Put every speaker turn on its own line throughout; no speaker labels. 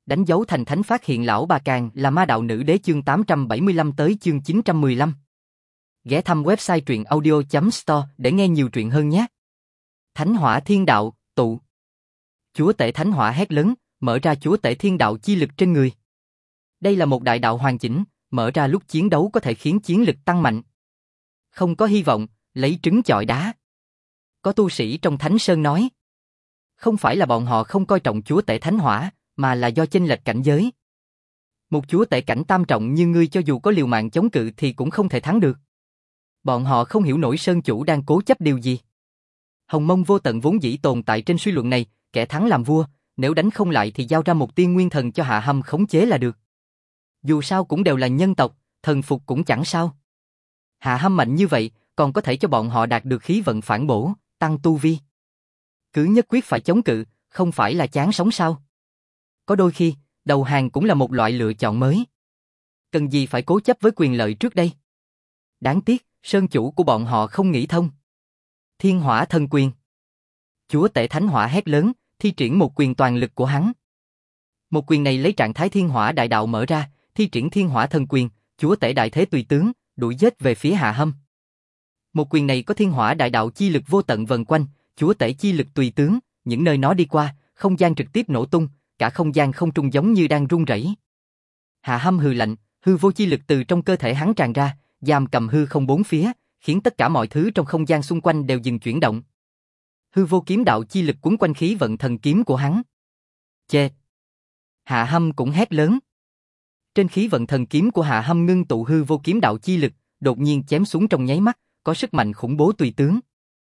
Đánh dấu thành thánh phát hiện lão bà Càng là ma đạo nữ đế chương 875 tới chương 915. Ghé thăm website truyệnaudio.store để nghe nhiều truyện hơn nhé. Thánh hỏa thiên đạo, tụ. Chúa tể thánh hỏa hét lớn, mở ra chúa tể thiên đạo chi lực trên người. Đây là một đại đạo hoàn chỉnh, mở ra lúc chiến đấu có thể khiến chiến lực tăng mạnh. Không có hy vọng, lấy trứng chọi đá. Có tu sĩ trong Thánh Sơn nói. Không phải là bọn họ không coi trọng chúa tể thánh hỏa, mà là do chênh lệch cảnh giới. Một chúa tể cảnh tam trọng như ngươi cho dù có liều mạng chống cự thì cũng không thể thắng được. Bọn họ không hiểu nổi Sơn chủ đang cố chấp điều gì. Hồng Mông Vô Tận vốn dĩ tồn tại trên suy luận này, kẻ thắng làm vua, nếu đánh không lại thì giao ra một tiên nguyên thần cho Hạ Hâm khống chế là được. Dù sao cũng đều là nhân tộc, thần phục cũng chẳng sao. Hạ Hâm mạnh như vậy, còn có thể cho bọn họ đạt được khí vận phản bổ, tăng tu vi. Cứ nhất quyết phải chống cự, không phải là chán sống sao? Có đôi khi, đầu hàng cũng là một loại lựa chọn mới. Cần gì phải cố chấp với quyền lợi trước đây? Đáng tiếc, Sơn chủ của bọn họ không nghĩ thông. Thiên hỏa thần quyền. Chúa tể thánh hỏa hét lớn, thi triển một quyền toàn lực của hắn. Một quyền này lấy trạng thái thiên hỏa đại đạo mở ra, thi triển thiên hỏa thần quyền, chúa tể đại thế tùy tướng, đuổi giết về phía Hạ Hâm. Một quyền này có thiên hỏa đại đạo chi lực vô tận vần quanh, chúa tể chi lực tùy tướng, những nơi nó đi qua, không gian trực tiếp nổ tung, cả không gian không trung giống như đang rung rẩy. Hạ Hâm hừ lạnh, hư vô chi lực từ trong cơ thể hắn tràn ra, giam cầm hư không bốn phía, khiến tất cả mọi thứ trong không gian xung quanh đều dừng chuyển động. Hư vô kiếm đạo chi lực cuốn quanh khí vận thần kiếm của hắn. Chê! Hạ Hâm cũng hét lớn. Trên khí vận thần kiếm của Hạ Hâm ngưng tụ hư vô kiếm đạo chi lực, đột nhiên chém xuống trong nháy mắt, có sức mạnh khủng bố tùy tướng.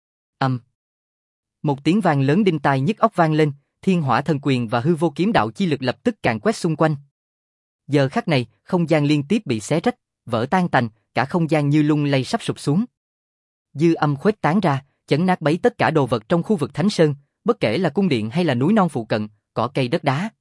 Một tiếng vang lớn đinh tai nhức óc vang lên, thiên hỏa thần quyền và hư vô kiếm đạo chi lực lập tức càn quét xung quanh. Giờ khắc này, không gian liên tiếp bị xé rách, vỡ tan tành, cả không gian như lung lay sắp sụp xuống. Dư âm khuếch tán ra, chấn nát bấy tất cả đồ vật trong khu vực Thánh Sơn, bất kể là cung điện hay là núi non phụ cận, cỏ cây đất đá.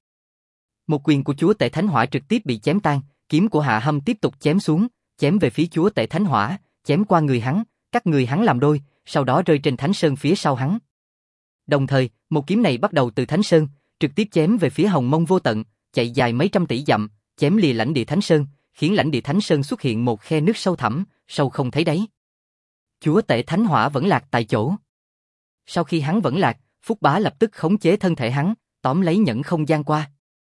Một quyền của chúa tể thánh hỏa trực tiếp bị chém tan, kiếm của Hạ Hâm tiếp tục chém xuống, chém về phía chúa tể thánh hỏa, chém qua người hắn, cắt người hắn làm đôi, sau đó rơi trên Thánh Sơn phía sau hắn. Đồng thời, một kiếm này bắt đầu từ Thánh Sơn, trực tiếp chém về phía Hồng Mông Vô Tận, chạy dài mấy trăm tỷ dặm, chém lìa lãnh địa Thánh Sơn, khiến lãnh địa Thánh Sơn xuất hiện một khe nước sâu thẳm, sâu không thấy đáy. Chúa tể thánh hỏa vẫn lạc tại chỗ. Sau khi hắn vẫn lạc, Phúc Bá lập tức khống chế thân thể hắn, tóm lấy nhẫn không gian qua.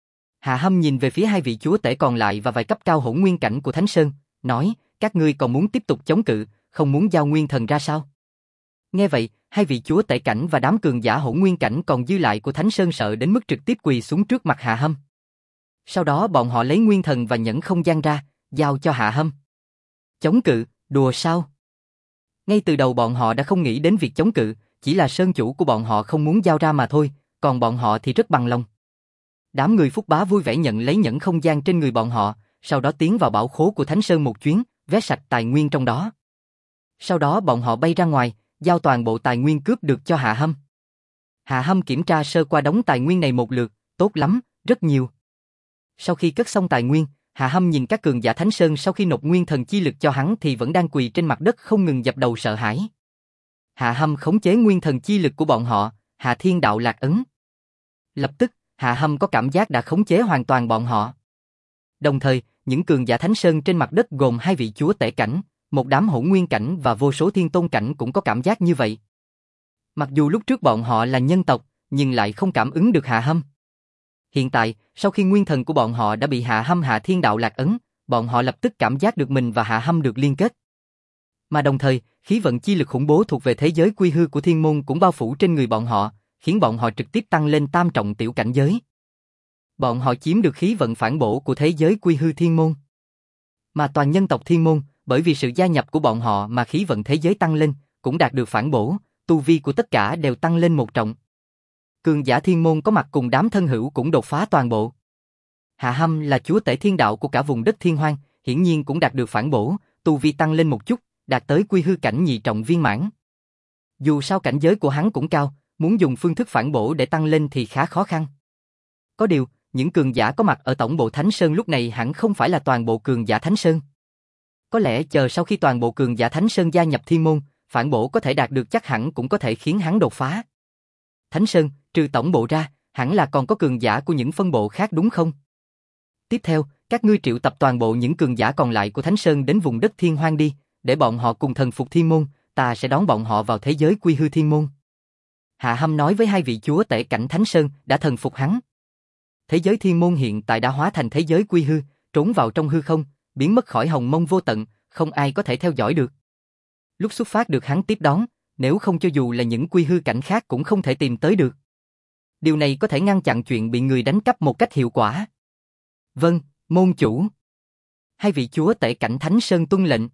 Hạ Hâm nhìn về phía hai vị chúa tể còn lại và vài cấp cao hỗn nguyên cảnh của Thánh Sơn, nói, các ngươi còn muốn tiếp tục chống cự, không muốn giao nguyên thần ra sao? Nghe vậy, hai vị chúa tể cảnh và đám cường giả hỗn nguyên cảnh còn dư lại của Thánh Sơn sợ đến mức trực tiếp quỳ xuống trước mặt Hạ Hâm. Sau đó bọn họ lấy nguyên thần và nhẫn không gian ra, giao cho Hạ Hâm. Chống cự, đùa sao? Ngay từ đầu bọn họ đã không nghĩ đến việc chống cự, chỉ là Sơn chủ của bọn họ không muốn giao ra mà thôi, còn bọn họ thì rất bằng lòng. Đám người Phúc Bá vui vẻ nhận lấy nhẫn không gian trên người bọn họ, sau đó tiến vào bảo khố của Thánh Sơn một chuyến, vét sạch tài nguyên trong đó. Sau đó bọn họ bay ra ngoài, giao toàn bộ tài nguyên cướp được cho Hạ Hâm. Hạ Hâm kiểm tra sơ qua đống tài nguyên này một lượt, tốt lắm, rất nhiều. Sau khi cất xong tài nguyên, Hạ Hâm nhìn các cường giả Thánh Sơn sau khi nộp nguyên thần chi lực cho hắn thì vẫn đang quỳ trên mặt đất không ngừng dập đầu sợ hãi. Hạ Hâm khống chế nguyên thần chi lực của bọn họ, Hạ Thiên Đạo Lạc Ấn. Lập tức, Hạ Hâm có cảm giác đã khống chế hoàn toàn bọn họ. Đồng thời, những cường giả Thánh Sơn trên mặt đất gồm hai vị chúa tể cảnh, một đám hỗn nguyên cảnh và vô số thiên tôn cảnh cũng có cảm giác như vậy. Mặc dù lúc trước bọn họ là nhân tộc, nhưng lại không cảm ứng được Hạ Hâm. Hiện tại, sau khi nguyên thần của bọn họ đã bị Hạ Hâm Hạ Thiên Đạo Lạc Ấn, bọn họ lập tức cảm giác được mình và Hạ Hâm được liên kết. Mà đồng thời, khí vận chi lực khủng bố thuộc về thế giới quy hư của thiên môn cũng bao phủ trên người bọn họ, khiến bọn họ trực tiếp tăng lên tam trọng tiểu cảnh giới. Bọn họ chiếm được khí vận phản bổ của thế giới quy hư thiên môn. Mà toàn nhân tộc thiên môn, bởi vì sự gia nhập của bọn họ mà khí vận thế giới tăng lên, cũng đạt được phản bổ, tu vi của tất cả đều tăng lên một trọng. Cường giả thiên môn có mặt cùng đám thân hữu cũng đột phá toàn bộ. Hạ Hâm là chúa tể thiên đạo của cả vùng đất thiên hoang, hiển nhiên cũng đạt được phản bổ, tu vi tăng lên một chút, đạt tới quy hư cảnh nhị trọng viên mãn. Dù sao cảnh giới của hắn cũng cao, muốn dùng phương thức phản bổ để tăng lên thì khá khó khăn. Có điều, những cường giả có mặt ở tổng bộ Thánh Sơn lúc này hẳn không phải là toàn bộ cường giả Thánh Sơn. Có lẽ chờ sau khi toàn bộ cường giả Thánh Sơn gia nhập thiên môn, phản bổ có thể đạt được chắc hẳn cũng có thể khiến hắn đột phá. Thánh Sơn, trừ tổng bộ ra, hẳn là còn có cường giả của những phân bộ khác đúng không? Tiếp theo, các ngươi triệu tập toàn bộ những cường giả còn lại của Thánh Sơn đến vùng đất Thiên Hoang đi, để bọn họ cùng thần phục Thiên Môn, ta sẽ đón bọn họ vào thế giới Quy Hư Thiên Môn. Hạ Hâm nói với hai vị chúa tể cảnh Thánh Sơn đã thần phục hắn. Thế giới Thiên Môn hiện tại đã hóa thành thế giới Quy Hư, trốn vào trong hư không, biến mất khỏi hồng mông vô tận, không ai có thể theo dõi được. Lúc xuất phát được hắn tiếp đón, nếu không cho dù là những Quy Hư cảnh khác cũng không thể tìm tới được. Điều này có thể ngăn chặn chuyện bị người đánh cắp một cách hiệu quả. Vâng, môn chủ. Hai vị chúa tể cảnh Thánh Sơn tuân lệnh.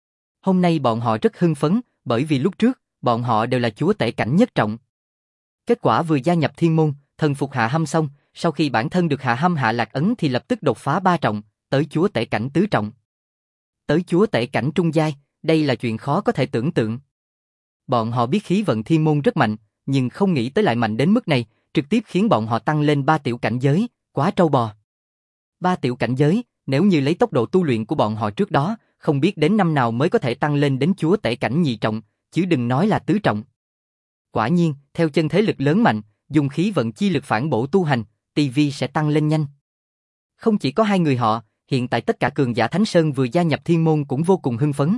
Hôm nay bọn họ rất hưng phấn, bởi vì lúc trước, bọn họ đều là chúa tể cảnh nhất trọng. Kết quả vừa gia nhập Thiên Môn, thần phục Hạ Hâm xong, sau khi bản thân được Hạ Hâm hạ lạc ấn thì lập tức đột phá 3 trọng, tới chúa tể cảnh tứ trọng. Tới chúa tể cảnh trung giai, đây là chuyện khó có thể tưởng tượng. Bọn họ biết khí vận Thiên Môn rất mạnh, nhưng không nghĩ tới lại mạnh đến mức này, trực tiếp khiến bọn họ tăng lên 3 tiểu cảnh giới, quá trâu bò. 3 tiểu cảnh giới, nếu như lấy tốc độ tu luyện của bọn họ trước đó, không biết đến năm nào mới có thể tăng lên đến chúa tể cảnh nhị trọng, chứ đừng nói là tứ trọng. Quả nhiên, theo chân thế lực lớn mạnh, dùng khí vận chi lực phản bổ tu hành, TV sẽ tăng lên nhanh. Không chỉ có hai người họ, hiện tại tất cả cường giả Thánh Sơn vừa gia nhập Thiên Môn cũng vô cùng hưng phấn.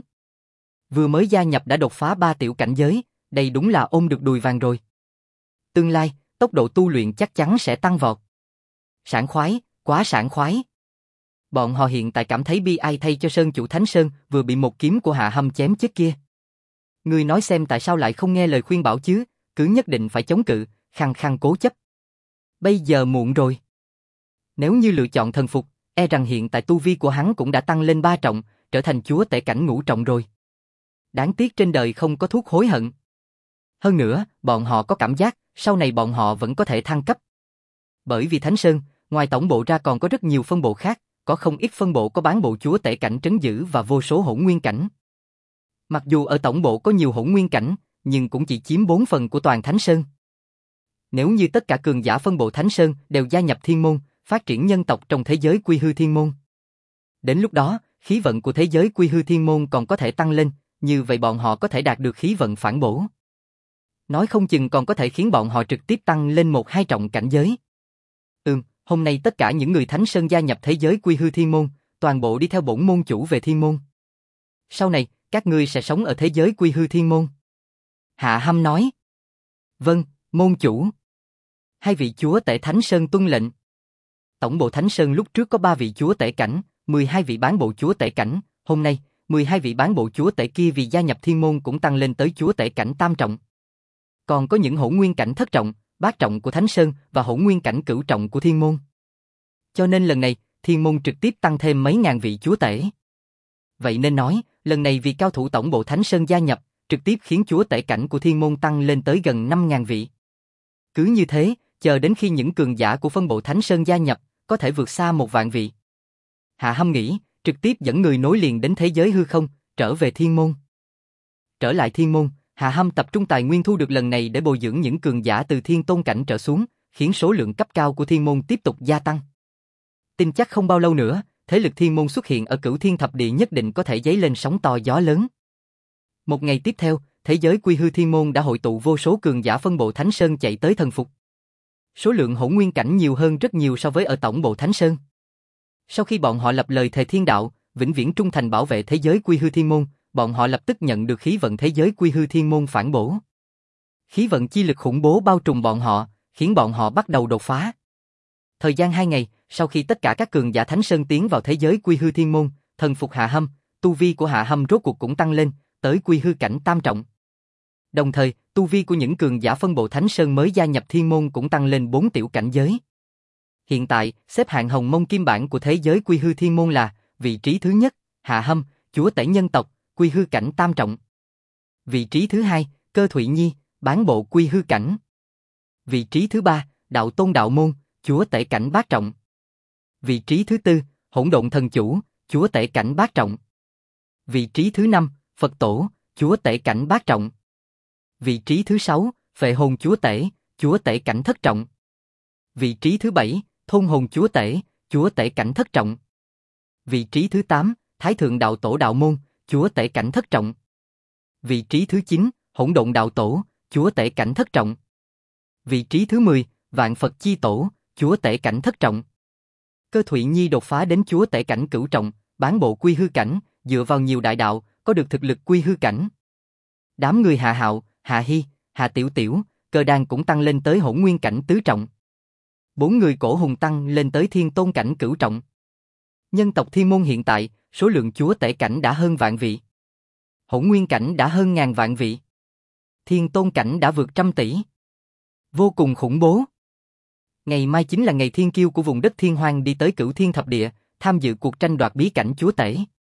Vừa mới gia nhập đã đột phá 3 tiểu cảnh giới, đây đúng là ôm được đùi vàng rồi. Tương lai, tốc độ tu luyện chắc chắn sẽ tăng vọt. Sảng khoái, quá sảng khoái. Bọn họ hiện tại cảm thấy bi ai thay cho Sơn chủ Thánh Sơn vừa bị một kiếm của Hạ Hâm chém chết kia. Ngươi nói xem tại sao lại không nghe lời khuyên bảo chứ, cứ nhất định phải chống cự, khăng khăng cố chấp. Bây giờ muộn rồi. Nếu như lựa chọn thần phục, e rằng hiện tại tu vi của hắn cũng đã tăng lên 3 trọng, trở thành chúa tể cảnh ngũ trọng rồi. Đáng tiếc trên đời không có thuốc hối hận. Hơn nữa, bọn họ có cảm giác, sau này bọn họ vẫn có thể thăng cấp. Bởi vì Thánh Sơn, ngoài tổng bộ ra còn có rất nhiều phân bộ khác, có không ít phân bộ có bán bộ chúa tể cảnh trấn giữ và vô số hỗn nguyên cảnh. Mặc dù ở tổng bộ có nhiều hỗn nguyên cảnh, nhưng cũng chỉ chiếm 4 phần của toàn Thánh Sơn. Nếu như tất cả cường giả phân bộ Thánh Sơn đều gia nhập Thiên Môn, phát triển nhân tộc trong thế giới Quy Hư Thiên Môn. Đến lúc đó, khí vận của thế giới Quy Hư Thiên Môn còn có thể tăng lên, như vậy bọn họ có thể đạt được khí vận phản bổ. Nói không chừng còn có thể khiến bọn họ trực tiếp tăng lên 1-2 trọng cảnh giới. Hôm nay tất cả những người Thánh Sơn gia nhập thế giới Quy Hư Thiên Môn, toàn bộ đi theo bổn môn chủ về Thiên Môn. Sau này, các ngươi sẽ sống ở thế giới Quy Hư Thiên Môn. Hạ Hâm nói. Vâng, môn chủ. Hai vị chúa tể Thánh Sơn tuân lệnh. Tổng bộ Thánh Sơn lúc trước có 3 vị chúa tể cảnh, 12 vị bán bộ chúa tể cảnh, hôm nay, 12 vị bán bộ chúa tể kia vì gia nhập Thiên Môn cũng tăng lên tới chúa tể cảnh tam trọng. Còn có những hỗn nguyên cảnh thất trọng, bát trọng của Thánh Sơn và hỗn nguyên cảnh cửu trọng của Thiên Môn. Cho nên lần này, Thiên Môn trực tiếp tăng thêm mấy ngàn vị chúa tể. Vậy nên nói, lần này vì cao thủ tổng bộ Thánh Sơn gia nhập, trực tiếp khiến chúa tể cảnh của Thiên Môn tăng lên tới gần 5.000 vị. Cứ như thế, chờ đến khi những cường giả của phân bộ Thánh Sơn gia nhập, có thể vượt xa 1.000 vị. Hạ Hâm nghĩ, trực tiếp dẫn người nối liền đến thế giới hư không, trở về Thiên Môn. Trở lại Thiên Môn, Hạ Hâm tập trung tài nguyên thu được lần này để bồi dưỡng những cường giả từ Thiên Tôn cảnh trở xuống, khiến số lượng cấp cao của Thiên Môn tiếp tục gia tăng. Tin chắc không bao lâu nữa, thế lực Thiên Môn xuất hiện ở Cửu Thiên Thập Địa nhất định có thể dấy lên sóng to gió lớn. Một ngày tiếp theo, thế giới Quy Hư Thiên Môn đã hội tụ vô số cường giả phân bộ Thánh Sơn chạy tới thần phục. Số lượng hỗn nguyên cảnh nhiều hơn rất nhiều so với ở tổng bộ Thánh Sơn. Sau khi bọn họ lập lời thề thiên đạo, vĩnh viễn trung thành bảo vệ thế giới Quy Hư Thiên Môn, bọn họ lập tức nhận được khí vận thế giới Quy Hư Thiên Môn phản bổ. Khí vận chi lực khủng bố bao trùm bọn họ, khiến bọn họ bắt đầu đột phá. Thời gian 2 ngày, sau khi tất cả các cường giả Thánh Sơn tiến vào thế giới Quy Hư Thiên Môn, thần phục Hạ Hâm, tu vi của Hạ Hâm rốt cuộc cũng tăng lên, tới Quy Hư cảnh tam trọng. Đồng thời, tu vi của những cường giả phân bộ Thánh Sơn mới gia nhập Thiên Môn cũng tăng lên 4 tiểu cảnh giới. Hiện tại, xếp hạng hồng mông kim bản của thế giới Quy Hư Thiên Môn là vị trí thứ nhất, Hạ Hâm, chúa tể nhân tộc, Quy Hư cảnh tam trọng. Vị trí thứ hai, Cơ Thụy Nhi, bán bộ Quy Hư cảnh. Vị trí thứ ba, Đạo Tôn Đạo Môn, chúa tể cảnh bát trọng. Vị trí thứ tư, Hỗn Độn Thần Chủ, chúa tể cảnh bát trọng. Vị trí thứ năm, Phật Tổ, chúa tể cảnh bát trọng. Vị trí thứ sáu, Phệ Hồn chúa tể cảnh thất trọng. Vị trí thứ bảy, Thôn Hồn chúa tể cảnh thất trọng. Vị trí thứ 8, Thái Thượng Đạo Tổ Đạo Môn, chúa tể cảnh thất trọng. Vị trí thứ 9, Hỗn Độn Đạo Tổ, chúa tể cảnh thất trọng. Vị trí thứ 10, vạn Phật chi tổ, chúa tể cảnh thất trọng. Cơ Thụy Nhi đột phá đến chúa tể cảnh cửu trọng, bán bộ quy hư cảnh, dựa vào nhiều đại đạo, có được thực lực quy hư cảnh. Đám người Hạ Hạo, Hạ Hy, Hạ Tiểu Tiểu, Cơ Đan cũng tăng lên tới hỗn nguyên cảnh tứ trọng. 4 người Cổ Hùng tăng lên tới thiên tôn cảnh cửu trọng. Nhân tộc Thiên Môn hiện tại, số lượng chúa tể cảnh đã hơn vạn vị. Hỗn nguyên cảnh đã hơn ngàn vạn vị. Thiên tôn cảnh đã vượt trăm tỷ. Vô cùng khủng bố. Ngày mai chính là ngày thiên kiêu của vùng đất Thiên Hoang đi tới Cửu Thiên Thập Địa, tham dự cuộc tranh đoạt bí cảnh chúa tể.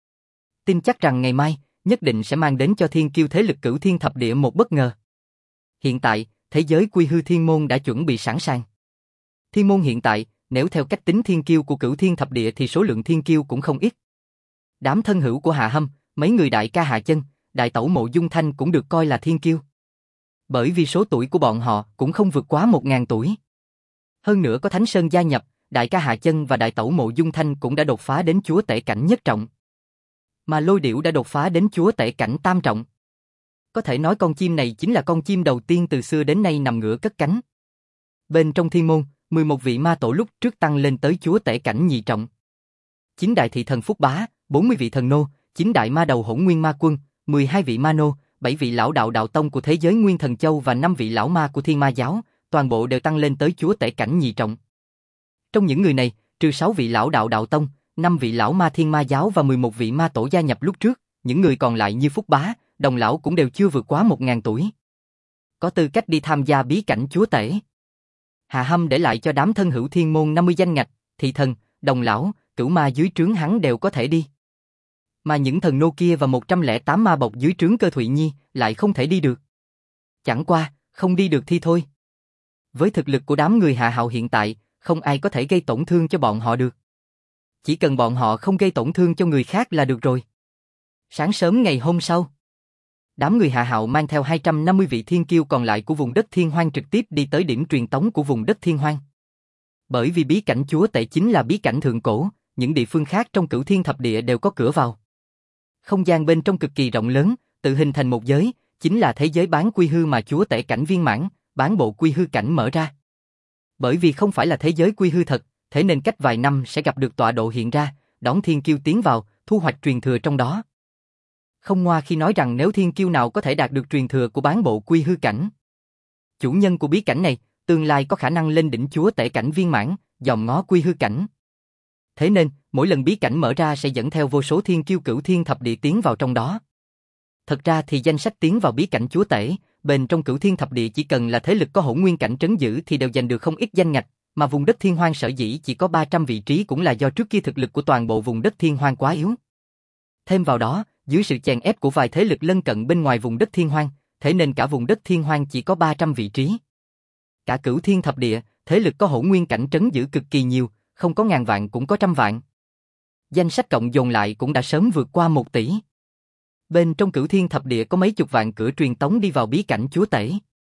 Tin chắc rằng ngày mai, nhất định sẽ mang đến cho thiên kiêu thế lực Cửu Thiên Thập Địa một bất ngờ. Hiện tại, thế giới quy hư Thiên Môn đã chuẩn bị sẵn sàng. Thiên Môn hiện tại, nếu theo cách tính thiên kiêu của Cửu Thiên Thập Địa thì số lượng thiên kiêu cũng không ít. Đám thân hữu của Hạ Hâm, mấy người đại ca Hạ Chân, đại tẩu Mộ Dung Thanh cũng được coi là thiên kiêu. Bởi vì số tuổi của bọn họ cũng không vượt quá 1000 tuổi. Hơn nữa có Thánh Sơn gia nhập, đại ca Hạ Chân và đại tẩu Mộ Dung Thanh cũng đã đột phá đến chúa tể cảnh nhất trọng. Mà Lôi Điểu đã đột phá đến chúa tể cảnh tam trọng. Có thể nói con chim này chính là con chim đầu tiên từ xưa đến nay nằm ngửa cất cánh. Bên trong Thiên Môn, 11 vị ma tổ lúc trước tăng lên tới chúa tể cảnh nhị trọng. 9 đại thị thần Phúc Bá, 40 vị thần nô, 9 đại ma đầu Hỗn Nguyên Ma Quân, 12 vị ma nô, 7 vị lão đạo đạo tông của thế giới Nguyên Thần Châu và 5 vị lão ma của Thiên Ma giáo, toàn bộ đều tăng lên tới chúa tể cảnh nhị trọng. Trong những người này, trừ 6 vị lão đạo đạo tông, 5 vị lão ma Thiên Ma giáo và 11 vị ma tổ gia nhập lúc trước, những người còn lại như Phúc Bá, Đồng lão cũng đều chưa vượt quá 1000 tuổi. Có tư cách đi tham gia bí cảnh chúa tể. Hạ Hâm để lại cho đám thân hữu Thiên Môn 50 danh ngạch, thị thần, Đồng lão, cửu ma dưới trướng hắn đều có thể đi. Mà những thần nô kia và 108 ma bộc dưới trướng Cơ Thụy Nhi lại không thể đi được. Chẳng qua, không đi được thì thôi. Với thực lực của đám người Hạ Hạo hiện tại, không ai có thể gây tổn thương cho bọn họ được. Chỉ cần bọn họ không gây tổn thương cho người khác là được rồi. Sáng sớm ngày hôm sau, đám người Hạ Hạo mang theo 250 vị thiên kiêu còn lại của vùng đất Thiên Hoang trực tiếp đi tới điểm truyền tống của vùng đất Thiên Hoang. Bởi vì bí cảnh chúa tể chính là bí cảnh thượng cổ, những địa phương khác trong Cửu Thiên Thập Địa đều có cửa vào. Không gian bên trong cực kỳ rộng lớn, tự hình thành một giới, chính là thế giới bán quy hư mà chúa tể cảnh viên mãn, bán bộ quy hư cảnh mở ra. Bởi vì không phải là thế giới quy hư thật, thế nên cách vài năm sẽ gặp được tọa độ hiện ra, đón thiên kiêu tiến vào, thu hoạch truyền thừa trong đó. Không ngoa khi nói rằng nếu thiên kiêu nào có thể đạt được truyền thừa của bán bộ quy hư cảnh, chủ nhân của bí cảnh này, tương lai có khả năng lên đỉnh chúa tể cảnh viên mãn, dòm ngó quy hư cảnh. Thế nên, mỗi lần bí cảnh mở ra sẽ dẫn theo vô số thiên kiêu Cửu Thiên Thập Địa tiến vào trong đó. Thật ra thì danh sách tiến vào bí cảnh chúa tể, bên trong Cửu Thiên Thập Địa chỉ cần là thế lực có hỗn nguyên cảnh trấn giữ thì đều giành được không ít danh ngạch, mà vùng đất Thiên Hoang sở dĩ chỉ có 300 vị trí cũng là do trước kia thực lực của toàn bộ vùng đất Thiên Hoang quá yếu. Thêm vào đó, dưới sự chèn ép của vài thế lực lân cận bên ngoài vùng đất Thiên Hoang, thế nên cả vùng đất Thiên Hoang chỉ có 300 vị trí. Cả Cửu Thiên Thập Địa, thế lực có hỗn nguyên cảnh trấn giữ cực kỳ nhiều, không có ngàn vạn cũng có trăm vạn. Danh sách cộng dồn lại cũng đã sớm vượt qua 1 tỷ. Bên trong Cửu Thiên Thập Địa có mấy chục vạn cửa truyền tống đi vào bí cảnh chúa tể.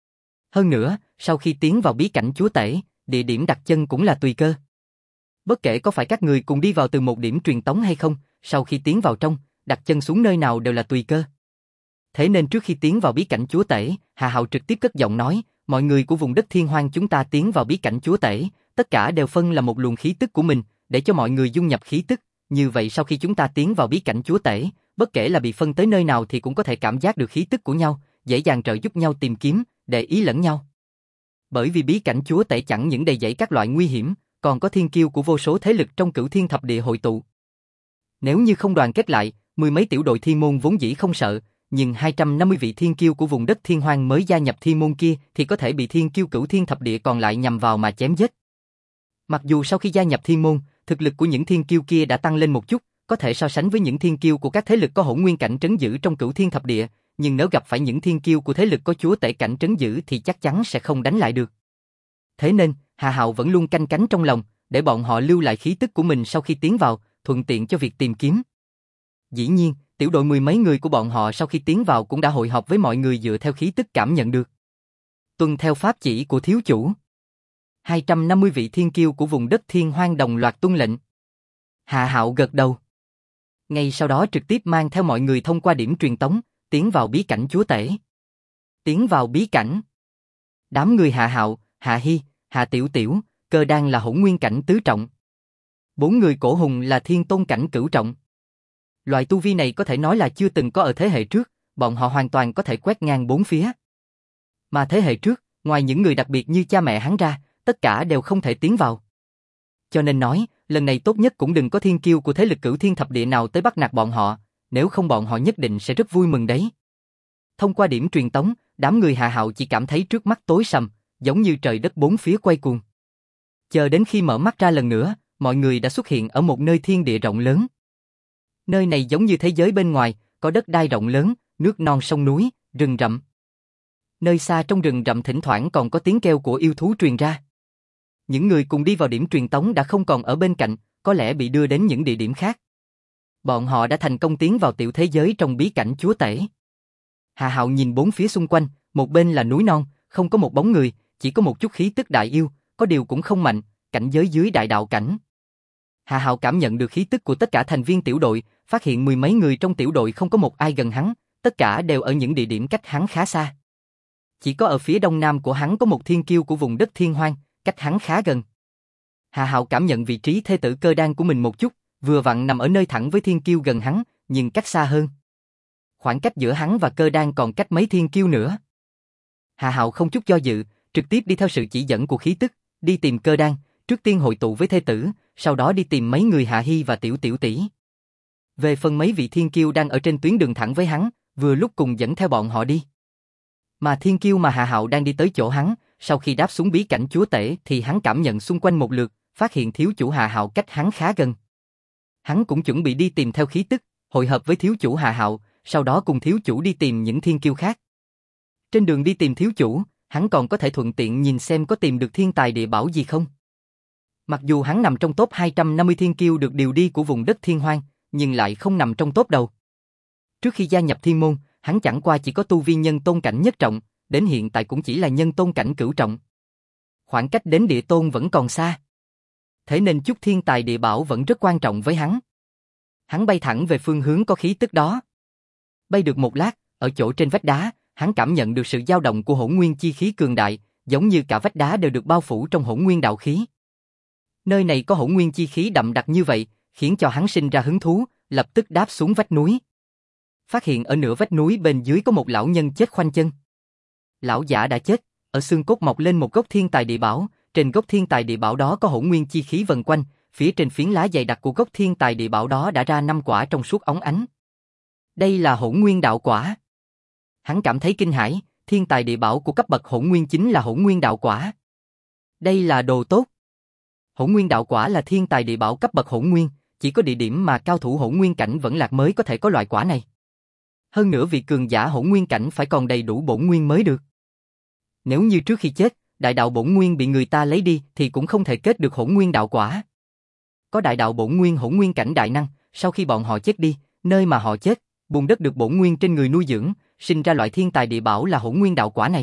Hơn nữa, sau khi tiến vào bí cảnh chúa tể, địa điểm đặt chân cũng là tùy cơ. Bất kể có phải các người cùng đi vào từ một điểm truyền tống hay không, sau khi tiến vào trong, đặt chân xuống nơi nào đều là tùy cơ. Thế nên trước khi tiến vào bí cảnh chúa tể, Hạ Hạo trực tiếp cất giọng nói, mọi người của vùng đất Thiên Hoang chúng ta tiến vào bí cảnh chúa tể, tất cả đều phân là một luồng khí tức của mình, để cho mọi người dung nhập khí tức, như vậy sau khi chúng ta tiến vào bí cảnh chúa tể, bất kể là bị phân tới nơi nào thì cũng có thể cảm giác được khí tức của nhau, dễ dàng trợ giúp nhau tìm kiếm, để ý lẫn nhau. Bởi vì bí cảnh chúa tể chẳng những đầy dẫy các loại nguy hiểm, còn có thiên kiêu của vô số thế lực trong Cửu Thiên Thập Địa hội tụ. Nếu như không đoàn kết lại, mười mấy tiểu đội Thiên Môn vốn dĩ không sợ, nhưng 250 vị thiên kiêu của vùng đất Thiên Hoang mới gia nhập Thiên Môn kia thì có thể bị thiên kiêu Cửu Thiên Thập Địa còn lại nhằm vào mà chém giết. Mặc dù sau khi gia nhập Thiên Môn, thực lực của những thiên kiêu kia đã tăng lên một chút, có thể so sánh với những thiên kiêu của các thế lực có hỗn nguyên cảnh trấn giữ trong Cửu Thiên Thập Địa, nhưng nếu gặp phải những thiên kiêu của thế lực có chúa tể cảnh trấn giữ thì chắc chắn sẽ không đánh lại được. Thế nên, Hạ Hạo vẫn luôn canh cánh trong lòng, để bọn họ lưu lại khí tức của mình sau khi tiến vào, thuận tiện cho việc tìm kiếm. Dĩ nhiên, tiểu đội mười mấy người của bọn họ sau khi tiến vào cũng đã hội họp với mọi người dựa theo khí tức cảm nhận được. Tuân theo pháp chỉ của thiếu chủ, 250 vị thiên kiêu của vùng đất Thiên Hoang đồng loạt tuân lệnh. Hạ Hạo gật đầu. Ngay sau đó trực tiếp mang theo mọi người thông qua điểm truyền tống, tiến vào bí cảnh chúa tể. Tiến vào bí cảnh. Đám người Hạ Hạo, Hạ Hy, Hạ Tiểu Tiểu, Cơ Đan là hỗn nguyên cảnh tứ trọng. 4 người cổ hùng là thiên tôn cảnh cửu trọng. Loại tu vi này có thể nói là chưa từng có ở thế hệ trước, bọn họ hoàn toàn có thể quét ngang bốn phía. Mà thế hệ trước, ngoài những người đặc biệt như cha mẹ hắn ra, tất cả đều không thể tiến vào. Cho nên nói, lần này tốt nhất cũng đừng có thiên kiêu của thế lực Cửu Thiên Thập Địa nào tới bắt nạt bọn họ, nếu không bọn họ nhất định sẽ rất vui mừng đấy. Thông qua điểm truyền tống, đám người Hạ Hạo chỉ cảm thấy trước mắt tối sầm, giống như trời đất bốn phía quay cuồng. Chờ đến khi mở mắt ra lần nữa, mọi người đã xuất hiện ở một nơi thiên địa rộng lớn. Nơi này giống như thế giới bên ngoài, có đất đai rộng lớn, nước non sông núi, rừng rậm. Nơi xa trong rừng rậm thỉnh thoảng còn có tiếng kêu của yêu thú truyền ra. Những người cùng đi vào điểm truyền tống đã không còn ở bên cạnh, có lẽ bị đưa đến những địa điểm khác. Bọn họ đã thành công tiến vào tiểu thế giới trong bí cảnh chúa tể. Hạ Hạo nhìn bốn phía xung quanh, một bên là núi non, không có một bóng người, chỉ có một chút khí tức đại yêu, có điều cũng không mạnh, cảnh giới dưới đại đạo cảnh. Hạ Hạo cảm nhận được khí tức của tất cả thành viên tiểu đội, phát hiện mười mấy người trong tiểu đội không có một ai gần hắn, tất cả đều ở những địa điểm cách hắn khá xa. Chỉ có ở phía đông nam của hắn có một thiên kiêu của vùng đất thiên hoang, cách hắn khá gần. Hạ Hạo cảm nhận vị trí thê tử Cơ Đan của mình một chút, vừa vặn nằm ở nơi thẳng với thiên kiêu gần hắn, nhưng cách xa hơn. Khoảng cách giữa hắn và Cơ Đan còn cách mấy thiên kiêu nữa. Hạ Hạo không chút do dự, trực tiếp đi theo sự chỉ dẫn của khí tức, đi tìm Cơ Đan, trước tiên hội tụ với thê tử, sau đó đi tìm mấy người Hạ Hi và Tiểu Tiểu tỷ. Về phần mấy vị thiên kiêu đang ở trên tuyến đường thẳng với hắn, vừa lúc cùng dẫn theo bọn họ đi. Mà thiên kiêu mà Hạ Hạo đang đi tới chỗ hắn, sau khi đáp xuống bí cảnh chúa tể thì hắn cảm nhận xung quanh một lượt, phát hiện thiếu chủ Hạ Hạo cách hắn khá gần. Hắn cũng chuẩn bị đi tìm theo khí tức, hội hợp với thiếu chủ Hạ Hạo, sau đó cùng thiếu chủ đi tìm những thiên kiêu khác. Trên đường đi tìm thiếu chủ, hắn còn có thể thuận tiện nhìn xem có tìm được thiên tài địa bảo gì không. Mặc dù hắn nằm trong top 250 thiên kiêu được điều đi của vùng đất thiên hoang, nhưng lại không nằm trong top đầu. Trước khi gia nhập thiên môn, hắn chẳng qua chỉ có tu vi nhân tôn cảnh nhất trọng, đến hiện tại cũng chỉ là nhân tôn cảnh cửu trọng. Khoảng cách đến địa tôn vẫn còn xa. Thế nên chút thiên tài địa bảo vẫn rất quan trọng với hắn. Hắn bay thẳng về phương hướng có khí tức đó. Bay được một lát, ở chỗ trên vách đá, hắn cảm nhận được sự dao động của hỗn nguyên chi khí cường đại, giống như cả vách đá đều được bao phủ trong hỗn nguyên đạo khí. Nơi này có hỗn nguyên chi khí đậm đặc như vậy, khiến cho hắn sinh ra hứng thú, lập tức đáp xuống vách núi. Phát hiện ở nửa vách núi bên dưới có một lão nhân chết khoanh chân. Lão giả đã chết, ở xương cốt mọc lên một gốc thiên tài địa bảo, trên gốc thiên tài địa bảo đó có hỗn nguyên chi khí vần quanh, phía trên phiến lá dày đặc của gốc thiên tài địa bảo đó đã ra 5 quả trong suốt óng ánh. Đây là hỗn nguyên đạo quả. Hắn cảm thấy kinh hãi, thiên tài địa bảo của cấp bậc hỗn nguyên chính là hỗn nguyên đạo quả. Đây là đồ tốt. Hỗn nguyên đạo quả là thiên tài địa bảo cấp bậc hỗn nguyên, chỉ có địa điểm mà cao thủ hỗn nguyên cảnh vẫn lạc mới có thể có loại quả này. Hơn nữa vị cường giả hỗn nguyên cảnh phải còn đầy đủ bổn nguyên mới được. Nếu như trước khi chết, đại đạo bổn nguyên bị người ta lấy đi thì cũng không thể kết được hỗn nguyên đạo quả. Có đại đạo bổn nguyên hỗn nguyên cảnh đại năng, sau khi bọn họ chết đi, nơi mà họ chết, bùn đất được bổn nguyên trên người nuôi dưỡng, sinh ra loại thiên tài địa bảo là hỗn nguyên đạo quả này.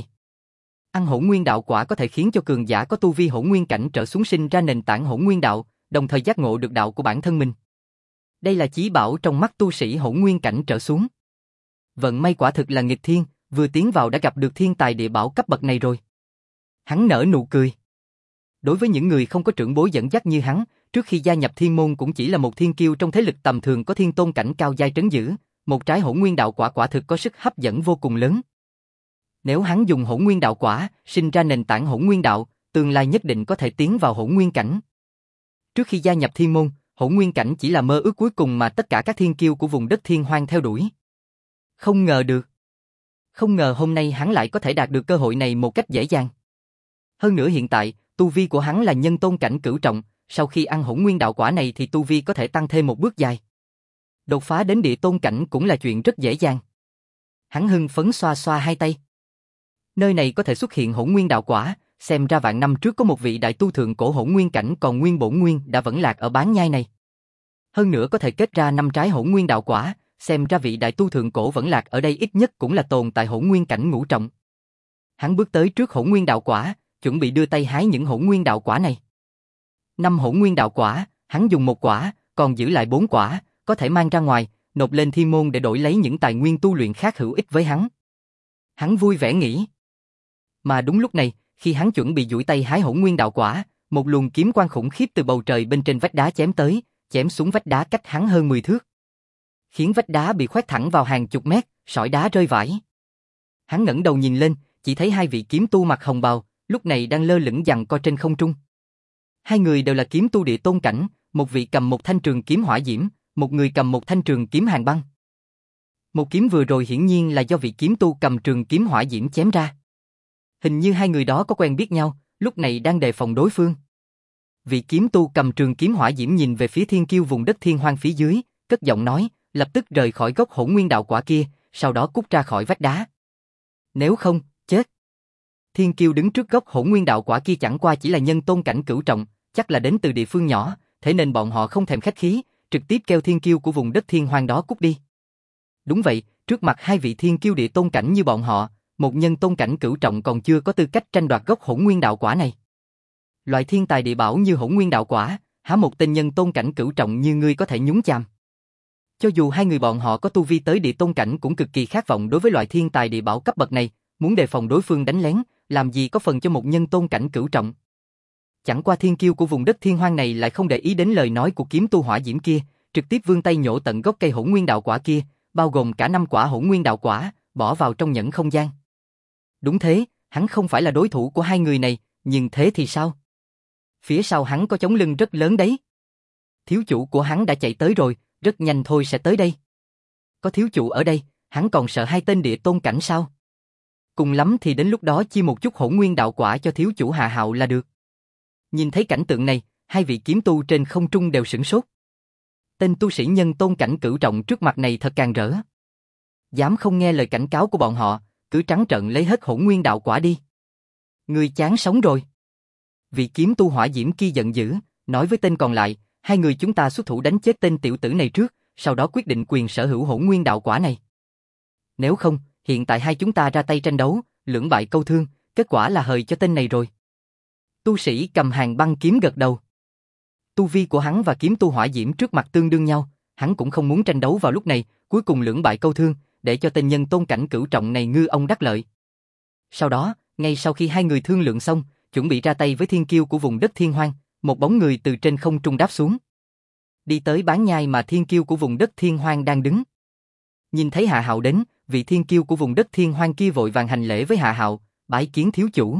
Ăn hỗn nguyên đạo quả có thể khiến cho cường giả có tu vi hỗn nguyên cảnh trở xuống sinh ra nền tảng hỗn nguyên đạo, đồng thời giác ngộ được đạo của bản thân mình. Đây là chí bảo trong mắt tu sĩ hỗn nguyên cảnh trở xuống. Vận may quả thực là nghịch thiên, vừa tiến vào đã gặp được thiên tài địa bảo cấp bậc này rồi. Hắn nở nụ cười. Đối với những người không có trưởng bối dẫn dắt như hắn, trước khi gia nhập thiên môn cũng chỉ là một thiên kiêu trong thế lực tầm thường có thiên tôn cảnh cao giai trấn giữ, một trái hỗn nguyên đạo quả quả thực có sức hấp dẫn vô cùng lớn. Nếu hắn dùng hỗn nguyên đạo quả, sinh ra nền tảng hỗn nguyên đạo, tương lai nhất định có thể tiến vào hỗn nguyên cảnh. Trước khi gia nhập thiên môn, hỗn nguyên cảnh chỉ là mơ ước cuối cùng mà tất cả các thiên kiêu của vùng đất thiên hoang theo đuổi. Không ngờ được. Không ngờ hôm nay hắn lại có thể đạt được cơ hội này một cách dễ dàng. Hơn nữa hiện tại, tu vi của hắn là nhân tôn cảnh cửu trọng, sau khi ăn hỗn nguyên đạo quả này thì tu vi có thể tăng thêm một bước dài. Đột phá đến địa tôn cảnh cũng là chuyện rất dễ dàng. Hắn hưng phấn xoa xoa hai tay. Nơi này có thể xuất hiện hỗn nguyên đạo quả, xem ra vạn năm trước có một vị đại tu thượng cổ hỗn nguyên cảnh còn nguyên bổn nguyên đã vẫn lạc ở bán nhai này. Hơn nữa có thể kết ra 5 trái hỗn nguyên đạo quả, xem ra vị đại tu thượng cổ vẫn lạc ở đây ít nhất cũng là tồn tại hỗn nguyên cảnh ngũ trọng. Hắn bước tới trước hỗn nguyên đạo quả, chuẩn bị đưa tay hái những hỗn nguyên đạo quả này. 5 hỗn nguyên đạo quả, hắn dùng 1 quả, còn giữ lại 4 quả, có thể mang ra ngoài, nộp lên thiên môn để đổi lấy những tài nguyên tu luyện khác hữu ích với hắn. Hắn vui vẻ nghĩ. Mà đúng lúc này, khi hắn chuẩn bị duỗi tay hái Hỗn Nguyên Đạo Quả, một luồng kiếm quang khủng khiếp từ bầu trời bên trên vách đá chém tới, chém xuống vách đá cách hắn hơn 10 thước, khiến vách đá bị khoét thẳng vào hàng chục mét, sỏi đá rơi vãi. Hắn ngẩng đầu nhìn lên, chỉ thấy hai vị kiếm tu mặc hồng bào, lúc này đang lơ lửng giằng co trên không trung. Hai người đều là kiếm tu địa tôn cảnh, một vị cầm một thanh trường kiếm hỏa diễm, một người cầm một thanh trường kiếm hàn băng. Một kiếm vừa rồi hiển nhiên là do vị kiếm tu cầm trường kiếm hỏa diễm chém ra. Hình như hai người đó có quen biết nhau, lúc này đang đề phòng đối phương. Vị kiếm tu cầm trường kiếm hỏa diễm nhìn về phía thiên kiêu vùng đất thiên hoang phía dưới, cất giọng nói, lập tức rời khỏi gốc Hỗn Nguyên Đạo Quả kia, sau đó cút ra khỏi vách đá. Nếu không, chết. Thiên kiêu đứng trước gốc Hỗn Nguyên Đạo Quả kia chẳng qua chỉ là nhân tôn cảnh cửu trọng, chắc là đến từ địa phương nhỏ, thế nên bọn họ không thèm khách khí, trực tiếp kêu thiên kiêu của vùng đất thiên hoang đó cút đi. Đúng vậy, trước mặt hai vị thiên kiêu địa tôn cảnh như bọn họ, một nhân tôn cảnh cửu trọng còn chưa có tư cách tranh đoạt gốc Hỗn Nguyên Đạo Quả này. Loại thiên tài địa bảo như Hỗn Nguyên Đạo Quả, há một tên nhân tôn cảnh cửu trọng như ngươi có thể nhúng chàm. Cho dù hai người bọn họ có tu vi tới địa tôn cảnh cũng cực kỳ khát vọng đối với loại thiên tài địa bảo cấp bậc này, muốn đề phòng đối phương đánh lén, làm gì có phần cho một nhân tôn cảnh cửu trọng. Chẳng qua thiên kiêu của vùng đất thiên hoang này lại không để ý đến lời nói của kiếm tu hỏa diễm kia, trực tiếp vươn tay nhổ tận gốc cây Hỗn Nguyên Đạo Quả kia, bao gồm cả 5 quả Hỗn Nguyên Đạo Quả, bỏ vào trong nhẫn không gian. Đúng thế, hắn không phải là đối thủ của hai người này, nhưng thế thì sao? Phía sau hắn có chống lưng rất lớn đấy. Thiếu chủ của hắn đã chạy tới rồi, rất nhanh thôi sẽ tới đây. Có thiếu chủ ở đây, hắn còn sợ hai tên địa tôn cảnh sao? Cùng lắm thì đến lúc đó chia một chút Hỗn Nguyên Đạo Quả cho thiếu chủ Hạ Hạo là được. Nhìn thấy cảnh tượng này, hai vị kiếm tu trên không trung đều sửng sốt. Tên tu sĩ nhân tôn cảnh cửu trọng trước mặt này thật càng rỡ. Dám không nghe lời cảnh cáo của bọn họ, cứ trắng trợn lấy hết Hỗn Nguyên Đạo Quả đi. Ngươi chán sống rồi. Vị kiếm tu hỏa diễm kia giận dữ, nói với tên còn lại, hai người chúng ta xuất thủ đánh chết tên tiểu tử này trước, sau đó quyết định quyền sở hữu Hỗn Nguyên Đạo Quả này. Nếu không, hiện tại hai chúng ta ra tay tranh đấu, lưỡng bại câu thương, kết quả là hời cho tên này rồi. Tu sĩ cầm hàng băng kiếm gật đầu. Tu vi của hắn và kiếm tu hỏa diễm trước mặt tương đương nhau, hắn cũng không muốn tranh đấu vào lúc này, cuối cùng lưỡng bại câu thương, để cho tên nhân tôn cảnh cửu trọng này ngư ông đắc lợi. Sau đó, ngay sau khi hai người thương lượng xong, chuẩn bị ra tay với thiên kiêu của vùng đất thiên hoang, một bóng người từ trên không trung đáp xuống. Đi tới bán nhai mà thiên kiêu của vùng đất thiên hoang đang đứng. Nhìn thấy Hạ Hạo đến, vị thiên kiêu của vùng đất thiên hoang kia vội vàng hành lễ với Hạ Hạo, bái kiến thiếu chủ.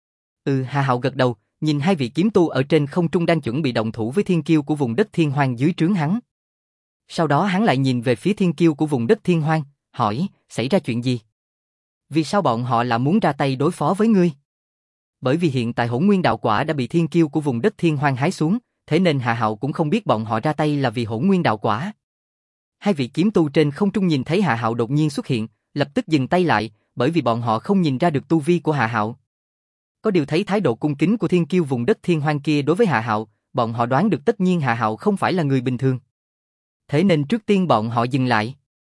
Hạ Hạo gật đầu, nhìn hai vị kiếm tu ở trên không trung đang chuẩn bị động thủ với thiên kiêu của vùng đất thiên hoang dưới trướng hắn. Sau đó hắn lại nhìn về phía thiên kiêu của vùng đất thiên hoang, hỏi, xảy ra chuyện gì? Vì sao bọn họ lại muốn ra tay đối phó với ngươi? Bởi vì hiện tại Hỗn Nguyên Đạo Quả đã bị thiên kiêu của vùng đất thiên hoang hái xuống, thế nên Hạ Hạo cũng không biết bọn họ ra tay là vì Hỗn Nguyên Đạo Quả. Hai vị kiếm tu trên không trung nhìn thấy Hạ Hạo đột nhiên xuất hiện, lập tức dừng tay lại, bởi vì bọn họ không nhìn ra được tu vi của Hạ Hạo. Có điều thấy thái độ cung kính của thiên kiêu vùng đất thiên hoang kia đối với Hạ Hạo, bọn họ đoán được tất nhiên Hạ Hạo không phải là người bình thường. Thế nên trước tiên bọn họ dừng lại.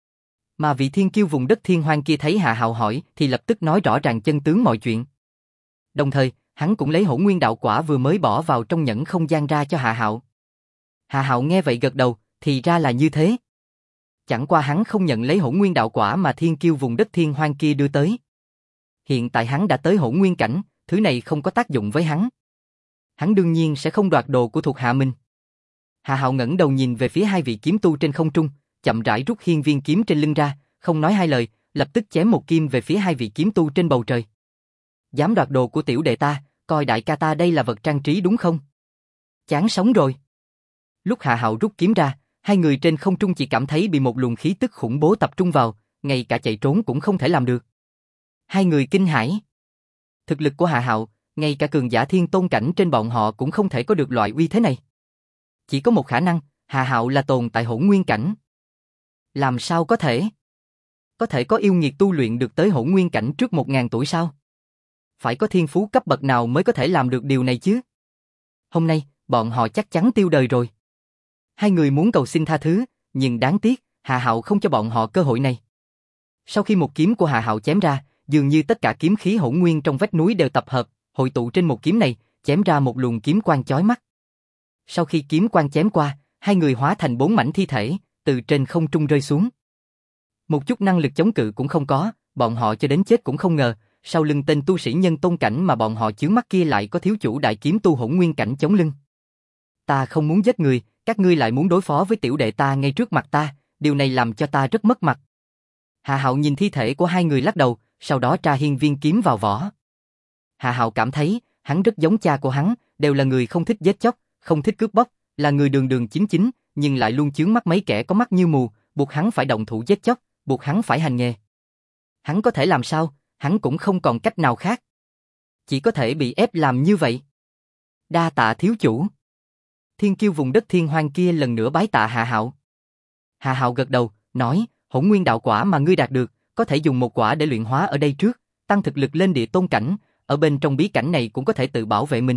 Mà vị thiên kiêu vùng đất thiên hoang kia thấy Hạ Hạo hỏi thì lập tức nói rõ ràng chân tướng mọi chuyện. Đồng thời, hắn cũng lấy Hỗn Nguyên Đạo Quả vừa mới bỏ vào trong nhẫn không gian ra cho Hạ Hạo. Hạ Hạo nghe vậy gật đầu, thì ra là như thế. Chẳng qua hắn không nhận lấy Hỗn Nguyên Đạo Quả mà thiên kiêu vùng đất thiên hoang kia đưa tới. Hiện tại hắn đã tới Hỗn Nguyên cảnh, thứ này không có tác dụng với hắn. Hắn đương nhiên sẽ không đoạt đồ của thuộc hạ mình. Hạ Hạo ngẩng đầu nhìn về phía hai vị kiếm tu trên không trung, chậm rãi rút hiên viên kiếm trên lưng ra, không nói hai lời, lập tức chém một kim về phía hai vị kiếm tu trên bầu trời. Dám đoạt đồ của tiểu đệ ta, coi đại ca ta đây là vật trang trí đúng không? Chán sống rồi. Lúc Hạ Hạo rút kiếm ra, hai người trên không trung chỉ cảm thấy bị một luồng khí tức khủng bố tập trung vào, ngay cả chạy trốn cũng không thể làm được. Hai người kinh hãi. Thực lực của Hạ Hạo, ngay cả cường giả thiên tôn cảnh trên bọn họ cũng không thể có được loại uy thế này. Chỉ có một khả năng, Hạ Hạo là tồn tại Hỗn Nguyên cảnh. Làm sao có thể? Có thể có yêu nghiệt tu luyện được tới Hỗn Nguyên cảnh trước 1000 tuổi sao? Phải có thiên phú cấp bậc nào mới có thể làm được điều này chứ? Hôm nay, bọn họ chắc chắn tiêu đời rồi. Hai người muốn cầu xin tha thứ, nhưng đáng tiếc, Hạ Hạo không cho bọn họ cơ hội này. Sau khi một kiếm của Hạ Hạo chém ra, dường như tất cả kiếm khí hỗn nguyên trong vách núi đều tập hợp, hội tụ trên một kiếm này, chém ra một luồng kiếm quang chói mắt. Sau khi kiếm quang chém qua, hai người hóa thành 4 mảnh thi thể, từ trên không trung rơi xuống. Một chút năng lực chống cự cũng không có, bọn họ cho đến chết cũng không ngờ, sau lưng tên tu sĩ nhân tôn cảnh mà bọn họ chướng mắt kia lại có thiếu chủ đại kiếm tu hỗn nguyên cảnh chống lưng. Ta không muốn giết người, các ngươi lại muốn đối phó với tiểu đệ ta ngay trước mặt ta, điều này làm cho ta rất mất mặt. Hạ Hạo nhìn thi thể của hai người lắc đầu, sau đó tra hiên viên kiếm vào vỏ. Hạ Hạo cảm thấy, hắn rất giống cha của hắn, đều là người không thích giết chóc, không thích cướp bóc, là người đường đường chính chính, nhưng lại luôn chướng mắt mấy kẻ có mắt như mù, buộc hắn phải động thủ giết chóc, buộc hắn phải hành nghề. Hắn có thể làm sao, hắn cũng không còn cách nào khác. Chỉ có thể bị ép làm như vậy. Đa tạ thiếu chủ. Thiên kiêu vùng đất thiên hoang kia lần nữa bái tạ Hạ Hạo. Hạ Hạo gật đầu, nói, hỗn nguyên đạo quả mà ngươi đạt được, có thể dùng một quả để luyện hóa ở đây trước, tăng thực lực lên địa tôn cảnh, ở bên trong bí cảnh này cũng có thể tự bảo vệ mình.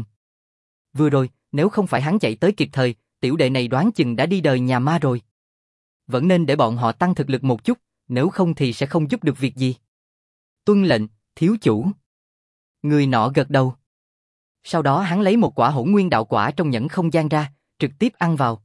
Vừa rồi, nếu không phải hắn chạy tới kịp thời, tiểu đệ này đoán chừng đã đi đời nhà ma rồi. Vẫn nên để bọn họ tăng thực lực một chút, nếu không thì sẽ không giúp được việc gì. Tuân lệnh, thiếu chủ. Người nọ gật đầu. Sau đó hắn lấy một quả hỗn nguyên đạo quả trong nhẫn không gian ra, trực tiếp ăn vào.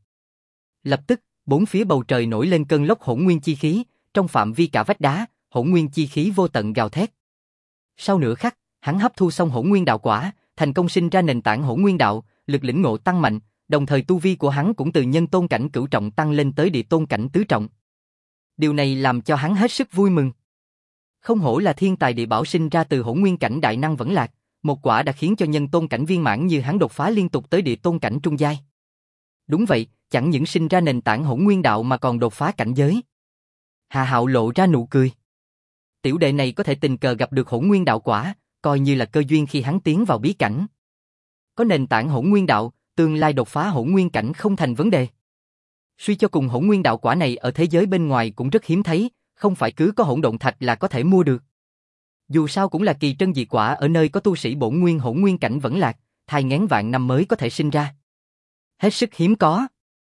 Lập tức, bốn phía bầu trời nổi lên cơn lốc hỗn nguyên chi khí, trong phạm vi cả vách đá, hỗn nguyên chi khí vô tận gào thét. Sau nửa khắc, hắn hấp thu xong hỗn nguyên đạo quả, thành công sinh ra nền tảng hỗn nguyên đạo, lực lĩnh ngộ tăng mạnh, đồng thời tu vi của hắn cũng từ nhân tôn cảnh cửu trọng tăng lên tới địa tôn cảnh tứ trọng. Điều này làm cho hắn hết sức vui mừng. Không hổ là thiên tài địa bảo sinh ra từ hỗn nguyên cảnh đại năng vẫn lạc, một quả đã khiến cho nhân tôn cảnh viên mãn như hắn đột phá liên tục tới địa tôn cảnh trung giai. Đúng vậy, chẳng những sinh ra nền tảng hỗn nguyên đạo mà còn đột phá cảnh giới. Hạ Hạo lộ ra nụ cười. Tiểu đệ này có thể tình cờ gặp được hỗn nguyên đạo quả, coi như là cơ duyên khi hắn tiến vào bí cảnh. Có nền tảng hỗn nguyên đạo, tương lai đột phá hỗn nguyên cảnh không thành vấn đề. Suy cho cùng hỗn nguyên đạo quả này ở thế giới bên ngoài cũng rất hiếm thấy, không phải cứ có hỗn độn thạch là có thể mua được. Dù sao cũng là kỳ trân dị quả ở nơi có tu sĩ bổn nguyên hỗn nguyên cảnh vẫn lạc, thai nghén vạn năm mới có thể sinh ra. Hết sức hiếm có.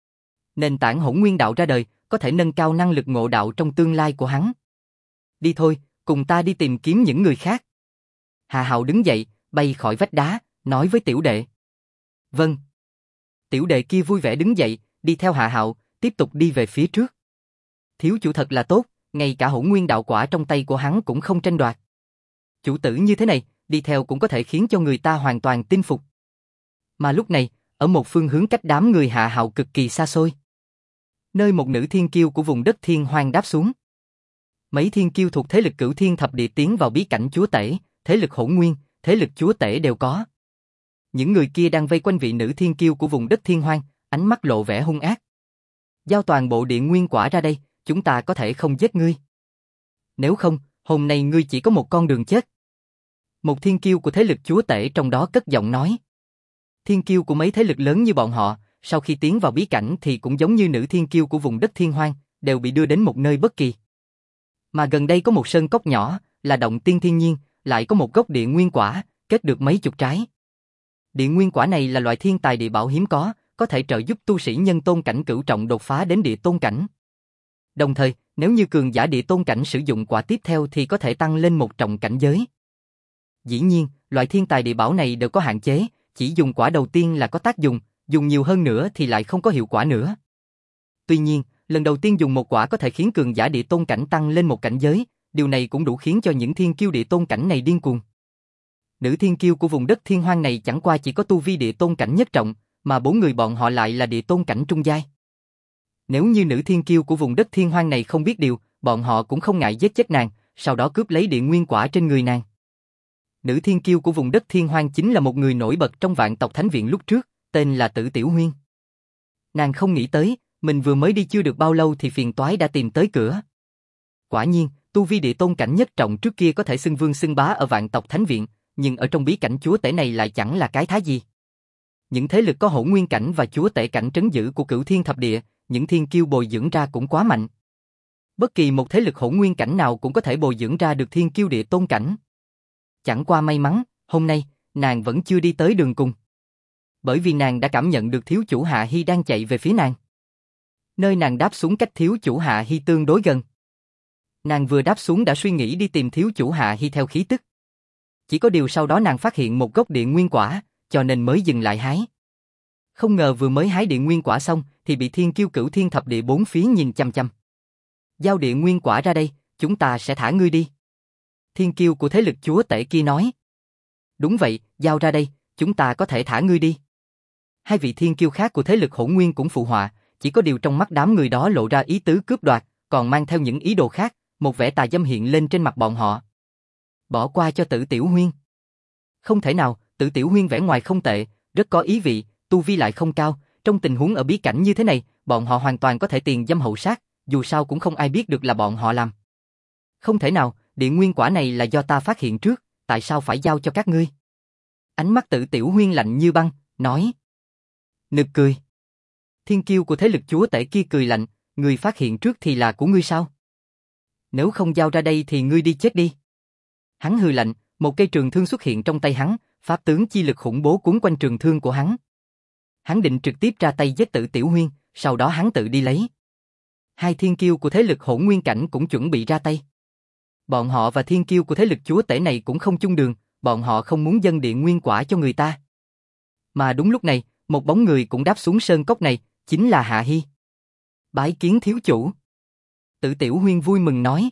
Nền tảng hỗn nguyên đạo ra đời, có thể nâng cao năng lực ngộ đạo trong tương lai của hắn. Đi thôi, cùng ta đi tìm kiếm những người khác. Hạ Hạo đứng dậy, bay khỏi vách đá, nói với tiểu đệ. Vâng. Tiểu đệ kia vui vẻ đứng dậy, đi theo Hạ Hạo, tiếp tục đi về phía trước. Thiếu chủ thật là tốt, ngay cả hỗn nguyên đạo quả trong tay của hắn cũng không tranh đoạt. Chủ tử như thế này, đi theo cũng có thể khiến cho người ta hoàn toàn tin phục. Mà lúc này, ở một phương hướng cách đám người Hạ Hạo cực kỳ xa xôi, nơi một nữ thiên kiêu của vùng đất thiên hoang đáp xuống. Mấy thiên kiêu thuộc thế lực Cửu Thiên Thập Địa tiến vào bí cảnh chúa tể, thế lực hỗn nguyên, thế lực chúa tể đều có. Những người kia đang vây quanh vị nữ thiên kiêu của vùng đất thiên hoang, ánh mắt lộ vẻ hung ác. Giao toàn bộ địa nguyên quả ra đây, chúng ta có thể không giết ngươi. Nếu không, hôm nay ngươi chỉ có một con đường chết. Một thiên kiêu của thế lực chúa tể trong đó cất giọng nói. Thiên kiêu của mấy thế lực lớn như bọn họ, sau khi tiến vào bí cảnh thì cũng giống như nữ thiên kiêu của vùng đất thiên hoang, đều bị đưa đến một nơi bất kỳ. Mà gần đây có một sơn cốc nhỏ, là động tiên thiên nhiên, lại có một gốc địa nguyên quả, kết được mấy chục trái. Địa nguyên quả này là loại thiên tài địa bảo hiếm có thể trợ giúp tu sĩ nhân tôn cảnh cửu trọng đột phá đến địa tôn cảnh. Đồng thời, nếu như cường giả địa tôn cảnh sử dụng quả tiếp theo thì có thể tăng lên một trọng cảnh giới. Dĩ nhiên, loại thiên tài địa bảo này đều có hạn chế, chỉ dùng quả đầu tiên là có tác dụng, dùng nhiều hơn nữa thì lại không có hiệu quả nữa. Tuy nhiên, lần đầu tiên dùng một quả có thể khiến cường giả địa tôn cảnh tăng lên một cảnh giới, điều này cũng đủ khiến cho những thiên kiêu địa tôn cảnh này điên cuồng. Nữ thiên kiêu của vùng đất thiên hoang này chẳng qua chỉ có tu vi địa tôn cảnh nhất trọng, mà bốn người bọn họ lại là địa tôn cảnh trung giai. Nếu như nữ thiên kiêu của vùng đất thiên hoang này không biết điều, bọn họ cũng không ngại giết chết nàng, sau đó cướp lấy địa nguyên quả trên người nàng. Nữ thiên kiêu của vùng đất thiên hoang chính là một người nổi bật trong vạn tộc thánh viện lúc trước, tên là Tử Tiểu Huyên. Nàng không nghĩ tới, mình vừa mới đi chưa được bao lâu thì phiền toái đã tìm tới cửa. Quả nhiên, tu vi địa tôn cảnh nhất trọng trước kia có thể xưng vương xưng bá ở vạn tộc thánh viện, nhưng ở trong bí cảnh chúa tể này lại chẳng là cái thá gì. Những thế lực có hỗn nguyên cảnh và chúa tể cảnh trấn giữ của Cửu Thiên Thập Địa, những thiên kiêu bồi dưỡng ra cũng quá mạnh. Bất kỳ một thế lực hỗn nguyên cảnh nào cũng có thể bồi dưỡng ra được thiên kiêu địa tôn cảnh. Chẳng qua may mắn, hôm nay, nàng vẫn chưa đi tới đường cùng. Bởi vì nàng đã cảm nhận được thiếu chủ Hạ Hi đang chạy về phía nàng. Nơi nàng đáp xuống cách thiếu chủ Hạ Hi tương đối gần. Nàng vừa đáp xuống đã suy nghĩ đi tìm thiếu chủ Hạ Hi theo khí tức. Chỉ có điều sau đó nàng phát hiện một gốc địa nguyên quả, cho nên mới dừng lại hái. Không ngờ vừa mới hái địa nguyên quả xong thì bị thiên kiêu Cửu Thiên Thập Địa bốn phía nhìn chăm chăm. Giao địa nguyên quả ra đây, chúng ta sẽ thả ngươi đi. Thiên kiêu của thế lực chúa tể kia nói. Đúng vậy, giao ra đây, chúng ta có thể thả ngươi đi. Hai vị thiên kiêu khác của thế lực Hỗn Nguyên cũng phụ họa, chỉ có điều trong mắt đám người đó lộ ra ý tứ cướp đoạt, còn mang theo những ý đồ khác, một vẻ tà dâm hiện lên trên mặt bọn họ. Bỏ qua cho Tử Tiểu Huyên. Không thể nào, Tử Tiểu Huyên vẻ ngoài không tệ, rất có ý vị, tu vi lại không cao, trong tình huống ở bí cảnh như thế này, bọn họ hoàn toàn có thể tiền dâm hậu sát, dù sao cũng không ai biết được là bọn họ làm. Không thể nào, địa nguyên quả này là do ta phát hiện trước, tại sao phải giao cho các ngươi? Ánh mắt Tử Tiểu Huyên lạnh như băng, nói. Nực cười. Thiên kiêu của thế lực chúa tể kia cười lạnh, người phát hiện trước thì là của ngươi sao? Nếu không giao ra đây thì ngươi đi chết đi. Hắn hừ lạnh, một cây trường thương xuất hiện trong tay hắn, pháp tướng chi lực khủng bố cuốn quanh trường thương của hắn. Hắn định trực tiếp ra tay giết Tử Tiểu Huyên, sau đó hắn tự đi lấy. Hai thiên kiêu của thế lực Hỗn Nguyên cảnh cũng chuẩn bị ra tay. Bọn họ và thiên kiêu của thế lực chúa tể này cũng không chung đường, bọn họ không muốn dâng địa nguyên quả cho người ta. Mà đúng lúc này, một bóng người cũng đáp xuống sơn cốc này, chính là Hạ Hi. Bái kiến thiếu chủ. Tử Tiểu Huyên vui mừng nói.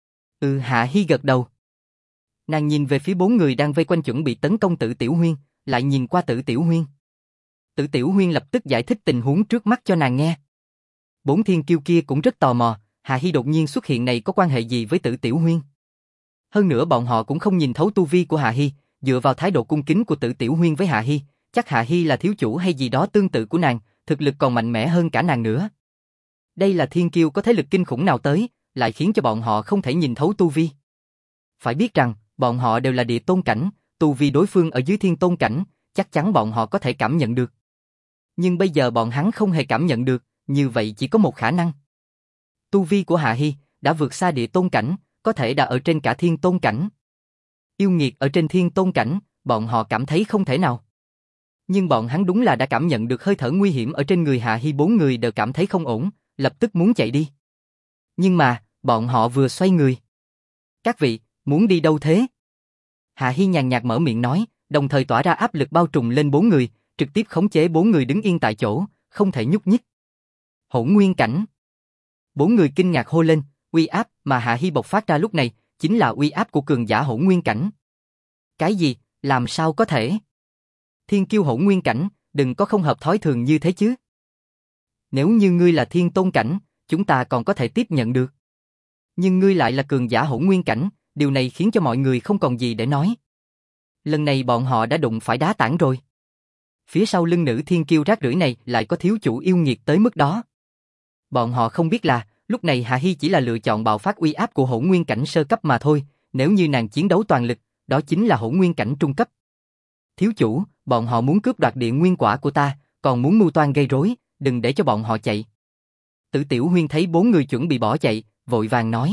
Hạ Hi gật đầu. Nàng nhìn về phía bốn người đang vây quanh chuẩn bị tấn công Tử Tiểu Huyên, lại nhìn qua Tử Tiểu Huyên. Tử Tiểu Huyên lập tức giải thích tình huống trước mắt cho nàng nghe. Bốn thiên kiêu kia cũng rất tò mò, Hạ Hi đột nhiên xuất hiện này có quan hệ gì với Tử Tiểu Huyên. Hơn nữa bọn họ cũng không nhìn thấu tu vi của Hạ Hi, dựa vào thái độ cung kính của Tử Tiểu Huyên với Hạ Hi, chắc Hạ Hi là thiếu chủ hay gì đó tương tự của nàng, thực lực còn mạnh mẽ hơn cả nàng nữa. Đây là thiên kiêu có thế lực kinh khủng nào tới, lại khiến cho bọn họ không thể nhìn thấu tu vi. Phải biết rằng, bọn họ đều là địa tôn cảnh, tu vi đối phương ở dưới thiên tôn cảnh, chắc chắn bọn họ có thể cảm nhận được. Nhưng bây giờ bọn hắn không hề cảm nhận được, như vậy chỉ có một khả năng. Tu vi của Hạ Hi đã vượt xa địa tôn cảnh, có thể đã ở trên cả thiên tôn cảnh. Yêu nghiệt ở trên thiên tôn cảnh, bọn họ cảm thấy không thể nào. Nhưng bọn hắn đúng là đã cảm nhận được hơi thở nguy hiểm ở trên người Hạ Hi, bốn người đều cảm thấy không ổn, lập tức muốn chạy đi. Nhưng mà, bọn họ vừa xoay người. Các vị, muốn đi đâu thế? Hạ Hi nhàn nhạt mở miệng nói, đồng thời tỏa ra áp lực bao trùm lên bốn người, trực tiếp khống chế bốn người đứng yên tại chỗ, không thể nhúc nhích. Hỗn Nguyên cảnh. Bốn người kinh ngạc hô lên, uy áp mà Hạ Hi bộc phát ra lúc này, chính là uy áp của cường giả Hỗn Nguyên cảnh. Cái gì, làm sao có thể? Thiên kiêu Hỗn Nguyên cảnh, đừng có không hợp thói thường như thế chứ. Nếu như ngươi là thiên tôn cảnh, chúng ta còn có thể tiếp nhận được. Nhưng ngươi lại là cường giả Hỗn Nguyên cảnh, điều này khiến cho mọi người không còn gì để nói. Lần này bọn họ đã đụng phải đá tảng rồi. Phía sau lưng nữ thiên kiêu rác rưởi này lại có thiếu chủ yêu nghiệt tới mức đó. Bọn họ không biết là, lúc này Hạ Hi chỉ là lựa chọn bạo phát uy áp của Hỗn Nguyên cảnh sơ cấp mà thôi, nếu như nàng chiến đấu toàn lực, đó chính là Hỗn Nguyên cảnh trung cấp. Thiếu chủ, bọn họ muốn cướp đoạt địa nguyên quả của ta, còn muốn mưu toan gây rối, đừng để cho bọn họ chạy. Tử Tiểu Huyên thấy bốn người chuẩn bị bỏ chạy, vội vàng nói.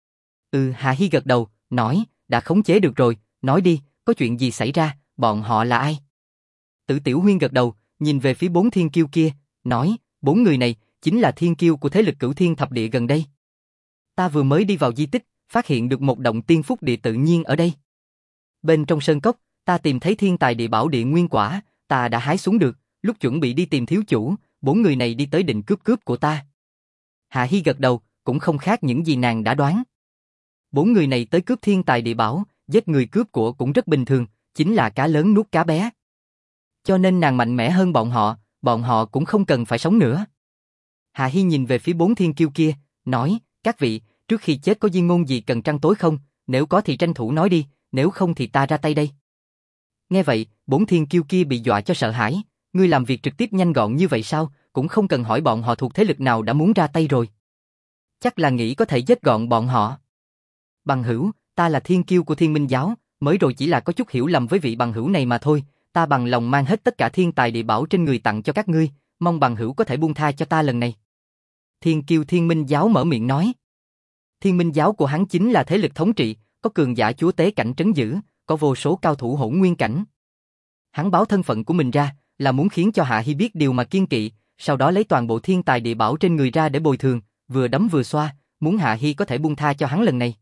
Hạ Hi gật đầu, nói, đã khống chế được rồi, nói đi, có chuyện gì xảy ra, bọn họ là ai? Tử Tiểu Huyên gật đầu, nhìn về phía bốn thiên kiêu kia, nói, bốn người này, chính là thiên kiêu của thế lực Cửu Thiên Thập Địa gần đây. Ta vừa mới đi vào di tích, phát hiện được một động tiên phúc địa tự nhiên ở đây. Bên trong sơn cốc, ta tìm thấy thiên tài địa bảo địa nguyên quả, ta đã hái xuống được, lúc chuẩn bị đi tìm thiếu chủ, bốn người này đi tới định cướp của ta. Hạ Hi gật đầu, cũng không khác những gì nàng đã đoán. Bốn người này tới cướp thiên tài địa bảo, giết người cướp của cũng rất bình thường, chính là cá lớn nuốt cá bé. Cho nên nàng mạnh mẽ hơn bọn họ cũng không cần phải sống nữa. Hạ Hi nhìn về phía bốn thiên kiêu kia, nói, các vị, trước khi chết có di ngôn gì cần trăn tối không, nếu có thì tranh thủ nói đi, nếu không thì ta ra tay đây. Nghe vậy, bốn thiên kiêu kia bị dọa cho sợ hãi, ngươi làm việc trực tiếp nhanh gọn như vậy sao, cũng không cần hỏi bọn họ thuộc thế lực nào đã muốn ra tay rồi. Chắc là nghĩ có thể giết gọn bọn họ. Bằng hữu, ta là thiên kiêu của Thiên Minh giáo, mới rồi chỉ là có chút hiểu lầm với vị bằng hữu này mà thôi, ta bằng lòng mang hết tất cả thiên tài địa bảo trên người tặng cho các ngươi, mong bằng hữu có thể buông tha cho ta lần này. Thiên kiêu Thiên Minh giáo mở miệng nói. Thiên Minh giáo của hắn chính là thế lực thống trị, có cường giả chúa tế cảnh trấn giữ, có vô số cao thủ Hỗn Nguyên cảnh. Hắn báo thân phận của mình ra, là muốn khiến cho Hạ Hi biết điều mà kiêng kỵ, sau đó lấy toàn bộ thiên tài địa bảo trên người ra để bồi thường, vừa đấm vừa xoa, muốn Hạ Hi có thể buông tha cho hắn lần này.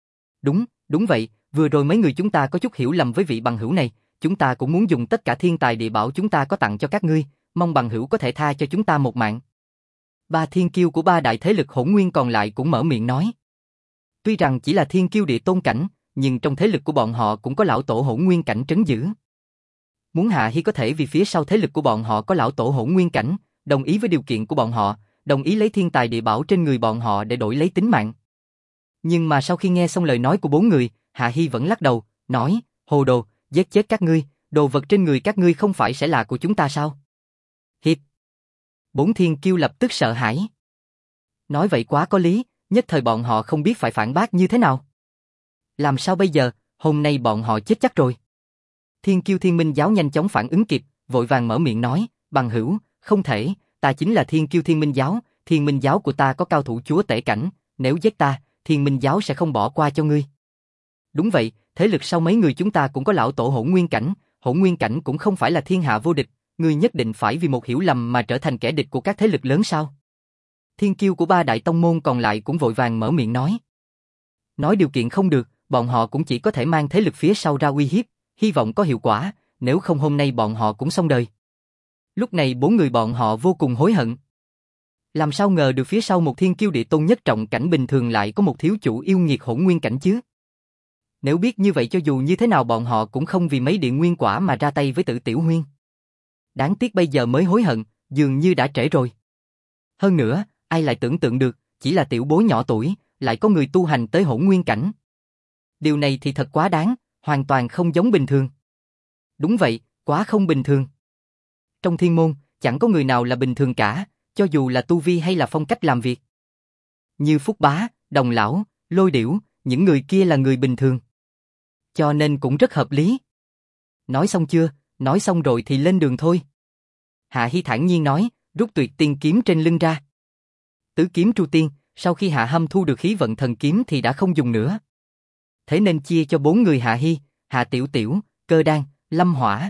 Đúng vậy, vừa rồi mấy người chúng ta có chút hiểu lầm với vị bằng hữu này, chúng ta cũng muốn dùng tất cả thiên tài địa bảo chúng ta có tặng cho các ngươi, mong bằng hữu có thể tha cho chúng ta một mạng. Ba thiên kiêu của ba đại thế lực Hỗn Nguyên còn lại cũng mở miệng nói. Tuy rằng chỉ là thiên kiêu địa tôn cảnh, nhưng trong thế lực của bọn họ cũng có lão tổ hỗn nguyên cảnh trấn giữ. Muốn Hạ Hi có thể vì phía sau thế lực của bọn họ có lão tổ hỗn nguyên cảnh, đồng ý với điều kiện của bọn họ, đồng ý lấy thiên tài địa bảo trên người bọn họ để đổi lấy tính mạng. Nhưng mà sau khi nghe xong lời nói của bốn người, Hạ Hi vẫn lắc đầu, nói, hồ đồ, giết chết các ngươi, đồ vật trên người các ngươi không phải sẽ là của chúng ta sao? Hiệp. Bốn thiên kiêu lập tức sợ hãi. Nói vậy quá có lý, nhất thời bọn họ không biết phải phản bác như thế nào. Làm sao bây giờ, hôm nay bọn họ chết chắc rồi. Thiên kiêu Thiên Minh Giáo nhanh chóng phản ứng kịp, vội vàng mở miệng nói, bằng hữu, không thể, ta chính là Thiên kiêu Thiên Minh Giáo, Thiên Minh Giáo của ta có cao thủ chúa tể cảnh, nếu giết ta, Thiên Minh Giáo sẽ không bỏ qua cho ngươi. Đúng vậy, thế lực sau mấy người chúng ta cũng có lão tổ hỗn nguyên cảnh cũng không phải là thiên hạ vô địch, ngươi nhất định phải vì một hiểu lầm mà trở thành kẻ địch của các thế lực lớn sao? Thiên kiêu của ba đại tông môn còn lại cũng vội vàng mở miệng nói. Nói điều kiện không được, bọn họ cũng chỉ có thể mang thế lực phía sau ra uy hiếp, hy vọng có hiệu quả, nếu không hôm nay bọn họ cũng xong đời. Lúc này bốn người bọn họ vô cùng hối hận. Làm sao ngờ được phía sau một thiên kiêu địa tôn nhất trọng cảnh bình thường lại có một thiếu chủ yêu nghiệt hỗn nguyên cảnh chứ? Nếu biết như vậy cho dù như thế nào bọn họ cũng không vì mấy điện nguyên quả mà ra tay với Tử Tiểu Huyên. Đáng tiếc bây giờ mới hối hận, dường như đã trễ rồi. Hơn nữa, ai lại tưởng tượng được, chỉ là tiểu bối nhỏ tuổi, lại có người tu hành tới hỗn nguyên cảnh. Điều này thì thật quá đáng, hoàn toàn không giống bình thường. Đúng vậy, quá không bình thường. Trong thiên môn, chẳng có người nào là bình thường cả, cho dù là tu vi hay là phong cách làm việc. Như Phúc Bá, Đồng Lão, Lôi Điểu, những người kia là người bình thường. Cho nên cũng rất hợp lý. Nói xong chưa? Nói xong rồi thì lên đường thôi. Hạ Hi thản nhiên nói, rút tuyệt tiên kiếm trên lưng ra. Tứ kiếm Tru Tiên, sau khi Hạ Hâm thu được khí vận thần kiếm thì đã không dùng nữa. Thế nên chia cho bốn người Hạ Hi, Hạ Tiểu Tiểu, Cơ Đan, Lâm Hỏa.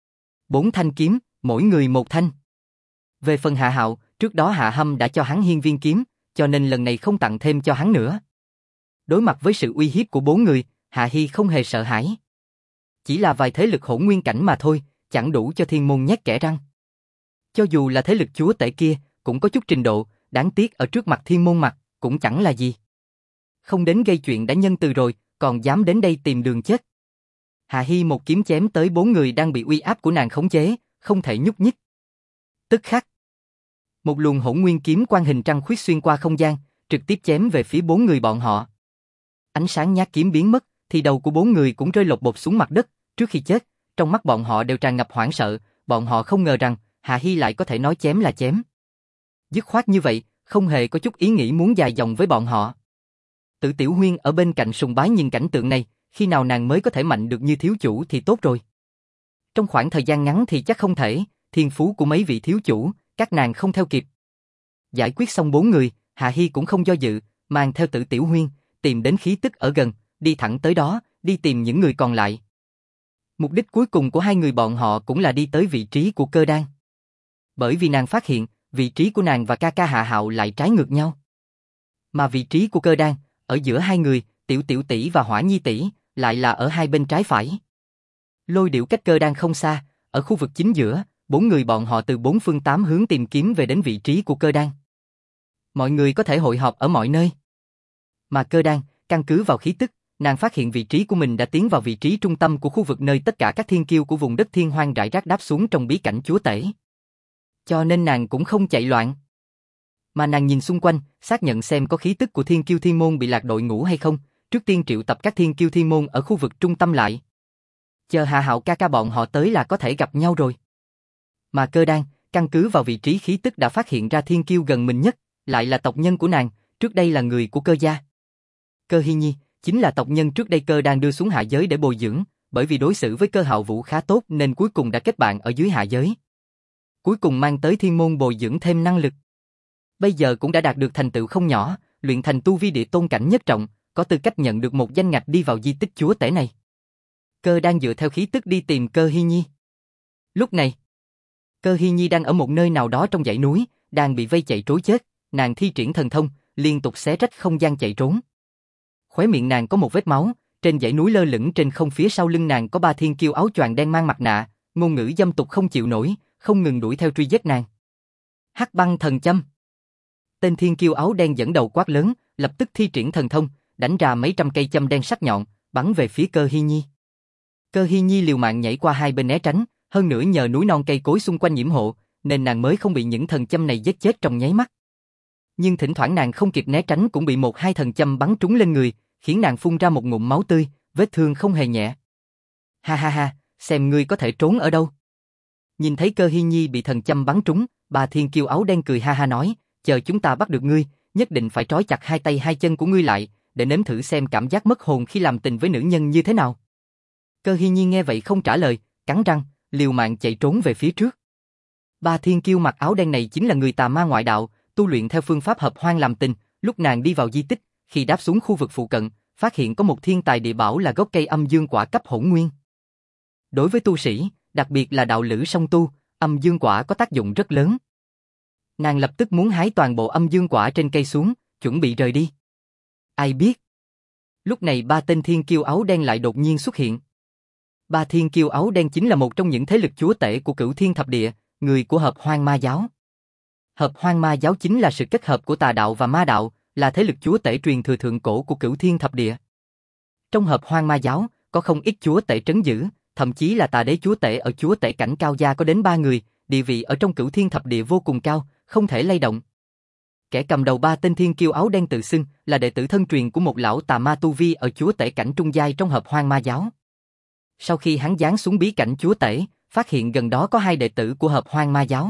4 thanh kiếm, mỗi người một thanh. Về phần Hạ Hạo, trước đó Hạ Hâm đã cho hắn hiên viên kiếm, cho nên lần này không tặng thêm cho hắn nữa. Đối mặt với sự uy hiếp của bốn người, Hạ Hi không hề sợ hãi. Chỉ là vài thế lực hỗn nguyên cảnh mà thôi, chẳng đủ cho thiên môn nhét kẽ răng. Cho dù là thế lực chúa tể kia, cũng có chút trình độ, đáng tiếc ở trước mặt thiên môn mặt, cũng chẳng là gì. Không đến gây chuyện đã nhân từ rồi, còn dám đến đây tìm đường chết. Hạ Hi một kiếm chém tới bốn người đang bị uy áp của nàng khống chế, không thể nhúc nhích. Tức khắc, một luồng hỗn nguyên kiếm quang hình trăng khuyết xuyên qua không gian, trực tiếp chém về phía bốn người bọn họ. Ánh sáng nhát kiếm biến mất, thì đầu của bốn người cũng rơi lột bột xuống mặt đất. Trước khi chết, trong mắt bọn họ đều tràn ngập hoảng sợ, bọn họ không ngờ rằng Hạ Hi lại có thể nói chém là chém. Dứt khoát như vậy, không hề có chút ý nghĩ muốn dài dòng với bọn họ. Tử Tiểu Huyên ở bên cạnh sùng bái nhìn cảnh tượng này, khi nào nàng mới có thể mạnh được như thiếu chủ thì tốt rồi. Trong khoảng thời gian ngắn thì chắc không thể, thiên phú của mấy vị thiếu chủ, các nàng không theo kịp. Giải quyết xong bốn người, Hạ Hi cũng không do dự, mang theo Tử Tiểu Huyên, tìm đến khí tức ở gần, đi thẳng tới đó, đi tìm những người còn lại. Mục đích cuối cùng của hai người bọn họ cũng là đi tới vị trí của Cơ Đan. Bởi vì nàng phát hiện, vị trí của nàng và ca ca Hạ Hạo lại trái ngược nhau. Mà vị trí của Cơ Đan, ở giữa hai người, Tiểu Tiểu tỷ và Hỏa Nhi tỷ, lại là ở hai bên trái phải. Lôi Điểu cách Cơ Đan không xa, ở khu vực chính giữa, bốn người bọn họ từ bốn phương tám hướng tìm kiếm về đến vị trí của Cơ Đan. Mọi người có thể hội họp ở mọi nơi. Mà Cơ Đan, căn cứ vào khí tức, nàng phát hiện vị trí của mình đã tiến vào vị trí trung tâm của khu vực nơi tất cả các thiên kiêu của vùng đất thiên hoang rải rác đáp xuống trong bí cảnh chúa tể. Cho nên nàng cũng không chạy loạn. Mà nàng nhìn xung quanh, xác nhận xem có khí tức của thiên kiêu thiên môn bị lạc đội ngũ hay không, trước tiên triệu tập các thiên kiêu thiên môn ở khu vực trung tâm lại. Chờ Hạ Hạo ca ca bọn họ tới là có thể gặp nhau rồi. Mà Cơ Đan, căn cứ vào vị trí khí tức đã phát hiện ra thiên kiêu gần mình nhất, lại là tộc nhân của nàng, trước đây là người của Cơ gia. Cơ Hi Nhi, chính là tộc nhân trước đây Cơ Đan đưa xuống hạ giới để bồi dưỡng, bởi vì đối xử với Cơ Hạo Vũ khá tốt nên cuối cùng đã kết bạn ở dưới hạ giới. Cuối cùng mang tới thiên môn bồi dưỡng thêm năng lực. Bây giờ cũng đã đạt được thành tựu không nhỏ, luyện thành tu vi địa tôn cảnh nhất trọng, có tư cách nhận được một danh ngạch đi vào di tích chúa tể này. Cơ Đan dựa theo khí tức đi tìm Cơ Hi Nhi. Lúc này, Cơ Hi Nhi đang ở một nơi nào đó trong dãy núi, đang bị vây chạy trối chết, nàng thi triển thần thông, liên tục xé rách không gian chạy trốn. Khóe miệng nàng có một vết máu, trên dãy núi lơ lửng trên không phía sau lưng nàng có ba thiên kiêu áo choàng đen mang mặt nạ, ngôn ngữ dâm tục không chịu nổi, không ngừng đuổi theo truy giết nàng. Hắc băng thần châm. Tên thiên kiêu áo đen dẫn đầu quát lớn, lập tức thi triển thần thông, đánh ra mấy trăm cây châm đen sắc nhọn, bắn về phía Cơ Hi Nhi. Cơ Hi Nhi liều mạng nhảy qua hai bên né tránh, hơn nữa nhờ núi non cây cối xung quanh yểm hộ, nên nàng mới không bị những thần châm này giết chết trong nháy mắt. Nhưng thỉnh thoảng nàng không kịp né tránh cũng bị một hai thần châm bắn trúng lên người, khiến nàng phun ra một ngụm máu tươi, vết thương không hề nhẹ. Ha ha ha, xem ngươi có thể trốn ở đâu. Nhìn thấy Cơ Hi Nhi bị thần châm bắn trúng, bà thiên kiêu áo đen cười ha ha nói, chờ chúng ta bắt được ngươi, nhất định phải trói chặt hai tay hai chân của ngươi lại, để nếm thử xem cảm giác mất hồn khi làm tình với nữ nhân như thế nào. Cơ Hi Nhi nghe vậy không trả lời, cắn răng, liều mạng chạy trốn về phía trước. Ba thiên kiêu mặc áo đen này chính là người tà ma ngoại đạo, tu luyện theo phương pháp hợp hoan làm tình. Lúc nàng đi vào di tích, khi đáp xuống khu vực phụ cận, phát hiện có một thiên tài địa bảo là gốc cây âm dương quả cấp hỗn nguyên. Đối với tu sĩ, đặc biệt là đạo lữ song tu, âm dương quả có tác dụng rất lớn. Nàng lập tức muốn hái toàn bộ âm dương quả trên cây xuống, chuẩn bị rời đi. Ai biết? Lúc này ba tên thiên kiêu áo đen lại đột nhiên xuất hiện. Ba thiên kiêu áo đen chính là một trong những thế lực chúa tể của Cửu Thiên Thập Địa, người của Hợp Hoan Ma Giáo. Hợp Hoan Ma Giáo chính là sự kết hợp của tà đạo và ma đạo, là thế lực chúa tể truyền thừa thượng cổ của Cửu Thiên Thập Địa. Trong Hợp Hoan Ma Giáo, có không ít chúa tể trấn giữ, thậm chí là tà đế chúa tể ở chúa tể cảnh cao gia có đến 3 người, địa vị ở trong Cửu Thiên Thập Địa vô cùng cao, không thể lay động. Kẻ cầm đầu ba tên thiên kiêu áo đen tự xưng là đệ tử thân truyền của một lão tà ma tu vi ở chúa tể cảnh trung giai trong Hợp Hoan Ma Giáo. Sau khi hắn giáng xuống bí cảnh chúa tể, phát hiện gần đó có 2 đệ tử của Hợp Hoan Ma Giáo.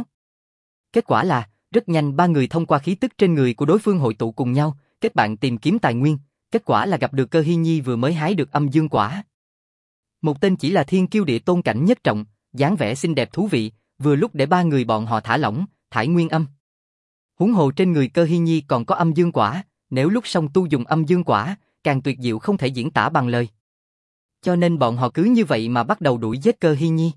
Kết quả là, rất nhanh 3 người thông qua khí tức trên người của đối phương hội tụ cùng nhau, kết bạn tìm kiếm tài nguyên, kết quả là gặp được Cơ Hi Nhi vừa mới hái được âm dương quả. Một tên chỉ là thiên kiêu địa tôn cảnh nhất trọng, dáng vẻ xinh đẹp thú vị, vừa lúc để 3 người bọn họ thả lỏng, thải nguyên âm. Huống hồ trên người Cơ Hi Nhi còn có âm dương quả, nếu lúc song tu dùng âm dương quả, càng tuyệt diệu không thể diễn tả bằng lời. Cho nên bọn họ cứ như vậy mà bắt đầu đuổi giết Cơ Hi Nhi.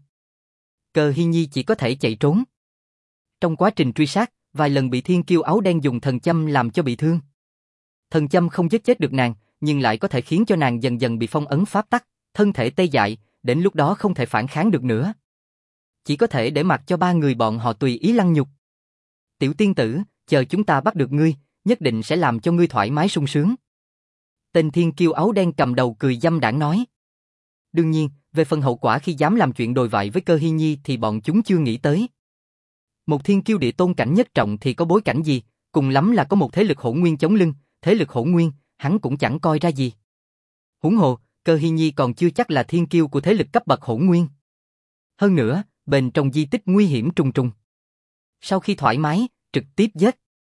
Cơ Hi Nhi chỉ có thể chạy trốn. Trong quá trình truy sát, vài lần bị thiên kiêu áo đen dùng thần châm làm cho bị thương. Thần châm không giết chết được nàng, nhưng lại có thể khiến cho nàng dần dần bị phong ấn pháp tắc, thân thể tê dại, đến lúc đó không thể phản kháng được nữa. Chỉ có thể để mặc cho 3 người bọn họ tùy ý lăng nhục. Tiểu tiên tử, chờ chúng ta bắt được ngươi, nhất định sẽ làm cho ngươi thoải mái sung sướng. Tên thiên kiêu áo đen cầm đầu cười dâm đãng nói. Đương nhiên, về phần hậu quả khi dám làm chuyện đồi bại với Cơ Hi Nhi thì bọn chúng chưa nghĩ tới. Một thiên kiêu địa tôn cảnh nhất trọng thì có bối cảnh gì, cùng lắm là có một thế lực hỗn nguyên chống lưng, thế lực hỗn nguyên, hắn cũng chẳng coi ra gì. Huống hồ, Cơ Hi Nhi còn chưa chắc là thiên kiêu của thế lực cấp bậc hỗn nguyên. Hơn nữa, bên trong di tích nguy hiểm trùng trùng. Sau khi thoải mái, trực tiếp giết.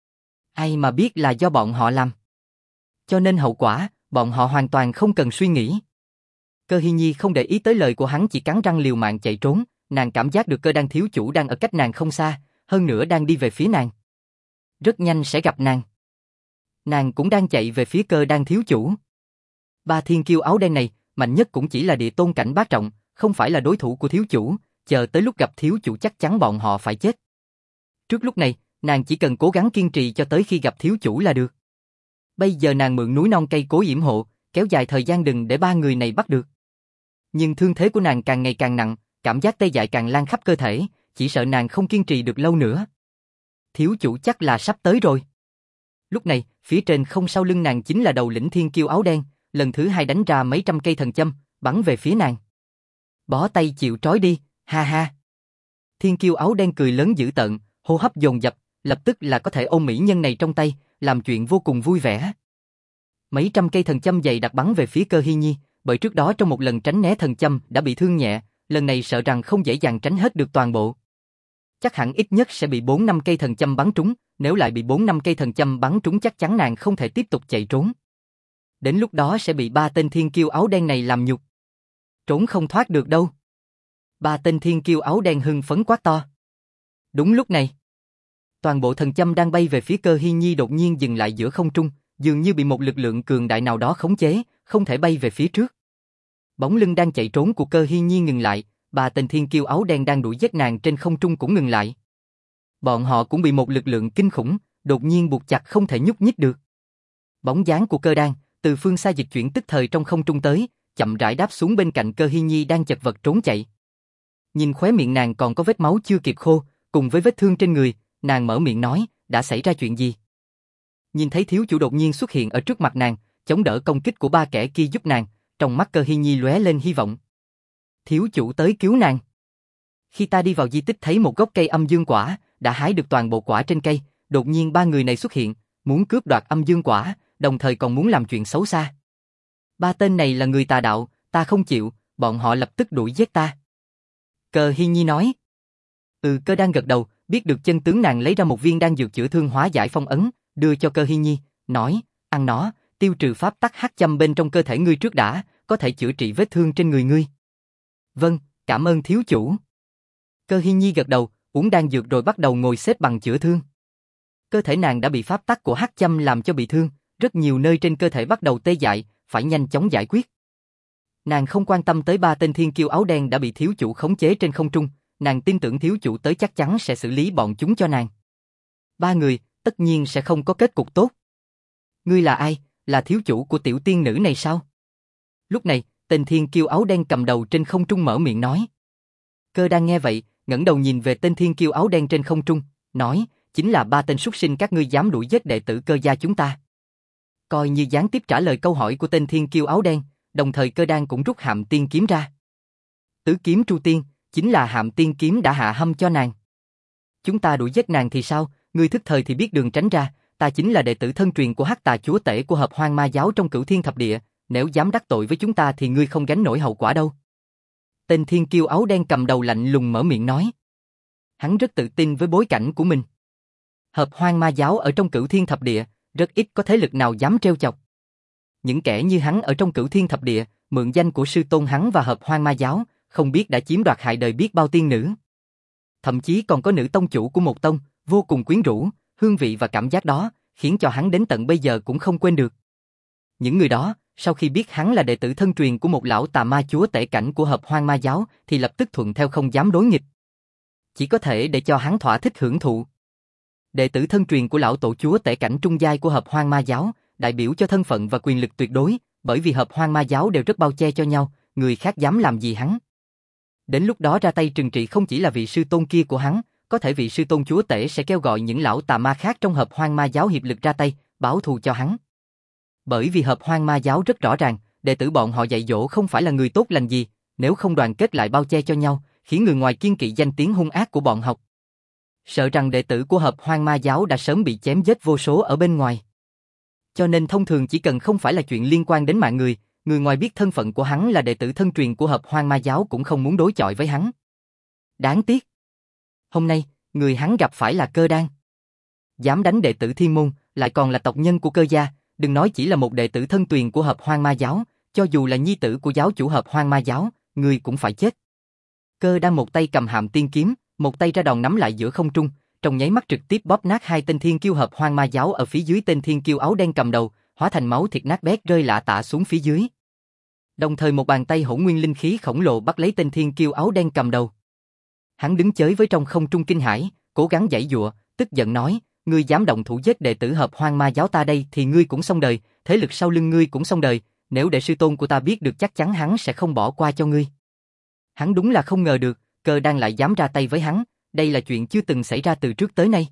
Ai mà biết là do bọn họ làm. Cho nên hậu quả, bọn họ hoàn toàn không cần suy nghĩ. Cơ Hi Nhi không để ý tới lời của hắn, chỉ cắn răng liều mạng chạy trốn, nàng cảm giác được Cơ Đan thiếu chủ đang ở cách nàng không xa, hơn nữa đang đi về phía nàng. Rất nhanh sẽ gặp nàng. Nàng cũng đang chạy về phía Cơ Đan thiếu chủ. 3 thiên kiêu áo đen này, mạnh nhất cũng chỉ là địa tôn cảnh bát trọng, không phải là đối thủ của thiếu chủ, chờ tới lúc gặp thiếu chủ chắc chắn bọn họ phải chết. Trước lúc này, nàng chỉ cần cố gắng kiên trì cho tới khi gặp thiếu chủ là được. Bây giờ nàng mượn núi non cây cối yểm hộ, kéo dài thời gian đừng để 3 người này bắt được. Nhưng thương thế của nàng càng ngày càng nặng, cảm giác tê dại càng lan khắp cơ thể, chỉ sợ nàng không kiên trì được lâu nữa. Thiếu chủ chắc là sắp tới rồi. Lúc này, phía trên không sau lưng nàng chính là đầu lĩnh thiên kiêu áo đen, lần thứ 2 đánh ra mấy trăm cây thần châm, bắn về phía nàng. Bó tay chịu trói đi, ha ha. Thiên kiêu áo đen cười lớn dữ tợn, hô hấp dồn dập, lập tức là có thể ôm mỹ nhân này trong tay, làm chuyện vô cùng vui vẻ. Mấy trăm cây thần châm dày đặc bắn về phía Cơ Hi Nhi, bởi trước đó trong một lần tránh né thần châm đã bị thương nhẹ, lần này sợ rằng không dễ dàng tránh hết được toàn bộ. Chắc hẳn ít nhất sẽ bị 4-5 cây thần châm bắn trúng, nếu lại bị 4-5 cây thần châm bắn trúng chắc chắn nàng không thể tiếp tục chạy trốn. Đến lúc đó sẽ bị 3 tên thiên kiêu áo đen này làm nhục. Trốn không thoát được đâu. 3 tên thiên kiêu áo đen hưng phấn quát to. Đúng lúc này, toàn bộ thần châm đang bay về phía Cơ Hi Nhi đột nhiên dừng lại giữa không trung, dường như bị một lực lượng cường đại nào đó khống chế, không thể bay về phía trước. Bóng lưng đang chạy trốn của Cơ Hi Nhi ngừng lại, 3 tên thiên kiêu áo đen đang đuổi giết nàng trên không trung cũng ngừng lại. Bọn họ cũng bị một lực lượng kinh khủng, đột nhiên buộc chặt không thể nhúc nhích được. Bóng dáng của Cơ Đan, từ phương xa dịch chuyển tức thời trong không trung tới, chậm rãi đáp xuống bên cạnh Cơ Hi Nhi đang chật vật trốn chạy. Nhìn khóe miệng nàng còn có vết máu chưa kịp khô, cùng với vết thương trên người, nàng mở miệng nói, đã xảy ra chuyện gì? Nhìn thấy thiếu chủ đột nhiên xuất hiện ở trước mặt nàng, chống đỡ công kích của 3 kẻ kia giúp nàng, trong mắt Cơ Hi Nhi lóe lên hy vọng. Thiếu chủ tới cứu nàng. Khi ta đi vào di tích thấy một gốc cây âm dương quả, đã hái được toàn bộ quả trên cây, đột nhiên ba người này xuất hiện, muốn cướp đoạt âm dương quả, đồng thời còn muốn làm chuyện xấu xa. Ba tên này là người tà đạo, ta không chịu, bọn họ lập tức đuổi giết ta. Cơ Hi Nhi nói. Cơ Đan gật đầu, biết được chân tướng, nàng lấy ra một viên đan dược chữa thương hóa giải phong ấn, đưa cho Cơ Hi Nhi, nói, ăn nó, tiêu trừ pháp tắc hắc châm bên trong cơ thể ngươi trước đã, có thể chữa trị vết thương trên người ngươi. Vâng, cảm ơn thiếu chủ. Cơ Hi Nhi gật đầu, uống đan dược rồi bắt đầu ngồi xếp bằng chữa thương. Cơ thể nàng đã bị pháp tắc của hắc châm làm cho bị thương, rất nhiều nơi trên cơ thể bắt đầu tê dại, phải nhanh chóng giải quyết. Nàng không quan tâm tới ba tên thiên kiêu áo đen đã bị thiếu chủ khống chế trên không trung, nàng tin tưởng thiếu chủ tới chắc chắn sẽ xử lý bọn chúng cho nàng. Ba người, tất nhiên sẽ không có kết cục tốt. Ngươi là ai, là thiếu chủ của tiểu tiên nữ này sao? Lúc này, tên thiên kiêu áo đen cầm đầu trên không trung mở miệng nói. Cơ Đan nghe vậy, ngẩng đầu nhìn về tên thiên kiêu áo đen trên không trung, nói, chính là ba tên súc sinh các ngươi dám đuổi giết đệ tử Cơ gia chúng ta. Coi như gián tiếp trả lời câu hỏi của tên thiên kiêu áo đen, đồng thời Cơ Đan cũng rút Hạm Tiên kiếm ra. Tứ kiếm Tru Tiên, chính là Hạm Tiên kiếm đã hạ hâm cho nàng. Chúng ta đuổi giết nàng thì sao, ngươi thức thời thì biết đường tránh ra, ta chính là đệ tử thân truyền của Hắc Tà chúa tể của Hợp Hoang Ma giáo trong Cửu Thiên Thập Địa, nếu dám đắc tội với chúng ta thì ngươi không gánh nổi hậu quả đâu. Tên thiên kiêu áo đen cầm đầu lạnh lùng mở miệng nói. Hắn rất tự tin với bối cảnh của mình. Hợp Hoang Ma giáo ở trong Cửu Thiên Thập Địa, rất ít có thế lực nào dám trêu chọc. Những kẻ như hắn ở trong Cửu Thiên Thập Địa, mượn danh của sư tôn hắn và Hợp Hoang Ma giáo, không biết đã chiếm đoạt hại đời biết bao tiên nữ. Thậm chí còn có nữ tông chủ của một tông, vô cùng quyến rũ, hương vị và cảm giác đó, khiến cho hắn đến tận bây giờ cũng không quên được. Những người đó, sau khi biết hắn là đệ tử thân truyền của một lão tà ma chúa tể cảnh của Hợp Hoang Ma giáo, thì lập tức thuận theo không dám đối nghịch. Chỉ có thể để cho hắn thỏa thích hưởng thụ. Đệ tử thân truyền của lão tổ chúa tể cảnh trung giai của Hợp Hoang Ma giáo, đại biểu cho thân phận và quyền lực tuyệt đối, bởi vì Hợp Hoang Ma giáo đều rất bao che cho nhau, người khác dám làm gì hắn. Đến lúc đó ra tay trừng trị không chỉ là vị sư tôn kia của hắn, có thể vị sư tôn chúa tể sẽ kêu gọi những lão tà ma khác trong Hợp Hoang Ma giáo hiệp lực ra tay, báo thù cho hắn. Bởi vì Hợp Hoang Ma giáo rất rõ ràng, đệ tử bọn họ dạy dỗ không phải là người tốt lành gì, nếu không đoàn kết lại bao che cho nhau, khiến người ngoài kiêng kỵ danh tiếng hung ác của bọn học. Sợ rằng đệ tử của Hợp Hoang Ma giáo đã sớm bị chém giết vô số ở bên ngoài. Cho nên thông thường chỉ cần không phải là chuyện liên quan đến mạng người, người ngoài biết thân phận của hắn là đệ tử thân truyền của Hợp Hoang Ma giáo cũng không muốn đối chọi với hắn. Đáng tiếc. Hôm nay, người hắn gặp phải là Cơ Đan. Dám đánh đệ tử Thiên Môn, lại còn là tộc nhân của Cơ gia, đừng nói chỉ là một đệ tử thân truyền của Hợp Hoang Ma giáo, cho dù là nhi tử của giáo chủ Hợp Hoang Ma giáo, người cũng phải chết. Cơ Đan một tay cầm Hạm Tiên kiếm, một tay ra đòn nắm lại giữa không trung, trong nháy mắt trực tiếp bóp nát hai tên thiên kiêu Hợp Hoang Ma giáo ở phía dưới tên thiên kiêu áo đen cầm đầu, hóa thành máu thịt nát bét rơi lả tả xuống phía dưới. Đồng thời một bàn tay hỗn nguyên linh khí khổng lồ bắt lấy tên thiên kiêu áo đen cầm đầu. Hắn đứng chới với trong không trung kinh hãi, cố gắng giãy giụa, tức giận nói, ngươi dám động thủ giết đệ tử Hợp Hoang Ma giáo ta đây thì ngươi cũng xong đời, thế lực sau lưng ngươi cũng xong đời, nếu để sư tôn của ta biết được chắc chắn hắn sẽ không bỏ qua cho ngươi. Hắn đúng là không ngờ được, Cơ Đan lại dám ra tay với hắn, đây là chuyện chưa từng xảy ra từ trước tới nay.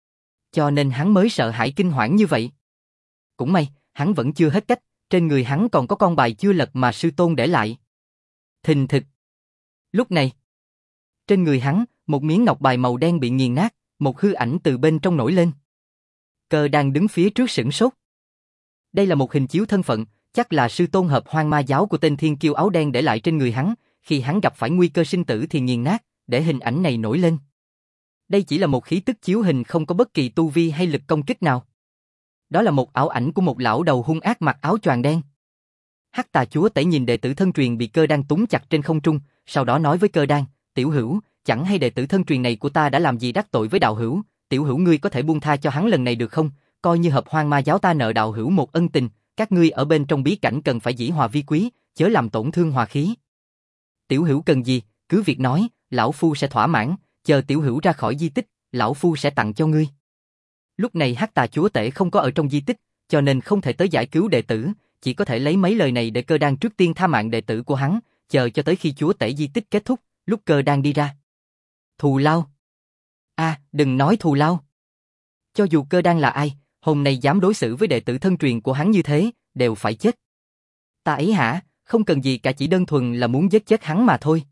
Cho nên hắn mới sợ hãi kinh hoảng như vậy. Cũng may, hắn vẫn chưa hết cách, trên người hắn còn có con bài chưa lật mà sư tôn để lại. Thình thịch. Lúc này, trên người hắn, một miếng ngọc bài màu đen bị nghiền nát, một hư ảnh từ bên trong nổi lên. Cơ Đan đứng phía trước sửng sốt. Đây là một hình chiếu thân phận, chắc là sư tôn Hợp Hoang Ma giáo của tên thiên kiêu áo đen để lại trên người hắn, khi hắn gặp phải nguy cơ sinh tử thì nghiền nát, để hình ảnh này nổi lên. Đây chỉ là một khí tức chiếu hình không có bất kỳ tu vi hay lực công kích nào. Đó là một ảo ảnh của một lão đầu hung ác mặc áo choàng đen. Hắc Tà chúa tể nhìn đệ tử thân truyền bị Cơ Đan túm chặt trên không trung, sau đó nói với Cơ Đan, tiểu hữu, chẳng hay đệ tử thân truyền này của ta đã làm gì đắc tội với đạo hữu, tiểu hữu ngươi có thể buông tha cho hắn lần này được không, coi như Hợp Hoang Ma giáo ta nợ đạo hữu một ân tình, các ngươi ở bên trong bí cảnh cần phải dĩ hòa vi quý, chớ làm tổn thương hòa khí. Tiểu hữu cần gì, cứ việc nói, lão phu sẽ thỏa mãn, chờ tiểu hữu ra khỏi di tích, lão phu sẽ tặng cho ngươi. Lúc này Hắc Tà chúa tể không có ở trong di tích, cho nên không thể tới giải cứu đệ tử, chỉ có thể lấy mấy lời này để Cơ Đan trước tiên tha mạng đệ tử của hắn, chờ cho tới khi chúa tể di tích kết thúc, lúc Cơ Đan đi ra. Thù lao. Đừng nói thù lao. Cho dù Cơ Đan là ai, hôm nay dám đối xử với đệ tử thân truyền của hắn như thế, đều phải chết. Ta ấy hả, không cần gì cả, chỉ đơn thuần là muốn giết chết hắn mà thôi.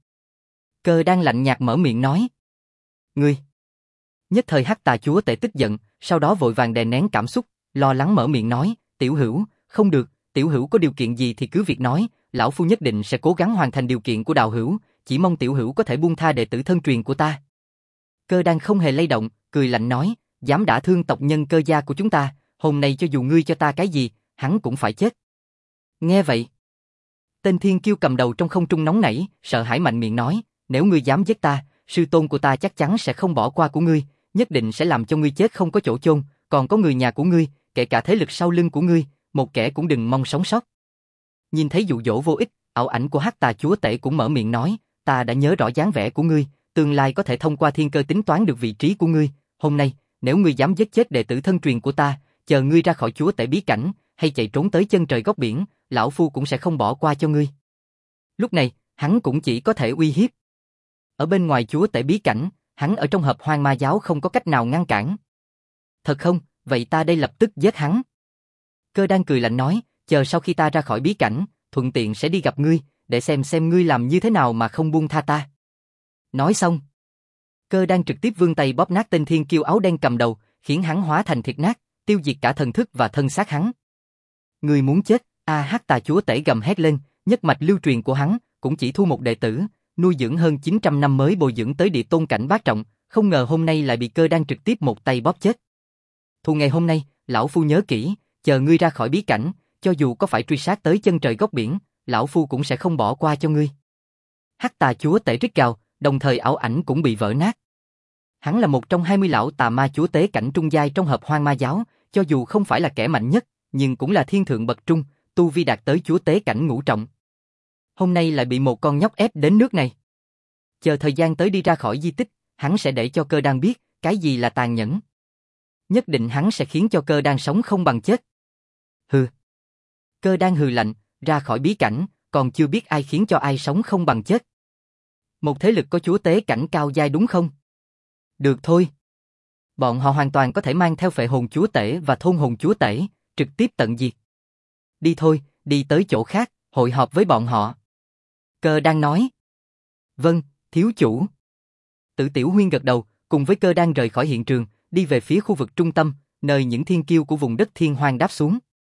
Cơ Đan lạnh nhạt mở miệng nói. Ngươi! Nhất thời Hắc Tà chúa tể tức giận, sau đó vội vàng đè nén cảm xúc, lo lắng mở miệng nói, tiểu hữu, không được, tiểu hữu có điều kiện gì thì cứ việc nói, lão phu nhất định sẽ cố gắng hoàn thành điều kiện của đạo hữu, chỉ mong tiểu hữu có thể buông tha đệ tử thân truyền của ta. Cơ Đan không hề lay động, cười lạnh nói, dám đả thương tộc nhân Cơ gia của chúng ta, hôm nay cho dù ngươi cho ta cái gì, hắn cũng phải chết. Nghe vậy, tên thiên kiêu cầm đầu trong không trung nóng nảy, sợ hãi mạnh miệng nói, nếu ngươi dám giết ta, sư tôn của ta chắc chắn sẽ không bỏ qua của ngươi, nhất định sẽ làm cho ngươi chết không có chỗ chôn, còn có người nhà của ngươi, kể cả thế lực sau lưng của ngươi, một kẻ cũng đừng mong sống sót. Nhìn thấy dụ dỗ vô ích, ảo ảnh của Hắc Tà chúa tể cũng mở miệng nói, ta đã nhớ rõ dáng vẻ của ngươi, tương lai có thể thông qua thiên cơ tính toán được vị trí của ngươi, hôm nay, nếu ngươi dám giết chết đệ tử thân truyền của ta, chờ ngươi ra khỏi chúa tể bí cảnh, hay chạy trốn tới chân trời góc biển, lão phu cũng sẽ không bỏ qua cho ngươi. Lúc này, hắn cũng chỉ có thể uy hiếp. Ở bên ngoài chúa tể bí cảnh, hắn ở trong hợp hoang ma giáo không có cách nào ngăn cản. Thật không, vậy ta đây lập tức giết hắn. Cơ Đan cười lạnh nói, chờ sau khi ta ra khỏi bí cảnh, thuận tiện sẽ đi gặp ngươi, để xem ngươi làm như thế nào mà không buông tha ta. Nói xong, Cơ Đan trực tiếp vươn tay bóp nát tên thiên kiêu áo đen cầm đầu, khiến hắn hóa thành thịt nát, tiêu diệt cả thần thức và thân xác hắn. Ngươi muốn chết? Hắc Tà chúa tể gầm hét lên, nhất mạch lưu truyền của hắn cũng chỉ thu một đệ tử, nuôi dưỡng hơn 900 năm mới bồi dưỡng tới địa tôn cảnh bát trọng, không ngờ hôm nay lại bị Cơ Đan trực tiếp một tay bóp chết. Thù ngày hôm nay, lão phu nhớ kỹ, chờ ngươi ra khỏi bí cảnh, cho dù có phải truy sát tới chân trời góc biển, lão phu cũng sẽ không bỏ qua cho ngươi. Hắc Tà chúa tể rít gào, đồng thời ảo ảnh cũng bị vỡ nát. Hắn là một trong 20 lão tà ma chúa tế cảnh trung giai trong hợp hoang ma giáo, cho dù không phải là kẻ mạnh nhất, nhưng cũng là thiên thượng bậc trung, tu vi đạt tới chúa tế cảnh ngũ trọng. Hôm nay lại bị một con nhóc ép đến nước này. Chờ thời gian tới đi ra khỏi di tích, hắn sẽ để cho Cơ Đan biết cái gì là tàn nhẫn. Nhất định hắn sẽ khiến cho Cơ Đan sống không bằng chết. Hừ. Cơ Đan hừ lạnh, ra khỏi bí cảnh, còn chưa biết ai khiến cho ai sống không bằng chết. Một thế lực có chúa tế cảnh cao giai đúng không? Được thôi. Bọn họ hoàn toàn có thể mang theo phệ hồn chúa tể và thôn hồn chúa tể, trực tiếp tận diệt. Đi thôi, đi tới chỗ khác, hội họp với bọn họ. Cơ Đan nói. Vâng, thiếu chủ. Tử Tiểu Huyên gật đầu, cùng với Cơ Đan rời khỏi hiện trường, đi về phía khu vực trung tâm, nơi những thiên kiêu của vùng đất thiên hoang đáp xuống.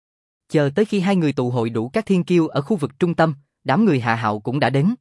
Chờ tới khi hai người tụ hội đủ các thiên kiêu ở khu vực trung tâm, đám người Hạ Hạo cũng đã đến.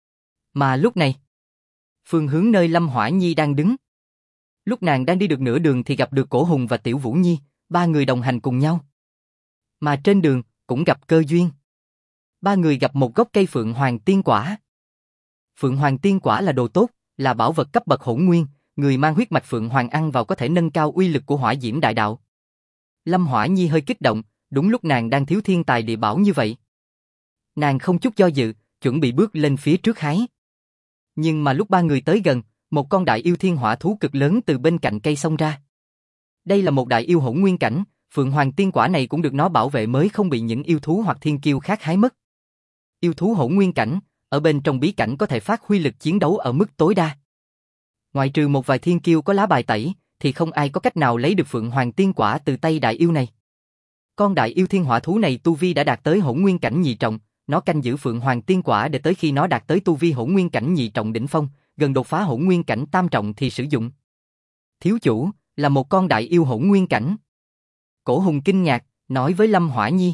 Mà lúc này, phương hướng nơi Lâm Hỏa Nhi đang đứng. Lúc nàng đang đi được nửa đường thì gặp được Cổ Hùng và Tiểu Vũ Nhi, ba người đồng hành cùng nhau. Mà trên đường, cũng gặp cơ duyên. Ba người gặp một gốc cây Phượng Hoàng Tiên Quả. Phượng Hoàng Tiên Quả là đồ tốt, là bảo vật cấp bậc hỗn nguyên, người mang huyết mạch Phượng Hoàng ăn vào có thể nâng cao uy lực của Hỏa Diễm Đại Đạo. Lâm Hỏa Nhi hơi kích động, đúng lúc nàng đang thiếu thiên tài địa bảo như vậy. Nàng không chút do dự, chuẩn bị bước lên phía trước hái. Nhưng mà lúc ba người tới gần, một con đại yêu thiên hỏa thú cực lớn từ bên cạnh cây xông ra. Đây là một đại yêu hỗn nguyên cảnh, Phượng Hoàng Tiên Quả này cũng được nó bảo vệ mới không bị những yêu thú hoặc thiên kiêu khác hái mất. Yêu thú hỗn nguyên cảnh, ở bên trong bí cảnh có thể phát huy lực chiến đấu ở mức tối đa. Ngoại trừ một vài thiên kiêu có lá bài tẩy, thì không ai có cách nào lấy được Phượng Hoàng Tiên Quả từ tay đại yêu này. Con đại yêu thiên hỏa thú này tu vi đã đạt tới hỗn nguyên cảnh nhị trọng, nó canh giữ Phượng Hoàng Tiên Quả để tới khi nó đạt tới tu vi hỗn nguyên cảnh nhị trọng đỉnh phong, gần đột phá hỗn nguyên cảnh tam trọng thì sử dụng. Thiếu chủ, là một con đại yêu hỗn nguyên cảnh. Cổ Hùng kinh ngạc, nói với Lâm Hỏa Nhi.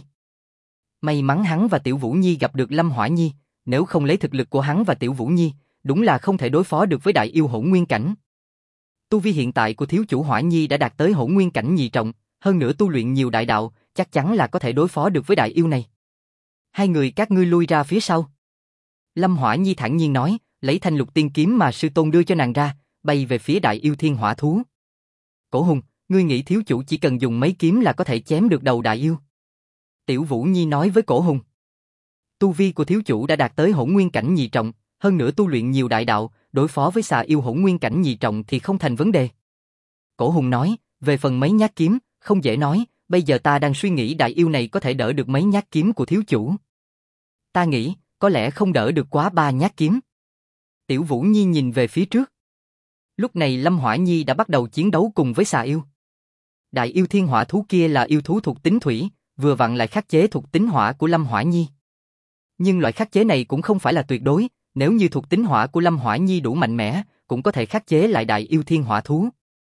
May mắn hắn và Tiểu Vũ Nhi gặp được Lâm Hỏa Nhi, nếu không lấy thực lực của hắn và Tiểu Vũ Nhi, đúng là không thể đối phó được với đại yêu hỗn nguyên cảnh. Tu vi hiện tại của thiếu chủ Hỏa Nhi đã đạt tới hỗn nguyên cảnh nhị trọng, hơn nữa tu luyện nhiều đại đạo, chắc chắn là có thể đối phó được với đại yêu này. Hai người các ngươi lui ra phía sau. Lâm Hỏa Nhi thản nhiên nói, lấy thanh lục tiên kiếm mà sư tôn đưa cho nàng ra, bay về phía đại yêu thiên hỏa thú. Cổ Hùng, ngươi nghĩ thiếu chủ chỉ cần dùng mấy kiếm là có thể chém được đầu đại yêu? Tiểu Vũ Nhi nói với Cổ Hùng. Tu vi của thiếu chủ đã đạt tới hỗn nguyên cảnh nhị trọng, hơn nữa tu luyện nhiều đại đạo, đối phó với xà yêu hỗn nguyên cảnh nhị trọng thì không thành vấn đề. Cổ Hùng nói, về phần mấy nhát kiếm, không dễ nói, bây giờ ta đang suy nghĩ đại yêu này có thể đỡ được mấy nhát kiếm của thiếu chủ. Ta nghĩ, có lẽ không đỡ được quá 3 nhát kiếm. Tiểu Vũ Nhi nhìn về phía trước. Lúc này Lâm Hỏa Nhi đã bắt đầu chiến đấu cùng với xà yêu. Đại yêu thiên hỏa thú kia là yêu thú thuộc tính thủy, vừa vặn lại khắc chế thuộc tính hỏa của Lâm Hỏa Nhi. Nhưng loại khắc chế này cũng không phải là tuyệt đối, nếu như thuộc tính hỏa của Lâm Hỏa Nhi đủ mạnh mẽ, cũng có thể khắc chế lại đại yêu thiên hỏa thú.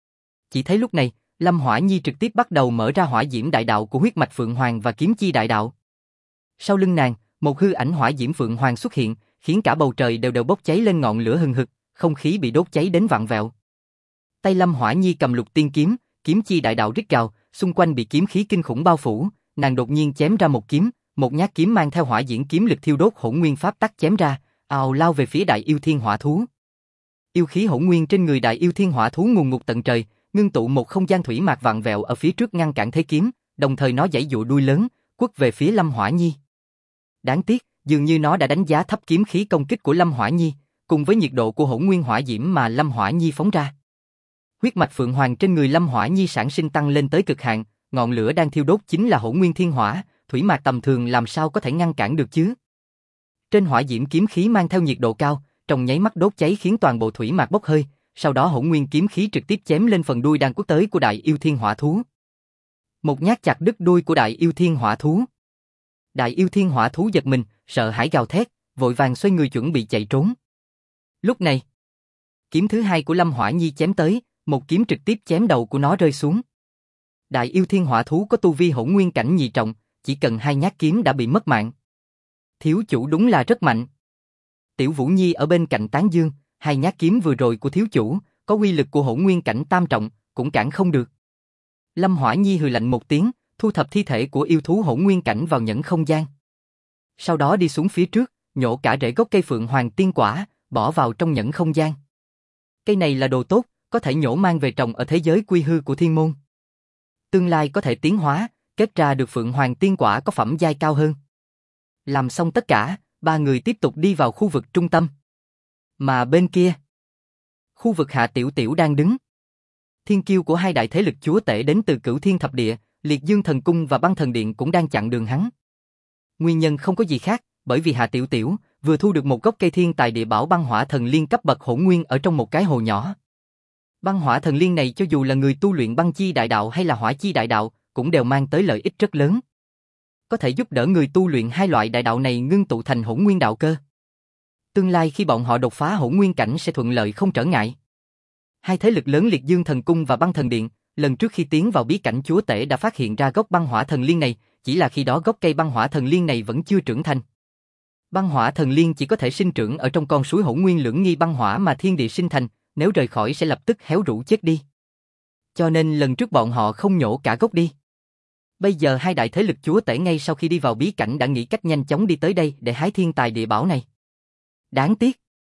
Chỉ thấy lúc này, Lâm Hỏa Nhi trực tiếp bắt đầu mở ra hỏa diễm đại đạo của huyết mạch Phượng Hoàng và kiếm chi đại đạo. Sau lưng nàng, một hư ảnh hỏa diễm Phượng Hoàng xuất hiện, khiến cả bầu trời đều đều bốc cháy lên ngọn lửa hừng hực, không khí bị đốt cháy đến vặn vẹo. Tay Lâm Hỏa Nhi cầm lục tiên kiếm, kiếm chi đại đạo rít gào, xung quanh bị kiếm khí kinh khủng bao phủ, nàng đột nhiên chém ra một kiếm, một nhát kiếm mang theo hỏa diễm kiếm lực thiêu đốt hỗn nguyên pháp tắc chém ra, ào lao về phía đại yêu thiên hỏa thú. Yêu khí hỗn nguyên trên người đại yêu thiên hỏa thú ngùn ngụt tận trời, ngưng tụ một không gian thủy mạc vặn vẹo ở phía trước ngăn cản thế kiếm, đồng thời nó giãy giụa đuôi lớn, quất về phía Lâm Hỏa Nhi. Đáng tiếc, dường như nó đã đánh giá thấp kiếm khí công kích của Lâm Hỏa Nhi, cùng với nhiệt độ của hỗn nguyên hỏa diễm mà Lâm Hỏa Nhi phóng ra. Huyết mạch Phượng Hoàng trên người Lâm Hỏa Nhi sản sinh tăng lên tới cực hạn, ngọn lửa đang thiêu đốt chính là hỗn nguyên thiên hỏa, thủy mạc tầm thường làm sao có thể ngăn cản được chứ? Trên hỏa diễm kiếm khí mang theo nhiệt độ cao, trong nháy mắt đốt cháy khiến toàn bộ thủy mạc bốc hơi, sau đó hỗn nguyên kiếm khí trực tiếp chém lên phần đuôi đang quất tới của đại yêu thiên hỏa thú. Một nhát chặt đứt đuôi của đại yêu thiên hỏa thú. Đại yêu thiên hỏa thú giật mình, sợ hãi gào thét, vội vàng xoay người chuẩn bị chạy trốn. Lúc này, kiếm thứ hai của Lâm Hỏa Nhi chém tới, một kiếm trực tiếp chém đầu của nó rơi xuống. Đại yêu thiên hỏa thú có tu vi hỗn nguyên cảnh nhị trọng, chỉ cần hai nhát kiếm đã bị mất mạng. Thiếu chủ đúng là rất mạnh. Tiểu Vũ Nhi ở bên cạnh tán dương, hai nhát kiếm vừa rồi của thiếu chủ, có uy lực của hỗn nguyên cảnh tam trọng, cũng cản không được. Lâm Hỏa Nhi hừ lạnh một tiếng, thu thập thi thể của yêu thú hỗn nguyên cảnh vào nhẫn không gian. Sau đó đi xuống phía trước, nhổ cả rễ gốc cây Phượng Hoàng tiên quả, bỏ vào trong nhẫn không gian. Cây này là đồ tốt, có thể nhổ mang về trồng ở thế giới quy hư của thiên môn. Tương lai có thể tiến hóa, kết ra được Phượng Hoàng tiên quả có phẩm giai cao hơn. Làm xong tất cả, ba người tiếp tục đi vào khu vực trung tâm. Mà bên kia, khu vực Hạ Tiểu Tiểu đang đứng. Thiên kiêu của hai đại thế lực chúa tể đến từ Cửu Thiên Thập Địa, Liệt Dương Thần Cung và Băng Thần Điện cũng đang chặn đường hắn. Nguyên nhân không có gì khác, bởi vì Hạ Tiểu Tiểu vừa thu được một gốc cây thiên tài địa bảo băng hỏa thần liên cấp bậc hỗn nguyên ở trong một cái hồ nhỏ. Băng hỏa thần liên này cho dù là người tu luyện băng chi đại đạo hay là hỏa chi đại đạo, cũng đều mang tới lợi ích rất lớn. Có thể giúp đỡ người tu luyện hai loại đại đạo này ngưng tụ thành hỗn nguyên đạo cơ. Tương lai khi bọn họ đột phá hỗn nguyên cảnh sẽ thuận lợi không trở ngại. Hai thế lực lớn Liệt Dương Thần Cung và Băng Thần Điện, lần trước khi tiến vào bí cảnh chúa tể đã phát hiện ra gốc băng hỏa thần liên này, chỉ là khi đó gốc cây băng hỏa thần liên này vẫn chưa trưởng thành. Băng hỏa thần liên chỉ có thể sinh trưởng ở trong con suối hỗn nguyên lưỡng nghi băng hỏa mà thiên địa sinh thành, nếu rời khỏi sẽ lập tức héo rũ chết đi. Cho nên lần trước bọn họ không nhổ cả gốc đi. Bây giờ hai đại thế lực chúa tể ngay sau khi đi vào bí cảnh đã nghĩ cách nhanh chóng đi tới đây để hái thiên tài địa bảo này. Đáng tiếc,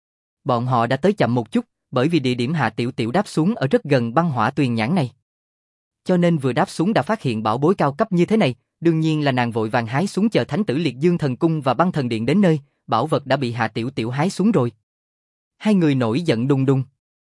bọn họ đã tới chậm một chút, bởi vì địa điểm Hạ Tiểu Tiểu đáp xuống ở rất gần băng hỏa tuyền nhãn này. Cho nên vừa đáp xuống đã phát hiện bảo bối cao cấp như thế này, đương nhiên là nàng vội vàng hái xuống chờ Thánh tử Liệt Dương Thần Cung và Băng Thần Điện đến nơi, bảo vật đã bị Hạ Tiểu Tiểu hái xuống rồi. Hai người nổi giận đùng đùng.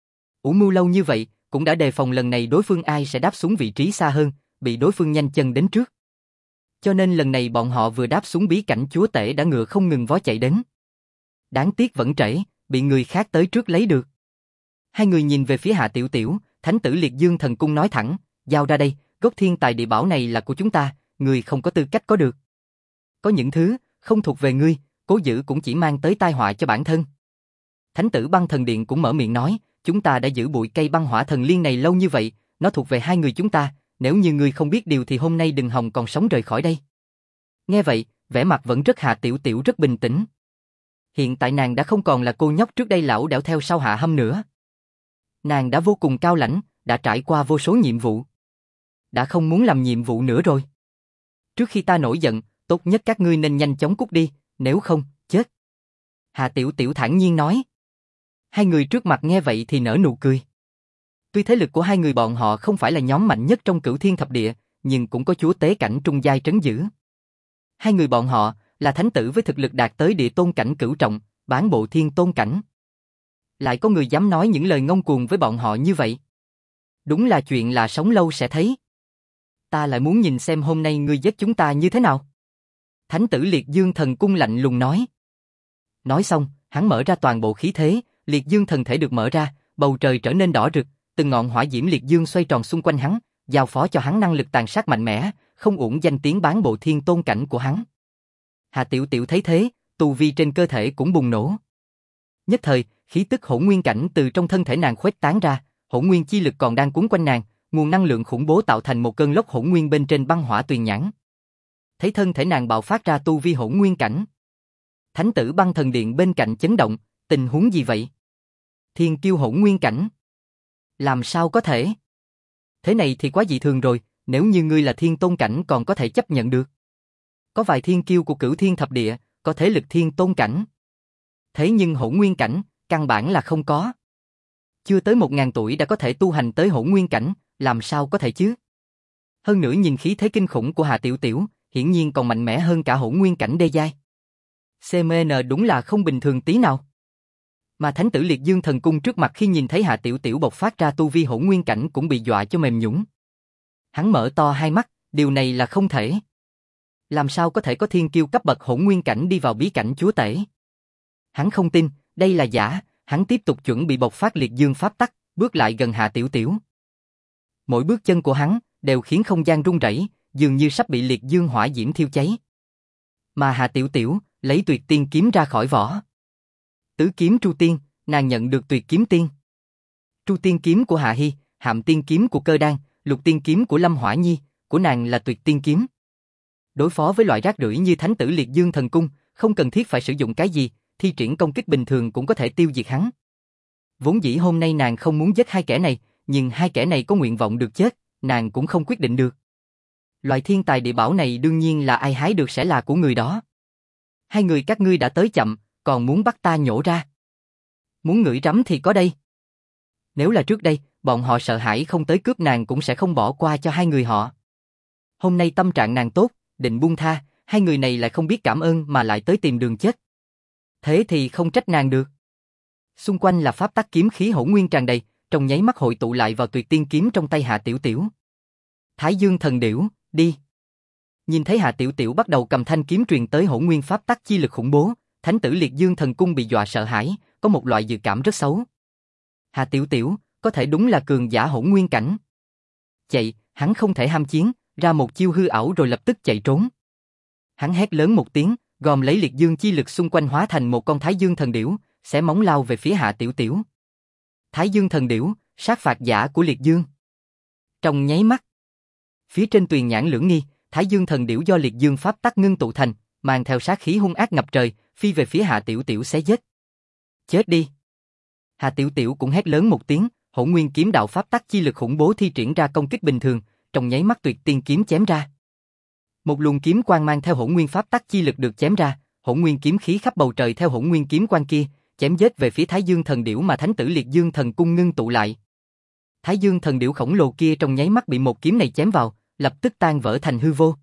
Ủ mưu lâu như vậy, cũng đã đề phòng lần này đối phương ai sẽ đáp xuống vị trí xa hơn, bị đối phương nhanh chân đến trước. Cho nên lần này bọn họ vừa đáp xuống bí cảnh chúa tể đã ngựa không ngừng vó chạy đến. Đáng tiếc vẫn trễ, bị người khác tới trước lấy được. Hai người nhìn về phía Hạ Tiểu Tiểu, Thánh tử Liệt Dương Thần Cung nói thẳng, giao ra đây, gốc thiên tài địa bảo này là của chúng ta, người không có tư cách có được. Có những thứ, không thuộc về ngươi, cố giữ cũng chỉ mang tới tai họa cho bản thân. Thánh tử Băng Thần Điện cũng mở miệng nói, chúng ta đã giữ bụi cây băng hỏa thần liên này lâu như vậy, nó thuộc về hai người chúng ta, nếu như ngươi không biết điều thì hôm nay đừng hòng còn sống rời khỏi đây. Nghe vậy, vẻ mặt vẫn rất Hạ Tiểu Tiểu rất bình tĩnh. Hiện tại nàng đã không còn là cô nhóc trước đây lão đẻo theo sau Hạ Hâm nữa. Nàng đã vô cùng cao lãnh, đã trải qua vô số nhiệm vụ. Đã không muốn làm nhiệm vụ nữa rồi. Trước khi ta nổi giận, tốt nhất các ngươi nên nhanh chóng cút đi, nếu không, chết. Hạ Tiểu Tiểu thản nhiên nói. Hai người trước mặt nghe vậy thì nở nụ cười. Tuy thế lực của hai người bọn họ không phải là nhóm mạnh nhất trong Cửu Thiên Thập Địa, nhưng cũng có chúa tế cảnh trung giai trấn giữ. Hai người bọn họ là thánh tử với thực lực đạt tới địa tôn cảnh cửu trọng, bán bộ thiên tôn cảnh. Lại có người dám nói những lời ngông cuồng với bọn họ như vậy. Đúng là chuyện là sống lâu sẽ thấy. Ta lại muốn nhìn xem hôm nay ngươi giết chúng ta như thế nào. Thánh tử Liệt Dương Thần Cung lạnh lùng nói. Nói xong, hắn mở ra toàn bộ khí thế, Liệt Dương Thần thể được mở ra, bầu trời trở nên đỏ rực, từng ngọn hỏa diễm liệt dương xoay tròn xung quanh hắn, giao phó cho hắn năng lực tàn sát mạnh mẽ, không uổng danh tiếng bán bộ thiên tôn cảnh của hắn. Hạ Tiểu Tiểu thấy thế, tu vi trên cơ thể cũng bùng nổ. Nhất thời, khí tức hỗn nguyên cảnh từ trong thân thể nàng khuếch tán ra, hỗn nguyên chi lực còn đang cuốn quanh nàng, nguồn năng lượng khủng bố tạo thành một cơn lốc hỗn nguyên bên trên băng hỏa tuyền nhãn. Thấy thân thể nàng bạo phát ra tu vi hỗn nguyên cảnh. Thánh tử băng thần điện bên cạnh chấn động, tình huống gì vậy? Thiên kiêu hỗn nguyên cảnh. Làm sao có thể? Thế này thì quá dị thường rồi, nếu như ngươi là thiên tôn cảnh còn có thể chấp nhận được. Có vài thiên kiêu của cửu thiên thập địa, có thế lực thiên tôn cảnh. Thế nhưng hỗn nguyên cảnh, căn bản là không có. Chưa tới 1000 tuổi đã có thể tu hành tới hỗn nguyên cảnh, làm sao có thể chứ? Hơn nữa nhìn khí thế kinh khủng của Hà Tiểu Tiểu, hiển nhiên còn mạnh mẽ hơn cả hỗn nguyên cảnh đê giai. CMN đúng là không bình thường tí nào. Mà Thánh tử Liệt Dương Thần Cung trước mặt khi nhìn thấy Hà Tiểu Tiểu bộc phát ra tu vi hỗn nguyên cảnh cũng bị dọa cho mềm nhũn. Hắn mở to hai mắt, điều này là không thể. Làm sao có thể có thiên kiêu cấp bậc hỗn nguyên cảnh đi vào bí cảnh chúa tể? Hắn không tin, đây là giả, hắn tiếp tục chuẩn bị bộc phát Liệt Dương pháp tắc, bước lại gần Hà Tiểu Tiểu. Mỗi bước chân của hắn đều khiến không gian rung rẩy, dường như sắp bị Liệt Dương hỏa diễm thiêu cháy. Mà Hà Tiểu Tiểu lấy Tuyệt Tiên kiếm ra khỏi vỏ. Tứ kiếm Tru Tiên, nàng nhận được Tuyệt kiếm tiên. Tru Tiên kiếm của Hạ Hi, Hạm Tiên kiếm của Cơ Đan, Lục Tiên kiếm của Lâm Hỏa Nhi, của nàng là Tuyệt Tiên kiếm. Đối phó với loại rác rưởi như Thánh tử Liệt Dương Thần Cung, không cần thiết phải sử dụng cái gì, thi triển công kích bình thường cũng có thể tiêu diệt hắn. Vốn dĩ hôm nay nàng không muốn giết hai kẻ này, nhưng hai kẻ này có nguyện vọng được chết, nàng cũng không quyết định được. Loại thiên tài địa bảo này đương nhiên là ai hái được sẽ là của người đó. Hai người các ngươi đã tới chậm, còn muốn bắt ta nhổ ra. Muốn ngửi rắm thì có đây. Nếu là trước đây, bọn họ sợ hãi không tới cướp nàng cũng sẽ không bỏ qua cho hai người họ. Hôm nay tâm trạng nàng tốt, định buông tha, hai người này lại không biết cảm ơn mà lại tới tìm đường chết. Thế thì không trách nàng được. Xung quanh là pháp tắc kiếm khí hỗn nguyên tràn đầy, trong nháy mắt hội tụ lại vào Tuyệt Tiên kiếm trong tay Hạ Tiểu Tiểu. Thái Dương thần điểu, đi. Nhìn thấy Hạ Tiểu Tiểu bắt đầu cầm thanh kiếm truyền tới hỗn nguyên pháp tắc chi lực khủng bố, Thánh tử Liệt Dương Thần Cung bị dọa sợ hãi, có một loại dự cảm rất xấu. Hạ Tiểu Tiểu, có thể đúng là cường giả hỗn nguyên cảnh. Chạy, hắn không thể ham chiến, ra một chiêu hư ảo rồi lập tức chạy trốn. Hắn hét lớn một tiếng, gom lấy Liệt Dương chi lực xung quanh hóa thành một con Thái Dương thần điểu, xé móng lao về phía Hạ Tiểu Tiểu. Thái Dương thần điểu, sát phạt giả của Liệt Dương. Trong nháy mắt, phía trên tuyền nhãn lưỡng nghi, Thái Dương thần điểu do Liệt Dương pháp tắc ngưng tụ thành, mang theo sát khí hung ác ngập trời, phi về phía Hạ Tiểu Tiểu xé giết. Chết đi! Hạ Tiểu Tiểu cũng hét lớn một tiếng, hỗn nguyên kiếm đạo pháp tắc chi lực khủng bố thi triển ra công kích bình thường, trong nháy mắt Tuyệt Tiên kiếm chém ra. Một luồng kiếm quang mang theo hỗn nguyên pháp tắc chi lực được chém ra, hỗn nguyên kiếm khí khắp bầu trời theo hỗn nguyên kiếm quang kia, chém giết về phía Thái Dương thần điểu mà Thánh tử Liệt Dương Thần Cung ngưng tụ lại. Thái Dương thần điểu khổng lồ kia trong nháy mắt bị một kiếm này chém vào, lập tức tan vỡ thành hư vô.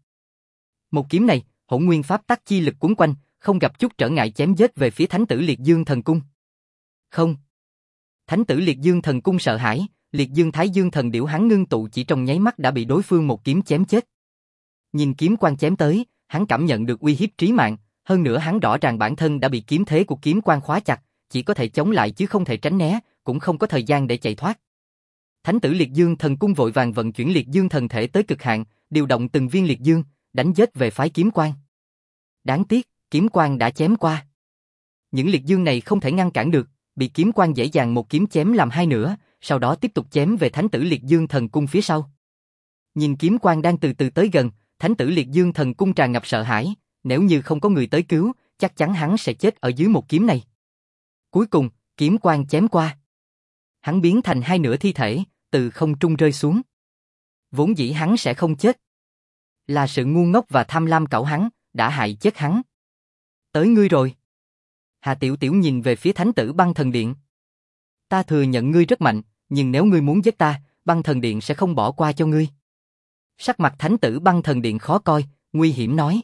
Một kiếm này, hỗn nguyên pháp tắc chi lực cuốn quanh, không gặp chút trở ngại chém giết về phía Thánh tử Liệt Dương Thần Cung. Không. Thánh tử Liệt Dương Thần Cung sợ hãi, Liệt Dương Thái Dương thần điểu hắn ngưng tụ chỉ trong nháy mắt đã bị đối phương một kiếm chém chết. Nhìn kiếm quang chém tới, hắn cảm nhận được uy hiếp trí mạng, hơn nữa hắn rõ ràng bản thân đã bị kiếm thế của kiếm quang khóa chặt, chỉ có thể chống lại chứ không thể tránh né, cũng không có thời gian để chạy thoát. Thánh tử Liệt Dương Thần Cung vội vàng vận chuyển Liệt Dương thần thể tới cực hạn, điều động từng viên liệt dương, đánh giết về phái kiếm quang. Đáng tiếc, kiếm quang đã chém qua. Những liệt dương này không thể ngăn cản được, bị kiếm quang dễ dàng một kiếm chém làm hai nửa, sau đó tiếp tục chém về Thánh tử Liệt Dương Thần Cung phía sau. Nhìn kiếm quang đang từ từ tới gần, Thánh tử Liệt Dương Thần Cung tràn ngập sợ hãi, nếu như không có người tới cứu, chắc chắn hắn sẽ chết ở dưới một kiếm này. Cuối cùng, kiếm quang chém qua. Hắn biến thành hai nửa thi thể, từ không trung rơi xuống. Vốn dĩ hắn sẽ không chết. Là sự ngu ngốc và tham lam cẩu hắn, đã hại chết hắn. Tới ngươi rồi. Hà Tiểu Tiểu nhìn về phía Thánh tử Băng Thần Điện. Ta thừa nhận ngươi rất mạnh, nhưng nếu ngươi muốn giết ta, Băng Thần Điện sẽ không bỏ qua cho ngươi. Sắc mặt Thánh tử Băng Thần Điện khó coi, nguy hiểm nói.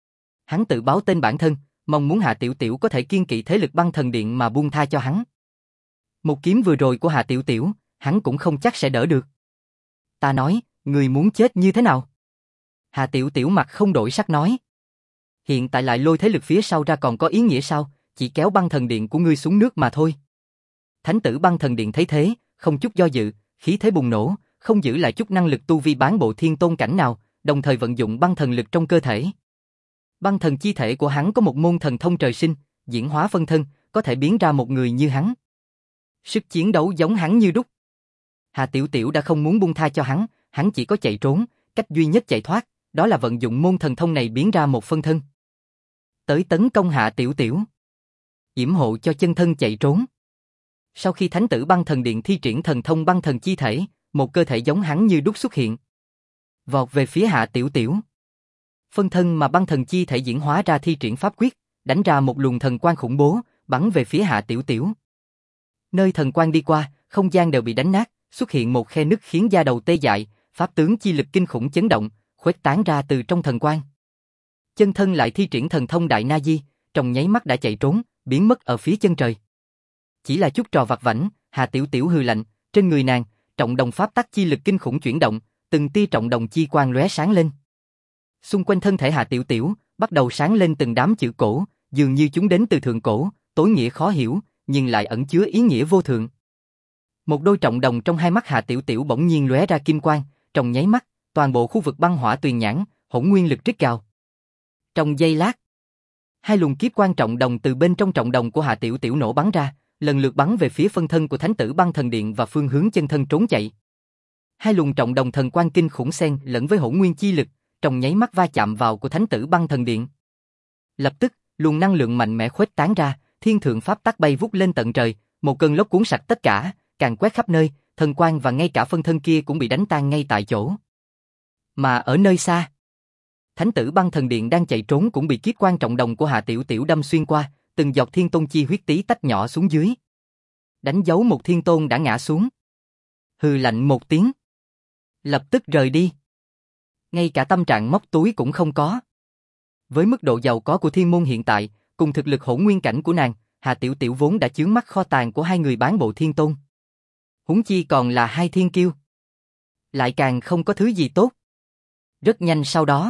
Hắn tự báo tên bản thân, mong muốn Hà Tiểu Tiểu có thể kiên kỵ thế lực Băng Thần Điện mà buông tha cho hắn. Một kiếm vừa rồi của Hà Tiểu Tiểu, hắn cũng không chắc sẽ đỡ được. Ta nói, ngươi muốn chết như thế nào? Hà Tiểu Tiểu mặt không đổi sắc nói. Hiện tại lại lôi thế lực phía sau ra còn có ý nghĩa sao, chỉ kéo Băng Thần Điện của ngươi xuống nước mà thôi. Thánh tử Băng Thần Điện thấy thế, không chút do dự, khí thế bùng nổ, không giữ lại chút năng lực tu vi bán bộ thiên tôn cảnh nào, đồng thời vận dụng băng thần lực trong cơ thể. Băng thần chi thể của hắn có một môn thần thông trời sinh, diễn hóa phân thân, có thể biến ra một người như hắn. Sức chiến đấu giống hắn như đúc. Hà Tiểu Tiểu đã không muốn buông tha cho hắn chỉ có chạy trốn, cách duy nhất chạy thoát, đó là vận dụng môn thần thông này biến ra một phân thân. Tới tấn công Hạ Tiểu Tiểu. Yểm hộ cho chân thân chạy trốn. Sau khi Thánh tử Băng Thần Điện thi triển thần thông băng thần chi thể, một cơ thể giống hắn như đúc xuất hiện. Vọt về phía Hạ Tiểu Tiểu. Phân thân mà băng thần chi thể diễn hóa ra thi triển pháp quyết, đánh ra một luồng thần quang khủng bố, bắn về phía Hạ Tiểu Tiểu. Nơi thần quang đi qua, không gian đều bị đánh nát, xuất hiện một khe nứt khiến da đầu tê dại, pháp tướng chi lực kinh khủng chấn động, khuếch tán ra từ trong thần quang. Chân thân lại thi triển thần thông Đại Na Di, trong nháy mắt đã chạy trốn, biến mất ở phía chân trời. Chỉ là chút trò vặt vãnh, Hà Tiểu Tiểu hừ lạnh, trên người nàng, trọng đồng pháp tắc chi lực kinh khủng chuyển động, từng tia trọng đồng chi quang lóe sáng lên. Xung quanh thân thể Hà Tiểu Tiểu, bắt đầu sáng lên từng đám chữ cổ, dường như chúng đến từ thượng cổ, tối nghĩa khó hiểu, nhưng lại ẩn chứa ý nghĩa vô thượng. Một đôi trọng đồng trong hai mắt Hà Tiểu Tiểu bỗng nhiên lóe ra kim quang, trong nháy mắt, toàn bộ khu vực băng hỏa tuyền nhãn, hỗn nguyên lực rít gào. Trong giây lát, hai luồng kiếp quang trọng đồng từ bên trong trọng đồng của Hà Tiểu Tiểu nổ bắn ra, lần lượt bắn về phía phân thân của Thánh tử Băng Thần Điện và phương hướng chân thân trốn chạy. Hai luồng trọng đồng thần quang kinh khủng xen lẫn với hỗn nguyên chi lực, trong nháy mắt va chạm vào của Thánh tử Băng Thần Điện. Lập tức, luồng năng lượng mạnh mẽ khuếch tán ra, thiên thượng pháp tắc bay vút lên tận trời, một cơn lốc cuốn sạch tất cả, càn quét khắp nơi, thần quang và ngay cả phân thân kia cũng bị đánh tan ngay tại chỗ. Mà ở nơi xa, Thánh tử Băng Thần Điện đang chạy trốn cũng bị kiếp quang trọng đồng của Hạ Tiểu Tiểu đâm xuyên qua, từng giọt thiên tôn chi huyết tí tách nhỏ xuống dưới. Đánh dấu một thiên tôn đã ngã xuống. Hừ lạnh một tiếng. Lập tức rời đi. Ngay cả tâm trạng móc túi cũng không có. Với mức độ giàu có của thiên môn hiện tại, cùng thực lực hỗn nguyên cảnh của nàng, Hạ Tiểu Tiểu vốn đã chướng mắt kho tàng của hai người bán bộ thiên tôn. Huống chi còn là hai thiên kiêu. Lại càng không có thứ gì tốt. Rất nhanh sau đó,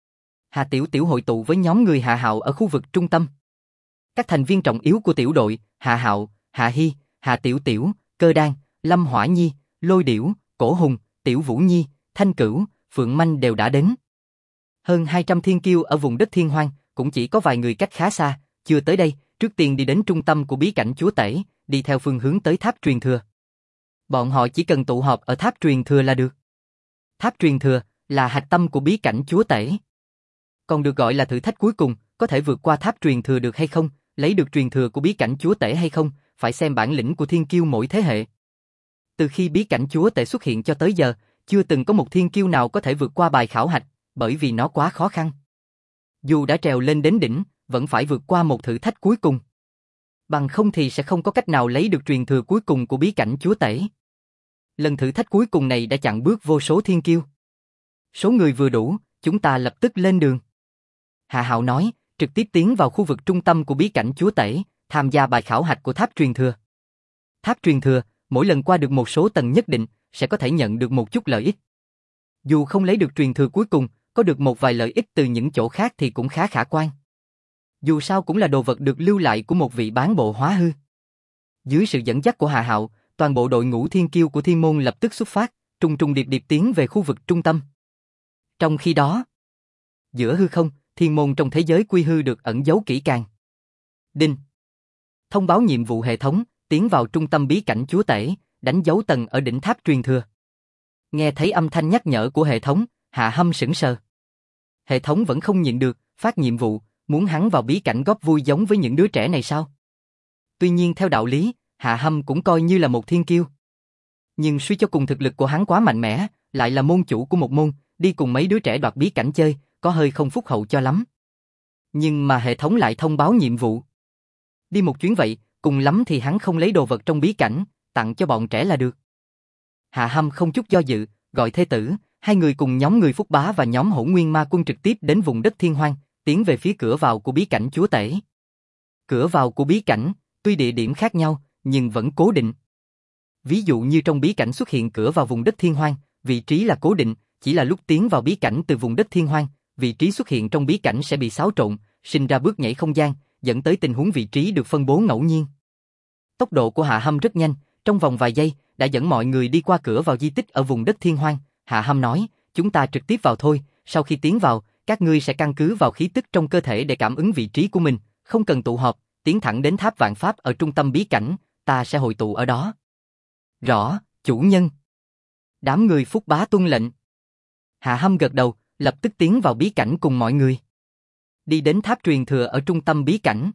Hạ Tiểu Tiểu hội tụ với nhóm người Hạ Hạo ở khu vực trung tâm. Các thành viên trọng yếu của tiểu đội, Hạ Hạo, Hạ Hy, Hạ Tiểu Tiểu, Cơ Đan, Lâm Hỏa Nhi, Lôi Điểu, Cổ Hùng, Tiểu Vũ Nhi, Thanh Cửu, Phượng Manh đều đã đến. Hơn 200 thiên kiêu ở vùng đất thiên hoang, cũng chỉ có vài người cách khá xa, chưa tới đây, trước tiên đi đến trung tâm của bí cảnh chúa tể, đi theo phương hướng tới tháp truyền thừa. Bọn họ chỉ cần tụ họp ở tháp truyền thừa là được. Tháp truyền thừa là hạch tâm của bí cảnh chúa tể. Còn được gọi là thử thách cuối cùng, có thể vượt qua tháp truyền thừa được hay không, lấy được truyền thừa của bí cảnh chúa tể hay không, phải xem bản lĩnh của thiên kiêu mỗi thế hệ. Từ khi bí cảnh chúa tể xuất hiện cho tới giờ, chưa từng có một thiên kiêu nào có thể vượt qua bài khảo hạch, bởi vì nó quá khó khăn. Dù đã trèo lên đến đỉnh, vẫn phải vượt qua một thử thách cuối cùng. Bằng không thì sẽ không có cách nào lấy được truyền thừa cuối cùng của bí cảnh chúa tể. Lần thử thách cuối cùng này đã chặn bước vô số thiên kiêu. Số người vừa đủ, chúng ta lập tức lên đường. Hạ Hạo nói, trực tiếp tiến vào khu vực trung tâm của bí cảnh chúa tể, tham gia bài khảo hạch của tháp truyền thừa. Tháp truyền thừa, mỗi lần qua được một số tầng nhất định, sẽ có thể nhận được một chút lợi ích. Dù không lấy được truyền thừa cuối cùng, có được một vài lợi ích từ những chỗ khác thì cũng khá khả quan. Dù sao cũng là đồ vật được lưu lại của một vị bán bộ hóa hư. Dưới sự dẫn dắt của Hạ Hạo, toàn bộ đội ngũ thiên kiêu của thiên môn lập tức xuất phát, trùng trùng điệp điệp tiến về khu vực trung tâm. Trong khi đó, giữa hư không, thiên môn trong thế giới quy hư được ẩn giấu kỹ càng. Đinh. Thông báo nhiệm vụ hệ thống, tiến vào trung tâm bí cảnh chúa tể, đánh dấu tầng ở đỉnh tháp truyền thừa. Nghe thấy âm thanh nhắc nhở của hệ thống, Hạ Hâm sững sờ. Hệ thống vẫn không nhịn được, phát nhiệm vụ, muốn hắn vào bí cảnh góp vui giống với những đứa trẻ này sao? Tuy nhiên theo đạo lý, Hạ Hâm cũng coi như là một thiên kiêu. Nhưng suy cho cùng thực lực của hắn quá mạnh mẽ, lại là môn chủ của một môn, đi cùng mấy đứa trẻ đoạt bí cảnh chơi, có hơi không phúc hậu cho lắm. Nhưng mà hệ thống lại thông báo nhiệm vụ. Đi một chuyến vậy, cùng lắm thì hắn không lấy đồ vật trong bí cảnh, tặng cho bọn trẻ là được. Hạ Hâm không chút do dự, gọi thê tử, hai người cùng nhóm người Phúc Bá và nhóm Hỗn Nguyên Ma Quân trực tiếp đến vùng đất thiên hoang, tiến về phía cửa vào của bí cảnh chúa tể. Cửa vào của bí cảnh, tuy địa điểm khác nhau, nhưng vẫn cố định. Ví dụ như trong bí cảnh xuất hiện cửa vào vùng đất thiên hoang, vị trí là cố định, chỉ là lúc tiến vào bí cảnh từ vùng đất thiên hoang, vị trí xuất hiện trong bí cảnh sẽ bị xáo trộn, sinh ra bước nhảy không gian, dẫn tới tình huống vị trí được phân bố ngẫu nhiên. Tốc độ của Hạ Hâm rất nhanh, trong vòng vài giây, đã dẫn mọi người đi qua cửa vào di tích ở vùng đất thiên hoang. Hạ Hâm nói, chúng ta trực tiếp vào thôi, sau khi tiến vào, các ngươi sẽ căn cứ vào khí tức trong cơ thể để cảm ứng vị trí của mình, không cần tụ họp, tiến thẳng đến tháp vạn pháp ở trung tâm bí cảnh, ta sẽ hội tụ ở đó. Rõ, chủ nhân. Đám người Phúc Bá tuân lệnh. Hạ Hâm gật đầu, lập tức tiến vào bí cảnh cùng mọi người. Đi đến tháp truyền thừa ở trung tâm bí cảnh.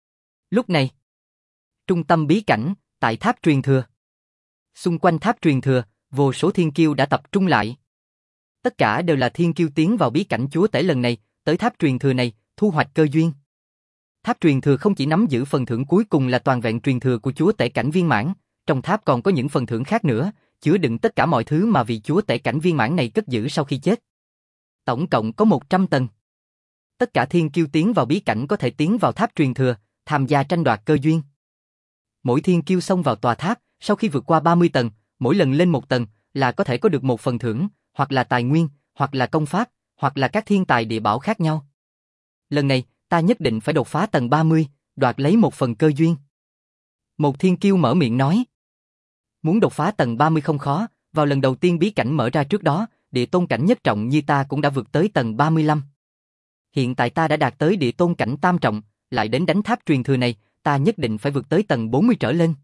Lúc này, trung tâm bí cảnh, tại tháp truyền thừa. Xung quanh tháp truyền thừa, vô số thiên kiêu đã tập trung lại. Tất cả đều là thiên kiêu tiến vào bí cảnh chúa tể lần này, tới tháp truyền thừa này, thu hoạch cơ duyên. Tháp truyền thừa không chỉ nắm giữ phần thưởng cuối cùng là toàn vẹn truyền thừa của chúa tể cảnh viên mãn, trong tháp còn có những phần thưởng khác nữa, chứa đựng tất cả mọi thứ mà vị chúa tể cảnh viên mãn này cất giữ sau khi chết. Tổng cộng có 100 tầng. Tất cả thiên kiêu tiến vào bí cảnh có thể tiến vào tháp truyền thừa, tham gia tranh đoạt cơ duyên. Mỗi thiên kiêu xông vào tòa tháp, sau khi vượt qua 30 tầng, mỗi lần lên một tầng là có thể có được một phần thưởng, hoặc là tài nguyên, hoặc là công pháp, hoặc là các thiên tài địa bảo khác nhau. Lần này, ta nhất định phải đột phá tầng 30, đoạt lấy một phần cơ duyên. Một thiên kiêu mở miệng nói. Muốn đột phá tầng 30 không khó, vào lần đầu tiên bí cảnh mở ra trước đó, địa tôn cảnh nhất trọng như ta cũng đã vượt tới tầng 35. Hiện tại ta đã đạt tới địa tôn cảnh tam trọng, lại đến đánh tháp truyền thừa này, ta nhất định phải vượt tới tầng 40 trở lên.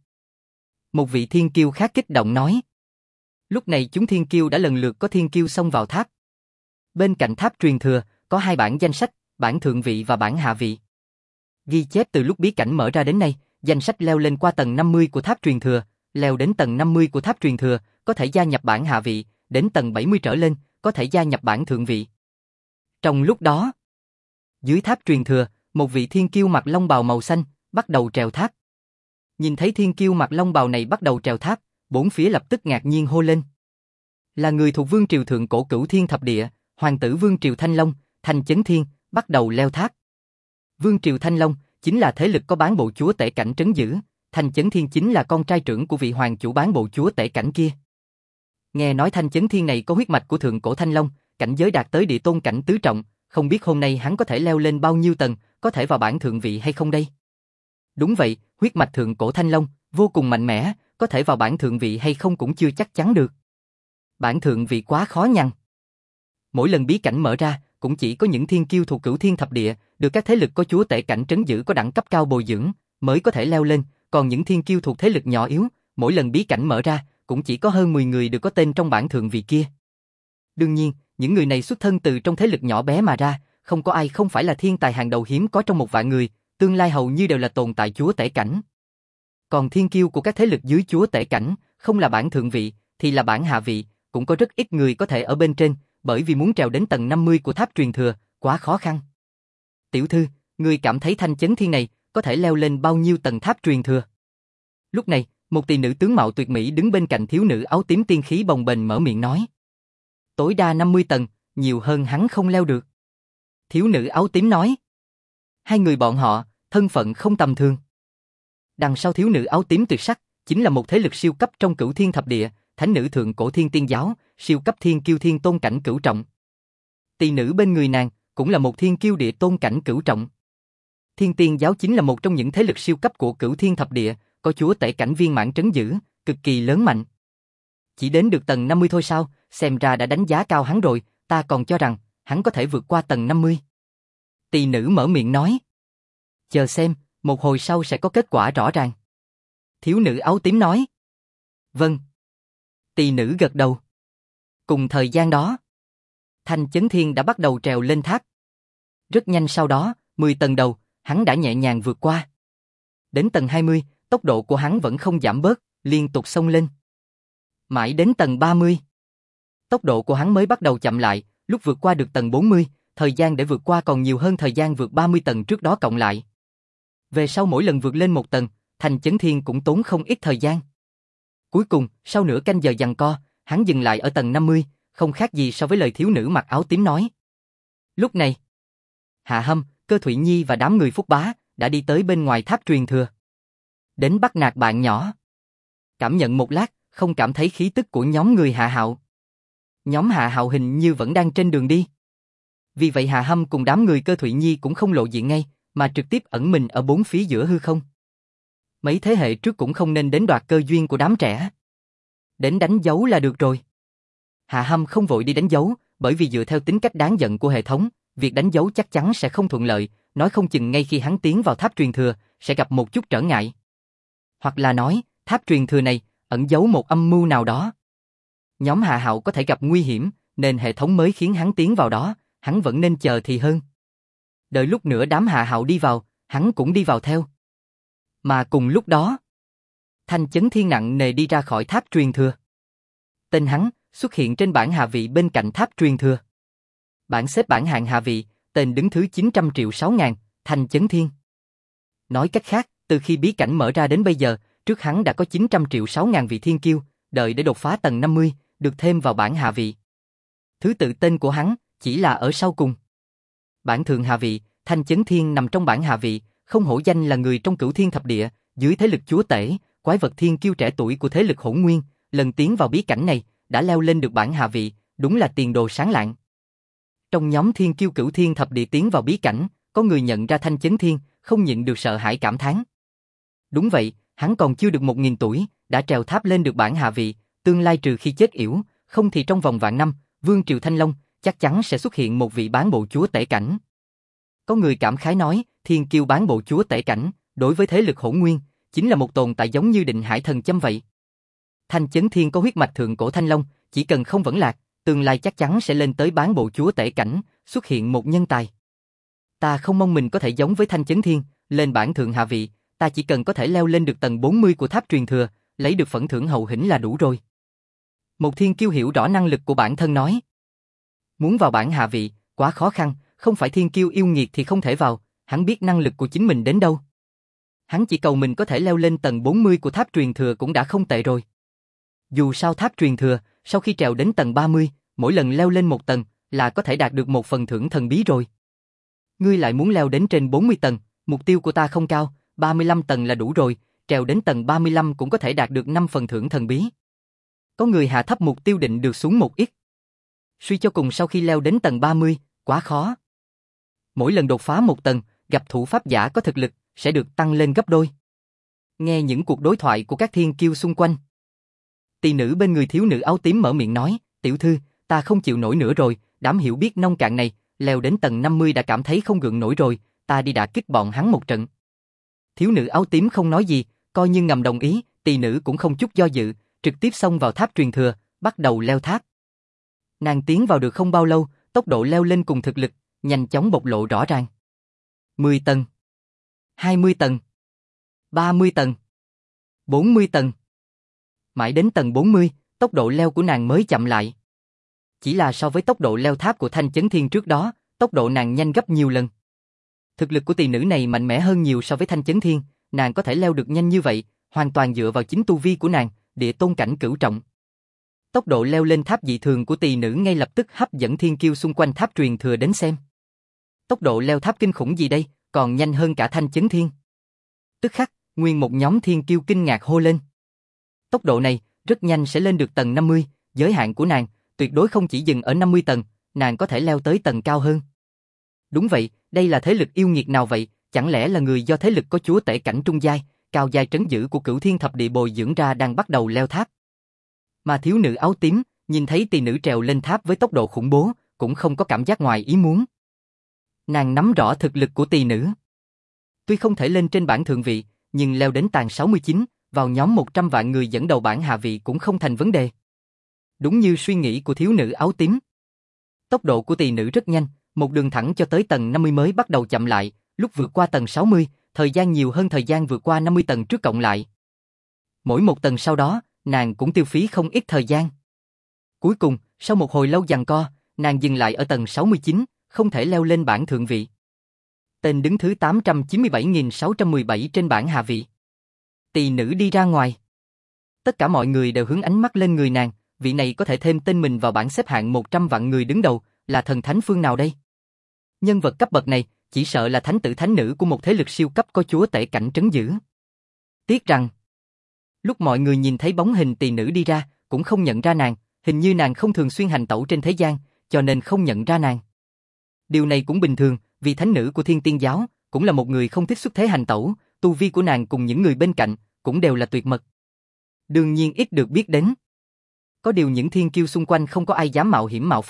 Một vị thiên kiêu khác kích động nói. Lúc này chúng thiên kiêu đã lần lượt có thiên kiêu xông vào tháp. Bên cạnh tháp truyền thừa, có hai bảng danh sách, bảng thượng vị và bảng hạ vị. Ghi chép từ lúc bí cảnh mở ra đến nay, danh sách leo lên qua tầng 50 của tháp truyền thừa, leo đến tầng 50 của tháp truyền thừa, có thể gia nhập bảng hạ vị, đến tầng 70 trở lên, có thể gia nhập bảng thượng vị. Trong lúc đó, dưới tháp truyền thừa, một vị thiên kiêu mặc long bào màu xanh, bắt đầu trèo tháp. Nhìn thấy thiên kiêu mặc long bào này bắt đầu trèo tháp, bốn phía lập tức ngạc nhiên hô lên. Là người thuộc vương triều thượng cổ Cửu Thiên Thập Địa, hoàng tử vương triều Thanh Long, Thanh Chấn Thiên, bắt đầu leo tháp. Vương triều Thanh Long chính là thế lực có bán bộ chúa tể cảnh trấn giữ, Thanh Chấn Thiên chính là con trai trưởng của vị hoàng chủ bán bộ chúa tể cảnh kia. Nghe nói Thanh Chấn Thiên này có huyết mạch của thượng cổ Thanh Long, cảnh giới đạt tới địa tôn cảnh tứ trọng, không biết hôm nay hắn có thể leo lên bao nhiêu tầng, có thể vào bảng thượng vị hay không đây? Đúng vậy, huyết mạch thượng cổ Thanh Long, vô cùng mạnh mẽ, có thể vào bảng thượng vị hay không cũng chưa chắc chắn được. Bảng thượng vị quá khó nhằn. Mỗi lần bí cảnh mở ra, cũng chỉ có những thiên kiêu thuộc Cửu Thiên Thập Địa, được các thế lực có chúa tể cảnh trấn giữ có đẳng cấp cao bồi dưỡng, mới có thể leo lên, còn những thiên kiêu thuộc thế lực nhỏ yếu, mỗi lần bí cảnh mở ra, cũng chỉ có hơn 10 người được có tên trong bảng thượng vị kia. Đương nhiên, những người này xuất thân từ trong thế lực nhỏ bé mà ra, không có ai không phải là thiên tài hàng đầu hiếm có trong một vạn người, tương lai hầu như đều là tồn tại chúa tể cảnh. Còn thiên kiêu của các thế lực dưới chúa tể cảnh, không là bảng thượng vị, thì là bảng hạ vị, cũng có rất ít người có thể ở bên trên, bởi vì muốn trèo đến tầng 50 của tháp truyền thừa, quá khó khăn. Tiểu thư, người cảm thấy Thanh Chấn Thiên này, có thể leo lên bao nhiêu tầng tháp truyền thừa? Lúc này, một tỷ nữ tướng mạo tuyệt mỹ đứng bên cạnh thiếu nữ áo tím tiên khí bồng bềnh mở miệng nói. Tối đa 50 tầng, nhiều hơn hắn không leo được. Thiếu nữ áo tím nói. Hai người bọn họ, thân phận không tầm thường. Đằng sau thiếu nữ áo tím tuyệt sắc, chính là một thế lực siêu cấp trong Cửu Thiên Thập Địa, thánh nữ thượng cổ Thiên Tiên Giáo, siêu cấp thiên kiêu thiên tôn cảnh cửu trọng. Tỷ nữ bên người nàng, cũng là một thiên kiêu địa tôn cảnh cửu trọng. Thiên Tiên Giáo chính là một trong những thế lực siêu cấp của Cửu Thiên Thập Địa, có chúa tể cảnh viên mãn trấn giữ, cực kỳ lớn mạnh. Chỉ đến được tầng 50 thôi sao, xem ra đã đánh giá cao hắn rồi, ta còn cho rằng, hắn có thể vượt qua tầng 50. Tỷ nữ mở miệng nói. Chờ xem, một hồi sau sẽ có kết quả rõ ràng. Thiếu nữ áo tím nói. Vâng. Tỷ nữ gật đầu. Cùng thời gian đó, Thanh Chấn Thiên đã bắt đầu trèo lên tháp. Rất nhanh sau đó, 10 tầng đầu, hắn đã nhẹ nhàng vượt qua. Đến tầng 20, tốc độ của hắn vẫn không giảm bớt, liên tục xông lên. Mãi đến tầng 30, tốc độ của hắn mới bắt đầu chậm lại, lúc vượt qua được tầng 40, thời gian để vượt qua còn nhiều hơn thời gian vượt 30 tầng trước đó cộng lại. Về sau mỗi lần vượt lên một tầng, Thanh Chấn Thiên cũng tốn không ít thời gian. Cuối cùng, sau nửa canh giờ giằng co, hắn dừng lại ở tầng 50, không khác gì so với lời thiếu nữ mặc áo tím nói. Lúc này, Hạ Hâm, Cơ Thụy Nhi và đám người Phúc Bá đã đi tới bên ngoài tháp truyền thừa. Đến bắt nạt bạn nhỏ. Cảm nhận một lát, không cảm thấy khí tức của nhóm người Hạ Hạo. Nhóm Hạ Hạo hình như vẫn đang trên đường đi. Vì vậy Hạ Hâm cùng đám người Cơ Thụy Nhi cũng không lộ diện ngay, mà trực tiếp ẩn mình ở bốn phía giữa hư không. Mấy thế hệ trước cũng không nên đến đoạt cơ duyên của đám trẻ. Đến đánh dấu là được rồi. Hạ Hâm không vội đi đánh dấu, bởi vì dựa theo tính cách đáng giận của hệ thống, việc đánh dấu chắc chắn sẽ không thuận lợi, nói không chừng ngay khi hắn tiến vào tháp truyền thừa, sẽ gặp một chút trở ngại. Hoặc là nói, tháp truyền thừa này ẩn giấu một âm mưu nào đó. Nhóm Hạ Hạo có thể gặp nguy hiểm, nên hệ thống mới khiến hắn tiến vào đó, hắn vẫn nên chờ thì hơn. Đợi lúc nữa đám Hạ Hạo đi vào, hắn cũng đi vào theo. Mà cùng lúc đó, Thanh Chấn Thiên nặng nề đi ra khỏi tháp truyền thừa. Tên hắn xuất hiện trên bảng hạ vị bên cạnh tháp truyền thừa. Bảng xếp bảng hạng hạ vị, tên đứng thứ 900 triệu 6 ngàn, Thanh Chấn Thiên. Nói cách khác, từ khi bí cảnh mở ra đến bây giờ, trước hắn đã có 900 triệu 6 ngàn vị thiên kiêu, đợi để đột phá tầng 50, được thêm vào bảng hạ vị. Thứ tự tên của hắn chỉ là ở sau cùng. Bảng thượng hạ vị, Thanh Chấn Thiên nằm trong bảng hạ vị, không hổ danh là người trong Cửu Thiên Thập Địa, dưới thế lực chúa tể, quái vật thiên kiêu trẻ tuổi của thế lực Hỗn Nguyên, lần tiến vào bí cảnh này, đã leo lên được bảng hạ vị, đúng là tiền đồ sáng lạng. Trong nhóm thiên kiêu Cửu Thiên Thập Địa tiến vào bí cảnh, có người nhận ra Thanh Chấn Thiên, không nhịn được sợ hãi cảm thán. Đúng vậy, hắn còn chưa được 1000 tuổi, đã trèo tháp lên được bảng hạ vị, tương lai trừ khi chết yểu, không thì trong vòng vạn năm, Vương triều Thanh Long chắc chắn sẽ xuất hiện một vị bán bộ chúa tể cảnh. Có người cảm khái nói, thiên kiêu bán bộ chúa tể cảnh, đối với thế lực Hỗn Nguyên, chính là một tồn tại giống như Định Hải Thần Châm vậy. Thanh Chấn Thiên có huyết mạch thượng cổ Thanh Long, chỉ cần không vẫn lạc, tương lai chắc chắn sẽ lên tới bán bộ chúa tể cảnh, xuất hiện một nhân tài. Ta không mong mình có thể giống với Thanh Chấn Thiên, lên bảng thượng hạ vị, ta chỉ cần có thể leo lên được tầng 40 của tháp truyền thừa, lấy được phần thưởng hậu hĩnh là đủ rồi. Một thiên kiêu hiểu rõ năng lực của bản thân nói. Muốn vào bảng hạ vị, quá khó khăn, không phải thiên kiêu yêu nghiệt thì không thể vào, hắn biết năng lực của chính mình đến đâu. Hắn chỉ cầu mình có thể leo lên tầng 40 của tháp truyền thừa cũng đã không tệ rồi. Dù sao tháp truyền thừa, sau khi trèo đến tầng 30, mỗi lần leo lên một tầng, là có thể đạt được một phần thưởng thần bí rồi. Ngươi lại muốn leo đến trên 40 tầng, mục tiêu của ta không cao, 35 tầng là đủ rồi, trèo đến tầng 35 cũng có thể đạt được 5 phần thưởng thần bí. Có người hạ thấp mục tiêu định được xuống một ít. Suy cho cùng sau khi leo đến tầng 30, quá khó. Mỗi lần đột phá một tầng, gặp thủ pháp giả có thực lực, sẽ được tăng lên gấp đôi. Nghe những cuộc đối thoại của các thiên kiêu xung quanh. Tỳ nữ bên người thiếu nữ áo tím mở miệng nói, tiểu thư, ta không chịu nổi nữa rồi, đám hiểu biết nông cạn này, leo đến tầng 50 đã cảm thấy không gượng nổi rồi, ta đi đả kích bọn hắn một trận. Thiếu nữ áo tím không nói gì, coi như ngầm đồng ý, tỳ nữ cũng không chút do dự, trực tiếp xông vào tháp truyền thừa, bắt đầu leo tháp. Nàng tiến vào được không bao lâu, tốc độ leo lên cùng thực lực, nhanh chóng bộc lộ rõ ràng. 10 tầng, 20 tầng, 30 tầng, 40 tầng. Mãi đến tầng 40, tốc độ leo của nàng mới chậm lại. Chỉ là so với tốc độ leo tháp của Thanh Chấn Thiên trước đó, tốc độ nàng nhanh gấp nhiều lần. Thực lực của tỳ nữ này mạnh mẽ hơn nhiều so với Thanh Chấn Thiên, nàng có thể leo được nhanh như vậy, hoàn toàn dựa vào chính tu vi của nàng, địa tôn cảnh cửu trọng. Tốc độ leo lên tháp dị thường của tỳ nữ ngay lập tức hấp dẫn thiên kiêu xung quanh tháp truyền thừa đến xem. Tốc độ leo tháp kinh khủng gì đây, còn nhanh hơn cả Thanh Chấn Thiên. Tức khắc, nguyên một nhóm thiên kiêu kinh ngạc hô lên. Tốc độ này, rất nhanh sẽ lên được tầng 50, giới hạn của nàng, tuyệt đối không chỉ dừng ở 50 tầng, nàng có thể leo tới tầng cao hơn. Đúng vậy, đây là thế lực yêu nghiệt nào vậy, chẳng lẽ là người do thế lực có chúa tể cảnh trung giai, cao giai trấn giữ của Cửu Thiên Thập Địa bồi dưỡng ra đang bắt đầu leo tháp. Mà thiếu nữ áo tím, nhìn thấy tỳ nữ trèo lên tháp với tốc độ khủng bố, cũng không có cảm giác ngoài ý muốn. Nàng nắm rõ thực lực của tỳ nữ. Tuy không thể lên trên bảng thượng vị, nhưng leo đến tầng 69, vào nhóm 100 vạn người dẫn đầu bảng hạ vị cũng không thành vấn đề. Đúng như suy nghĩ của thiếu nữ áo tím. Tốc độ của tỳ nữ rất nhanh, một đường thẳng cho tới tầng 50 mới bắt đầu chậm lại, lúc vượt qua tầng 60, thời gian nhiều hơn thời gian vượt qua 50 tầng trước cộng lại. Mỗi một tầng sau đó, nàng cũng tiêu phí không ít thời gian. Cuối cùng, sau một hồi lâu giằng co, nàng dừng lại ở tầng 69, không thể leo lên bảng thượng vị. Tên đứng thứ 897.617 trên bảng hạ vị. Tỳ nữ đi ra ngoài. Tất cả mọi người đều hướng ánh mắt lên người nàng, vị này có thể thêm tên mình vào bảng xếp hạng 100 vạn người đứng đầu, là thần thánh phương nào đây? Nhân vật cấp bậc này, chỉ sợ là thánh tử thánh nữ của một thế lực siêu cấp có chúa tể cảnh trấn giữ. Tiếc rằng, lúc mọi người nhìn thấy bóng hình tỳ nữ đi ra, cũng không nhận ra nàng, hình như nàng không thường xuyên hành tẩu trên thế gian, cho nên không nhận ra nàng. Điều này cũng bình thường, vì thánh nữ của Thiên Tiên giáo, cũng là một người không thích xuất thế hành tẩu, tu vi của nàng cùng những người bên cạnh, cũng đều là tuyệt mật. Đương nhiên ít được biết đến. Có điều những thiên kiêu xung quanh không có ai dám mạo hiểm mạo phạm,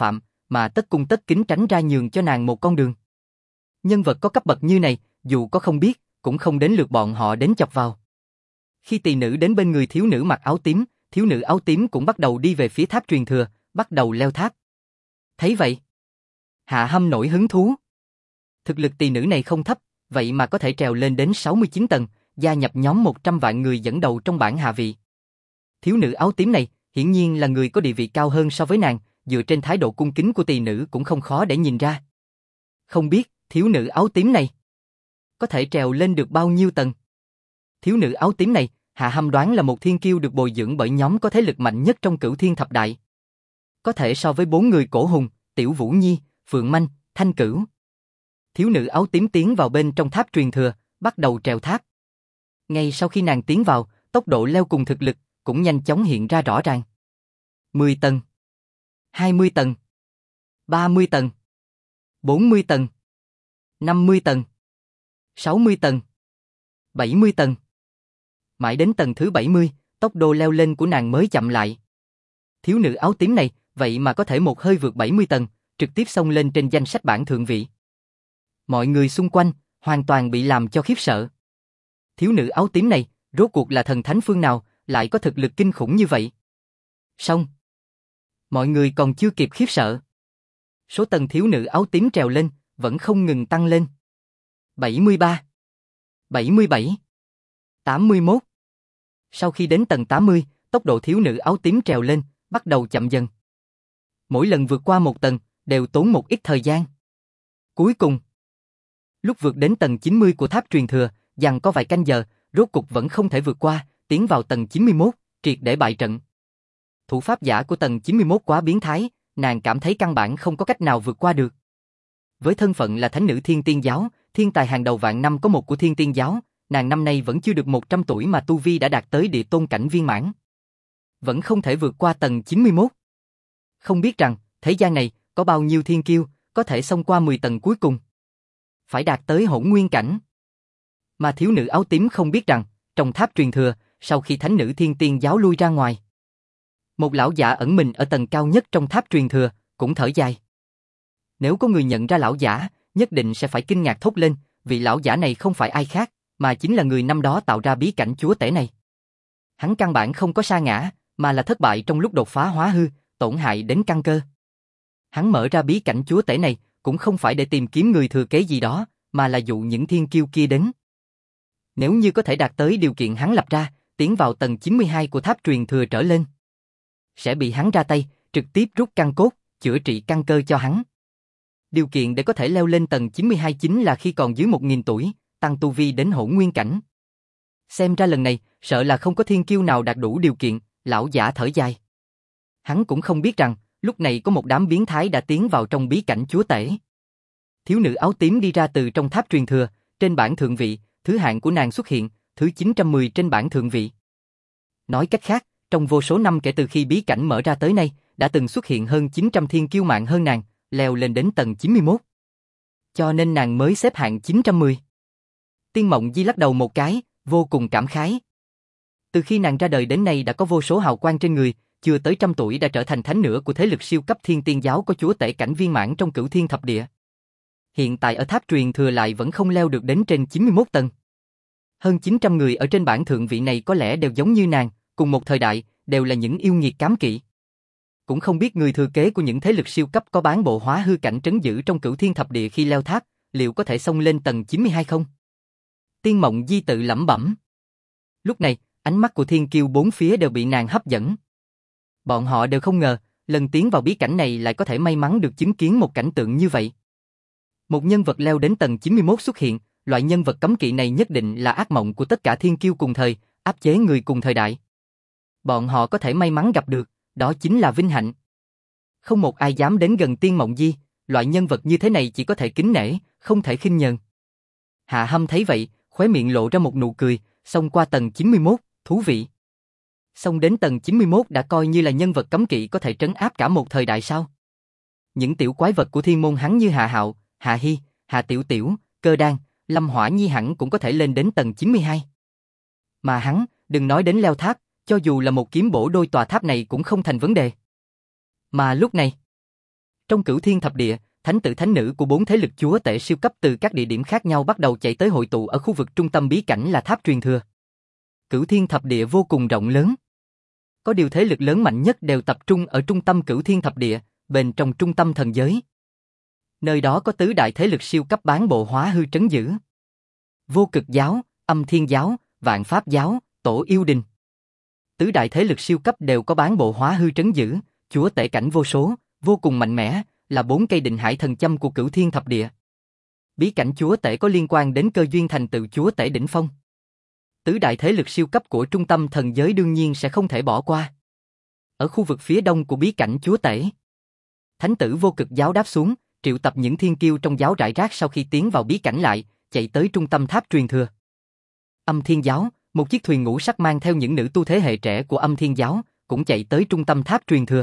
mà tất cung tất kính tránh ra nhường cho nàng một con đường. Nhân vật có cấp bậc như này, dù có không biết, cũng không đến lượt bọn họ đến chọc vào. Khi tỳ nữ đến bên người thiếu nữ mặc áo tím, thiếu nữ áo tím cũng bắt đầu đi về phía tháp truyền thừa, bắt đầu leo tháp. Thấy vậy, Hạ Hâm nổi hứng thú. Thực lực tỳ nữ này không thấp, vậy mà có thể trèo lên đến 69 tầng, gia nhập nhóm 100 vạn người dẫn đầu trong bảng hạ vị. Thiếu nữ áo tím này, hiển nhiên là người có địa vị cao hơn so với nàng, dựa trên thái độ cung kính của tỳ nữ cũng không khó để nhìn ra. Không biết, thiếu nữ áo tím này có thể trèo lên được bao nhiêu tầng? Thiếu nữ áo tím này, Hạ Hâm đoán là một thiên kiêu được bồi dưỡng bởi nhóm có thế lực mạnh nhất trong Cửu Thiên Thập Đại. Có thể so với 4 người Cổ Hùng, Tiểu Vũ Nhi, Phượng Manh, Thanh Cửu. Thiếu nữ áo tím tiến vào bên trong tháp truyền thừa, bắt đầu trèo tháp. Ngay sau khi nàng tiến vào, tốc độ leo cùng thực lực cũng nhanh chóng hiện ra rõ ràng. 10 tầng, 20 tầng, 30 tầng, 40 tầng, 50 tầng, 60 tầng, 70 tầng. Mãi đến tầng thứ 70, tốc độ leo lên của nàng mới chậm lại. Thiếu nữ áo tím này, vậy mà có thể một hơi vượt 70 tầng, trực tiếp xông lên trên danh sách bảng thượng vị. Mọi người xung quanh, hoàn toàn bị làm cho khiếp sợ. Thiếu nữ áo tím này, rốt cuộc là thần thánh phương nào, lại có thực lực kinh khủng như vậy? Xong. Mọi người còn chưa kịp khiếp sợ. Số tầng thiếu nữ áo tím trèo lên, vẫn không ngừng tăng lên. 73, 77, 81. Sau khi đến tầng 80, tốc độ thiếu nữ áo tím trèo lên, bắt đầu chậm dần. Mỗi lần vượt qua một tầng, đều tốn một ít thời gian. Cuối cùng, lúc vượt đến tầng 90 của tháp truyền thừa, dằng có vài canh giờ, rốt cục vẫn không thể vượt qua, tiến vào tầng 91, triệt để bại trận. Thủ pháp giả của tầng 91 quá biến thái, nàng cảm thấy căn bản không có cách nào vượt qua được. Với thân phận là thánh nữ Thiên Tiên Giáo, thiên tài hàng đầu vạn năm có một của Thiên Tiên Giáo, nàng năm nay vẫn chưa được 100 tuổi mà tu vi đã đạt tới địa tôn cảnh viên mãn. Vẫn không thể vượt qua tầng 91. Không biết rằng, thế gian này, có bao nhiêu thiên kiêu, có thể xông qua 10 tầng cuối cùng. Phải đạt tới hỗn nguyên cảnh. Mà thiếu nữ áo tím không biết rằng, trong tháp truyền thừa, sau khi thánh nữ Thiên Tiên Giáo lui ra ngoài, một lão giả ẩn mình ở tầng cao nhất trong tháp truyền thừa, cũng thở dài. Nếu có người nhận ra lão giả, nhất định sẽ phải kinh ngạc thốt lên, vì lão giả này không phải ai khác, mà chính là người năm đó tạo ra bí cảnh chúa tể này. Hắn căn bản không có sa ngã, mà là thất bại trong lúc đột phá hóa hư, tổn hại đến căn cơ. Hắn mở ra bí cảnh chúa tể này, cũng không phải để tìm kiếm người thừa kế gì đó, mà là dụ những thiên kiêu kia đến. Nếu như có thể đạt tới điều kiện hắn lập ra, tiến vào tầng 92 của tháp truyền thừa trở lên, sẽ bị hắn ra tay, trực tiếp rút căn cốt, chữa trị căn cơ cho hắn. Điều kiện để có thể leo lên tầng 92 chính là khi còn dưới 1000 tuổi, tăng tu vi đến hỗn nguyên cảnh. Xem ra lần này, sợ là không có thiên kiêu nào đạt đủ điều kiện, lão giả thở dài. Hắn cũng không biết rằng, lúc này có một đám biến thái đã tiến vào trong bí cảnh chúa tể. Thiếu nữ áo tím đi ra từ trong tháp truyền thừa, trên bảng thượng vị, thứ hạng của nàng xuất hiện, thứ 910 trên bảng thượng vị. Nói cách khác, trong vô số năm kể từ khi bí cảnh mở ra tới nay, đã từng xuất hiện hơn 900 thiên kiêu mạnh hơn nàng, leo lên đến tầng 91. Cho nên nàng mới xếp hạng 910. Tiên Mộng Di lắc đầu một cái, vô cùng cảm khái. Từ khi nàng ra đời đến nay đã có vô số hào quang trên người, chưa tới 100 tuổi đã trở thành thánh nữ của thế lực siêu cấp Thiên Tiên Giáo có chúa tể cảnh viên mãn trong Cửu Thiên Thập Địa. Hiện tại ở tháp truyền thừa lại vẫn không leo được đến trên 91 tầng. Hơn 900 người ở trên bảng thượng vị này có lẽ đều giống như nàng, cùng một thời đại, đều là những yêu nghiệt cám kỵ. Cũng không biết người thừa kế của những thế lực siêu cấp có bán bộ hóa hư cảnh trấn giữ trong Cửu Thiên Thập Địa khi leo tháp, liệu có thể xông lên tầng 92 không? Tiên Mộng Di tự lẩm bẩm. Lúc này, ánh mắt của thiên kiêu bốn phía đều bị nàng hấp dẫn. Bọn họ đều không ngờ, lần tiến vào bí cảnh này lại có thể may mắn được chứng kiến một cảnh tượng như vậy. Một nhân vật leo đến tầng 91 xuất hiện, loại nhân vật cấm kỵ này nhất định là ác mộng của tất cả thiên kiêu cùng thời, áp chế người cùng thời đại. Bọn họ có thể may mắn gặp được, đó chính là vinh hạnh. Không một ai dám đến gần Tiên Mộng Di, loại nhân vật như thế này chỉ có thể kính nể, không thể khinh nhờn. Hạ Hâm thấy vậy, khóe miệng lộ ra một nụ cười, xông qua tầng 91, thú vị. Xông đến tầng 91 đã coi như là nhân vật cấm kỵ có thể trấn áp cả một thời đại sao? Những tiểu quái vật của thiên môn hắn như Hạ Hạo, Hạ Hi, Hạ Tiểu Tiểu, Cơ Đan, Lâm Hỏa Nhi hẳn cũng có thể lên đến tầng 92. Mà hắn, đừng nói đến leo tháp, cho dù là một kiếm bổ đôi tòa tháp này cũng không thành vấn đề. Mà lúc này, Trong Cửu Thiên Thập Địa, thánh tử thánh nữ của 4 thế lực chúa tể siêu cấp từ các địa điểm khác nhau bắt đầu chạy tới hội tụ ở khu vực trung tâm bí cảnh là tháp truyền thừa. Cửu Thiên Thập Địa vô cùng rộng lớn. Có điều thế lực lớn mạnh nhất đều tập trung ở trung tâm Cửu Thiên Thập Địa, bên trong trung tâm thần giới. Nơi đó có tứ đại thế lực siêu cấp bán bộ hóa hư trấn giữ. Vô Cực Giáo, Âm Thiên Giáo, Vạn Pháp Giáo, Tổ Yêu Đình. Tứ đại thế lực siêu cấp đều có bán bộ hóa hư trấn giữ, chúa tể cảnh vô số, vô cùng mạnh mẽ, là 4 cây định hải thần châm của Cửu Thiên Thập Địa. Bí cảnh chúa tể có liên quan đến cơ duyên thành tựu chúa tể đỉnh phong. Tứ đại thế lực siêu cấp của trung tâm thần giới đương nhiên sẽ không thể bỏ qua. Ở khu vực phía đông của bí cảnh chúa tể, thánh tử Vô Cực Giáo đáp xuống, triệu tập những thiên kiêu trong giáo rải rác sau khi tiến vào bí cảnh lại, chạy tới trung tâm tháp truyền thừa. Âm Thiên Giáo, một chiếc thuyền ngũ sắc mang theo những nữ tu thế hệ trẻ của Âm Thiên Giáo, cũng chạy tới trung tâm tháp truyền thừa.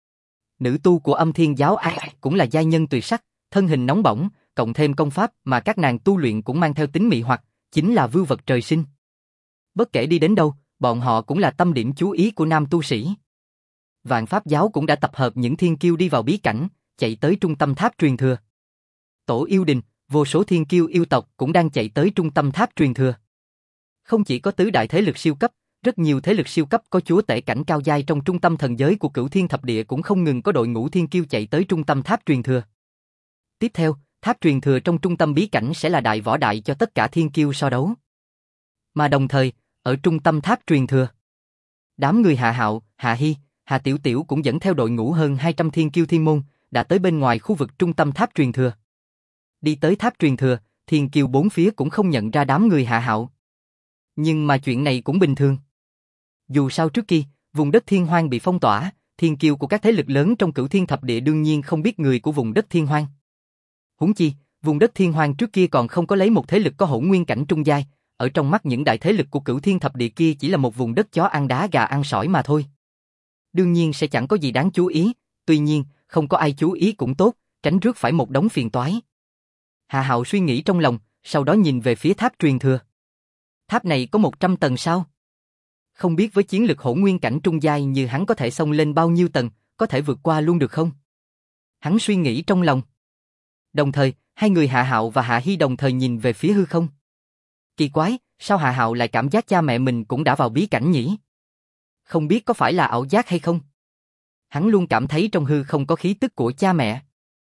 Nữ tu của Âm Thiên Giáo cũng là giai nhân tuyệt sắc, thân hình nóng bỏng, cộng thêm công pháp mà các nàng tu luyện cũng mang theo tính mị hoặc, chính là vưu vật trời sinh. Bất kể đi đến đâu, bọn họ cũng là tâm điểm chú ý của nam tu sĩ. Vạn Pháp Giáo cũng đã tập hợp những thiên kiêu đi vào bí cảnh, chạy tới trung tâm tháp truyền thừa. Tổ Yêu Đình, vô số thiên kiêu yêu tộc cũng đang chạy tới trung tâm tháp truyền thừa. Không chỉ có tứ đại thế lực siêu cấp, rất nhiều thế lực siêu cấp có chúa tể cảnh cao giai trong trung tâm thần giới của Cửu Thiên Thập Địa cũng không ngừng có đội ngũ thiên kiêu chạy tới trung tâm tháp truyền thừa. Tiếp theo, tháp truyền thừa trong trung tâm bí cảnh sẽ là đại võ đại cho tất cả thiên kiêu so đấu. Mà đồng thời, ở trung tâm tháp truyền thừa, đám người Hạ Hạo, Hạ Hy, Hạ Tiểu Tiểu cũng dẫn theo đội ngũ hơn 200 thiên kiêu thiên môn, đã tới bên ngoài khu vực trung tâm tháp truyền thừa. Đi tới tháp truyền thừa, thiên kiêu bốn phía cũng không nhận ra đám người Hạ Hạo. Nhưng mà chuyện này cũng bình thường. Dù sao trước kia, vùng đất Thiên Hoang bị phong tỏa, thiên kiêu của các thế lực lớn trong Cửu Thiên Thập Địa đương nhiên không biết người của vùng đất Thiên Hoang. Huống chi, vùng đất Thiên Hoang trước kia còn không có lấy một thế lực có hỗn nguyên cảnh trung giai, ở trong mắt những đại thế lực của Cửu Thiên Thập Địa kia chỉ là một vùng đất chó ăn đá gà ăn sỏi mà thôi. Đương nhiên sẽ chẳng có gì đáng chú ý, tuy nhiên, không có ai chú ý cũng tốt, tránh rước phải một đống phiền toái. Hạ Hạo suy nghĩ trong lòng, sau đó nhìn về phía tháp truyền thừa. Tháp này có 100 tầng sao? Không biết với chiến lực hỗn nguyên cảnh trung giai như hắn có thể xông lên bao nhiêu tầng, có thể vượt qua luôn được không? Hắn suy nghĩ trong lòng. Đồng thời, hai người Hạ Hạo và Hạ Hy đồng thời nhìn về phía hư không. Kỳ quái, sao Hạ Hạo lại cảm giác cha mẹ mình cũng đã vào bí cảnh nhỉ? Không biết có phải là ảo giác hay không? Hắn luôn cảm thấy trong hư không có khí tức của cha mẹ.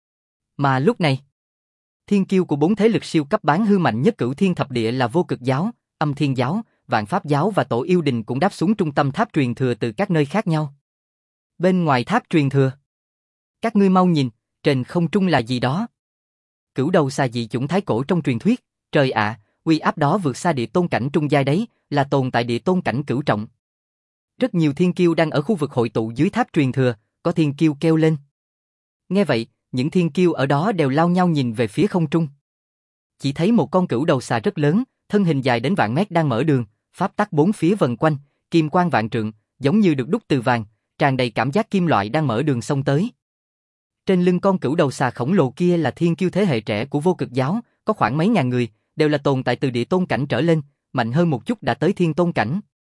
Mà lúc này, thiên kiêu của 4 thế lực siêu cấp bán hư mạnh nhất Cửu Thiên Thập Địa là Vô Cực Giáo, Âm Thiên Giáo, Vạn Pháp Giáo và Tổ Yêu Đình cũng đáp xuống trung tâm tháp truyền thừa từ các nơi khác nhau. Bên ngoài tháp truyền thừa, các ngươi mau nhìn, trên không trung là gì đó? Cửu đầu xà dị chủng thái cổ trong truyền thuyết, trời ạ, uy áp đó vượt xa địa tôn cảnh trung giai đấy, là tồn tại địa tôn cảnh cửu trọng. Rất nhiều thiên kiêu đang ở khu vực hội tụ dưới tháp truyền thừa, có thiên kiêu kêu lên. Nghe vậy, những thiên kiêu ở đó đều lao nhau nhìn về phía không trung. Chỉ thấy một con cửu đầu xà rất lớn, thân hình dài đến vạn mét đang mở đường, pháp tắc bốn phía vần quanh, kim quang vạn trượng, giống như được đúc từ vàng, tràn đầy cảm giác kim loại đang mở đường xông tới. Trên lưng con cửu đầu xà khổng lồ kia là thiên kiêu thế hệ trẻ của Vô Cực Giáo, có khoảng mấy ngàn người, đều là tồn tại từ địa tôn cảnh trở lên, mạnh hơn một chút đã tới thiên tôn cảnh.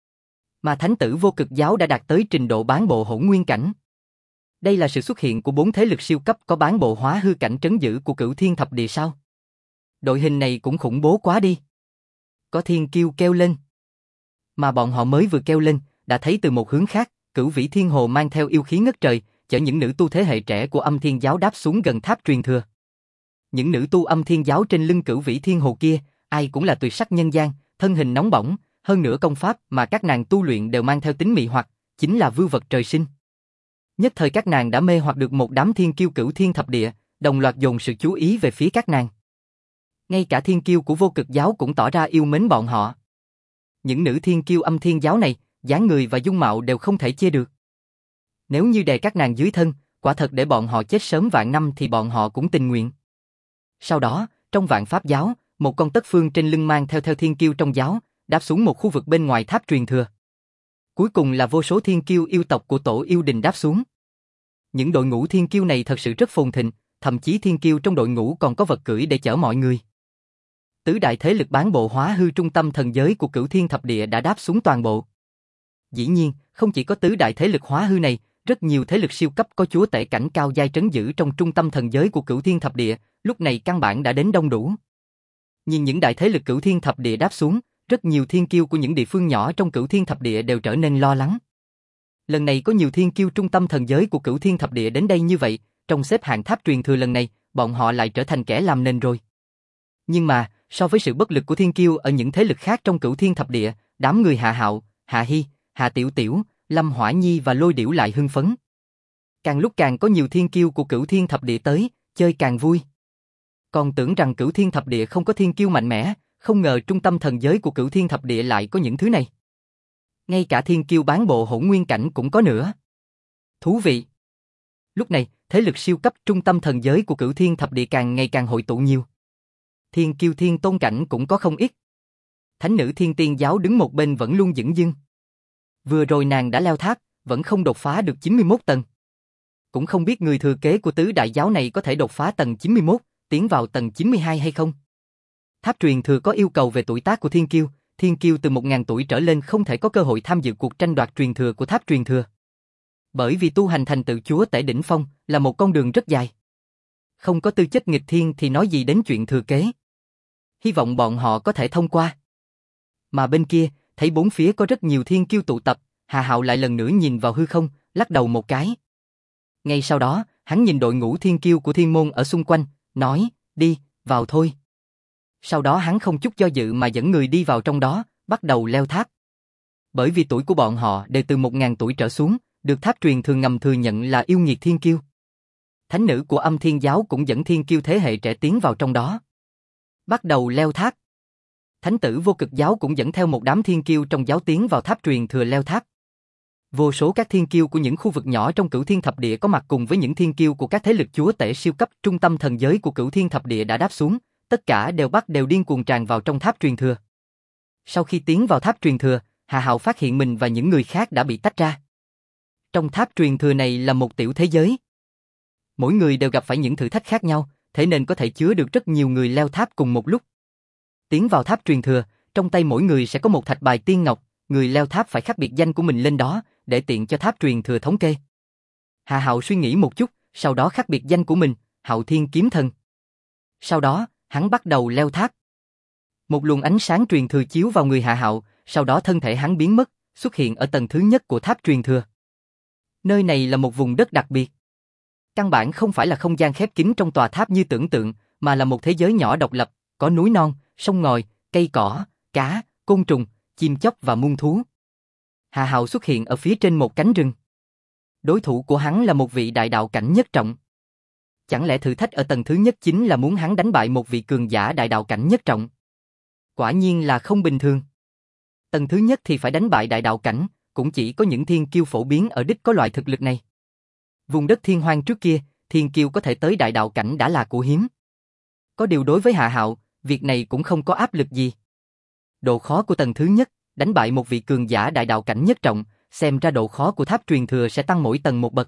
Mà thánh tử Vô Cực Giáo đã đạt tới trình độ bán bộ hỗn nguyên cảnh. Đây là sự xuất hiện của 4 thế lực siêu cấp có bán bộ hóa hư cảnh trấn giữ của Cửu Thiên Thập Địa sao? Đội hình này cũng khủng bố quá đi. Có thiên kiêu kêu lên. Mà bọn họ mới vừa kêu lên, đã thấy từ một hướng khác, Cửu Vĩ Thiên Hồ mang theo yêu khí ngất trời, chở những nữ tu thế hệ trẻ của Âm Thiên Giáo đáp xuống gần tháp truyền thừa. Những nữ tu Âm Thiên Giáo trên lưng Cửu Vĩ Thiên Hồ kia, ai cũng là tuyệt sắc nhân gian, thân hình nóng bỏng, hơn nữa công pháp mà các nàng tu luyện đều mang theo tính mị hoặc, chính là vưu vật trời sinh. Nhất thời các nàng đã mê hoặc được một đám thiên kiêu Cửu Thiên Thập Địa, đồng loạt dồn sự chú ý về phía các nàng. Ngay cả thiên kiêu của Vô Cực Giáo cũng tỏ ra yêu mến bọn họ. Những nữ thiên kiêu Âm Thiên Giáo này, dáng người và dung mạo đều không thể chê được. Nếu như đè các nàng dưới thân, quả thật để bọn họ chết sớm vạn năm thì bọn họ cũng tình nguyện. Sau đó, trong Vạn Pháp Giáo, một con tất phương trên lưng mang theo thiên kiêu trong giáo, đáp xuống một khu vực bên ngoài tháp truyền thừa. Cuối cùng là vô số thiên kiêu yêu tộc của Tổ Yêu Đình đáp xuống. Những đội ngũ thiên kiêu này thật sự rất phồn thịnh, thậm chí thiên kiêu trong đội ngũ còn có vật cưỡi để chở mọi người. Tứ đại thế lực bán bộ hóa hư trung tâm thần giới của Cửu Thiên Thập Địa đã đáp xuống toàn bộ. Dĩ nhiên, không chỉ có tứ đại thế lực hóa hư này, Rất nhiều thế lực siêu cấp có chúa tể cảnh cao giai trấn giữ trong trung tâm thần giới của Cửu Thiên Thập Địa, lúc này căn bản đã đến đông đủ. Nhìn những đại thế lực Cửu Thiên Thập Địa đáp xuống, rất nhiều thiên kiêu của những địa phương nhỏ trong Cửu Thiên Thập Địa đều trở nên lo lắng. Lần này có nhiều thiên kiêu trung tâm thần giới của Cửu Thiên Thập Địa đến đây như vậy, trong xếp hạng tháp truyền thừa lần này, bọn họ lại trở thành kẻ làm nền rồi. Nhưng mà, so với sự bất lực của thiên kiêu ở những thế lực khác trong Cửu Thiên Thập Địa, đám người Hạ Hạo, Hạ Hi, Hạ Tiểu Tiểu, Lâm Hỏa Nhi và Lôi Điểu lại hưng phấn. Càng lúc càng có nhiều thiên kiêu của Cửu Thiên Thập Địa tới, chơi càng vui. Còn tưởng rằng Cửu Thiên Thập Địa không có thiên kiêu mạnh mẽ, không ngờ trung tâm thần giới của Cửu Thiên Thập Địa lại có những thứ này. Ngay cả thiên kiêu bán bộ hỗn nguyên cảnh cũng có nữa. Thú vị. Lúc này, thế lực siêu cấp trung tâm thần giới của Cửu Thiên Thập Địa càng ngày càng hội tụ nhiều. Thiên kiêu thiên tôn cảnh cũng có không ít. Thánh nữ Thiên Tiên giáo đứng một bên vẫn luôn dửng dưng. Vừa rồi nàng đã leo tháp, vẫn không đột phá được 91 tầng. Cũng không biết người thừa kế của tứ đại giáo này có thể đột phá tầng 91, tiến vào tầng 92 hay không. Tháp truyền thừa có yêu cầu về tuổi tác của thiên kiêu từ 1000 tuổi trở lên không thể có cơ hội tham dự cuộc tranh đoạt truyền thừa của tháp truyền thừa. Bởi vì tu hành thành tựu chúa tể đỉnh phong là một con đường rất dài. Không có tư chất nghịch thiên thì nói gì đến chuyện thừa kế. Hy vọng bọn họ có thể thông qua. Mà bên kia, thấy bốn phía có rất nhiều thiên kiêu tụ tập, Hà Hạo lại lần nữa nhìn vào hư không, lắc đầu một cái. Ngay sau đó, hắn nhìn đội ngũ thiên kiêu của thiên môn ở xung quanh, nói, đi, vào thôi. Sau đó hắn không chút do dự mà dẫn người đi vào trong đó, bắt đầu leo tháp. Bởi vì tuổi của bọn họ đều từ 1000 tuổi trở xuống, được tháp truyền thường ngầm thừa nhận là yêu nghiệt thiên kiêu. Thánh nữ của Âm Thiên giáo cũng dẫn thiên kiêu thế hệ trẻ tiến vào trong đó. Bắt đầu leo tháp. Thánh tử Vô Cực giáo cũng dẫn theo một đám thiên kiêu trong giáo tiến vào tháp truyền thừa leo tháp. Vô số các thiên kiêu của những khu vực nhỏ trong Cửu Thiên Thập Địa có mặt cùng với những thiên kiêu của các thế lực chúa tể siêu cấp trung tâm thần giới của Cửu Thiên Thập Địa đã đáp xuống, tất cả đều điên cuồng tràn vào trong tháp truyền thừa. Sau khi tiến vào tháp truyền thừa, Hà Hạo phát hiện mình và những người khác đã bị tách ra. Trong tháp truyền thừa này là một tiểu thế giới. Mỗi người đều gặp phải những thử thách khác nhau, thế nên có thể chứa được rất nhiều người leo tháp cùng một lúc. Tiến vào tháp truyền thừa, trong tay mỗi người sẽ có một thạch bài tiên ngọc, người leo tháp phải khắc biệt danh của mình lên đó, để tiện cho tháp truyền thừa thống kê. Hà Hạo suy nghĩ một chút, sau đó khắc biệt danh của mình, Hạo Thiên Kiếm Thần. Sau đó, hắn bắt đầu leo tháp. Một luồng ánh sáng truyền thừa chiếu vào người Hà Hạo, sau đó thân thể hắn biến mất, xuất hiện ở tầng thứ nhất của tháp truyền thừa. Nơi này là một vùng đất đặc biệt. Căn bản không phải là không gian khép kín trong tòa tháp như tưởng tượng, mà là một thế giới nhỏ độc lập, có núi non, sông ngòi, cây cỏ, cá, côn trùng, chim chóc và muôn thú. Hà Hạo xuất hiện ở phía trên một cánh rừng. Đối thủ của hắn là một vị đại đạo cảnh nhất trọng. Chẳng lẽ thử thách ở tầng thứ nhất chính là muốn hắn đánh bại một vị cường giả đại đạo cảnh nhất trọng? Quả nhiên là không bình thường. Tầng thứ nhất thì phải đánh bại đại đạo cảnh, cũng chỉ có những thiên kiêu phổ biến ở đích có loại thực lực này. Vùng đất thiên hoang trước kia, thiên kiêu có thể tới đại đạo cảnh đã là của hiếm. Có điều đối với Hạ Hạo, việc này cũng không có áp lực gì. Độ khó của tầng thứ nhất, đánh bại một vị cường giả đại đạo cảnh nhất trọng, xem ra độ khó của tháp truyền thừa sẽ tăng mỗi tầng một bậc.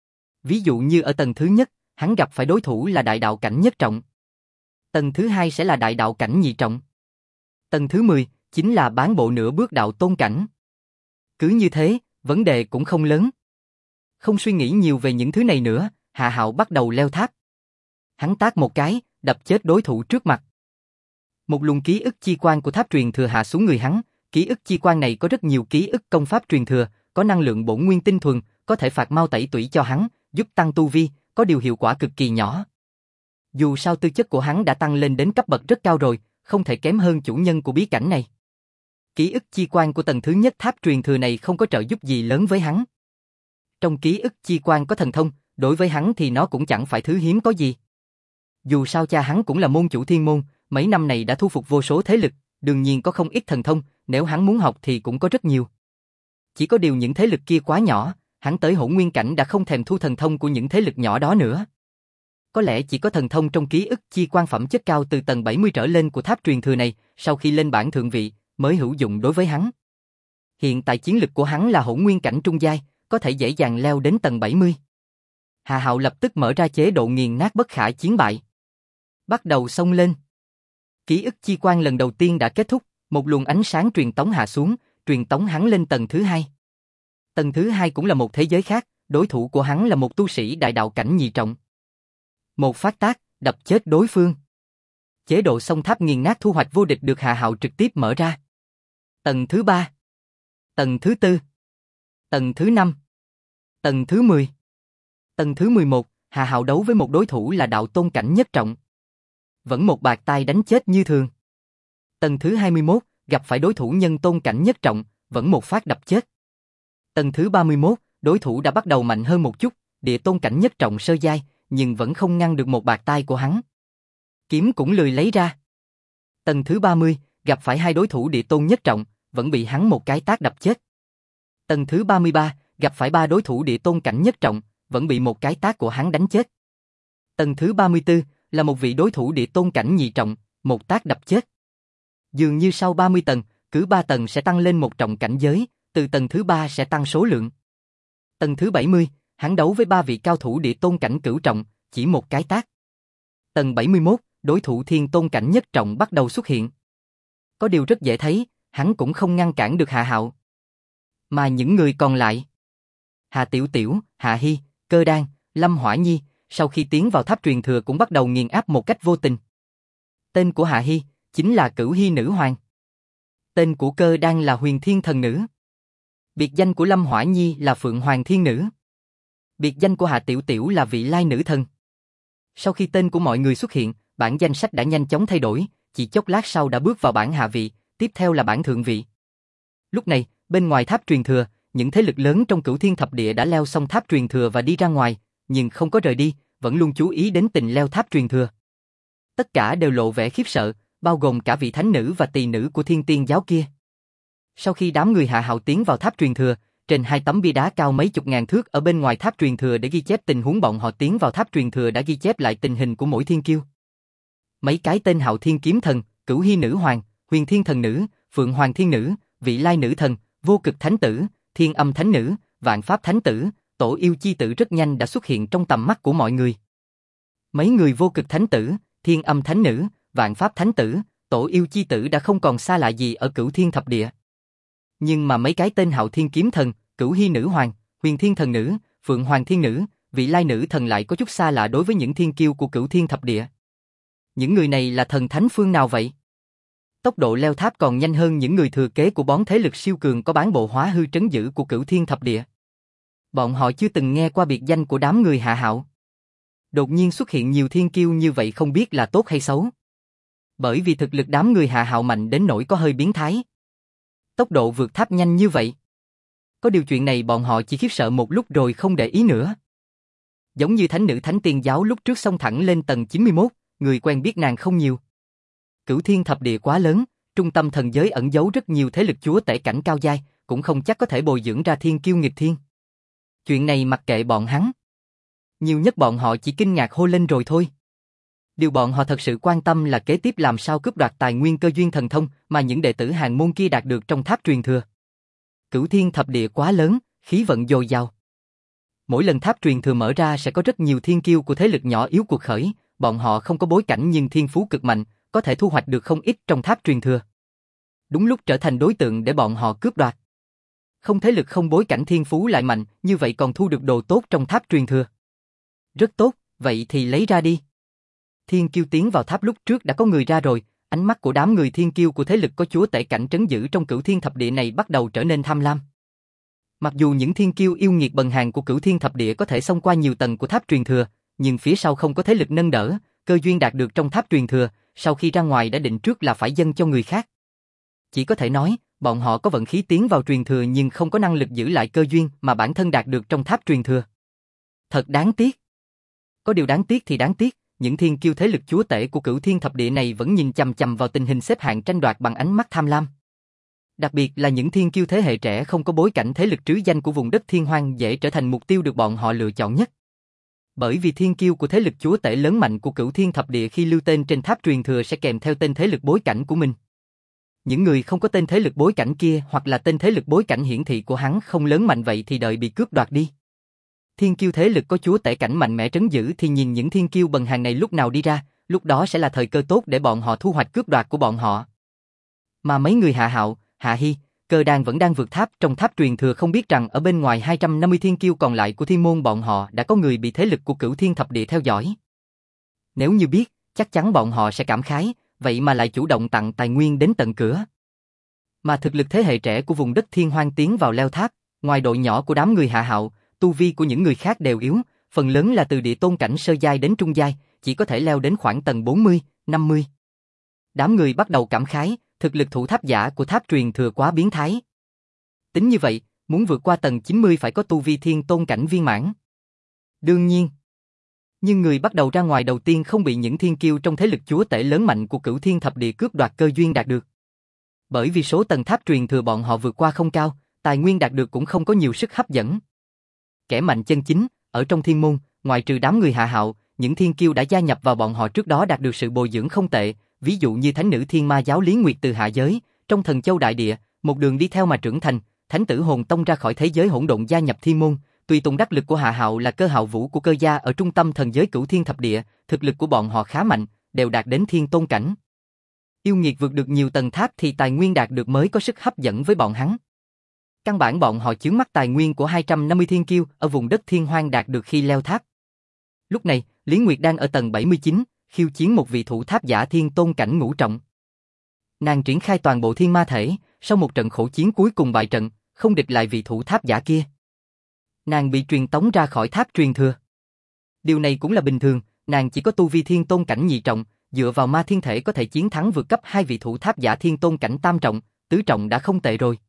Ví dụ như ở tầng thứ nhất, hắn gặp phải đối thủ là đại đạo cảnh nhất trọng. Tầng thứ hai sẽ là đại đạo cảnh nhị trọng. Tầng thứ 10 chính là bán bộ nửa bước đạo tôn cảnh. Cứ như thế, vấn đề cũng không lớn. Không suy nghĩ nhiều về những thứ này nữa, Hạ Hạo bắt đầu leo tháp. Hắn tát một cái, đập chết đối thủ trước mặt. Một luồng ký ức chi quang của tháp truyền thừa hạ xuống người hắn, ký ức chi quang này có rất nhiều ký ức công pháp truyền thừa, có năng lượng bổn nguyên tinh thuần, có thể phạt mau tẩy tủy cho hắn, giúp tăng tu vi, có điều hiệu quả cực kỳ nhỏ. Dù sao tư chất của hắn đã tăng lên đến cấp bậc rất cao rồi, không thể kém hơn chủ nhân của bí cảnh này. Ký ức chi quang của tầng thứ nhất tháp truyền thừa này không có trợ giúp gì lớn với hắn. Trong ký ức chi quang có thần thông, đối với hắn thì nó cũng chẳng phải thứ hiếm có gì. Dù sao cha hắn cũng là môn chủ thiên môn, mấy năm này đã thu phục vô số thế lực, đương nhiên có không ít thần thông, nếu hắn muốn học thì cũng có rất nhiều. Chỉ có điều những thế lực kia quá nhỏ, hắn tới hỗn nguyên cảnh đã không thèm thu thần thông của những thế lực nhỏ đó nữa. Có lẽ chỉ có thần thông trong ký ức chi quan phẩm chất cao từ tầng 70 trở lên của tháp truyền thừa này, sau khi lên bảng thượng vị, mới hữu dụng đối với hắn. Hiện tại chiến lực của hắn là hỗn nguyên cảnh trung giai, có thể dễ dàng leo đến tầng 70. Hà Hạo lập tức mở ra chế độ nghiền nát bất khả chiến bại. Bắt đầu xông lên. Ký ức chi quan lần đầu tiên đã kết thúc, một luồng ánh sáng truyền tống hạ xuống, truyền tống hắn lên tầng thứ hai. Tầng thứ hai cũng là một thế giới khác, đối thủ của hắn là một tu sĩ đại đạo cảnh nhị trọng. Một phát tác, đập chết đối phương. Chế độ song tháp nghiền nát thu hoạch vô địch được Hạ Hạo trực tiếp mở ra. Tầng thứ 3, tầng thứ 4, tầng thứ 5, tầng thứ 10. Tầng thứ 11, Hạ Hạo đấu với một đối thủ là đạo tôn cảnh nhất trọng. Vẫn một bạt tai đánh chết như thường. Tầng thứ 21, gặp phải đối thủ nhân tôn cảnh nhất trọng, vẫn một phát đập chết. Tầng thứ 31, đối thủ đã bắt đầu mạnh hơn một chút, địa tôn cảnh nhất trọng sơ giai, nhưng vẫn không ngăn được một bạt tai của hắn. Kiếm cũng lười lấy ra. Tầng thứ 30, gặp phải hai đối thủ địa tôn nhất trọng, vẫn bị hắn một cái tát đập chết. Tầng thứ 33, gặp phải ba đối thủ địa tôn cảnh nhất trọng, vẫn bị một cái tát của hắn đánh chết. Tầng thứ 34, là một vị đối thủ địa tôn cảnh nhị trọng, một tát đập chết. Dường như sau 30 tầng, cứ 3 tầng sẽ tăng lên một trọng cảnh giới, từ tầng thứ 3 sẽ tăng số lượng. Tầng thứ 70, hắn đấu với ba vị cao thủ địa tôn cảnh cửu trọng, chỉ một cái tát. Tầng 71, đối thủ thiên tôn cảnh nhất trọng bắt đầu xuất hiện. Có điều rất dễ thấy, hắn cũng không ngăn cản được Hạ Hạo. Mà những người còn lại, Hạ Tiểu Tiểu, Hạ Hi, Cơ Đan, Lâm Hỏa Nhi, sau khi tiến vào tháp truyền thừa cũng bắt đầu nghiền áp một cách vô tình. Tên của Hạ Hi chính là Cửu Hi Nữ Hoàng. Tên của Cơ Đan là Huyền Thiên Thần Nữ. Biệt danh của Lâm Hỏa Nhi là Phượng Hoàng Thiên Nữ. Biệt danh của Hạ Tiểu Tiểu là Vị Lai Nữ Thần. Sau khi tên của mọi người xuất hiện, bảng danh sách đã nhanh chóng thay đổi, chỉ chốc lát sau đã bước vào bảng hạ vị, tiếp theo là bảng thượng vị. Lúc này, bên ngoài tháp truyền thừa, những thế lực lớn trong Cửu Thiên Thập Địa đã leo xong tháp truyền thừa và đi ra ngoài, nhưng không có rời đi, vẫn luôn chú ý đến tình leo tháp truyền thừa. Tất cả đều lộ vẻ khiếp sợ, bao gồm cả vị thánh nữ và tỳ nữ của Thiên Tiên giáo kia. Sau khi đám người Hạ Hạo tiến vào tháp truyền thừa, trên hai tấm bia đá cao mấy chục ngàn thước ở bên ngoài tháp truyền thừa để ghi chép tình huống bọn họ tiến vào tháp truyền thừa đã ghi chép lại tình hình của mỗi thiên kiêu. Mấy cái tên Hạo Thiên Kiếm Thần, Cửu Hi Nữ Hoàng, Huyền Thiên Thần Nữ, Phượng Hoàng Thiên Nữ, Vị Lai Nữ Thần, Vô Cực Thánh Tử, Thiên Âm Thánh Nữ, Vạn Pháp Thánh Tử, Tổ Yêu Chi Tử rất nhanh đã xuất hiện trong tầm mắt của mọi người. Mấy người Vô Cực Thánh Tử, Thiên Âm Thánh Nữ, Vạn Pháp Thánh Tử, Tổ Yêu Chi Tử đã không còn xa lạ gì ở Cửu Thiên Thập Địa. Nhưng mà mấy cái tên Hạo Thiên Kiếm Thần, Cửu Hi Nữ Hoàng, Huyền Thiên Thần Nữ, Phượng Hoàng Thiên Nữ, Vị Lai Nữ Thần lại có chút xa lạ đối với những thiên kiêu của Cửu Thiên Thập Địa. Những người này là thần thánh phương nào vậy? Tốc độ leo tháp còn nhanh hơn những người thừa kế của bón thế lực siêu cường có bán bộ hóa hư trấn giữ của Cửu Thiên Thập Địa. Bọn họ chưa từng nghe qua biệt danh của đám người Hạ Hạo. Đột nhiên xuất hiện nhiều thiên kiêu như vậy không biết là tốt hay xấu. Bởi vì thực lực đám người Hạ Hạo mạnh đến nỗi có hơi biến thái. Tốc độ vượt tháp nhanh như vậy. Có điều chuyện này bọn họ chỉ khiếp sợ một lúc rồi không để ý nữa. Giống như thánh nữ Thánh Tiên giáo lúc trước xông thẳng lên tầng 91, người quen biết nàng không nhiều. Cửu Thiên Thập Địa quá lớn, trung tâm thần giới ẩn giấu rất nhiều thế lực chúa tể cảnh cao giai, cũng không chắc có thể bồi dưỡng ra thiên kiêu nghịch thiên. Chuyện này mặc kệ bọn hắn. Nhiều nhất bọn họ chỉ kinh ngạc hô lên rồi thôi. Điều bọn họ thật sự quan tâm là kế tiếp làm sao cướp đoạt tài nguyên cơ duyên thần thông mà những đệ tử hàng môn kia đạt được trong tháp truyền thừa. Cửu Thiên Thập Địa quá lớn, khí vận dồi dào. Mỗi lần tháp truyền thừa mở ra sẽ có rất nhiều thiên kiêu của thế lực nhỏ yếu cuộc khởi, bọn họ không có bối cảnh nhưng thiên phú cực mạnh, có thể thu hoạch được không ít trong tháp truyền thừa. Đúng lúc trở thành đối tượng để bọn họ cướp đoạt. Không thế lực không bối cảnh thiên phú lại mạnh, như vậy còn thu được đồ tốt trong tháp truyền thừa. Rất tốt, vậy thì lấy ra đi. Thiên kiêu tiến vào tháp lúc trước đã có người ra rồi, ánh mắt của đám người thiên kiêu của thế lực có chúa tể cảnh trấn giữ trong Cửu Thiên Thập Địa này bắt đầu trở nên tham lam. Mặc dù những thiên kiêu yêu nghiệt bần hàn của Cửu Thiên Thập Địa có thể xông qua nhiều tầng của tháp truyền thừa, nhưng phía sau không có thế lực nâng đỡ, cơ duyên đạt được trong tháp truyền thừa, sau khi ra ngoài đã định trước là phải dâng cho người khác. Chỉ có thể nói, bọn họ có vận khí tiến vào truyền thừa nhưng không có năng lực giữ lại cơ duyên mà bản thân đạt được trong tháp truyền thừa. Thật đáng tiếc. Có điều đáng tiếc thì đáng tiếc, những thiên kiêu thế lực chúa tể của Cửu Thiên Thập Địa này vẫn nhìn chằm chằm vào tình hình xếp hạng tranh đoạt bằng ánh mắt tham lam. Đặc biệt là những thiên kiêu thế hệ trẻ không có bối cảnh thế lực trứ danh của vùng đất thiên hoang dễ trở thành mục tiêu được bọn họ lựa chọn nhất. Bởi vì thiên kiêu của thế lực chúa tể lớn mạnh của Cửu Thiên Thập Địa khi lưu tên trên tháp truyền thừa sẽ kèm theo tên thế lực bối cảnh của mình. Những người không có tên thế lực bối cảnh kia hoặc là tên thế lực bối cảnh hiển thị của hắn không lớn mạnh vậy thì đợi bị cướp đoạt đi. Thiên kiêu thế lực có chúa tể cảnh mạnh mẽ trấn giữ thì nhìn những thiên kiêu bần hàn này lúc nào đi ra, lúc đó sẽ là thời cơ tốt để bọn họ thu hoạch cướp đoạt của bọn họ. Mà mấy người Hạ Hạo, Hạ Hi, Cơ Đan vẫn đang vượt tháp trong tháp truyền thừa, không biết rằng ở bên ngoài 250 thiên kiêu còn lại của thiên môn bọn họ đã có người bị thế lực của Cửu Thiên Thập Địa theo dõi. Nếu như biết, chắc chắn bọn họ sẽ cảm khái, vậy mà lại chủ động tặng tài nguyên đến tận cửa. Mà thực lực thế hệ trẻ của vùng đất Thiên Hoang tiến vào leo tháp, ngoài đội nhỏ của đám người Hạ Hạo, tu vi của những người khác đều yếu, phần lớn là từ địa tôn cảnh sơ giai đến trung giai, chỉ có thể leo đến khoảng tầng 40, 50. Đám người bắt đầu cảm khái, thực lực thủ tháp giả của tháp truyền thừa quá biến thái. Tính như vậy, muốn vượt qua tầng 90 phải có tu vi thiên tôn cảnh viên mãn. Đương nhiên. Nhưng người bắt đầu ra ngoài đầu tiên không bị những thiên kiêu trong thế lực chúa tể lớn mạnh của Cửu Thiên Thập Địa cướp đoạt cơ duyên đạt được. Bởi vì số tầng tháp truyền thừa bọn họ vượt qua không cao, tài nguyên đạt được cũng không có nhiều sức hấp dẫn. Kẻ mạnh chân chính, ở trong thiên môn, ngoài trừ đám người Hạ Hạo, những thiên kiêu đã gia nhập vào bọn họ trước đó đạt được sự bồi dưỡng không tệ, ví dụ như thánh nữ thiên ma giáo Lý Nguyệt từ hạ giới, trong Thần Châu Đại Địa, một đường đi theo mà trưởng thành, thánh tử hồn tông ra khỏi thế giới hỗn độn gia nhập thiên môn, tùy tùng đắc lực của Hạ Hạo là Cơ Hạo Vũ của Cơ gia ở trung tâm thần giới Cửu Thiên Thập Địa, thực lực của bọn họ khá mạnh, đều đạt đến thiên tôn cảnh. Yêu nghiệt vượt được nhiều tầng tháp thì tài nguyên đạt được mới có sức hấp dẫn với bọn hắn. Căn bản bọn họ chướng mắt tài nguyên của 250 thiên kiêu ở vùng đất Thiên Hoang đạt được khi leo tháp. Lúc này, Lý Nguyệt đang ở tầng 79, khiêu chiến một vị thủ tháp giả thiên tôn cảnh ngũ trọng. Nàng triển khai toàn bộ thiên ma thể, sau một trận khổ chiến cuối cùng bại trận, không địch lại vị thủ tháp giả kia. Nàng bị truyền tống ra khỏi tháp truyền thừa. Điều này cũng là bình thường, nàng chỉ có tu vi thiên tôn cảnh nhị trọng, dựa vào ma thiên thể có thể chiến thắng vượt cấp hai vị thủ tháp giả thiên tôn cảnh tam trọng, tứ trọng đã không tệ rồi.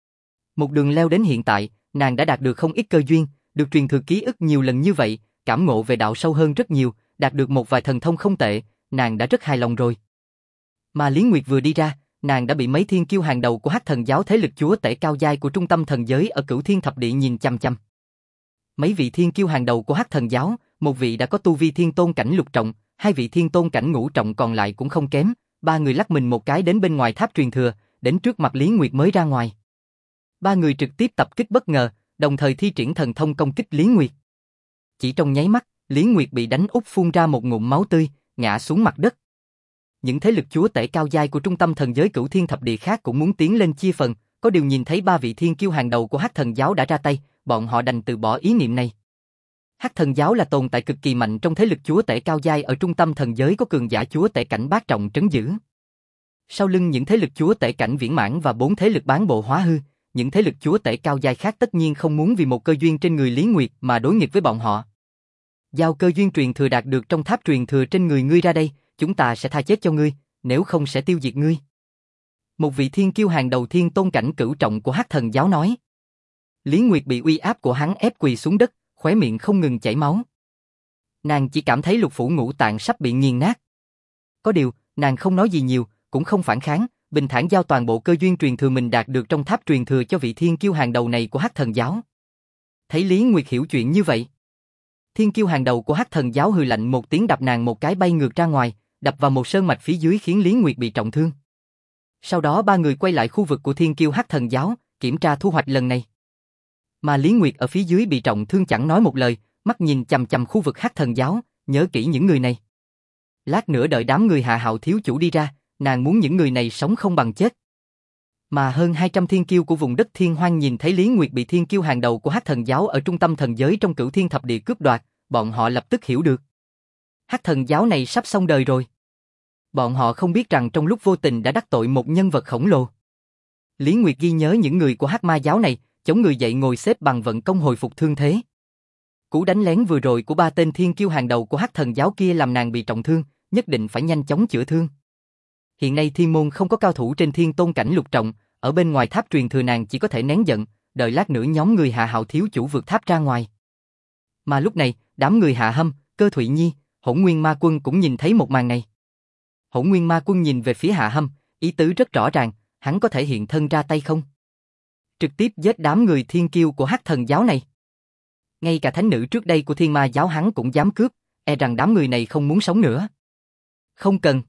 Một đường leo đến hiện tại, nàng đã đạt được không ít cơ duyên, được truyền thừa ký ức nhiều lần như vậy, cảm ngộ về đạo sâu hơn rất nhiều, đạt được một vài thần thông không tệ, nàng đã rất hài lòng rồi. Mà Lý Nguyệt vừa đi ra, nàng đã bị mấy thiên kiêu hàng đầu của Hắc Thần giáo thế lực chúa tể cao giai của trung tâm thần giới ở Cửu Thiên Thập Địa nhìn chăm chăm. Mấy vị thiên kiêu hàng đầu của Hắc Thần giáo, một vị đã có tu vi thiên tôn cảnh lục trọng, hai vị thiên tôn cảnh ngũ trọng còn lại cũng không kém, ba người lắc mình một cái đến bên ngoài tháp truyền thừa, đến trước mặt Lý Nguyệt mới ra ngoài. Ba người trực tiếp tập kích bất ngờ, đồng thời thi triển thần thông công kích Lý Nguyệt. Chỉ trong nháy mắt, Lý Nguyệt bị đánh úp phun ra một ngụm máu tươi, ngã xuống mặt đất. Những thế lực chúa tể cao giai của trung tâm thần giới Cửu Thiên Thập Địa khác cũng muốn tiến lên chia phần, có điều nhìn thấy ba vị thiên kiêu hàng đầu của Hắc Thần giáo đã ra tay, bọn họ đành từ bỏ ý niệm này. Hắc Thần giáo là tồn tại cực kỳ mạnh trong thế lực chúa tể cao giai ở trung tâm thần giới, có cường giả chúa tể cảnh bát trọng trấn giữ. Sau lưng những thế lực chúa tể cảnh viễn mãn và 4 thế lực bán bộ hóa hư, những thế lực chúa tể cao giai khác tất nhiên không muốn vì một cơ duyên trên người Lý Nguyệt mà đối nghịch với bọn họ. Giao cơ duyên truyền thừa đạt được trong tháp truyền thừa trên người ngươi ra đây, chúng ta sẽ tha chết cho ngươi, nếu không sẽ tiêu diệt ngươi. Một vị thiên kiêu hàng đầu thiên tôn cảnh cửu trọng của Hắc Thần giáo nói. Lý Nguyệt bị uy áp của hắn ép quỳ xuống đất, khóe miệng không ngừng chảy máu. Nàng chỉ cảm thấy lục phủ ngũ tạng sắp bị nghiền nát. Có điều, nàng không nói gì nhiều, cũng không phản kháng, bình thản giao toàn bộ cơ duyên truyền thừa mình đạt được trong tháp truyền thừa cho vị thiên kiêu hàng đầu này của Hắc Thần giáo. Thấy Lý Nguyệt hiểu chuyện như vậy, thiên kiêu hàng đầu của Hắc Thần giáo hừ lạnh một tiếng, đập nàng một cái bay ngược ra ngoài, đập vào một sơn mạch phía dưới khiến Lý Nguyệt bị trọng thương. Sau đó ba người quay lại khu vực của thiên kiêu Hắc Thần giáo, kiểm tra thu hoạch lần này. Mà Lý Nguyệt ở phía dưới bị trọng thương chẳng nói một lời, mắt nhìn chằm chằm khu vực Hắc Thần giáo, nhớ kỹ những người này. Lát nữa đợi đám người Hạ Hạo thiếu chủ đi ra, nàng muốn những người này sống không bằng chết. Mà hơn 200 thiên kiêu của vùng đất Thiên Hoang nhìn thấy Lý Nguyệt bị thiên kiêu hàng đầu của Hắc Thần giáo ở trung tâm thần giới trong Cửu Thiên Thập Địa cướp đoạt, bọn họ lập tức hiểu được. Hắc Thần giáo này sắp xong đời rồi. Bọn họ không biết rằng trong lúc vô tình đã đắc tội một nhân vật khổng lồ. Lý Nguyệt ghi nhớ những người của Hắc Ma giáo này, chống người dậy ngồi xếp bằng vận công hồi phục thương thế. Cú đánh lén vừa rồi của ba tên thiên kiêu hàng đầu của Hắc Thần giáo kia làm nàng bị trọng thương, nhất định phải nhanh chóng chữa thương. Hiện nay thiên môn không có cao thủ trên thiên tôn cảnh lục trọng, ở bên ngoài tháp truyền thừa nàng chỉ có thể nén giận, đợi lát nữa nhóm người Hạ Hạo thiếu chủ vượt tháp ra ngoài. Mà lúc này, đám người Hạ Hâm, Cơ Thụy Nhi, Hỗn Nguyên Ma Quân cũng nhìn thấy một màn này. Hỗn Nguyên Ma Quân nhìn về phía Hạ Hâm, ý tứ rất rõ ràng, hắn có thể hiện thân ra tay không? Trực tiếp giết đám người thiên kiêu của Hắc Thần giáo này. Ngay cả thánh nữ trước đây của Thiên Ma giáo hắn cũng dám cướp, e rằng đám người này không muốn sống nữa. Không cần.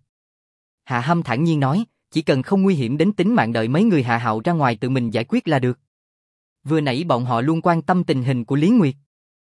Hạ Hâm thản nhiên nói, chỉ cần không nguy hiểm đến tính mạng, đợi mấy người Hạ Hạo ra ngoài tự mình giải quyết là được. Vừa nãy bọn họ luôn quan tâm tình hình của Lý Nguyệt.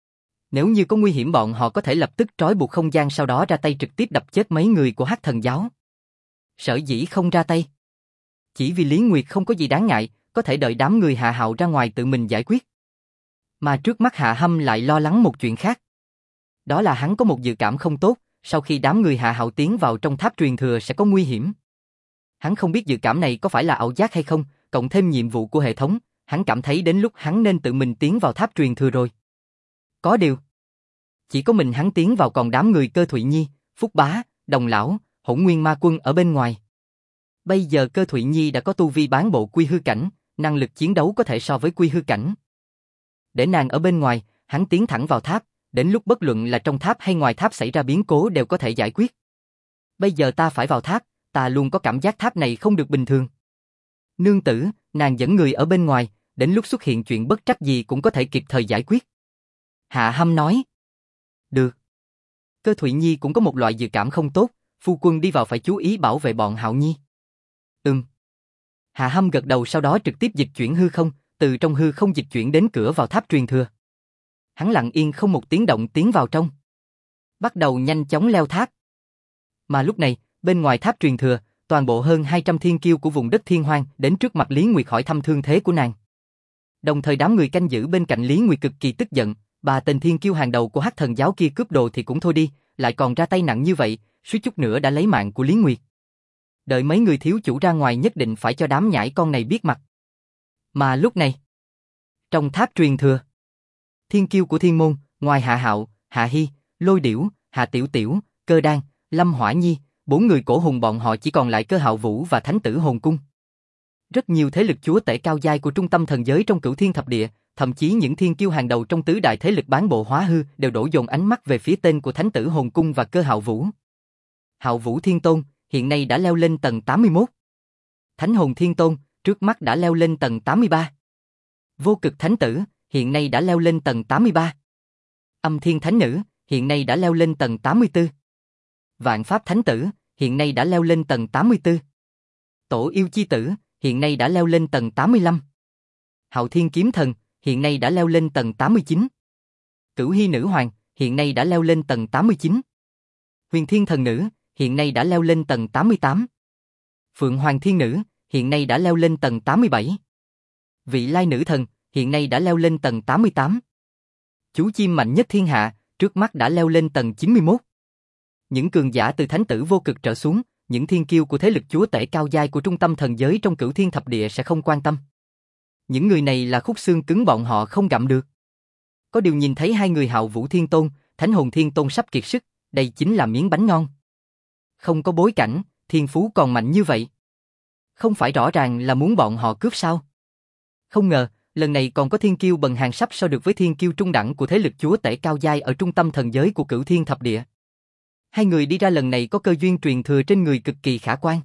Nếu như có nguy hiểm bọn họ có thể lập tức trói buộc không gian, sau đó ra tay trực tiếp đập chết mấy người của Hắc Thần giáo. Sở dĩ không ra tay, chỉ vì Lý Nguyệt không có gì đáng ngại, có thể đợi đám người Hạ Hạo ra ngoài tự mình giải quyết. Mà trước mắt Hạ Hâm lại lo lắng một chuyện khác. Đó là hắn có một dự cảm không tốt, sau khi đám người Hạ Hạo tiến vào trong tháp truyền thừa sẽ có nguy hiểm. Hắn không biết dự cảm này có phải là ảo giác hay không, cộng thêm nhiệm vụ của hệ thống, hắn cảm thấy đến lúc hắn nên tự mình tiến vào tháp truyền thừa rồi. Có điều, chỉ có mình hắn tiến vào, còn đám người Cơ Thụy Nhi, Phúc Bá, Đồng Lão, Hỗn Nguyên Ma Quân ở bên ngoài. Bây giờ Cơ Thụy Nhi đã có tu vi bán bộ quy hư cảnh, năng lực chiến đấu có thể so với quy hư cảnh. Để nàng ở bên ngoài, hắn tiến thẳng vào tháp, đến lúc bất luận là trong tháp hay ngoài tháp xảy ra biến cố đều có thể giải quyết. Bây giờ ta phải vào tháp, ta luôn có cảm giác tháp này không được bình thường. Nương tử, nàng dẫn người ở bên ngoài, đến lúc xuất hiện chuyện bất trắc gì cũng có thể kịp thời giải quyết. Hạ Hâm nói. Được. Cơ Thụy Nhi cũng có một loại dự cảm không tốt, phu quân đi vào phải chú ý bảo vệ bọn Hạo Nhi. Hạ Hâm gật đầu, sau đó trực tiếp dịch chuyển hư không, từ trong hư không dịch chuyển đến cửa vào tháp truyền thừa. Hắn lặng yên không một tiếng động tiến vào trong. Bắt đầu nhanh chóng leo tháp. Mà lúc này, bên ngoài tháp truyền thừa, toàn bộ hơn 200 thiên kiêu của vùng đất Thiên Hoang đến trước mặt Lý Nguyệt hỏi thăm thương thế của nàng. Đồng thời đám người canh giữ bên cạnh Lý Nguyệt cực kỳ tức giận, bà tên thiên kiêu hàng đầu của Hắc Thần giáo kia cướp đồ thì cũng thôi đi, lại còn ra tay nặng như vậy, suýt chút nữa đã lấy mạng của Lý Nguyệt. Đợi mấy người thiếu chủ ra ngoài nhất định phải cho đám nhãi con này biết mặt. Mà lúc này, trong tháp truyền thừa, thiên kiêu của Thiên Môn, ngoài Hạ Hạo, Hạ Hy, Lôi Điểu, Hạ Tiểu Tiểu, Cơ Đan, Lâm Hỏa Nhi, 4 người cổ hùng bọn họ chỉ còn lại Cơ Hạo Vũ và Thánh Tử Hồn Cung. Rất nhiều thế lực chúa tể cao giai của trung tâm thần giới trong Cửu Thiên Thập Địa, thậm chí những thiên kiêu hàng đầu trong tứ đại thế lực bán bộ hóa hư đều đổ dồn ánh mắt về phía tên của Thánh Tử Hồn Cung và Cơ Hạo Vũ. Hạo Vũ Thiên Tôn hiện nay đã leo lên tầng 81. Thánh Hồn Thiên Tôn trước mắt đã leo lên tầng 83. Vô Cực Thánh Tử hiện nay đã leo lên tầng 83. Âm Thiên Thánh Nữ hiện nay đã leo lên tầng 84. Vạn Pháp Thánh Tử hiện nay đã leo lên tầng 84. Tổ Yêu Chi Tử hiện nay đã leo lên tầng 85. Hạo Thiên Kiếm Thần hiện nay đã leo lên tầng 89. Cửu Hy Nữ Hoàng hiện nay đã leo lên tầng 89. Huyền Thiên Thần Nữ hiện nay đã leo lên tầng 88. Phượng Hoàng Thiên Nữ hiện nay đã leo lên tầng 87. Vị Lai Nữ Thần hiện nay đã leo lên tầng 88. Chú chim mạnh nhất thiên hạ trước mắt đã leo lên tầng 91. Những cường giả từ Thánh Tử Vô Cực trở xuống, những thiên kiêu của thế lực chúa tể cao giai của trung tâm thần giới trong Cửu Thiên Thập Địa sẽ không quan tâm. Những người này là khúc xương cứng, bọn họ không gặm được. Có điều nhìn thấy hai người Hạo Vũ Thiên Tôn, Thánh Hồn Thiên Tôn sắp kiệt sức, đây chính là miếng bánh ngon. Không có bối cảnh, thiên phú còn mạnh như vậy. Không phải rõ ràng là muốn bọn họ cướp sao? Không ngờ, lần này còn có thiên kiêu bần hàng sắp so được với thiên kiêu trung đẳng của thế lực chúa tể cao giai ở trung tâm thần giới của Cửu Thiên Thập Địa. Hai người đi ra lần này có cơ duyên truyền thừa trên người cực kỳ khả quan.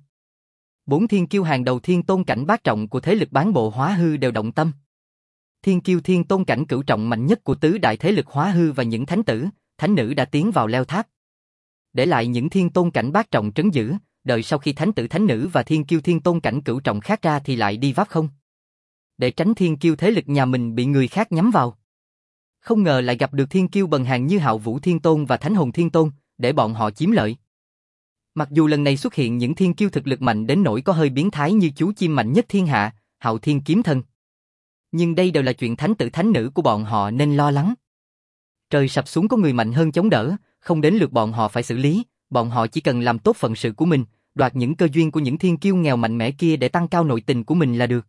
4 thiên kiêu hàng đầu thiên tôn cảnh bát trọng của thế lực bán bộ hóa hư đều động tâm. Thiên kiêu thiên tôn cảnh cửu trọng mạnh nhất của tứ đại thế lực hóa hư và những thánh tử, thánh nữ đã tiến vào leo tháp. Để lại những thiên tôn cảnh bát trọng trấn giữ, đợi sau khi thánh tử thánh nữ và thiên kiêu thiên tôn cảnh cửu trọng khác ra thì lại đi váp không. Để tránh thiên kiêu thế lực nhà mình bị người khác nhắm vào. Không ngờ lại gặp được thiên kiêu bần hàng như Hạo Vũ Thiên Tôn và Thánh Hồn Thiên Tôn, để bọn họ chiếm lợi. Mặc dù lần này xuất hiện những thiên kiêu thực lực mạnh đến nỗi có hơi biến thái như chú chim mạnh nhất thiên hạ, Hạo Thiên Kiếm Thần. Nhưng đây đều là chuyện thánh tử thánh nữ của bọn họ nên lo lắng. Trời sập xuống có người mạnh hơn chống đỡ, không đến lượt bọn họ phải xử lý, bọn họ chỉ cần làm tốt phận sự của mình, đoạt những cơ duyên của những thiên kiêu nghèo mạnh mẽ kia để tăng cao nội tình của mình là được.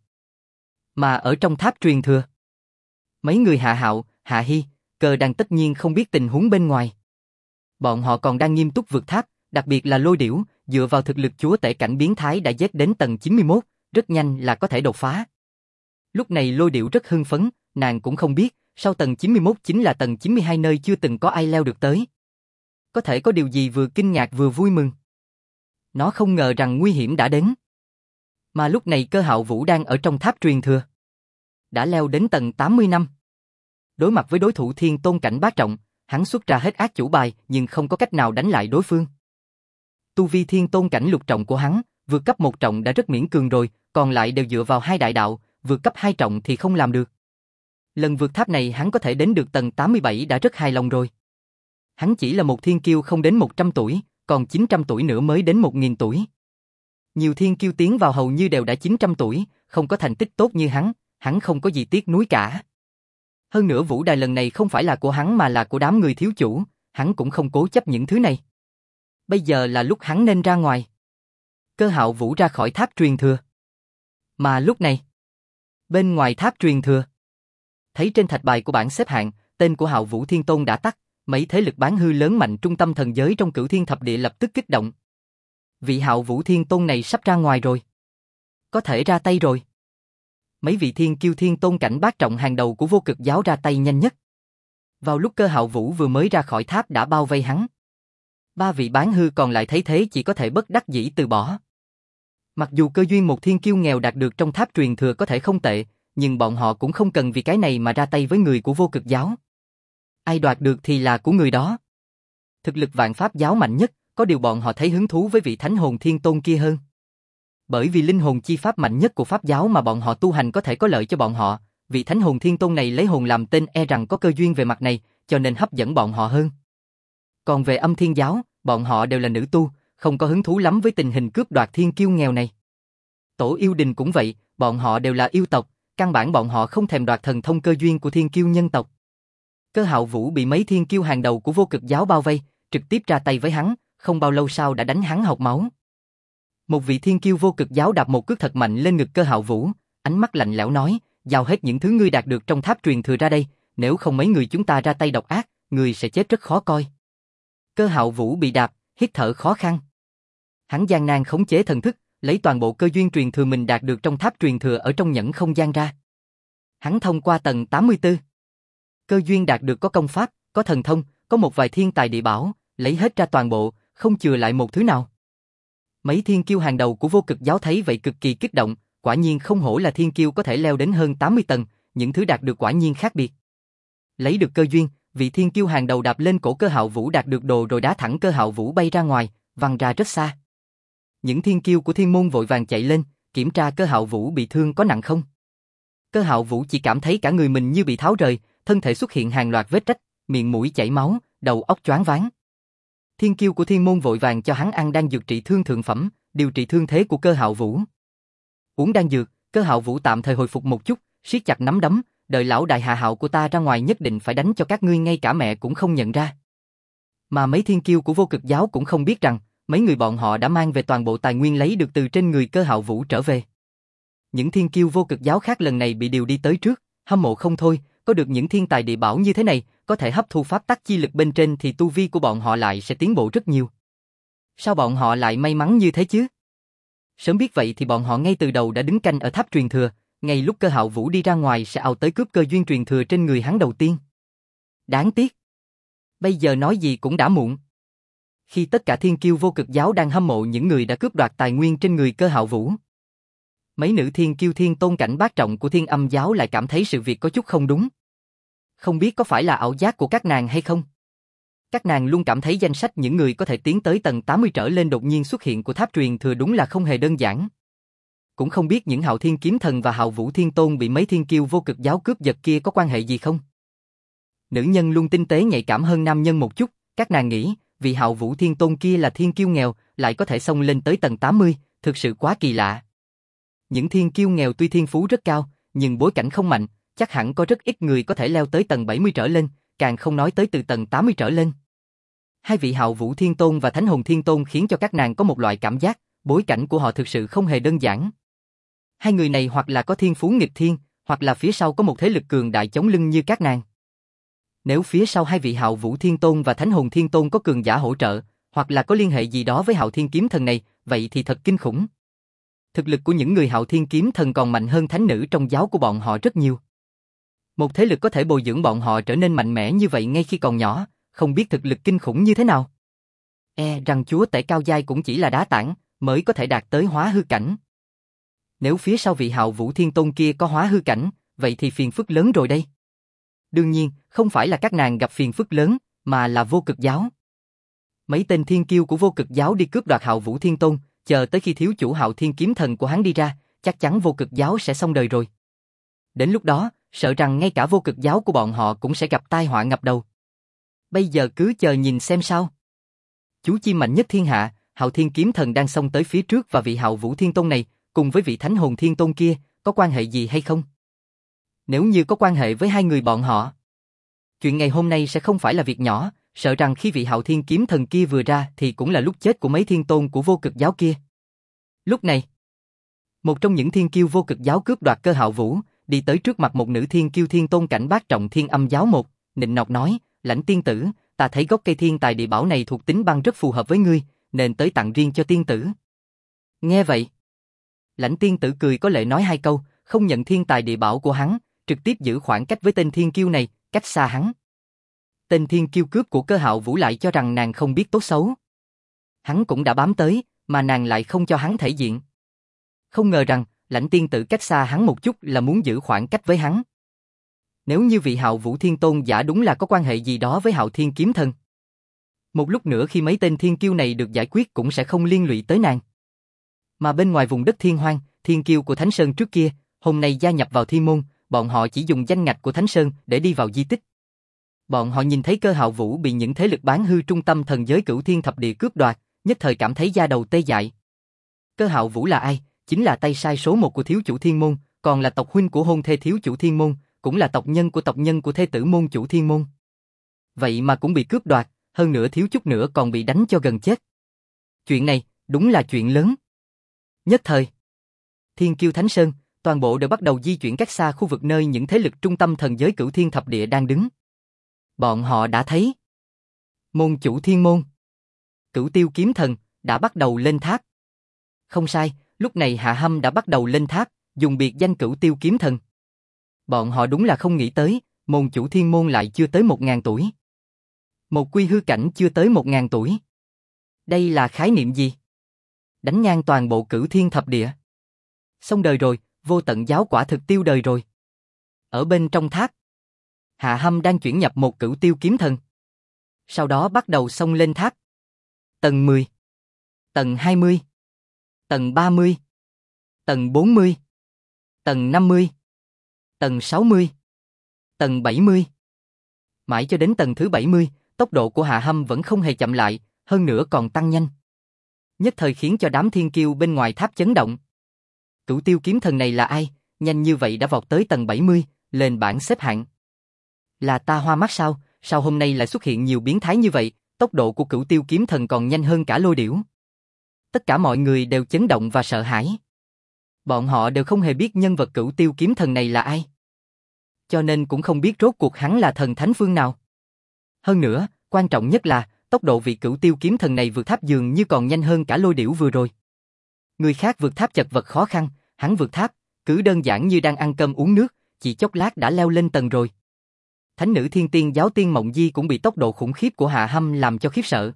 Mà ở trong tháp truyền thừa, mấy người Hạ Hạo, Hạ Hy, Cơ Đan tất nhiên không biết tình huống bên ngoài. Bọn họ còn đang nghiêm túc vượt tháp, đặc biệt là Lôi Điểu, dựa vào thực lực chúa tể cảnh biến thái đã dét đến tầng 91, rất nhanh là có thể đột phá. Lúc này Lôi Điểu rất hưng phấn, nàng cũng không biết, sau tầng 91 chính là tầng 92 nơi chưa từng có ai leo được tới. Có thể có điều gì vừa kinh ngạc vừa vui mừng. Nó không ngờ rằng nguy hiểm đã đến. Mà lúc này Cơ Hạo Vũ đang ở trong tháp truyền thừa. Đã leo đến tầng 80 năm. Đối mặt với đối thủ thiên tôn cảnh bát trọng, hắn xuất ra hết ác chủ bài nhưng không có cách nào đánh lại đối phương. Tu vi thiên tôn cảnh lục trọng của hắn, vượt cấp 1 trọng đã rất miễn cường rồi, còn lại đều dựa vào hai đại đạo, vượt cấp 2 trọng thì không làm được. Lần vượt tháp này hắn có thể đến được tầng 87 đã rất hài lòng rồi. Hắn chỉ là một thiên kiêu không đến 100 tuổi, còn 900 tuổi nữa mới đến 1000 tuổi. Nhiều thiên kiêu tiến vào hầu như đều đã 900 tuổi, không có thành tích tốt như hắn không có gì tiếc nuối cả. Hơn nữa vũ đài lần này không phải là của hắn mà là của đám người thiếu chủ, hắn cũng không cố chấp những thứ này. Bây giờ là lúc hắn nên ra ngoài. Cơ Hạo Vũ ra khỏi tháp truyền thừa. Mà lúc này, bên ngoài tháp truyền thừa, thấy trên thạch bài của bảng xếp hạng, tên của Hạo Vũ Thiên Tôn đã tắt, mấy thế lực bán hư lớn mạnh trung tâm thần giới trong Cửu Thiên Thập Địa lập tức kích động. Vị Hạo Vũ Thiên Tôn này sắp ra ngoài rồi. Có thể ra tay rồi. Mấy vị thiên kiêu thiên tôn cảnh bát trọng hàng đầu của vô cực giáo ra tay nhanh nhất. Vào lúc Cơ Hạo Vũ vừa mới ra khỏi tháp đã bao vây hắn. Ba vị bán hư còn lại thấy thế chỉ có thể bất đắc dĩ từ bỏ. Mặc dù cơ duyên một thiên kiêu nghèo đạt được trong tháp truyền thừa có thể không tệ, nhưng bọn họ cũng không cần vì cái này mà ra tay với người của vô cực giáo. Ai đoạt được thì là của người đó. Thực lực vạn pháp giáo mạnh nhất, có điều bọn họ thấy hứng thú với vị thánh hồn thiên tôn kia hơn. Bởi vì linh hồn chi pháp mạnh nhất của pháp giáo mà bọn họ tu hành có thể có lợi cho bọn họ, vị thánh hồn thiên tôn này lấy hồn làm tên e rằng có cơ duyên về mặt này, cho nên hấp dẫn bọn họ hơn. Còn về âm thiên giáo, bọn họ đều là nữ tu, không có hứng thú lắm với tình hình cướp đoạt thiên kiêu nghèo này. Tổ yêu đình cũng vậy, bọn họ đều là yêu tộc, căn bản bọn họ không thèm đoạt thần thông cơ duyên của thiên kiêu nhân tộc. Cơ Hạo Vũ bị mấy thiên kiêu hàng đầu của vô cực giáo bao vây, trực tiếp ra tay với hắn, không bao lâu sau đã đánh hắn hộc máu. Một vị thiên kiêu vô cực giáo đạp một cước thật mạnh lên ngực Cơ Hạo Vũ, ánh mắt lạnh lẽo nói, giao hết những thứ ngươi đạt được trong tháp truyền thừa ra đây, nếu không mấy người chúng ta ra tay độc ác, ngươi sẽ chết rất khó coi. Cơ Hạo Vũ bị đạp, hít thở khó khăn. Hắn gian nan khống chế thần thức, lấy toàn bộ cơ duyên truyền thừa mình đạt được trong tháp truyền thừa ở trong nhẫn không gian ra. Hắn thông qua tầng 84. Cơ duyên đạt được có công pháp, có thần thông, có một vài thiên tài địa bảo, lấy hết ra toàn bộ, không chừa lại một thứ nào. Mấy thiên kiêu hàng đầu của vô cực giáo thấy vậy cực kỳ kích động, quả nhiên không hổ là thiên kiêu có thể leo đến hơn 80 tầng, những thứ đạt được quả nhiên khác biệt. Lấy được cơ duyên, vị thiên kiêu hàng đầu đạp lên cổ Cơ Hạo Vũ đạt được đồ rồi đá thẳng Cơ Hạo Vũ bay ra ngoài, văng ra rất xa. Những thiên kiêu của thiên môn vội vàng chạy lên, kiểm tra Cơ Hạo Vũ bị thương có nặng không. Cơ Hạo Vũ chỉ cảm thấy cả người mình như bị tháo rời, thân thể xuất hiện hàng loạt vết rách, miệng mũi chảy máu, đầu óc choáng váng. Thiên kiêu của thiên môn vội vàng cho hắn ăn đan dược trị thương thượng phẩm, điều trị thương thế của Cơ Hạo Vũ. Uống đan dược, Cơ Hạo Vũ tạm thời hồi phục một chút, siết chặt nắm đấm, đợi lão đại hạ hạo của ta ra ngoài nhất định phải đánh cho các ngươi ngay cả mẹ cũng không nhận ra. Mà mấy thiên kiêu của vô cực giáo cũng không biết rằng, mấy người bọn họ đã mang về toàn bộ tài nguyên lấy được từ trên người Cơ Hạo Vũ trở về. Những thiên kiêu vô cực giáo khác lần này bị điều đi tới trước, hâm mộ không thôi, có được những thiên tài địa bảo như thế này, có thể hấp thu pháp tắc chi lực bên trên thì tu vi của bọn họ lại sẽ tiến bộ rất nhiều. Sao bọn họ lại may mắn như thế chứ? Sớm biết vậy thì bọn họ ngay từ đầu đã đứng canh ở tháp truyền thừa, ngay lúc Cơ Hạo Vũ đi ra ngoài sẽ ào tới cướp cơ duyên truyền thừa trên người hắn đầu tiên. Đáng tiếc. Bây giờ nói gì cũng đã muộn. Khi tất cả thiên kiêu vô cực giáo đang hâm mộ những người đã cướp đoạt tài nguyên trên người Cơ Hạo Vũ, mấy nữ thiên kiêu thiên tôn cảnh bát trọng của Thiên Âm giáo lại cảm thấy sự việc có chút không đúng. Không biết có phải là ảo giác của các nàng hay không? Các nàng luôn cảm thấy danh sách những người có thể tiến tới tầng 80 trở lên đột nhiên xuất hiện của tháp truyền thừa đúng là không hề đơn giản. Cũng không biết những Hạo Thiên Kiếm Thần và Hạo Vũ Thiên Tôn bị mấy thiên kiêu vô cực giáo cướp giật kia có quan hệ gì không? Nữ nhân luôn tinh tế nhạy cảm hơn nam nhân một chút, các nàng nghĩ, vì Hạo Vũ Thiên Tôn kia là thiên kiêu nghèo, lại có thể xông lên tới tầng 80, thực sự quá kỳ lạ. Những thiên kiêu nghèo tuy thiên phú rất cao, nhưng bối cảnh không mạnh, chắc hẳn có rất ít người có thể leo tới tầng 70 trở lên, càng không nói tới từ tầng 80 trở lên. Hai vị Hạo Vũ Thiên Tôn và Thánh Hồn Thiên Tôn khiến cho các nàng có một loại cảm giác, bối cảnh của họ thực sự không hề đơn giản. Hai người này hoặc là có thiên phú nghịch thiên, hoặc là phía sau có một thế lực cường đại chống lưng như các nàng. Nếu phía sau hai vị Hạo Vũ Thiên Tôn và Thánh Hồn Thiên Tôn có cường giả hỗ trợ, hoặc là có liên hệ gì đó với Hạo Thiên Kiếm Thần này, vậy thì thật kinh khủng. Thực lực của những người Hạo Thiên Kiếm Thần còn mạnh hơn thánh nữ trong giáo của bọn họ rất nhiều. Một thế lực có thể bồi dưỡng bọn họ trở nên mạnh mẽ như vậy ngay khi còn nhỏ, không biết thực lực kinh khủng như thế nào. Rằng chúa tể cao giai cũng chỉ là đá tảng, mới có thể đạt tới hóa hư cảnh. Nếu phía sau vị Hạo Vũ Thiên Tôn kia có hóa hư cảnh, vậy thì phiền phức lớn rồi đây. Đương nhiên, không phải là các nàng gặp phiền phức lớn, mà là vô cực giáo. Mấy tên thiên kiêu của vô cực giáo đi cướp đoạt Hạo Vũ Thiên Tôn, chờ tới khi thiếu chủ Hạo Thiên Kiếm Thần của hắn đi ra, chắc chắn vô cực giáo sẽ xong đời rồi. Đến lúc đó, sợ rằng ngay cả vô cực giáo của bọn họ cũng sẽ gặp tai họa ngập đầu. Bây giờ cứ chờ nhìn xem sao. Chú chim mạnh nhất thiên hạ, Hạo Thiên Kiếm Thần đang xông tới phía trước và vị Hạo Vũ Thiên Tôn này, cùng với vị Thánh Hồn Thiên Tôn kia, có quan hệ gì hay không? Nếu như có quan hệ với hai người bọn họ, chuyện ngày hôm nay sẽ không phải là việc nhỏ, sợ rằng khi vị Hạo Thiên kiếm thần kia vừa ra thì cũng là lúc chết của mấy thiên tôn của vô cực giáo kia. Lúc này, một trong những thiên kiêu vô cực giáo cướp đoạt Cơ Hạo Vũ, đi tới trước mặt một nữ thiên kiêu thiên tôn cảnh bát trọng Thiên Âm giáo một, nịnh nọt nói, Lãnh tiên tử, ta thấy gốc cây thiên tài địa bảo này thuộc tính băng rất phù hợp với ngươi, nên tới tặng riêng cho tiên tử. Nghe vậy, Lãnh tiên tử cười có lệ nói hai câu, không nhận thiên tài địa bảo của hắn, trực tiếp giữ khoảng cách với tên thiên kiêu này, cách xa hắn. Tên thiên kiêu cướp của Cơ Hạo Vũ lại cho rằng nàng không biết tốt xấu. Hắn cũng đã bám tới, mà nàng lại không cho hắn thể diện. Không ngờ rằng, Lãnh tiên tử cách xa hắn một chút là muốn giữ khoảng cách với hắn. Nếu như vị Hạo Vũ Thiên Tôn giả đúng là có quan hệ gì đó với Hạo Thiên Kiếm Thần, một lúc nữa khi mấy tên thiên kiêu này được giải quyết cũng sẽ không liên lụy tới nàng. Mà bên ngoài vùng đất Thiên Hoang, thiên kiêu của Thánh Sơn trước kia, hôm nay gia nhập vào Thiên Môn, bọn họ chỉ dùng danh ngạch của Thánh Sơn để đi vào di tích. Bọn họ nhìn thấy Cơ Hạo Vũ bị những thế lực bán hư trung tâm thần giới Cửu Thiên Thập Địa cướp đoạt, nhất thời cảm thấy da đầu tê dại. Cơ Hạo Vũ là ai? Chính là tay sai số một của thiếu chủ Thiên Môn, còn là tộc huynh của hôn thê thiếu chủ Thiên Môn, cũng là tộc nhân của thê tử môn chủ Thiên Môn. Vậy mà cũng bị cướp đoạt, hơn nữa thiếu chút nữa còn bị đánh cho gần chết. Chuyện này, đúng là chuyện lớn. Nhất thời, Thiên Kiêu Thánh Sơn, toàn bộ đều bắt đầu di chuyển cách xa khu vực nơi những thế lực trung tâm thần giới Cửu Thiên Thập Địa đang đứng. Bọn họ đã thấy môn chủ Thiên Môn, Cửu Tiêu Kiếm Thần, đã bắt đầu lên tháp. Không sai, lúc này Hạ Hâm đã bắt đầu lên tháp, dùng biệt danh Cửu Tiêu Kiếm Thần. Bọn họ đúng là không nghĩ tới, môn chủ Thiên Môn lại chưa tới 1000 tuổi. Một quy hư cảnh chưa tới 1000 tuổi. Đây là khái niệm gì? Đánh ngang toàn bộ Cửu Thiên Thập Địa. Xong đời rồi, Vô Tận giáo quả thực tiêu đời rồi. Ở bên trong tháp, Hạ Hâm đang chuyển nhập một Cửu Tiêu Kiếm Thần. Sau đó bắt đầu xông lên tháp. Tầng 10, tầng 20, tầng 30, tầng 40, tầng 50, tầng 60, tầng 70. Mãi cho đến tầng thứ 70, tốc độ của Hạ Hâm vẫn không hề chậm lại, hơn nữa còn tăng nhanh. Nhất thời khiến cho đám thiên kiêu bên ngoài tháp chấn động. Cửu Tiêu Kiếm Thần này là ai? Nhanh như vậy đã vọt tới tầng 70, lên bảng xếp hạng. Là ta hoa mắt sao? Sao hôm nay lại xuất hiện nhiều biến thái như vậy? Tốc độ của Cửu Tiêu Kiếm Thần còn nhanh hơn cả Lôi Điểu. Tất cả mọi người đều chấn động và sợ hãi. Bọn họ đều không hề biết nhân vật Cửu Tiêu Kiếm Thần này là ai. Cho nên cũng không biết rốt cuộc hắn là thần thánh phương nào. Hơn nữa, quan trọng nhất là, tốc độ vị Cửu Tiêu Kiếm Thần này vượt tháp dường như còn nhanh hơn cả Lôi Điểu vừa rồi. Người khác vượt tháp chật vật khó khăn, hắn vượt tháp, cứ đơn giản như đang ăn cơm uống nước, chỉ chốc lát đã leo lên tầng rồi. Thánh nữ Thiên Tiên giáo Tiên Mộng Di cũng bị tốc độ khủng khiếp của Hạ Hâm làm cho khiếp sợ.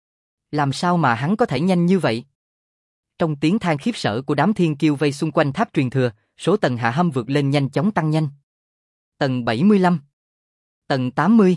Làm sao mà hắn có thể nhanh như vậy? Trong tiếng than khiếp sợ của đám thiên kiêu vây xung quanh tháp truyền thừa, số tầng Hạ Hâm vượt lên nhanh chóng tăng nhanh. Tầng 75, tầng 80,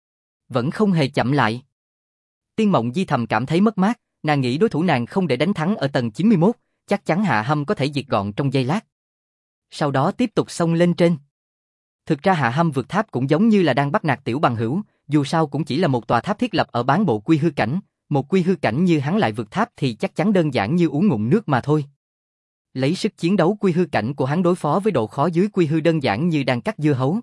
vẫn không hề chậm lại. Tiên Mộng Di thầm cảm thấy mất mát, nàng nghĩ đối thủ nàng không để đánh thắng ở tầng 91, chắc chắn Hạ Hâm có thể diệt gọn trong giây lát. Sau đó tiếp tục xông lên trên. Thực ra Hạ Hâm vượt tháp cũng giống như là đang bắt nạt tiểu bằng hữu, dù sao cũng chỉ là một tòa tháp thiết lập ở bán bộ quy hư cảnh, một quy hư cảnh như hắn lại vượt tháp thì chắc chắn đơn giản như uống ngụm nước mà thôi. Lấy sức chiến đấu quy hư cảnh của hắn đối phó với độ khó dưới quy hư đơn giản như đang cắt dưa hấu.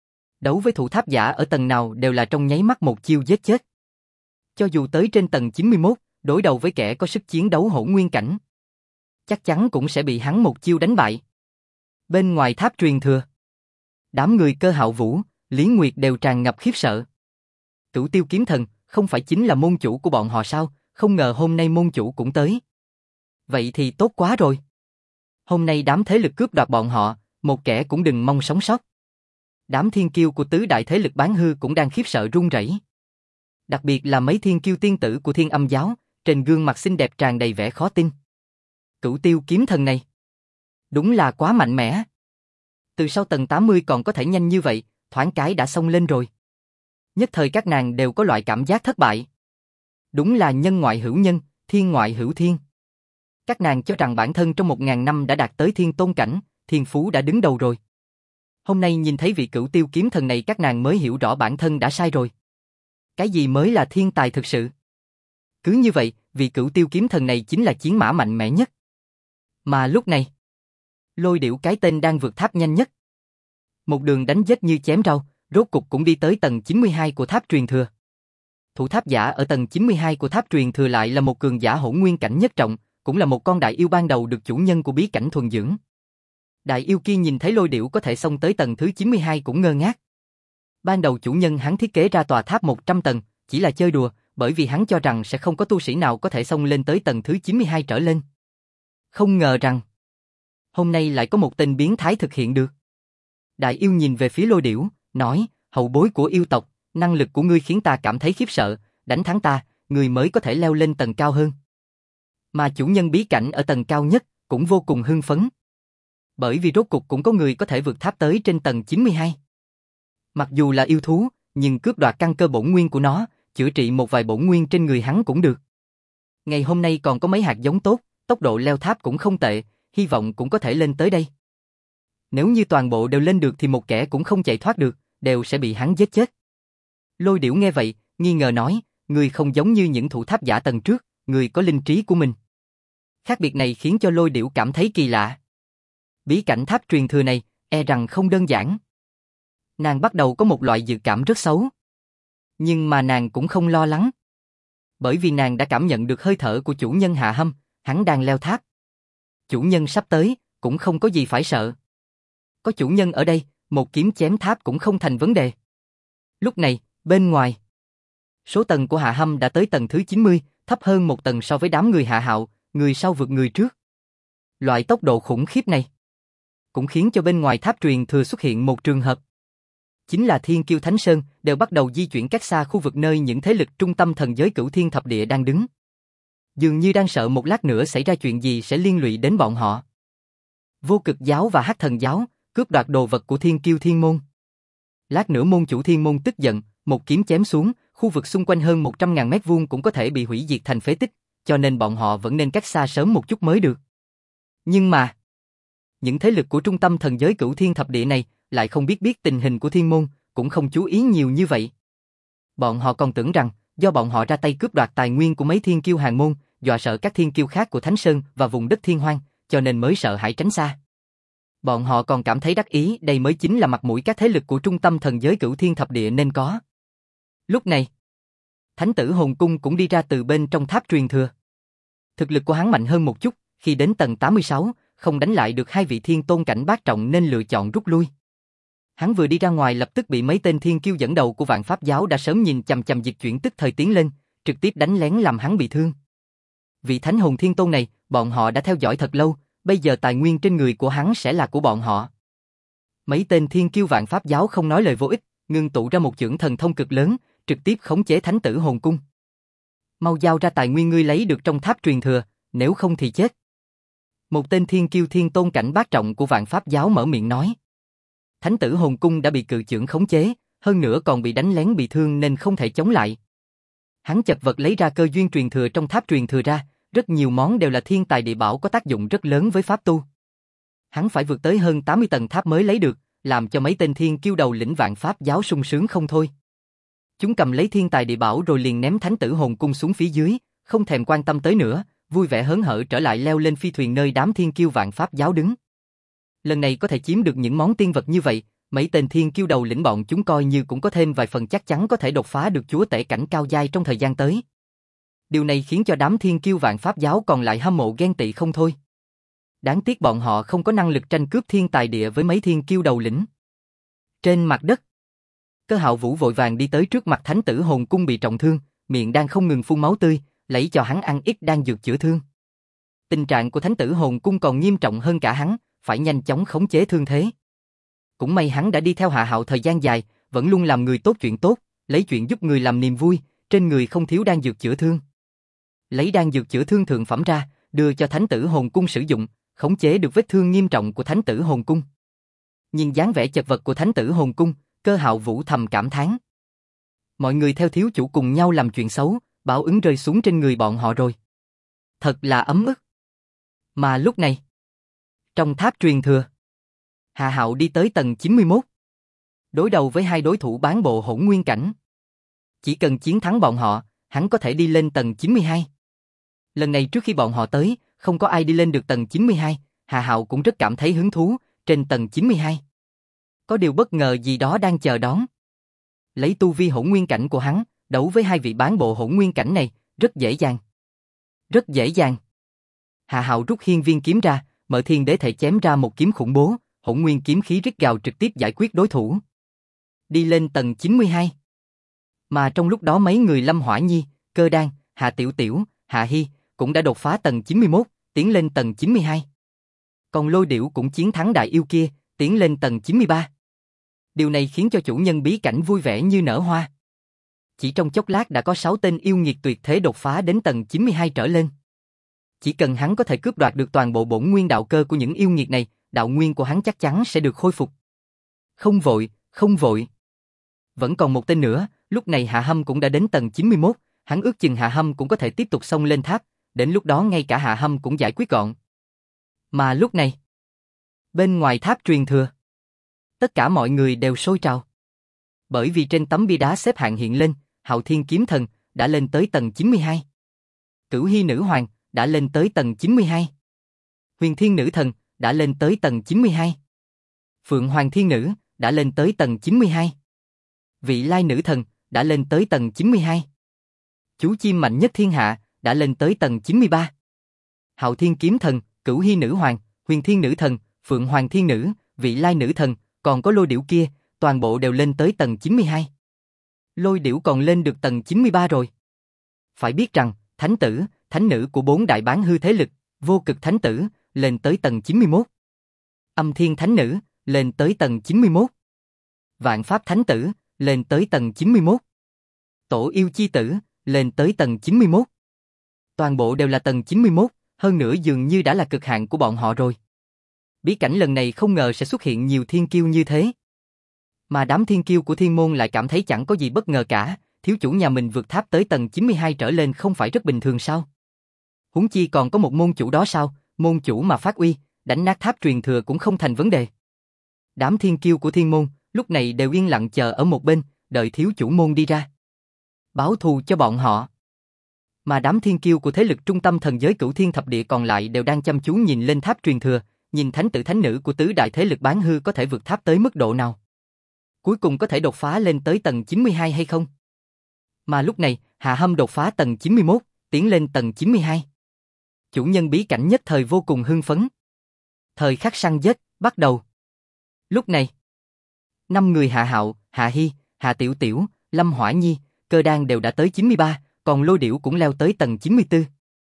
Đấu với thủ tháp giả ở tầng nào đều là trong nháy mắt một chiêu giết chết. Cho dù tới trên tầng 91, đối đầu với kẻ có sức chiến đấu hỗn nguyên cảnh, chắc chắn cũng sẽ bị hắn một chiêu đánh bại. Bên ngoài tháp truyền thừa, đám người Cơ Hạo Vũ, Lý Nguyệt đều tràn ngập khiếp sợ. Cửu Tiêu Kiếm Thần không phải chính là môn chủ của bọn họ sao? Không ngờ hôm nay môn chủ cũng tới. Vậy thì tốt quá rồi. Hôm nay đám thế lực cướp đoạt bọn họ, một kẻ cũng đừng mong sống sót. Đám thiên kiêu của tứ đại thế lực bán hư cũng đang khiếp sợ run rẩy. Đặc biệt là mấy thiên kiêu tiên tử của Thiên Âm giáo, trên gương mặt xinh đẹp tràn đầy vẻ khó tin. Cửu Tiêu Kiếm Thần này, đúng là quá mạnh mẽ. Từ sau tầng 80 còn có thể nhanh như vậy, thoáng cái đã xông lên rồi. Nhất thời các nàng đều có loại cảm giác thất bại. Đúng là nhân ngoại hữu nhân, thiên ngoại hữu thiên. Các nàng cho rằng bản thân trong 1000 năm đã đạt tới thiên tôn cảnh, thiên phú đã đứng đầu rồi. Hôm nay nhìn thấy vị Cửu Tiêu Kiếm Thần này các nàng mới hiểu rõ bản thân đã sai rồi. Cái gì mới là thiên tài thực sự? Cứ như vậy, vị Cửu Tiêu Kiếm Thần này chính là chiến mã mạnh mẽ nhất. Mà lúc này, Lôi Điểu cái tên đang vượt tháp nhanh nhất. Một đường đánh giết như chém rau, rốt cục cũng đi tới tầng 92 của tháp truyền thừa. Thủ tháp giả ở tầng 92 của tháp truyền thừa lại là một cường giả hỗn nguyên cảnh nhất trọng, cũng là một con đại yêu ban đầu được chủ nhân của bí cảnh thuần dưỡng. Đại yêu kia nhìn thấy Lôi Điểu có thể xông tới tầng thứ 92 cũng ngơ ngác. Ban đầu chủ nhân hắn thiết kế ra tòa tháp 100 tầng, chỉ là chơi đùa, bởi vì hắn cho rằng sẽ không có tu sĩ nào có thể xông lên tới tầng thứ 92 trở lên. Không ngờ rằng, hôm nay lại có một tên biến thái thực hiện được. Đại yêu nhìn về phía Lôi Điểu, nói, hậu bối của yêu tộc, năng lực của ngươi khiến ta cảm thấy khiếp sợ, đánh thắng ta, ngươi mới có thể leo lên tầng cao hơn. Mà chủ nhân bí cảnh ở tầng cao nhất, cũng vô cùng hưng phấn. Bởi vì rốt cục cũng có người có thể vượt tháp tới trên tầng 92. Mặc dù là yêu thú, nhưng cướp đoạt căn cơ bổn nguyên của nó, chữa trị một vài bổn nguyên trên người hắn cũng được. Ngày hôm nay còn có mấy hạt giống tốt, tốc độ leo tháp cũng không tệ, hy vọng cũng có thể lên tới đây. Nếu như toàn bộ đều lên được thì một kẻ cũng không chạy thoát được, đều sẽ bị hắn giết chết. Lôi Điểu nghe vậy, nghi ngờ nói, người không giống như những thủ tháp giả tầng trước, người có linh trí của mình. Khác biệt này khiến cho Lôi Điểu cảm thấy kỳ lạ. Bí cảnh tháp truyền thừa này, e rằng không đơn giản. Nàng bắt đầu có một loại dự cảm rất xấu. Nhưng mà nàng cũng không lo lắng. Bởi vì nàng đã cảm nhận được hơi thở của chủ nhân Hạ Hâm, hắn đang leo tháp. Chủ nhân sắp tới, cũng không có gì phải sợ. Có chủ nhân ở đây, một kiếm chém tháp cũng không thành vấn đề. Lúc này, bên ngoài, số tầng của Hạ Hâm đã tới tầng thứ 90, thấp hơn một tầng so với đám người Hạ Hạo, người sau vượt người trước. Loại tốc độ khủng khiếp này cũng khiến cho bên ngoài tháp truyền thừa xuất hiện một trường hợp. Chính là Thiên Kiêu Thánh Sơn đều bắt đầu di chuyển cách xa khu vực nơi những thế lực trung tâm thần giới Cửu Thiên Thập Địa đang đứng. Dường như đang sợ một lát nữa xảy ra chuyện gì sẽ liên lụy đến bọn họ. Vô Cực Giáo và Hắc Thần Giáo cướp đoạt đồ vật của Thiên Kiêu Thiên Môn. Lát nữa môn chủ Thiên Môn tức giận, một kiếm chém xuống, khu vực xung quanh hơn 100.000 mét vuông cũng có thể bị hủy diệt thành phế tích, cho nên bọn họ vẫn nên cách xa sớm một chút mới được. Nhưng mà, những thế lực của trung tâm thần giới Cửu Thiên Thập Địa này lại không biết tình hình của Thiên Môn, cũng không chú ý nhiều như vậy. Bọn họ còn tưởng rằng, do bọn họ ra tay cướp đoạt tài nguyên của mấy thiên kiêu hàng môn, dọa sợ các thiên kiêu khác của Thánh Sơn và vùng đất Thiên Hoang, cho nên mới sợ hãi tránh xa. Bọn họ còn cảm thấy đắc ý đây mới chính là mặt mũi các thế lực của trung tâm thần giới Cửu Thiên Thập Địa nên có. Lúc này, Thánh tử Hồn Cung cũng đi ra từ bên trong tháp truyền thừa. Thực lực của hắn mạnh hơn một chút, khi đến tầng 86, không đánh lại được hai vị thiên tôn cảnh bát trọng nên lựa chọn rút lui. Hắn vừa đi ra ngoài lập tức bị mấy tên thiên kiêu dẫn đầu của Vạn Pháp Giáo đã sớm nhìn chằm chằm dịch chuyển tức thời tiến lên, trực tiếp đánh lén làm hắn bị thương. Vị Thánh Hồn Thiên Tôn này, bọn họ đã theo dõi thật lâu, bây giờ tài nguyên trên người của hắn sẽ là của bọn họ. Mấy tên thiên kiêu Vạn Pháp Giáo không nói lời vô ích, ngưng tụ ra một chưởng thần thông cực lớn, trực tiếp khống chế Thánh tử Hồn Cung. Mau giao ra tài nguyên ngươi lấy được trong tháp truyền thừa, nếu không thì chết. Một tên thiên kiêu thiên tôn cảnh bát trọng của Vạn Pháp Giáo mở miệng nói. Thánh tử Hồn Cung đã bị cự chưởng khống chế, hơn nữa còn bị đánh lén bị thương nên không thể chống lại. Hắn chật vật lấy ra cơ duyên truyền thừa trong tháp truyền thừa ra, rất nhiều món đều là thiên tài địa bảo có tác dụng rất lớn với pháp tu. Hắn phải vượt tới hơn 80 tầng tháp mới lấy được, làm cho mấy tên thiên kiêu đầu lĩnh Vạn Pháp Giáo sung sướng không thôi. Chúng cầm lấy thiên tài địa bảo rồi liền ném Thánh tử Hồn Cung xuống phía dưới, không thèm quan tâm tới nữa, vui vẻ hớn hở trở lại leo lên phi thuyền nơi đám thiên kiêu Vạn Pháp Giáo đứng. Lần này có thể chiếm được những món tiên vật như vậy, mấy tên thiên kiêu đầu lĩnh bọn chúng coi như cũng có thêm vài phần chắc chắn có thể đột phá được chúa tể cảnh cao giai trong thời gian tới. Điều này khiến cho đám thiên kiêu Vạn Pháp Giáo còn lại hâm mộ ghen tị không thôi. Đáng tiếc bọn họ không có năng lực tranh cướp thiên tài địa với mấy thiên kiêu đầu lĩnh. Trên mặt đất, Cơ Hạo Vũ vội vàng đi tới trước mặt Thánh tử Hồn Cung bị trọng thương, miệng đang không ngừng phun máu tươi, lấy cho hắn ăn ít đan dược chữa thương. Tình trạng của Thánh tử Hồn Cung còn nghiêm trọng hơn cả hắn, phải nhanh chóng khống chế thương thế. Cũng may hắn đã đi theo Hạ Hạo thời gian dài, vẫn luôn làm người tốt chuyện tốt, lấy chuyện giúp người làm niềm vui, trên người không thiếu đan dược chữa thương. Lấy đan dược chữa thương thượng phẩm ra, đưa cho Thánh tử Hồn Cung sử dụng, khống chế được vết thương nghiêm trọng của Thánh tử Hồn Cung. Nhìn dáng vẻ chật vật của Thánh tử Hồn Cung, Cơ Hạo Vũ thầm cảm thán. Mọi người theo thiếu chủ cùng nhau làm chuyện xấu, báo ứng rơi xuống trên người bọn họ rồi. Thật là ấm ức. Mà lúc này, trong tháp truyền thừa, Hạ Hạo đi tới tầng 91. Đối đầu với hai đối thủ bán bộ hỗn nguyên cảnh. Chỉ cần chiến thắng bọn họ, hắn có thể đi lên tầng 92. Lần này trước khi bọn họ tới, không có ai đi lên được tầng 92, Hà Hạo cũng rất cảm thấy hứng thú, trên tầng 92. Có điều bất ngờ gì đó đang chờ đón. Lấy tu vi hỗn nguyên cảnh của hắn, đấu với hai vị bán bộ hỗn nguyên cảnh này, rất dễ dàng. Rất dễ dàng. Hà Hạo rút hiên viên kiếm ra, mở thiên đế thể chém ra một kiếm khủng bố, hỗn nguyên kiếm khí rít gào trực tiếp giải quyết đối thủ. Đi lên tầng 92. Mà trong lúc đó mấy người Lâm Hỏa Nhi, Cơ Đan, Hạ Tiểu Tiểu, Hạ Hi cũng đã đột phá tầng 91, tiến lên tầng 92. Còn Lôi Điểu cũng chiến thắng đại yêu kia, tiến lên tầng 93. Điều này khiến cho chủ nhân bí cảnh vui vẻ như nở hoa. Chỉ trong chốc lát đã có 6 tên yêu nghiệt tuyệt thế đột phá đến tầng 92 trở lên. Chỉ cần hắn có thể cướp đoạt được toàn bộ bổn nguyên đạo cơ của những yêu nghiệt này, đạo nguyên của hắn chắc chắn sẽ được khôi phục. Không vội, không vội. Vẫn còn một tên nữa, lúc này Hạ Hâm cũng đã đến tầng 91, hắn ước chừng Hạ Hâm cũng có thể tiếp tục xông lên tháp, đến lúc đó ngay cả Hạ Hâm cũng giải quyết gọn. Mà lúc này, bên ngoài tháp truyền thừa, tất cả mọi người đều sôi trào. Bởi vì trên tấm bia đá xếp hạng hiện lên, Hạo Thiên Kiếm Thần đã lên tới tầng 92. Cửu Hy Nữ Hoàng đã lên tới tầng 92. Huyền Thiên Nữ Thần đã lên tới tầng 92. Phượng Hoàng Thiên Nữ đã lên tới tầng 92. Vị Lai Nữ Thần đã lên tới tầng 92. Chú chim mạnh nhất thiên hạ đã lên tới tầng 93. Hạo Thiên Kiếm Thần, Cửu Hy Nữ Hoàng, Huyền Thiên Nữ Thần, Phượng Hoàng Thiên Nữ, Vị Lai Nữ Thần, còn có Lôi Điểu kia, toàn bộ đều lên tới tầng 92. Lôi Điểu còn lên được tầng 93 rồi. Phải biết rằng, thánh tử, thánh nữ của 4 đại bán hư thế lực, Vô Cực Thánh Tử, lên tới tầng 91. Âm Thiên Thánh Nữ, lên tới tầng 91. Vạn Pháp Thánh Tử, lên tới tầng 91. Tổ Yêu Chi Tử, lên tới tầng 91. Toàn bộ đều là tầng 91, hơn nữa dường như đã là cực hạn của bọn họ rồi. Bí cảnh lần này không ngờ sẽ xuất hiện nhiều thiên kiêu như thế. Mà đám thiên kiêu của thiên môn lại cảm thấy chẳng có gì bất ngờ cả, thiếu chủ nhà mình vượt tháp tới tầng 92 trở lên không phải rất bình thường sao? Huống chi còn có một môn chủ đó sao, môn chủ mà phát uy, đánh nát tháp truyền thừa cũng không thành vấn đề. Đám thiên kiêu của thiên môn, lúc này đều yên lặng chờ ở một bên, đợi thiếu chủ môn đi ra. Báo thù cho bọn họ. Mà đám thiên kiêu của thế lực trung tâm thần giới Cửu Thiên Thập Địa còn lại đều đang chăm chú nhìn lên tháp truyền thừa, nhìn thánh tử thánh nữ của tứ đại thế lực bán hư có thể vượt tháp tới mức độ nào. Cuối cùng có thể đột phá lên tới tầng 92 hay không? Mà lúc này, Hạ Hâm đột phá tầng 91, tiến lên tầng 92. Chủ nhân bí cảnh nhất thời vô cùng hưng phấn. Thời khắc săn giết, bắt đầu. Lúc này, 5 người Hạ Hạo, Hạ Hi, Hạ Tiểu Tiểu, Lâm Hỏa Nhi, Cơ Đan đều đã tới 93, còn Lôi Điểu cũng leo tới tầng 94.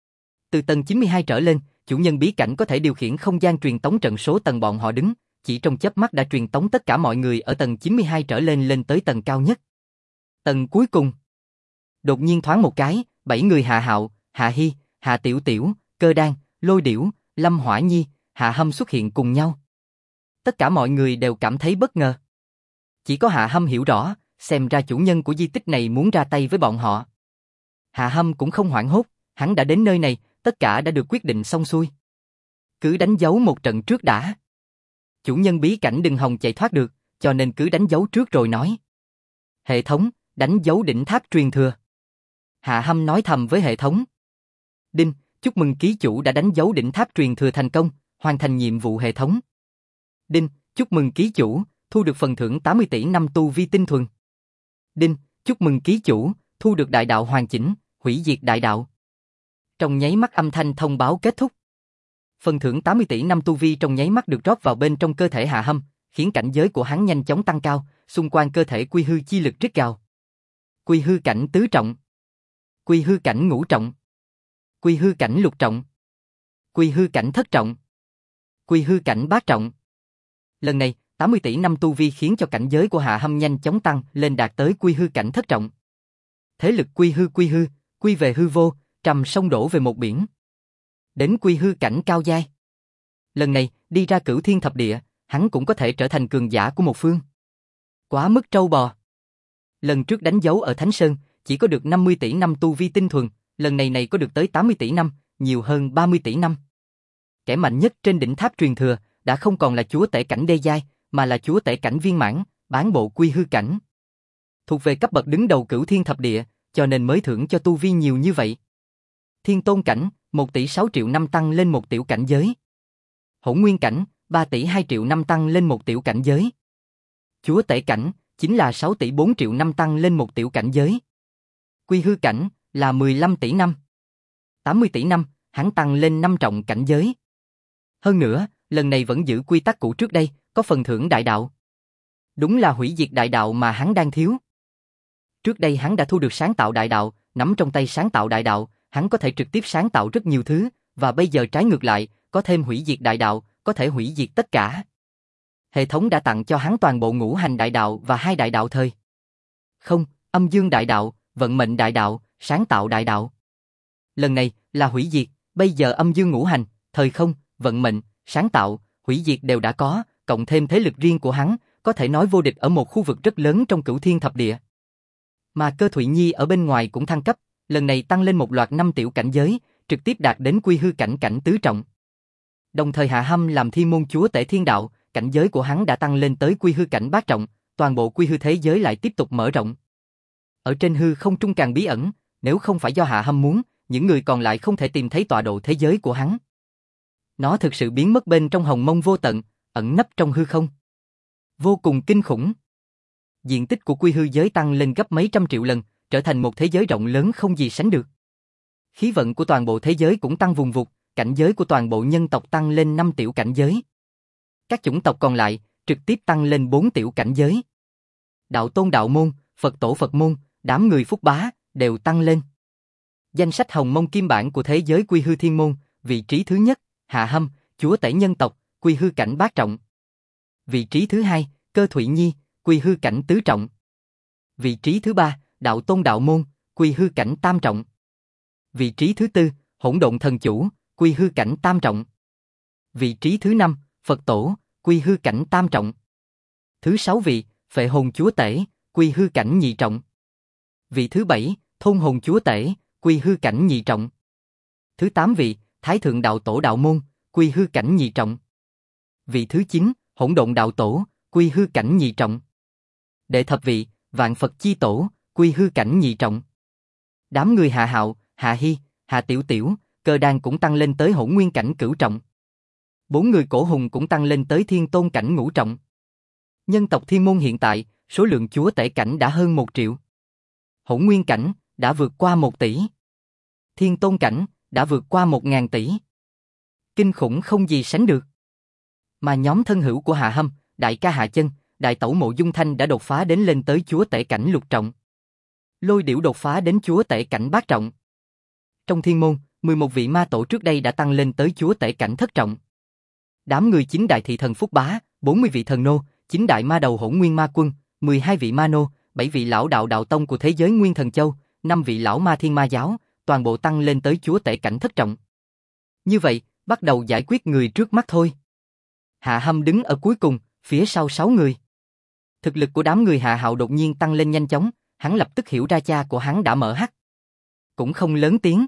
Từ tầng 92 trở lên, chủ nhân bí cảnh có thể điều khiển không gian truyền tống trận số tầng bọn họ đứng, chỉ trong chớp mắt đã truyền tống tất cả mọi người ở tầng 92 trở lên lên tới tầng cao nhất. Tầng cuối cùng. Đột nhiên thoáng một cái, 7 người Hạ Hạo, Hạ Hi, Hạ Tiểu Tiểu, Cơ Đan, Lôi Điểu, Lâm Hỏa Nhi, Hạ Hâm xuất hiện cùng nhau. Tất cả mọi người đều cảm thấy bất ngờ. Chỉ có Hạ Hâm hiểu rõ, xem ra chủ nhân của di tích này muốn ra tay với bọn họ. Hạ Hâm cũng không hoảng hốt, hắn đã đến nơi này, tất cả đã được quyết định xong xuôi. Cứ đánh dấu một trận trước đã. Chủ nhân bí cảnh đừng hòng chạy thoát được, cho nên cứ đánh dấu trước rồi nói. Hệ thống, đánh dấu đỉnh tháp truyền thừa. Hạ Hâm nói thầm với hệ thống. Đinh, chúc mừng ký chủ đã đánh dấu đỉnh tháp truyền thừa thành công, hoàn thành nhiệm vụ hệ thống. Đinh, chúc mừng ký chủ, thu được phần thưởng 80 tỷ năm tu vi tinh thuần. Đinh, chúc mừng ký chủ, thu được đại đạo hoàn chỉnh, hủy diệt đại đạo. Trong nháy mắt âm thanh thông báo kết thúc. Phần thưởng 80 tỷ năm tu vi trong nháy mắt được rót vào bên trong cơ thể Hạ Hâm, khiến cảnh giới của hắn nhanh chóng tăng cao, xung quanh cơ thể quy hư chi lực rít gào. Quy hư cảnh tứ trọng, quy hư cảnh ngũ trọng, quy hư cảnh lục trọng, quy hư cảnh thất trọng, quy hư cảnh bát trọng. Lần này, 80 tỷ năm tu vi khiến cho cảnh giới của Hạ Hâm nhanh chóng tăng lên đạt tới quy hư cảnh thất trọng. Thế lực quy hư, quy về hư vô, trầm sông đổ về một biển. Đến quy hư cảnh cao giai. Lần này, đi ra Cửu Thiên Thập Địa, hắn cũng có thể trở thành cường giả của một phương. Quá mức trâu bò. Lần trước đánh dấu ở Thánh Sơn, chỉ có được 50 tỷ năm tu vi tinh thuần, lần này có được tới 80 tỷ năm, nhiều hơn 30 tỷ năm. Kẻ mạnh nhất trên đỉnh tháp truyền thừa, đã không còn là chúa tể cảnh đê giai, mà là chúa tể cảnh viên mãn, bán bộ quy hư cảnh. Thuộc về cấp bậc đứng đầu Cửu Thiên Thập Địa, cho nên mới thưởng cho tu vi nhiều như vậy. Thiên tôn cảnh, 1 tỷ 6 triệu năm tăng lên một tiểu cảnh giới. Hỗn nguyên cảnh, 3 tỷ 2 triệu năm tăng lên một tiểu cảnh giới. Chúa tể cảnh, chính là 6 tỷ 4 triệu năm tăng lên một tiểu cảnh giới. Quy hư cảnh, là 15 tỷ năm. 80 tỷ năm, hắn tăng lên 5 trọng cảnh giới. Hơn nữa, lần này vẫn giữ quy tắc cũ trước đây, có phần thưởng đại đạo. Đúng là hủy diệt đại đạo mà hắn đang thiếu. Trước đây hắn đã thu được sáng tạo đại đạo, nắm trong tay sáng tạo đại đạo, hắn có thể trực tiếp sáng tạo rất nhiều thứ, và bây giờ trái ngược lại, có thêm hủy diệt đại đạo, có thể hủy diệt tất cả. Hệ thống đã tặng cho hắn toàn bộ ngũ hành đại đạo và 2 đại đạo thời. Không, âm dương đại đạo, vận mệnh đại đạo, sáng tạo đại đạo. Lần này là hủy diệt, bây giờ âm dương ngũ hành, thời không, vận mệnh, sáng tạo, hủy diệt đều đã có, cộng thêm thế lực riêng của hắn, có thể nói vô địch ở một khu vực rất lớn trong Cửu Thiên Thập Địa. Mà Cơ Thụy Nhi ở bên ngoài cũng thăng cấp, lần này tăng lên một loạt 5 tiểu cảnh giới, trực tiếp đạt đến quy hư cảnh cảnh tứ trọng. Đồng thời Hạ Hâm làm Thiên môn chúa tể thiên đạo, cảnh giới của hắn đã tăng lên tới quy hư cảnh bát trọng, toàn bộ quy hư thế giới lại tiếp tục mở rộng. Ở trên hư không trung càng bí ẩn, nếu không phải do Hạ Hâm muốn, những người còn lại không thể tìm thấy tọa độ thế giới của hắn. Nó thực sự biến mất bên trong hồng mông vô tận, ẩn nấp trong hư không. Vô cùng kinh khủng. Diện tích của quy hư giới tăng lên gấp mấy trăm triệu lần, trở thành một thế giới rộng lớn không gì sánh được. Khí vận của toàn bộ thế giới cũng tăng vùn vụt, cảnh giới của toàn bộ nhân tộc tăng lên 5 tiểu cảnh giới. Các chủng tộc còn lại trực tiếp tăng lên 4 tiểu cảnh giới. Đạo tôn đạo môn, Phật tổ Phật môn, đám người phúc bá đều tăng lên. Danh sách hồng mông kim bản của thế giới quy hư thiên môn, vị trí thứ nhất, Hạ Hâm, chúa tể nhân tộc, quy hư cảnh bát trọng. Vị trí thứ hai, Cơ Thụy Nhi, quy hư cảnh tứ trọng. Vị trí thứ ba, đạo tôn đạo môn, quy hư cảnh tam trọng. Vị trí thứ tư, Hỗn độn thần chủ, quy hư cảnh tam trọng. Vị trí thứ năm, Phật tổ, quy hư cảnh tam trọng. Thứ sáu vị, Phệ hồn chúa tể, quy hư cảnh nhị trọng. Vị thứ bảy, Thôn hồn chúa tể, quy hư cảnh nhị trọng. Thứ tám vị, Thái thượng đạo tổ đạo môn, quy hư cảnh nhị trọng. Vị thứ 9, Hỗn độn đạo tổ, quy hư cảnh nhị trọng. Đệ thập vị, Vạn Phật chi tổ, quy hư cảnh nhị trọng. Đám người Hạ Hạo, Hạ Hy, Hạ Tiểu Tiểu, Cơ Đan cũng tăng lên tới hỗn nguyên cảnh cửu trọng. 4 người cổ hùng cũng tăng lên tới thiên tôn cảnh ngũ trọng. Nhân tộc thiên môn hiện tại, số lượng chúa tể cảnh đã hơn 1 triệu. Hỗn nguyên cảnh đã vượt qua 1 tỷ. Thiên tôn cảnh đã vượt qua 1.000 tỷ. Kinh khủng không gì sánh được. Mà nhóm thân hữu của Hạ Hâm, đại ca Hạ Chân, đại tẩu Mộ Dung Thanh đã đột phá đến lên tới chúa tể cảnh lục trọng. Lôi Điểu đột phá đến chúa tể cảnh bát trọng. Trong thiên môn, 11 vị ma tổ trước đây đã tăng lên tới chúa tể cảnh thất trọng. Đám người 9 đại thị thần phúc bá, 40 vị thần nô, 9 đại ma đầu hỗn nguyên ma quân, 12 vị ma nô, 7 vị lão đạo đạo tông của thế giới Nguyên Thần Châu, 5 vị lão ma thiên ma giáo, toàn bộ tăng lên tới chúa tể cảnh thất trọng. Như vậy, bắt đầu giải quyết người trước mắt thôi. Hạ Hâm đứng ở cuối cùng, phía sau 6 người. Thực lực của đám người Hạ Hạo đột nhiên tăng lên nhanh chóng, hắn lập tức hiểu ra cha của hắn đã mở hắc. Cũng không lớn tiếng.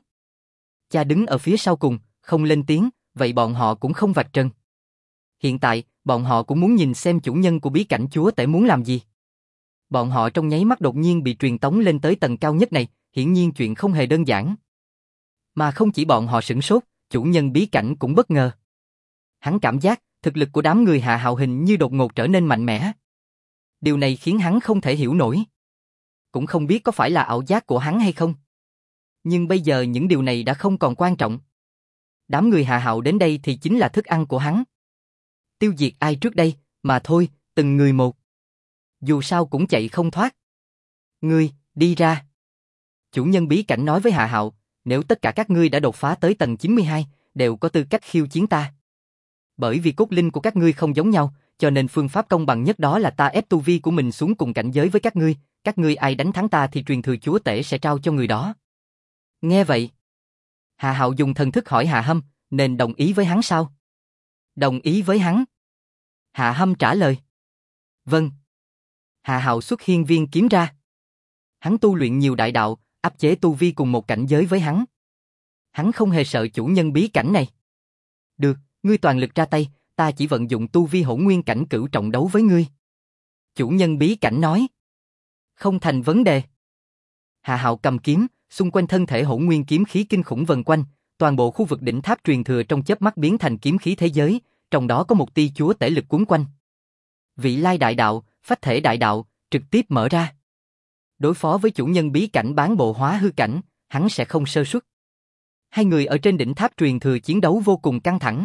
Cha đứng ở phía sau cùng, không lên tiếng, vậy bọn họ cũng không vạch trần. Hiện tại, bọn họ cũng muốn nhìn xem chủ nhân của bí cảnh chúa tể muốn làm gì. Bọn họ trong nháy mắt đột nhiên bị truyền tống lên tới tầng cao nhất này, hiển nhiên chuyện không hề đơn giản. Mà không chỉ bọn họ sửng sốt, chủ nhân bí cảnh cũng bất ngờ. Hắn cảm giác, thực lực của đám người Hạ Hạo hình như đột ngột trở nên mạnh mẽ. Điều này khiến hắn không thể hiểu nổi. Cũng không biết có phải là ảo giác của hắn hay không. Nhưng bây giờ những điều này đã không còn quan trọng. Đám người Hạ Hạo đến đây thì chính là thức ăn của hắn. Tiêu diệt ai trước đây, mà thôi, từng người một. Dù sao cũng chạy không thoát. Ngươi, đi ra. Chủ nhân bí cảnh nói với Hạ Hạo, nếu tất cả các ngươi đã đột phá tới tầng 92, đều có tư cách khiêu chiến ta. Bởi vì cốt linh của các ngươi không giống nhau, cho nên phương pháp công bằng nhất đó là ta ép tu vi của mình xuống cùng cảnh giới với các ngươi ai đánh thắng ta thì truyền thừa chúa tể sẽ trao cho người đó. Nghe vậy, Hạ Hạo dùng thần thức hỏi Hạ Hâm, nên đồng ý với hắn sao? Đồng ý với hắn. Hạ Hâm trả lời. Vâng. Hạ Hạo xuất hiên viên kiếm ra. Hắn tu luyện nhiều đại đạo, áp chế tu vi cùng một cảnh giới với hắn. Hắn không hề sợ chủ nhân bí cảnh này. Được, ngươi toàn lực ra tay, ta chỉ vận dụng tu vi hỗn nguyên cảnh cửu trọng đấu với ngươi. Chủ nhân bí cảnh nói. Không thành vấn đề. Hạ Hạo cầm kiếm, xung quanh thân thể hỗn nguyên kiếm khí kinh khủng vần quanh, toàn bộ khu vực đỉnh tháp truyền thừa trong chớp mắt biến thành kiếm khí thế giới, trong đó có một tia chúa tể lực cuốn quanh. Vị lai đại đạo, phách thể đại đạo, trực tiếp mở ra. Đối phó với chủ nhân bí cảnh bán bộ hóa hư cảnh, hắn sẽ không sơ suất. Hai người ở trên đỉnh tháp truyền thừa chiến đấu vô cùng căng thẳng.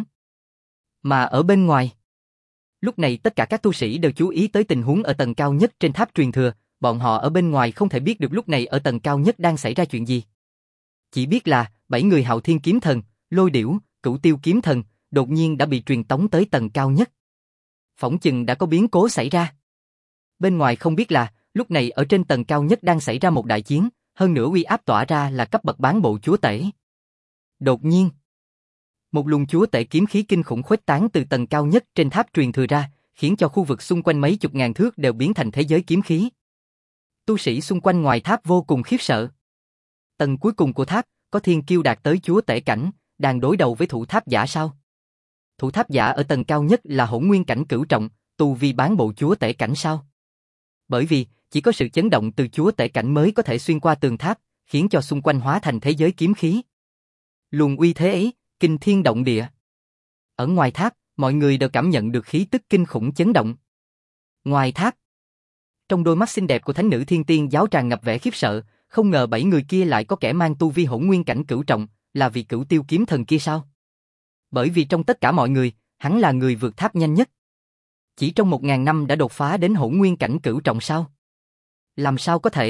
Mà ở bên ngoài, lúc này tất cả các tu sĩ đều chú ý tới tình huống ở tầng cao nhất trên tháp truyền thừa, bọn họ ở bên ngoài không thể biết được lúc này ở tầng cao nhất đang xảy ra chuyện gì. Chỉ biết là 7 người Hạo Thiên kiếm thần, Lôi Điểu, Cửu Tiêu kiếm thần, đột nhiên đã bị truyền tống tới tầng cao nhất. Phỏng chừng đã có biến cố xảy ra. Bên ngoài không biết là, lúc này ở trên tầng cao nhất đang xảy ra một đại chiến, hơn nữa uy áp tỏa ra là cấp bậc bán bộ chúa tể. Đột nhiên, một luồng chúa tể kiếm khí kinh khủng khuếch tán từ tầng cao nhất trên tháp truyền thừa ra, khiến cho khu vực xung quanh mấy chục ngàn thước đều biến thành thế giới kiếm khí. Tu sĩ xung quanh ngoài tháp vô cùng khiếp sợ. Tầng cuối cùng của tháp, có thiên kiêu đạt tới chúa tể cảnh, đang đối đầu với thủ tháp giả sao? Thủ tháp giả ở tầng cao nhất là hỗn nguyên cảnh cửu trọng, tu vi bán bộ chúa tể cảnh sao? Bởi vì, chỉ có sự chấn động từ chúa tể cảnh mới có thể xuyên qua tường tháp, khiến cho xung quanh hóa thành thế giới kiếm khí. Luồng uy thế ấy, kinh thiên động địa. Ở ngoài tháp, mọi người đều cảm nhận được khí tức kinh khủng chấn động. Ngoài tháp, trong đôi mắt xinh đẹp của thánh nữ thiên tiên giáo tràn ngập vẻ khiếp sợ, không ngờ 7 người kia lại có kẻ mang tu vi hỗn nguyên cảnh cửu trọng, là vị Cửu Tiêu kiếm thần kia sao? Bởi vì trong tất cả mọi người, hắn là người vượt tháp nhanh nhất. Chỉ trong 1000 năm đã đột phá đến hỗn nguyên cảnh cửu trọng sao? Làm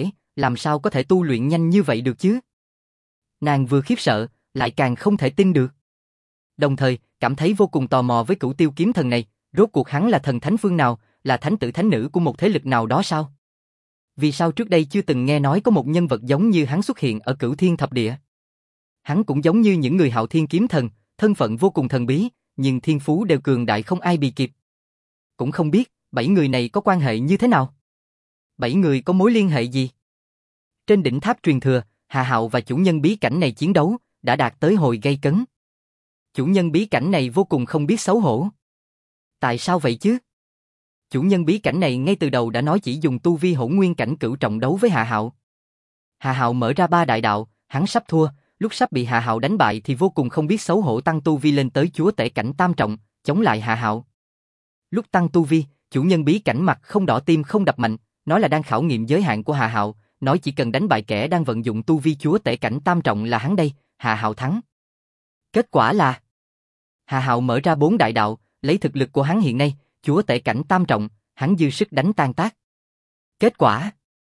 sao có thể tu luyện nhanh như vậy được chứ? Nàng vừa khiếp sợ, lại càng không thể tin được. Đồng thời, cảm thấy vô cùng tò mò với Cửu Tiêu kiếm thần này, rốt cuộc hắn là thần thánh phương nào, là thánh tử thánh nữ của một thế lực nào đó sao? Vì sao trước đây chưa từng nghe nói có một nhân vật giống như hắn xuất hiện ở Cửu Thiên thập địa? Hắn cũng giống như những người Hạo Thiên kiếm thần, thân phận vô cùng thần bí, nhưng thiên phú đều cường đại không ai bì kịp. Cũng không biết, 7 người này có quan hệ như thế nào? 7 người có mối liên hệ gì? Trên đỉnh tháp truyền thừa, Hà Hạo và chủ nhân bí cảnh này chiến đấu, đã đạt tới hồi gay cấn. Chủ nhân bí cảnh này vô cùng không biết xấu hổ. Tại sao vậy chứ? Chủ nhân bí cảnh này ngay từ đầu đã nói chỉ dùng tu vi hỗn nguyên cảnh cửu trọng đấu với Hà Hạo. Hà Hạo mở ra 3 đại đạo, hắn sắp thua, lúc sắp bị Hà Hạo đánh bại thì vô cùng không biết xấu hổ tăng tu vi lên tới chúa tể cảnh tam trọng, chống lại Hà Hạo. Lúc tăng tu vi, chủ nhân bí cảnh mặt không đỏ tim không đập mạnh, nói là đang khảo nghiệm giới hạn của Hà Hạo, nói chỉ cần đánh bại kẻ đang vận dụng tu vi chúa tể cảnh tam trọng là hắn đây, Hà Hạo thắng. Kết quả là Hà Hạo mở ra 4 đại đạo, lấy thực lực của hắn hiện nay, chúa tể cảnh tam trọng, hắn dư sức đánh tan tác. Kết quả,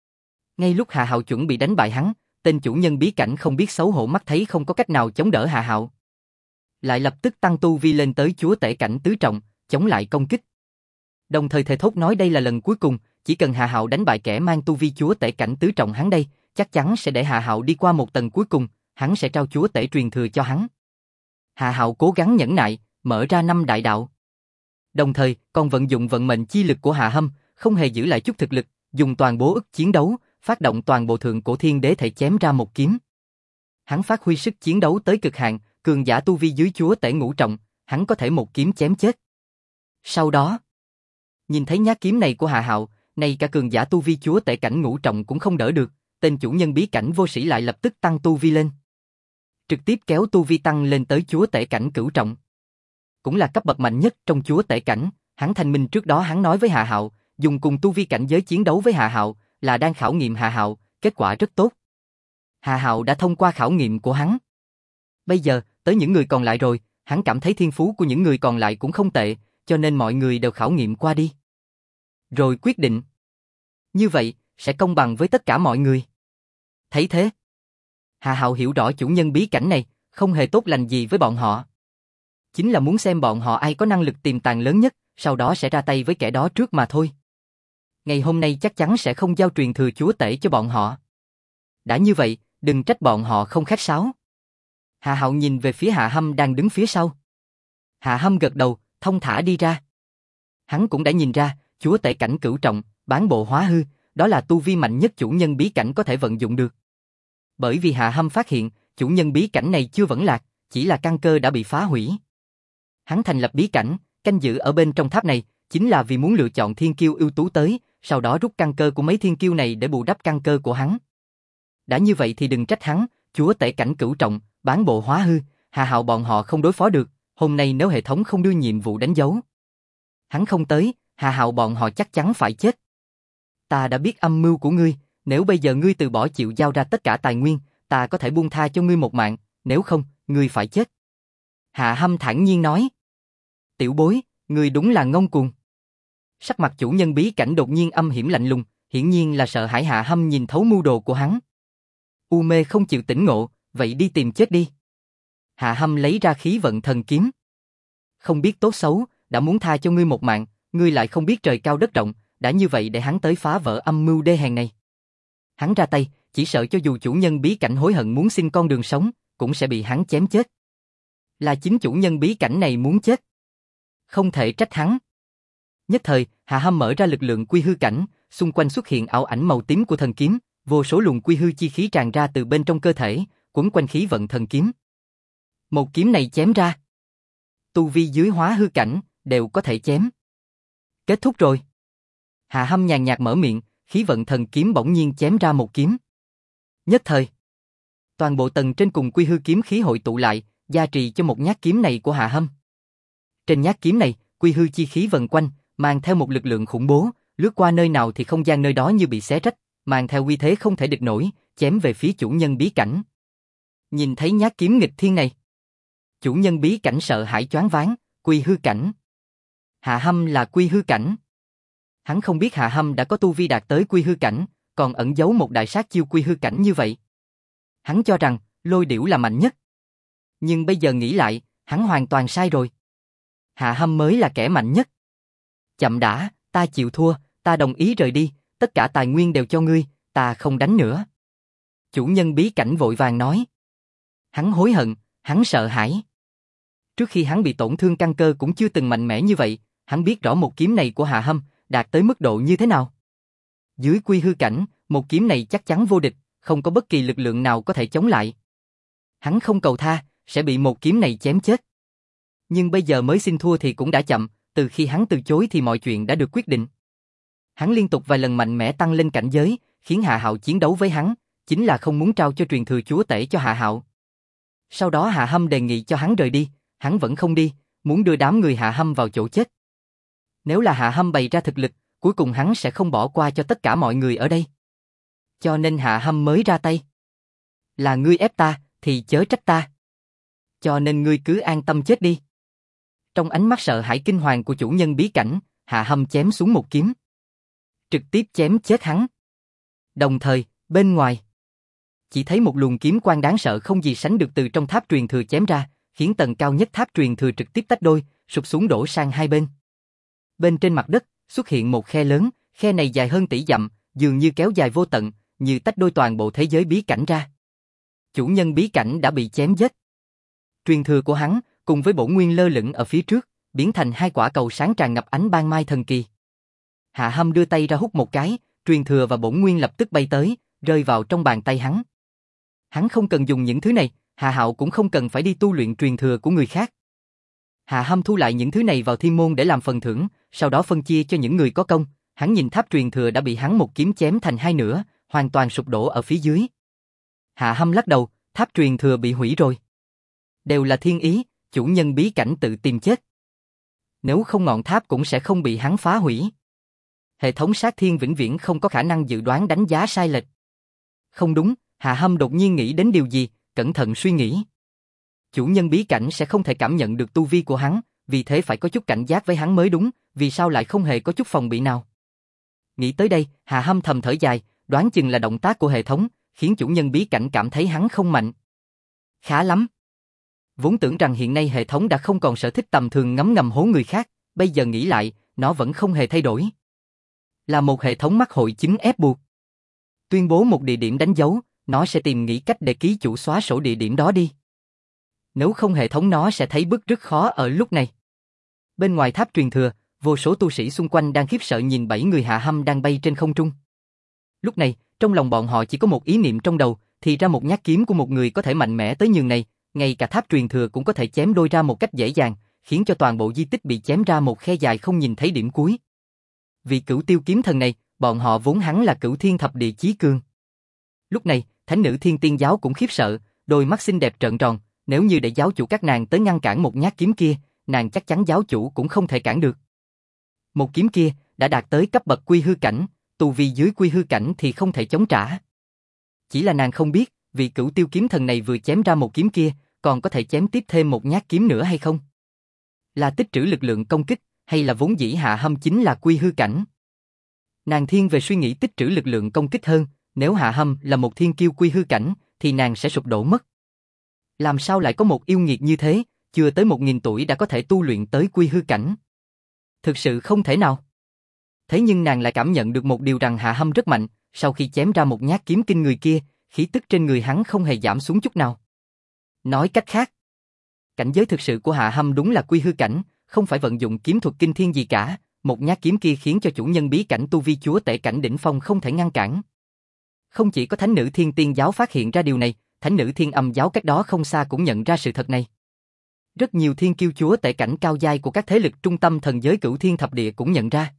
ngay lúc Hà Hạo chuẩn bị đánh bại hắn, tên chủ nhân bí cảnh không biết xấu hổ mắt thấy không có cách nào chống đỡ Hà Hạo, lại lập tức tăng tu vi lên tới chúa tể cảnh tứ trọng, chống lại công kích. Đồng thời thề thốt nói đây là lần cuối cùng, chỉ cần Hà Hạo đánh bại kẻ mang tu vi chúa tể cảnh tứ trọng hắn đây, chắc chắn sẽ để Hà Hạo đi qua một tầng cuối cùng, hắn sẽ trao chúa tể truyền thừa cho hắn. Hà Hạo cố gắng nhẫn nại, mở ra 5 đại đạo. Đồng thời, còn vận dụng vận mệnh chi lực của Hạ Hâm, không hề giữ lại chút thực lực, dùng toàn bộ ức chiến đấu, phát động toàn bộ thượng cổ thiên đế thể chém ra một kiếm. Hắn phát huy sức chiến đấu tới cực hạn, cường giả tu vi dưới chúa tể ngũ trọng, hắn có thể một kiếm chém chết. Sau đó, nhìn thấy nhát kiếm này của Hạ Hạo, này cả cường giả tu vi chúa tể cảnh ngũ trọng cũng không đỡ được, tên chủ nhân bí cảnh vô sĩ lại lập tức tăng tu vi lên. Trực tiếp kéo tu vi tăng lên tới chúa tể cảnh cửu trọng. Cũng là cấp bậc mạnh nhất trong chúa tể cảnh, hắn thanh minh trước đó hắn nói với Hạ Hạo, dùng cùng tu vi cảnh giới chiến đấu với Hạ Hạo, là đang khảo nghiệm Hạ Hạo, kết quả rất tốt. Hạ Hạo đã thông qua khảo nghiệm của hắn. Bây giờ, tới những người còn lại rồi, hắn cảm thấy thiên phú của những người còn lại cũng không tệ, cho nên mọi người đều khảo nghiệm qua đi. Rồi quyết định. Như vậy, sẽ công bằng với tất cả mọi người. Thấy thế, Hạ Hạo hiểu rõ chủ nhân bí cảnh này, không hề tốt lành gì với bọn họ. Chính là muốn xem bọn họ ai có năng lực tiềm tàng lớn nhất, sau đó sẽ ra tay với kẻ đó trước mà thôi. Ngày hôm nay chắc chắn sẽ không giao truyền thừa chúa tể cho bọn họ. Đã như vậy, đừng trách bọn họ không khách sáo. Hạ Hạo nhìn về phía Hạ Hâm đang đứng phía sau. Hạ Hâm gật đầu, thông thả đi ra. Hắn cũng đã nhìn ra, chúa tể cảnh cửu trọng, bán bộ hóa hư, đó là tu vi mạnh nhất chủ nhân bí cảnh có thể vận dụng được. Bởi vì Hạ Hâm phát hiện, chủ nhân bí cảnh này chưa vẫn lạc, chỉ là căn cơ đã bị phá hủy. Hắn thành lập bí cảnh, canh giữ ở bên trong tháp này, chính là vì muốn lựa chọn thiên kiêu ưu tú tới, sau đó rút căn cơ của mấy thiên kiêu này để bù đắp căn cơ của hắn. Đã như vậy thì đừng trách hắn, chúa tể cảnh cửu trọng, bán bộ hóa hư, Hà Hạo bọn họ không đối phó được, Hôm nay nếu hệ thống không đưa nhiệm vụ đánh dấu, hắn không tới, Hà Hạo bọn họ chắc chắn phải chết. Ta đã biết âm mưu của ngươi, nếu bây giờ ngươi từ bỏ chịu giao ra tất cả tài nguyên, ta có thể buông tha cho ngươi một mạng, nếu không, ngươi phải chết. Hạ Hâm thản nhiên nói. Tiểu bối, ngươi đúng là ngông cuồng. Sắc mặt chủ nhân bí cảnh đột nhiên âm hiểm lạnh lùng, hiển nhiên là sợ hãi Hạ Hâm nhìn thấu mưu đồ của hắn. U mê không chịu tỉnh ngộ, vậy đi tìm chết đi. Hạ Hâm lấy ra khí vận thần kiếm. Không biết tốt xấu, đã muốn tha cho ngươi một mạng, ngươi lại không biết trời cao đất rộng, đã như vậy để hắn tới phá vỡ âm mưu đê hèn này. Hắn ra tay, chỉ sợ cho dù chủ nhân bí cảnh hối hận muốn xin con đường sống, cũng sẽ bị hắn chém chết. Là chính chủ nhân bí cảnh này muốn chết. Không thể trách hắn. Nhất thời, Hạ Hâm mở ra lực lượng quy hư cảnh, xung quanh xuất hiện ảo ảnh màu tím của thần kiếm, vô số luồng quy hư chi khí tràn ra từ bên trong cơ thể, quấn quanh khí vận thần kiếm. Một kiếm này chém ra, tu vi dưới hóa hư cảnh đều có thể chém. Kết thúc rồi. Hạ Hâm nhàn nhạt mở miệng, khí vận thần kiếm bỗng nhiên chém ra một kiếm. Nhất thời, toàn bộ tầng trên cùng quy hư kiếm khí hội tụ lại, gia trì cho một nhát kiếm này của Hạ Hâm. Trên nhát kiếm này, quy hư chi khí vần quanh, mang theo một lực lượng khủng bố, lướt qua nơi nào thì không gian nơi đó như bị xé rách, mang theo uy thế không thể địch nổi, chém về phía chủ nhân bí cảnh. Nhìn thấy nhát kiếm nghịch thiên này, chủ nhân bí cảnh sợ hãi choáng váng, quy hư cảnh. Hạ Hâm là quy hư cảnh. Hắn không biết Hạ Hâm đã có tu vi đạt tới quy hư cảnh, còn ẩn giấu một đại sát chiêu quy hư cảnh như vậy. Hắn cho rằng Lôi Điểu là mạnh nhất. Nhưng bây giờ nghĩ lại, hắn hoàn toàn sai rồi. Hạ Hâm mới là kẻ mạnh nhất. Chậm đã, ta chịu thua, ta đồng ý rời đi, tất cả tài nguyên đều cho ngươi, ta không đánh nữa. Chủ nhân bí cảnh vội vàng nói. Hắn hối hận, hắn sợ hãi. Trước khi hắn bị tổn thương căn cơ cũng chưa từng mạnh mẽ như vậy, hắn biết rõ một kiếm này của Hạ Hâm đạt tới mức độ như thế nào. Dưới quy hư cảnh, một kiếm này chắc chắn vô địch, không có bất kỳ lực lượng nào có thể chống lại. Hắn không cầu tha, sẽ bị một kiếm này chém chết. Nhưng bây giờ mới xin thua thì cũng đã chậm, từ khi hắn từ chối thì mọi chuyện đã được quyết định. Hắn liên tục vài lần mạnh mẽ tăng lên cảnh giới, khiến Hạ Hạo chiến đấu với hắn, chính là không muốn trao cho truyền thừa chúa tể cho Hạ Hạo. Sau đó Hạ Hâm đề nghị cho hắn rời đi, hắn vẫn không đi, muốn đưa đám người Hạ Hâm vào chỗ chết. Nếu là Hạ Hâm bày ra thực lực, cuối cùng hắn sẽ không bỏ qua cho tất cả mọi người ở đây. Cho nên Hạ Hâm mới ra tay. Là ngươi ép ta, thì chớ trách ta. Cho nên ngươi cứ an tâm chết đi. Trong ánh mắt sợ hãi kinh hoàng của chủ nhân bí cảnh, Hạ Hâm chém xuống một kiếm. Trực tiếp chém chết hắn. Đồng thời, bên ngoài, chỉ thấy một luồng kiếm quang đáng sợ không gì sánh được từ trong tháp truyền thừa chém ra, khiến tầng cao nhất tháp truyền thừa trực tiếp tách đôi, sụp xuống đổ sang hai bên. Bên trên mặt đất, xuất hiện một khe lớn, khe này dài hơn tỷ dặm, dường như kéo dài vô tận, như tách đôi toàn bộ thế giới bí cảnh ra. Chủ nhân bí cảnh đã bị chém giết. Truyền thừa của hắn, cùng với bổn nguyên lơ lửng ở phía trước, biến thành hai quả cầu sáng tràn ngập ánh ban mai thần kỳ. Hạ Hâm đưa tay ra hút một cái, truyền thừa và bổn nguyên lập tức bay tới, rơi vào trong bàn tay hắn. Hắn không cần dùng những thứ này, Hạ Hạo cũng không cần phải đi tu luyện truyền thừa của người khác. Hạ Hâm thu lại những thứ này vào thiên môn để làm phần thưởng, sau đó phân chia cho những người có công. Hắn nhìn tháp truyền thừa đã bị hắn một kiếm chém thành hai nửa, hoàn toàn sụp đổ ở phía dưới. Hạ Hâm lắc đầu, tháp truyền thừa bị hủy rồi. Đều là thiên ý, chủ nhân bí cảnh tự tìm chết. Nếu không ngọn tháp cũng sẽ không bị hắn phá hủy. Hệ thống sát thiên vĩnh viễn không có khả năng dự đoán đánh giá sai lệch. Không đúng, Hạ Hâm đột nhiên nghĩ đến điều gì, cẩn thận suy nghĩ. Chủ nhân bí cảnh sẽ không thể cảm nhận được tu vi của hắn, vì thế phải có chút cảnh giác với hắn mới đúng, vì sao lại không hề có chút phòng bị nào. Nghĩ tới đây, Hạ Hâm thầm thở dài, đoán chừng là động tác của hệ thống, khiến chủ nhân bí cảnh cảm thấy hắn không mạnh. Khá lắm. Vốn tưởng rằng hiện nay hệ thống đã không còn sở thích tầm thường ngấm ngầm hố người khác, bây giờ nghĩ lại, nó vẫn không hề thay đổi. Là một hệ thống mắc hội chứng ép buộc. Tuyên bố một địa điểm đánh dấu, nó sẽ tìm nghĩ cách để ký chủ xóa sổ địa điểm đó đi. Nếu không hệ thống nó sẽ thấy bức rất khó ở lúc này. Bên ngoài tháp truyền thừa, vô số tu sĩ xung quanh đang khiếp sợ nhìn 7 người Hạ Hâm đang bay trên không trung. Lúc này, trong lòng bọn họ chỉ có một ý niệm trong đầu, thì ra một nhát kiếm của một người có thể mạnh mẽ tới nhường này, ngay cả tháp truyền thừa cũng có thể chém đôi ra một cách dễ dàng, khiến cho toàn bộ di tích bị chém ra một khe dài không nhìn thấy điểm cuối. Vì Cửu Tiêu kiếm thần này, bọn họ vốn hắn là Cửu Thiên thập địa chí cường. Lúc này, thánh nữ Thiên Tiên giáo cũng khiếp sợ, đôi mắt xinh đẹp trợn tròn, Nếu như để giáo chủ các nàng tới ngăn cản một nhát kiếm kia, nàng chắc chắn giáo chủ cũng không thể cản được. Một kiếm kia đã đạt tới cấp bậc quy hư cảnh, tu vi dưới quy hư cảnh thì không thể chống trả. Chỉ là nàng không biết, vị Cửu Tiêu kiếm thần này vừa chém ra một kiếm kia, còn có thể chém tiếp thêm một nhát kiếm nữa hay không? Là tích trữ lực lượng công kích, hay là vốn dĩ Hạ Hâm chính là quy hư cảnh? Nàng thiên về suy nghĩ tích trữ lực lượng công kích hơn, nếu Hạ Hâm là một thiên kiêu quy hư cảnh, thì nàng sẽ sụp đổ mất. Làm sao lại có một yêu nghiệt như thế, chưa tới 1000 tuổi đã có thể tu luyện tới quy hư cảnh? Thực sự không thể nào. Thế nhưng nàng lại cảm nhận được một điều rằng Hạ Hâm rất mạnh, sau khi chém ra một nhát kiếm kinh người kia, khí tức trên người hắn không hề giảm xuống chút nào. Nói cách khác, cảnh giới thực sự của Hạ Hâm đúng là quy hư cảnh, không phải vận dụng kiếm thuật kinh thiên gì cả, một nhát kiếm kia khiến cho chủ nhân bí cảnh tu vi chúa tể cảnh đỉnh phong không thể ngăn cản. Không chỉ có Thánh nữ Thiên Tiên giáo phát hiện ra điều này, Thánh nữ Thiên Âm giáo cách đó không xa cũng nhận ra sự thật này. Rất nhiều thiên kiêu chúa tể cảnh cao giai của các thế lực trung tâm thần giới Cửu Thiên Thập Địa cũng nhận ra.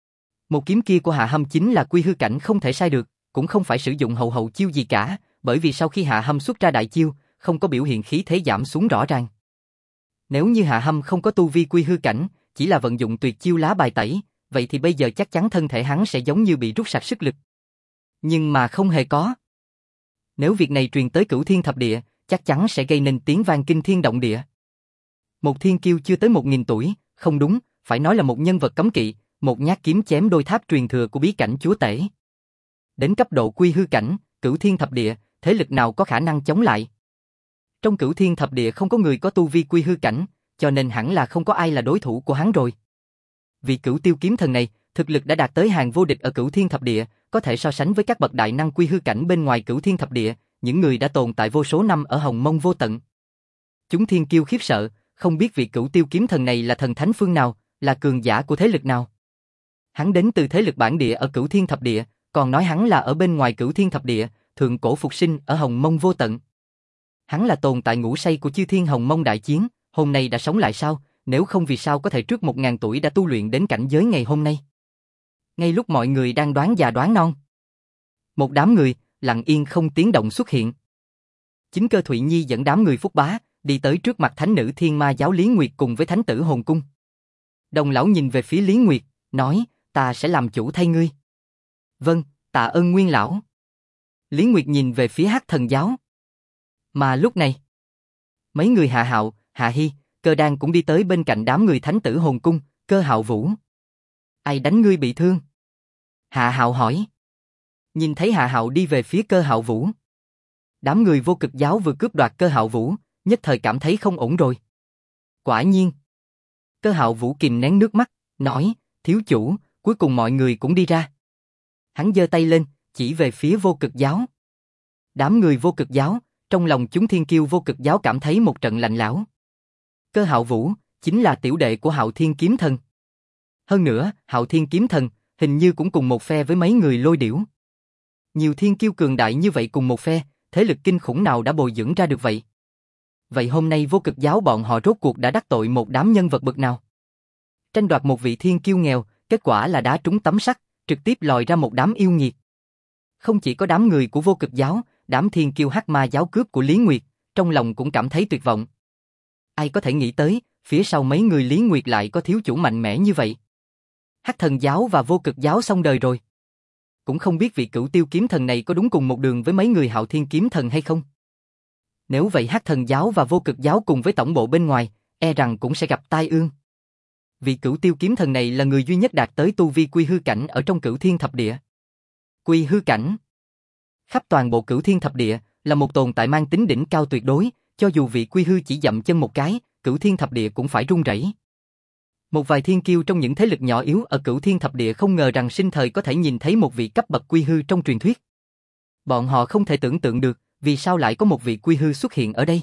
Một kiếm kia của Hạ Hâm chính là quy hư cảnh không thể sai được, cũng không phải sử dụng hậu chiêu gì cả, bởi vì sau khi Hạ Hâm xuất ra đại chiêu, không có biểu hiện khí thế giảm xuống rõ ràng. Nếu như Hạ Hâm không có tu vi quy hư cảnh, chỉ là vận dụng tuyệt chiêu lá bài tẩy, vậy thì bây giờ chắc chắn thân thể hắn sẽ giống như bị rút sạch sức lực. Nhưng mà không hề có. Nếu việc này truyền tới Cửu Thiên Thập Địa, chắc chắn sẽ gây nên tiếng vang kinh thiên động địa. Một thiên kiêu chưa tới 1000 tuổi, không đúng, phải nói là một nhân vật cấm kỵ, một nhát kiếm chém đôi tháp truyền thừa của bí cảnh chúa tể. Đến cấp độ quy hư cảnh, Cửu Thiên Thập Địa, thế lực nào có khả năng chống lại? Trong Cửu Thiên Thập Địa không có người có tu vi quy hư cảnh, cho nên hẳn là không có ai là đối thủ của hắn rồi. Vì Cửu Tiêu kiếm thần này, thực lực đã đạt tới hàng vô địch ở Cửu Thiên Thập Địa, có thể so sánh với các bậc đại năng quy hư cảnh bên ngoài Cửu Thiên Thập Địa, những người đã tồn tại vô số năm ở Hồng Mông vô tận. Chúng thiên kiêu khiếp sợ, không biết vị Cửu Tiêu kiếm thần này là thần thánh phương nào, là cường giả của thế lực nào. Hắn đến từ thế lực bản địa ở Cửu Thiên Thập Địa, còn nói hắn là ở bên ngoài Cửu Thiên Thập Địa, thượng cổ phục sinh ở Hồng Mông vô tận. Hắn là tồn tại ngủ say của chư thiên Hồng Mông đại chiến, hôm nay đã sống lại sao, nếu không vì sao có thể trước 1000 tuổi đã tu luyện đến cảnh giới ngày hôm nay. Ngay lúc mọi người đang đoán già đoán non, một đám người, lặng yên không tiếng động xuất hiện. Chính Cơ Thụy Nhi dẫn đám người Phúc Bá, đi tới trước mặt Thánh nữ Thiên Ma giáo Lý Nguyệt cùng với Thánh tử Hồn Cung. Đồng lão nhìn về phía Lý Nguyệt, nói, ta sẽ làm chủ thay ngươi. Vâng, tạ ơn Nguyên lão. Lý Nguyệt nhìn về phía Hắc Thần giáo. Mà lúc này, mấy người Hạ Hạo, Hạ Hy, Cơ Đan cũng đi tới bên cạnh đám người Thánh tử Hồn Cung, Cơ Hạo Vũ. Ai đánh ngươi bị thương? Hạ Hạo hỏi. Nhìn thấy Hạ Hạo đi về phía Cơ Hạo Vũ. Đám người Vô Cực giáo vừa cướp đoạt Cơ Hạo Vũ, nhất thời cảm thấy không ổn rồi. Quả nhiên. Cơ Hạo Vũ kìm nén nước mắt, nói, thiếu chủ, cuối cùng mọi người cũng đi ra. Hắn giơ tay lên, chỉ về phía Vô Cực giáo. Đám người Vô Cực giáo, trong lòng chúng thiên kiêu Vô Cực giáo cảm thấy một trận lạnh lẽo. Cơ Hạo Vũ chính là tiểu đệ của Hạo Thiên kiếm thần. Hơn nữa, Hạo Thiên kiếm thần hình như cũng cùng một phe với mấy người Lôi Điểu. Nhiều thiên kiêu cường đại như vậy cùng một phe, thế lực kinh khủng nào đã bồi dưỡng ra được vậy? Vậy hôm nay Vô Cực giáo bọn họ rốt cuộc đã đắc tội một đám nhân vật bậc nào? Tranh đoạt một vị thiên kiêu nghèo, kết quả là đá trúng tấm sắt, trực tiếp lòi ra một đám yêu nghiệt. Không chỉ có đám người của Vô Cực giáo, đám thiên kiêu Hắc Ma giáo cướp của Lý Nguyệt, trong lòng cũng cảm thấy tuyệt vọng. Ai có thể nghĩ tới, phía sau mấy người Lý Nguyệt lại có thiếu chủ mạnh mẽ như vậy? Hắc Thần giáo và Vô Cực giáo xong đời rồi. Cũng không biết vị Cửu Tiêu kiếm thần này có đúng cùng một đường với mấy người Hạo Thiên kiếm thần hay không? Nếu vậy Hắc Thần giáo và Vô Cực giáo cùng với tổng bộ bên ngoài, e rằng cũng sẽ gặp tai ương. Vị Cửu Tiêu kiếm thần này là người duy nhất đạt tới tu vi quy hư cảnh ở trong Cửu Thiên Thập Địa. Quy hư cảnh. Khắp toàn bộ Cửu Thiên Thập Địa là một tồn tại mang tính đỉnh cao tuyệt đối, cho dù vị quy hư chỉ dậm chân một cái, Cửu Thiên Thập Địa cũng phải run rẩy. Một vài thiên kiêu trong những thế lực nhỏ yếu ở Cửu Thiên Thập Địa không ngờ rằng sinh thời có thể nhìn thấy một vị cấp bậc quy hư trong truyền thuyết. Bọn họ không thể tưởng tượng được, vì sao lại có một vị quy hư xuất hiện ở đây.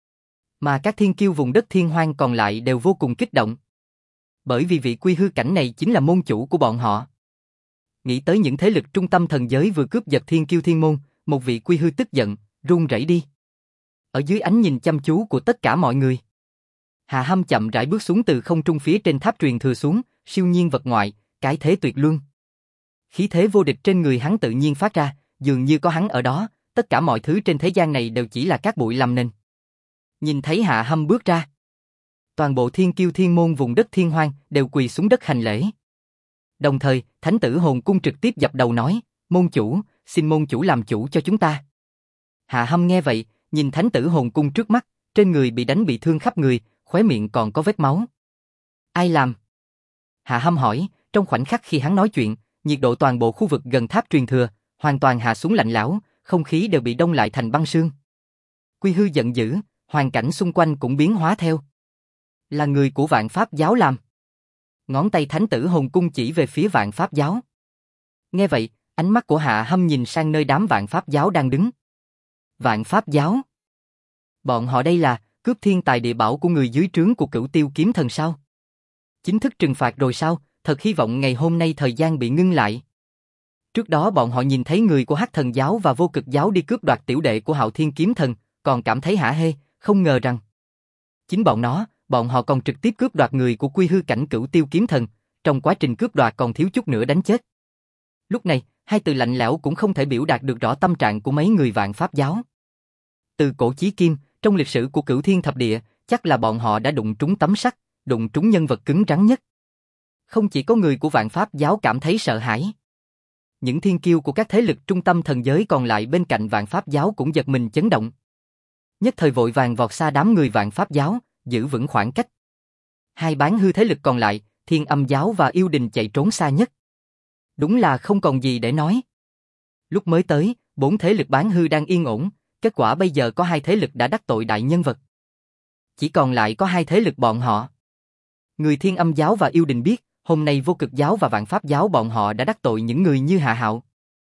Mà các thiên kiêu vùng đất thiên hoang còn lại đều vô cùng kích động. Bởi vì vị quy hư cảnh này chính là môn chủ của bọn họ. Nghĩ tới những thế lực trung tâm thần giới vừa cướp giật thiên kiêu thiên môn, một vị quy hư tức giận, run rẩy đi. Ở dưới ánh nhìn chăm chú của tất cả mọi người, Hạ Hâm chậm rãi bước xuống từ không trung phía trên tháp truyền thừa xuống, siêu nhiên vật ngoại, cái thế tuyệt luân. Khí thế vô địch trên người hắn tự nhiên phát ra, dường như có hắn ở đó, tất cả mọi thứ trên thế gian này đều chỉ là cát bụi làm nên. Nhìn thấy Hạ Hâm bước ra, toàn bộ thiên kiêu thiên môn vùng đất thiên hoang đều quỳ xuống đất hành lễ. Đồng thời, Thánh tử Hồn Cung trực tiếp dập đầu nói, môn chủ, xin môn chủ làm chủ cho chúng ta. Hạ Hâm nghe vậy, nhìn Thánh tử Hồn Cung trước mắt, trên người bị đánh bị thương khắp người, khóe miệng còn có vết máu. Ai làm? Hạ Hâm hỏi, trong khoảnh khắc khi hắn nói chuyện, nhiệt độ toàn bộ khu vực gần tháp truyền thừa, hoàn toàn hạ xuống lạnh lẽo, không khí đều bị đông lại thành băng sương. Quy Hư giận dữ, hoàn cảnh xung quanh cũng biến hóa theo. Là người của Vạn Pháp giáo làm. Ngón tay Thánh tử Hồn Cung chỉ về phía Vạn Pháp giáo. Nghe vậy, ánh mắt của Hạ Hâm nhìn sang nơi đám Vạn Pháp giáo đang đứng. Vạn Pháp giáo? Bọn họ đây là cướp thiên tài địa bảo của người dưới trướng của Cửu Tiêu kiếm thần sao? Chính thức trừng phạt rồi sao? Thật hy vọng ngày hôm nay thời gian bị ngưng lại. Trước đó bọn họ nhìn thấy người của Hắc Thần giáo và Vô Cực giáo đi cướp đoạt tiểu đệ của Hạo Thiên kiếm thần, còn cảm thấy hả hê, không ngờ rằng chính bọn họ còn trực tiếp cướp đoạt người của Quy Hư cảnh Cửu Tiêu kiếm thần, trong quá trình cướp đoạt còn thiếu chút nữa đánh chết. Lúc này, hai từ lạnh lẽo cũng không thể biểu đạt được rõ tâm trạng của mấy người Vạn Pháp giáo. Từ cổ chí kim, trong lịch sử của Cửu Thiên thập địa, chắc là bọn họ đã đụng trúng tấm sắt, đụng trúng nhân vật cứng rắn nhất. Không chỉ có người của Vạn Pháp giáo cảm thấy sợ hãi. Những thiên kiêu của các thế lực trung tâm thần giới còn lại bên cạnh Vạn Pháp giáo cũng giật mình chấn động. Nhất thời vội vàng vọt xa đám người Vạn Pháp giáo, giữ vững khoảng cách. Hai bán hư thế lực còn lại, Thiên Âm giáo và Yêu Đình chạy trốn xa nhất. Đúng là không còn gì để nói. Lúc mới tới, 4 thế lực bán hư đang yên ổn, kết quả bây giờ có 2 thế lực đã đắc tội đại nhân vật. Chỉ còn lại có 2 thế lực bọn họ. Người Thiên Âm giáo và Yêu Đình biết, hôm nay Vô Cực giáo và Vạn Pháp giáo bọn họ đã đắc tội những người như Hạ Hạo.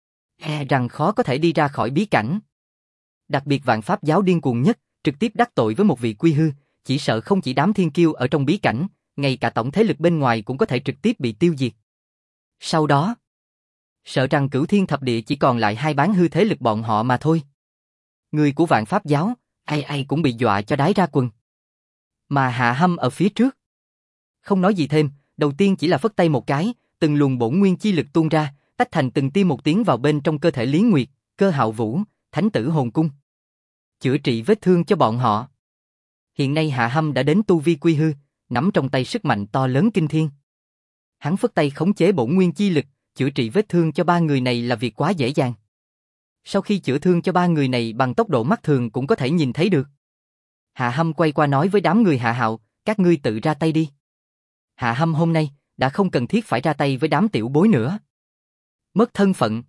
E rằng khó có thể đi ra khỏi bí cảnh. Đặc biệt Vạn Pháp giáo điên cuồng nhất, trực tiếp đắc tội với một vị quy hư, chỉ sợ không chỉ đám thiên kiêu ở trong bí cảnh, ngay cả tổng thế lực bên ngoài cũng có thể trực tiếp bị tiêu diệt. Sau đó, sợ rằng Cửu Thiên thập địa chỉ còn lại 2 bán hư thế lực bọn họ mà thôi. Người của Vạn Pháp giáo, ai ai cũng bị dọa cho đái ra quần. Mà Hạ Hâm ở phía trước, không nói gì thêm, đầu tiên chỉ là phất tay một cái, từng luồng bổn nguyên chi lực tuôn ra, tách thành từng tia một tiến vào bên trong cơ thể Lý Nguyệt, Cơ Hạo Vũ, Thánh tử Hồn Cung. Chữa trị vết thương cho bọn họ. Hiện nay Hạ Hâm đã đến tu vi quy hư, nắm trong tay sức mạnh to lớn kinh thiên. Hắn phất tay khống chế bổn nguyên chi lực, chữa trị vết thương cho 3 người này là việc quá dễ dàng. Sau khi chữa thương cho 3 người này bằng tốc độ mắt thường cũng có thể nhìn thấy được. Hạ Hâm quay qua nói với đám người Hạ Hạo, các ngươi tự ra tay đi. Hạ Hâm hôm nay đã không cần thiết phải ra tay với đám tiểu bối nữa. Mất thân phận.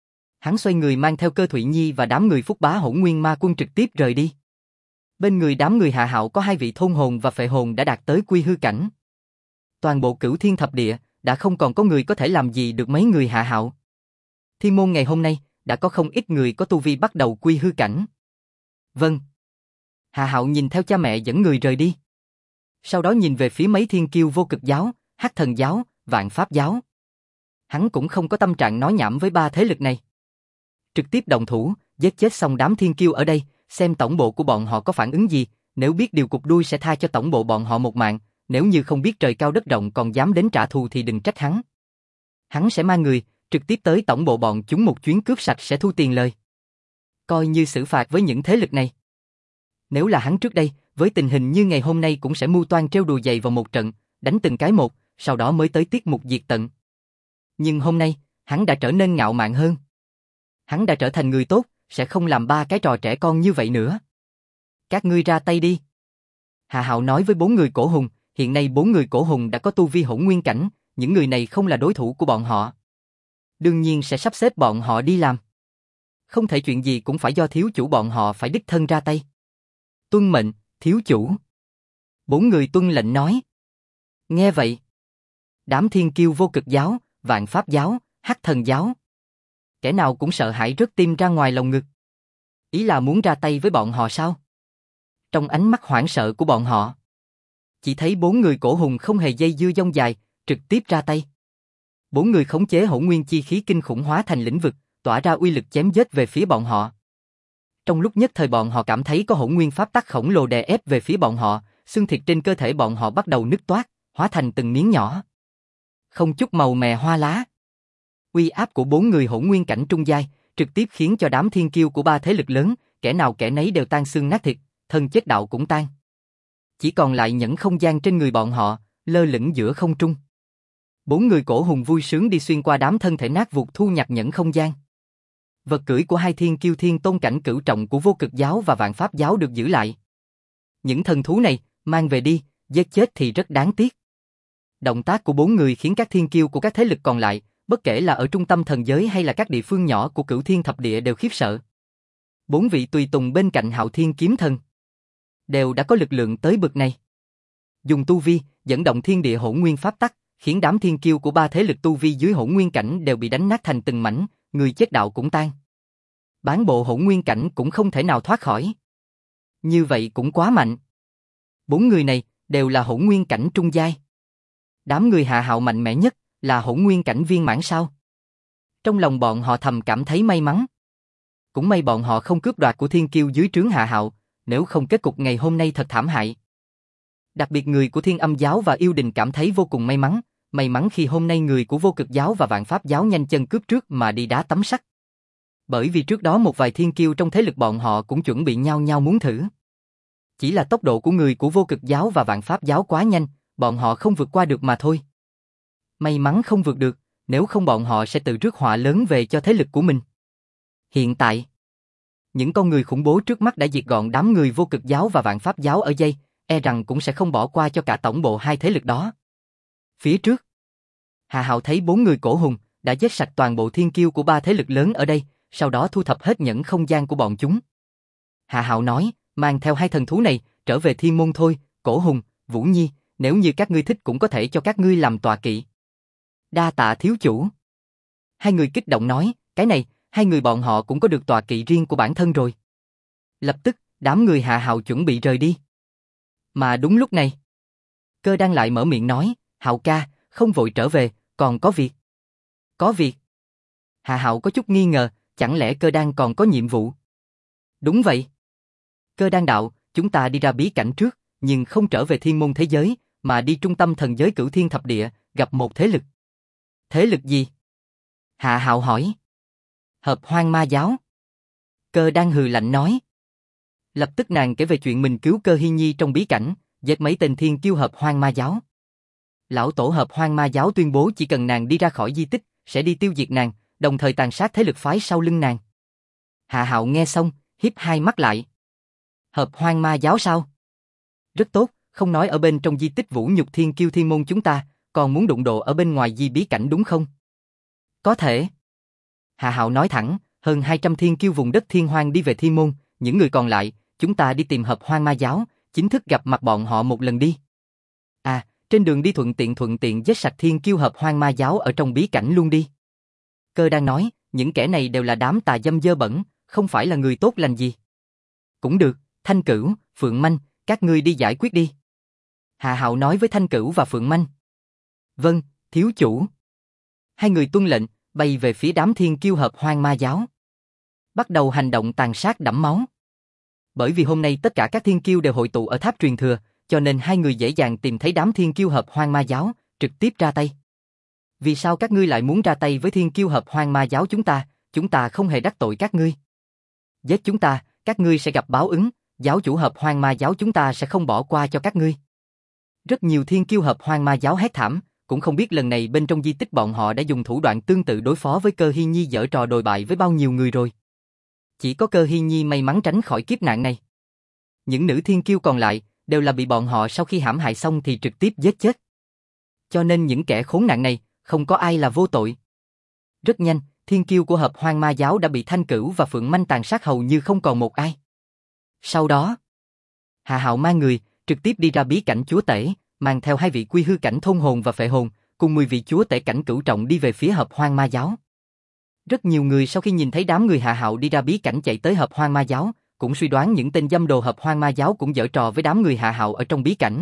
Hắn xoay người mang theo Cơ Thụy Nhi và đám người Phúc Bá Hỗn Nguyên Ma Quân trực tiếp rời đi. Bên người đám người Hạ Hạo có 2 vị thôn hồn và phệ hồn đã đạt tới quy hư cảnh. Toàn bộ Cửu Thiên thập địa đã không còn có người có thể làm gì được mấy người Hạ Hạo. Thiên môn ngày hôm nay đã có không ít người có tu vi bắt đầu quy hư cảnh. Vâng. Hạ Hạo nhìn theo cha mẹ dẫn người rời đi. Sau đó nhìn về phía mấy thiên kiêu Vô Cực giáo, Hắc Thần giáo, Vạn Pháp giáo. Hắn cũng không có tâm trạng nói nhảm với 3 thế lực này. Trực tiếp động thủ, giết chết xong đám thiên kiêu ở đây, xem tổng bộ của bọn họ có phản ứng gì, nếu biết điều cục đuôi sẽ tha cho tổng bộ bọn họ một mạng, nếu như không biết trời cao đất rộng còn dám đến trả thù thì đừng trách hắn. Hắn sẽ mang người, trực tiếp tới tổng bộ bọn chúng một chuyến cướp sạch sẽ thu tiền lời. Coi như xử phạt với những thế lực này. Nếu là hắn trước đây, với tình hình như ngày hôm nay cũng sẽ mưu toan trêu đùa giày vào một trận, đánh từng cái một, sau đó mới tới tiết mục diệt tận. Nhưng hôm nay, hắn đã trở nên ngạo mạn hơn. Hắn đã trở thành người tốt, sẽ không làm 3 cái trò trẻ con như vậy nữa. Các ngươi ra tay đi. Hạ Hạo nói với 4 người cổ hùng, hiện nay 4 người cổ hùng đã có tu vi hỗn nguyên cảnh, những người này không là đối thủ của bọn họ. Đương nhiên sẽ sắp xếp bọn họ đi làm. Không thể chuyện gì cũng phải do thiếu chủ bọn họ phải đích thân ra tay. Tuân mệnh, thiếu chủ. 4 người tuân lệnh nói. Nghe vậy, đám thiên kiêu Vô Cực giáo, Vạn Pháp giáo, Hắc Thần giáo, kẻ nào cũng sợ hãi rớt tim ra ngoài lồng ngực. Ý là muốn ra tay với bọn họ sao? Trong ánh mắt hoảng sợ của bọn họ, chỉ thấy 4 người cổ hùng không hề dây dưa dông dài, trực tiếp ra tay. 4 người khống chế hỗn nguyên chi khí kinh khủng hóa thành lĩnh vực, tỏa ra uy lực chém giết về phía bọn họ. Trong lúc nhất thời bọn họ cảm thấy có hỗn nguyên pháp tắc khổng lồ đè ép về phía bọn họ, xương thịt trên cơ thể bọn họ bắt đầu nứt toác, hóa thành từng miếng nhỏ. Không chút màu mè hoa lá. Uy áp của 4 người hỗn nguyên cảnh trung giai, trực tiếp khiến cho đám thiên kiêu của 3 thế lực lớn, kẻ nào kẻ nấy đều tan xương nát thịt, thân chết đạo cũng tan. Chỉ còn lại nhẫn không gian trên người bọn họ, lơ lửng giữa không trung. 4 người cổ hùng vui sướng đi xuyên qua đám thân thể nát vụt thu nhặt nhẫn không gian. Vật cưỡi của hai thiên kiêu thiên tôn cảnh cửu trọng của vô cực giáo và vạn pháp giáo được giữ lại. Những thần thú này, mang về đi, giết chết thì rất đáng tiếc. Động tác của 4 người khiến các thiên kiêu của các thế lực còn lại, bất kể là ở trung tâm thần giới hay là các địa phương nhỏ của Cửu Thiên Thập Địa đều khiếp sợ. 4 vị tùy tùng bên cạnh Hạo Thiên Kiếm Thần đều đã có lực lượng tới bực này. Dùng tu vi, dẫn động thiên địa hỗn nguyên pháp tắc, khiến đám thiên kiêu của 3 thế lực tu vi dưới hỗn nguyên cảnh đều bị đánh nát thành từng mảnh, người chết đạo cũng tan. Bán bộ hỗn nguyên cảnh cũng không thể nào thoát khỏi. Như vậy cũng quá mạnh. 4 người này đều là hỗn nguyên cảnh trung giai. Đám người Hạ Hạo mạnh mẽ nhất là hỗn nguyên cảnh viên mãn sao? Trong lòng bọn họ thầm cảm thấy may mắn. Cũng may bọn họ không cướp đoạt của thiên kiêu dưới trướng Hạ Hạo, nếu không kết cục ngày hôm nay thật thảm hại. Đặc biệt người của Thiên Âm giáo và Yêu Đình cảm thấy vô cùng may mắn khi hôm nay người của Vô Cực giáo và Vạn Pháp giáo nhanh chân cướp trước mà đi đá tấm sắt. Bởi vì trước đó một vài thiên kiêu trong thế lực bọn họ cũng chuẩn bị nhao nhao muốn thử. Chỉ là tốc độ của người của Vô Cực giáo và Vạn Pháp giáo quá nhanh, bọn họ không vượt qua được mà thôi. May mắn không vượt được, nếu không bọn họ sẽ tự rước họa lớn về cho thế lực của mình. Hiện tại, những con người khủng bố trước mắt đã diệt gọn đám người Vô Cực giáo và Vạn Pháp giáo ở đây, e rằng cũng sẽ không bỏ qua cho cả tổng bộ hai thế lực đó. Phía trước, Hạ Hạo thấy 4 người cổ hùng đã giết sạch toàn bộ thiên kiêu của 3 thế lực lớn ở đây, sau đó thu thập hết nhẫn không gian của bọn chúng. Hạ Hạo nói, mang theo hai thần thú này trở về thiên môn thôi, Cổ Hùng, Vũ Nhi, nếu như các ngươi thích cũng có thể cho các ngươi làm tọa kỵ. Đa tạ thiếu chủ. Hai người kích động nói, cái này, hai người bọn họ cũng có được tọa kỵ riêng của bản thân rồi. Lập tức, đám người Hạ Hạo chuẩn bị rời đi. Mà đúng lúc này, Cơ Đan lại mở miệng nói, Hạo ca, không vội trở về, còn có việc. Có việc? Hạ Hạo có chút nghi ngờ, chẳng lẽ Cơ Đan còn có nhiệm vụ? Đúng vậy. Cơ Đan đạo, chúng ta đi ra bí cảnh trước, nhưng không trở về thiên môn thế giới, mà đi trung tâm thần giới Cửu Thiên Thập Địa, gặp một thế lực. Thế lực gì? Hạ Hạo hỏi. Hợp Hoang Ma giáo. Cơ Đan hừ lạnh nói. Lập tức nàng kể về chuyện mình cứu Cơ Hi Nhi trong bí cảnh, giết mấy tên thiên kiêu Hợp Hoang Ma giáo. Lão tổ Hợp Hoang Ma giáo tuyên bố chỉ cần nàng đi ra khỏi di tích, sẽ đi tiêu diệt nàng, đồng thời tàn sát thế lực phái sau lưng nàng. Hạ Hạo nghe xong, híp hai mắt lại. Hợp Hoang Ma giáo sao? Rất tốt, không nói ở bên trong di tích Vũ Nhục Thiên Kiêu Thiên môn chúng ta, còn muốn đụng độ ở bên ngoài di bí cảnh đúng không? Có thể. Hạ Hạo nói thẳng, hơn 200 thiên kiêu vùng đất thiên hoang đi về thiên môn, những người còn lại, chúng ta đi tìm Hợp Hoang Ma giáo, chính thức gặp mặt bọn họ một lần đi. À, trên đường đi thuận tiện giết sạch thiên kiêu Hợp Hoang Ma giáo ở trong bí cảnh luôn đi. Cơ đang nói, những kẻ này đều là đám tà dâm dơ bẩn, không phải là người tốt lành gì. Cũng được, Thanh Cửu, Phượng Manh, các ngươi đi giải quyết đi. Hạ Hạo nói với Thanh Cửu và Phượng Manh. Vâng, thiếu chủ. Hai người tuân lệnh, bay về phía đám thiên kiêu Hợp Hoang Ma giáo. Bắt đầu hành động tàn sát đẫm máu. Bởi vì hôm nay tất cả các thiên kiêu đều hội tụ ở tháp truyền thừa, cho nên hai người dễ dàng tìm thấy đám thiên kiêu Hợp Hoang Ma giáo, trực tiếp ra tay. Vì sao các ngươi lại muốn ra tay với thiên kiêu Hợp Hoang Ma giáo chúng ta không hề đắc tội các ngươi. Giết chúng ta, các ngươi sẽ gặp báo ứng, giáo chủ Hợp Hoang Ma giáo chúng ta sẽ không bỏ qua cho các ngươi. Rất nhiều thiên kiêu Hợp Hoang Ma giáo hét thảm, cũng không biết lần này bên trong di tích bọn họ đã dùng thủ đoạn tương tự đối phó với Cơ Hi Nhi giở trò đồi bại với bao nhiêu người rồi. Chỉ có Cơ Hi Nhi may mắn tránh khỏi kiếp nạn này. Những nữ thiên kiêu còn lại đều là bị bọn họ sau khi hãm hại xong thì trực tiếp giết chết. Cho nên những kẻ khốn nạn này không có ai là vô tội. Rất nhanh, thiên kiêu của Hợp Hoang Ma giáo đã bị Thanh Cửu và Phượng Manh tàn sát hầu như không còn một ai. Sau đó, Hạ Hạo mang người trực tiếp đi ra bí cảnh chúa tể, mang theo 2 vị quy hư cảnh thôn hồn và phệ hồn, cùng 10 vị chúa tể cảnh cửu trọng đi về phía Hợp Hoang Ma giáo. Rất nhiều người sau khi nhìn thấy đám người Hạ Hạo đi ra bí cảnh chạy tới Hợp Hoang Ma giáo, cũng suy đoán những tên dâm đồ Hợp Hoang Ma giáo cũng giở trò với đám người Hạ Hạo ở trong bí cảnh.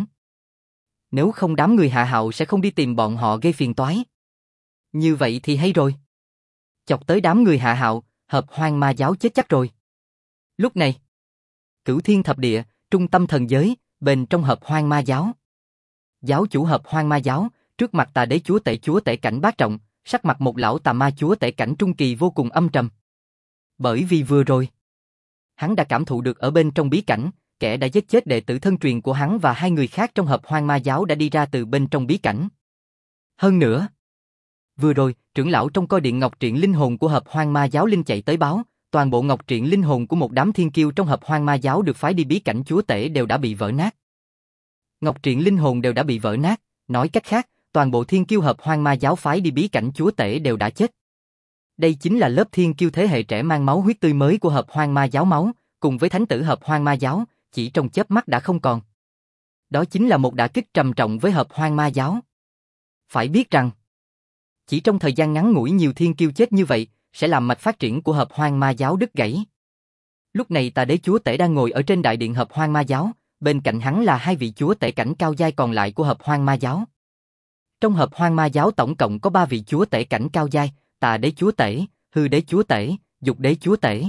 Nếu không đám người Hạ Hạo sẽ không đi tìm bọn họ gây phiền toái. Như vậy thì hay rồi. Chọc tới đám người Hạ Hạo, Hợp Hoang Ma giáo chết chắc rồi. Lúc này, Cửu Thiên Thập Địa, trung tâm thần giới, bên trong Hợp Hoang Ma giáo. Giáo chủ Hợp Hoang Ma giáo, trước mặt Tà Đế chúa tể cảnh bát trọng, sắc mặt một lão tà ma chúa tể cảnh trung kỳ vô cùng âm trầm. Bởi vì vừa rồi, hắn đã cảm thụ được ở bên trong bí cảnh, kẻ đã giết chết đệ tử thân truyền của hắn và 2 người khác trong hợp hoang ma giáo đã đi ra từ bên trong bí cảnh. Hơn nữa, vừa rồi, trưởng lão trong coi điện ngọc truyện linh hồn của hợp hoang ma giáo linh chạy tới báo, toàn bộ ngọc truyện linh hồn của một đám thiên kiêu trong hợp hoang ma giáo được phái đi bí cảnh chúa tể đều đã bị vỡ nát. Ngọc truyện linh hồn đều đã bị vỡ nát, nói cách khác, toàn bộ thiên kiêu hợp hoang ma giáo phái đi bí cảnh chúa tể đều đã chết. Đây chính là lớp thiên kiêu thế hệ trẻ mang máu huyết tươi mới của hợp hoang ma giáo máu, cùng với thánh tử hợp hoang ma giáo, chỉ trong chớp mắt đã không còn. Đó chính là một đả kích trầm trọng với hợp hoang ma giáo. Phải biết rằng, chỉ trong thời gian ngắn ngủi nhiều thiên kiêu chết như vậy, sẽ làm mạch phát triển của hợp hoang ma giáo đứt gãy. Lúc này Tà Đế chúa tể đang ngồi ở trên đại điện hợp hoang ma giáo, bên cạnh hắn là 2 vị chúa tể cảnh cao giai còn lại của hợp hoang ma giáo. Trong hợp hoang ma giáo tổng cộng có 3 vị chúa tể cảnh cao giai, Tà Đế chúa tể, Hư Đế chúa tể, Dục Đế chúa tể.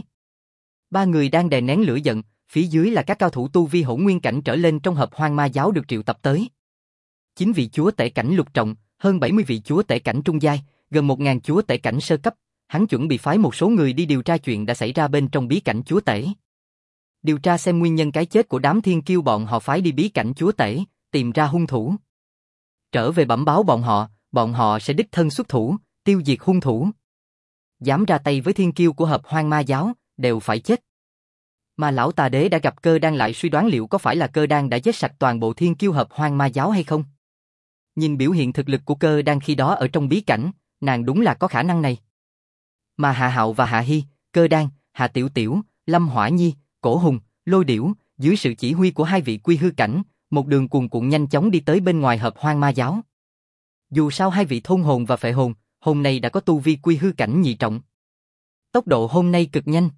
3 người đang đè nén lửa giận, phía dưới là các cao thủ tu vi hỗn nguyên cảnh trở lên trong hợp hoang ma giáo được triệu tập tới. 9 vị chúa tể cảnh lục trọng, hơn 70 vị chúa tể cảnh trung giai, gần 1000 chúa tể cảnh sơ cấp. Hắn chuẩn bị phái một số người đi điều tra chuyện đã xảy ra bên trong bí cảnh chúa tể. Điều tra xem nguyên nhân cái chết của đám thiên kiêu bọn họ phái đi bí cảnh chúa tể, tìm ra hung thủ. Trở về bẩm báo bọn họ sẽ đích thân xuất thủ, tiêu diệt hung thủ. Dám ra tay với thiên kiêu của hợp hoang ma giáo, đều phải chết. Mà lão Tà Đế đã gặp Cơ Đan lại suy đoán liệu có phải là Cơ Đan đã giết sạch toàn bộ thiên kiêu hợp hoang ma giáo hay không. Nhìn biểu hiện thực lực của Cơ Đan khi đó ở trong bí cảnh, nàng đúng là có khả năng này. Mà Hạ Hạo và Hạ Hi, Cơ Đan, Hạ Tiểu Tiểu, Lâm Hỏa Nhi, Cổ Hùng, Lôi Điểu, dưới sự chỉ huy của 2 vị quy hư cảnh, một đường cuồn cuộn nhanh chóng đi tới bên ngoài hợp hoang ma giáo. Dù sao 2 vị thôn hồn và phệ hồn, hôm nay đã có tu vi quy hư cảnh nhị trọng. Tốc độ hôm nay cực nhanh.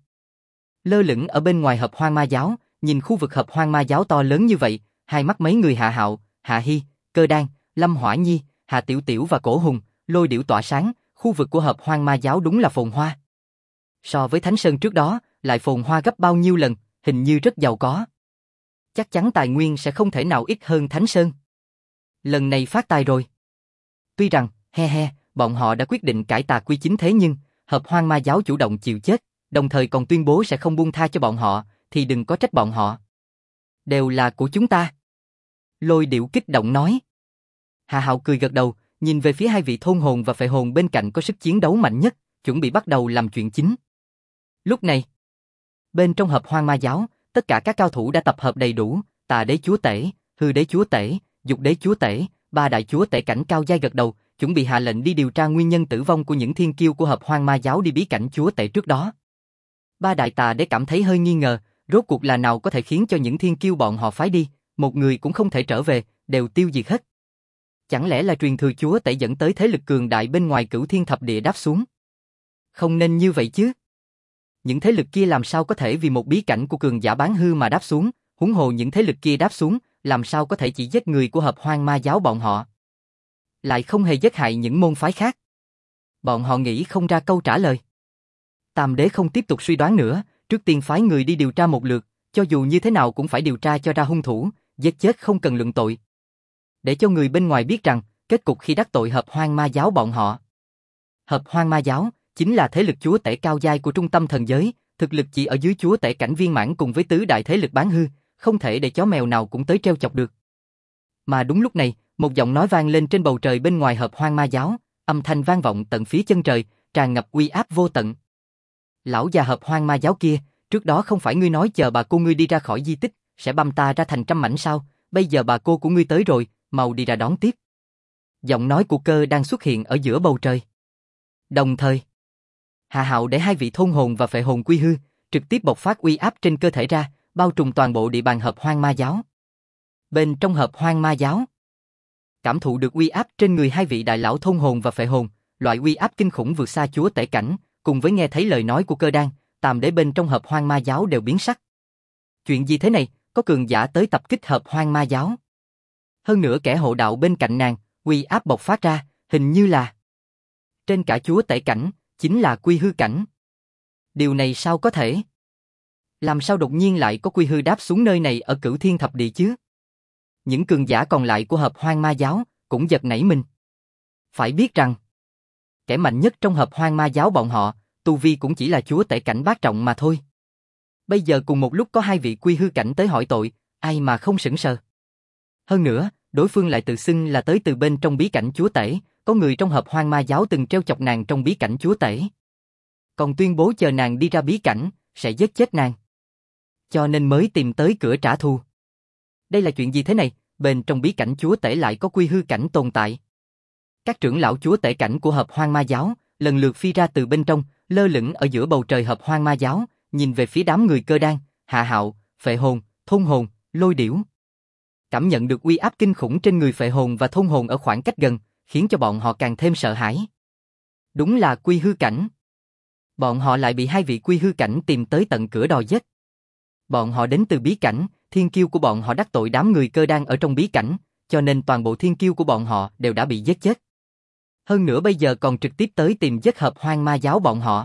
Lơ lửng ở bên ngoài hợp hoang ma giáo, nhìn khu vực hợp hoang ma giáo to lớn như vậy, hai mắt mấy người Hạ Hạo, Hạ Hi, Cơ Đan, Lâm Hỏa Nhi, Hạ Tiểu Tiểu và Cổ Hùng, Lôi Điểu tỏa sáng, khu vực của hợp hoang ma giáo đúng là phồn hoa. So với Thánh Sơn trước đó, lại phồn hoa gấp bao nhiêu lần, hình như rất giàu có. Chắc chắn tài nguyên sẽ không thể nào ít hơn Thánh Sơn. Lần này phát tài rồi. Tuy rằng, bọn họ đã quyết định cải tà quy chính thế nhưng, hợp hoang ma giáo chủ động chịu chết, đồng thời còn tuyên bố sẽ không buông tha cho bọn họ, thì đừng có trách bọn họ. Đều là của chúng ta. Lôi Điểu kích động nói. Hạ Hạo cười gật đầu, nhìn về phía 2 vị thôn hồn và phệ hồn bên cạnh có sức chiến đấu mạnh nhất, chuẩn bị bắt đầu làm chuyện chính. Lúc này, bên trong hợp hoang ma giáo, tất cả các cao thủ đã tập hợp đầy đủ, Tà Đế chúa tể, Hư Đế chúa tể, Dục Đế chúa tể, 3 đại chúa tể cảnh cao giai gật đầu, chuẩn bị hạ lệnh đi điều tra nguyên nhân tử vong của những thiên kiêu của hợp hoang ma giáo đi bí cảnh chúa tể trước đó. 3 đại Tà Đế cảm thấy hơi nghi ngờ, rốt cuộc là nào có thể khiến cho những thiên kiêu bọn họ phái đi, một người cũng không thể trở về, đều tiêu diệt hết. Chẳng lẽ là truyền thừa chúa tể dẫn tới thế lực cường đại bên ngoài Cửu Thiên Thập Địa đáp xuống? Không nên như vậy chứ. Những thế lực kia làm sao có thể vì một bí cảnh của cường giả bán hư mà đáp xuống, huống hồ những thế lực kia đáp xuống, làm sao có thể chỉ giết người của hợp hoang ma giáo bọn họ, lại không hề giết hại những môn phái khác. Bọn họ nghĩ không ra câu trả lời. Tam Đế không tiếp tục suy đoán nữa, trước tiên phái người đi điều tra một lượt, cho dù như thế nào cũng phải điều tra cho ra hung thủ, giết chết không cần luận tội. Để cho người bên ngoài biết rằng, kết cục khi đắc tội hợp hoang ma giáo bọn họ. Hợp hoang ma giáo chính là thế lực chúa tể cao giai của trung tâm thần giới, thực lực chỉ ở dưới chúa tể cảnh viên mãn cùng với tứ đại thế lực bán hư, không thể để chó mèo nào cũng tới treo chọc được. Mà đúng lúc này, một giọng nói vang lên trên bầu trời bên ngoài hợp hoang ma giáo, âm thanh vang vọng tận phía chân trời, tràn ngập uy áp vô tận. Lão già hợp hoang ma giáo kia, trước đó không phải ngươi nói chờ bà cô ngươi đi ra khỏi di tích, sẽ băm ta ra thành trăm mảnh sao, bây giờ bà cô của ngươi tới rồi, mau đi ra đón tiếp. Giọng nói của Cơ đang xuất hiện ở giữa bầu trời. Đồng thời, Hạ Hạo để 2 vị thôn hồn và phệ hồn quy hư, trực tiếp bộc phát uy áp trên cơ thể ra, bao trùm toàn bộ địa bàn hợp hoang ma giáo. Bên trong hợp hoang ma giáo, cảm thụ được uy áp trên người 2 vị đại lão thôn hồn và phệ hồn, loại uy áp kinh khủng vượt xa chúa tể cảnh, cùng với nghe thấy lời nói của Cơ Đan, Tam Đế bên trong hợp hoang ma giáo đều biến sắc. Chuyện gì thế này, có cường giả tới tập kích hợp hoang ma giáo. Hơn nữa kẻ hộ đạo bên cạnh nàng, uy áp bộc phát ra, hình như là trên cả chúa tể cảnh, chính là quy hư cảnh. Điều này sao có thể? Làm sao đột nhiên lại có quy hư đáp xuống nơi này ở Cửu Thiên Thập Địa chứ? Những cường giả còn lại của hợp hoang ma giáo cũng giật nảy mình. Phải biết rằng, kẻ mạnh nhất trong hợp hoang ma giáo bọn họ, tu vi cũng chỉ là chúa tể cảnh bát trọng mà thôi. Bây giờ cùng một lúc có hai vị quy hư cảnh tới hỏi tội, ai mà không sững sờ. Hơn nữa, đối phương lại tự xưng là tới từ bên trong bí cảnh chúa tể, có người trong hợp hoang ma giáo từng treo chọc nàng trong bí cảnh chúa tể. Còn tuyên bố chờ nàng đi ra bí cảnh, sẽ giết chết nàng. Cho nên mới tìm tới cửa trả thù. Đây là chuyện gì thế này, bên trong bí cảnh chúa tể lại có quy hư cảnh tồn tại. Các trưởng lão chúa tể cảnh của hợp hoang ma giáo, lần lượt phi ra từ bên trong, lơ lửng ở giữa bầu trời hợp hoang ma giáo, nhìn về phía đám người Cơ Đan, Hạ Hạo, Phệ Hồn, Thôn Hồn, Lôi Điểu. Cảm nhận được uy áp kinh khủng trên người Phệ Hồn và Thôn Hồn ở khoảng cách gần, khiến cho bọn họ càng thêm sợ hãi. Đúng là quy hư cảnh. Bọn họ lại bị hai vị quy hư cảnh tìm tới tận cửa đòi giết. Bọn họ đến từ bí cảnh, thiên kiêu của bọn họ đắc tội đám người Cơ Đan ở trong bí cảnh, cho nên toàn bộ thiên kiêu của bọn họ đều đã bị giết chết. Hơn nữa bây giờ còn trực tiếp tới tìm giết hợp hoang ma giáo bọn họ.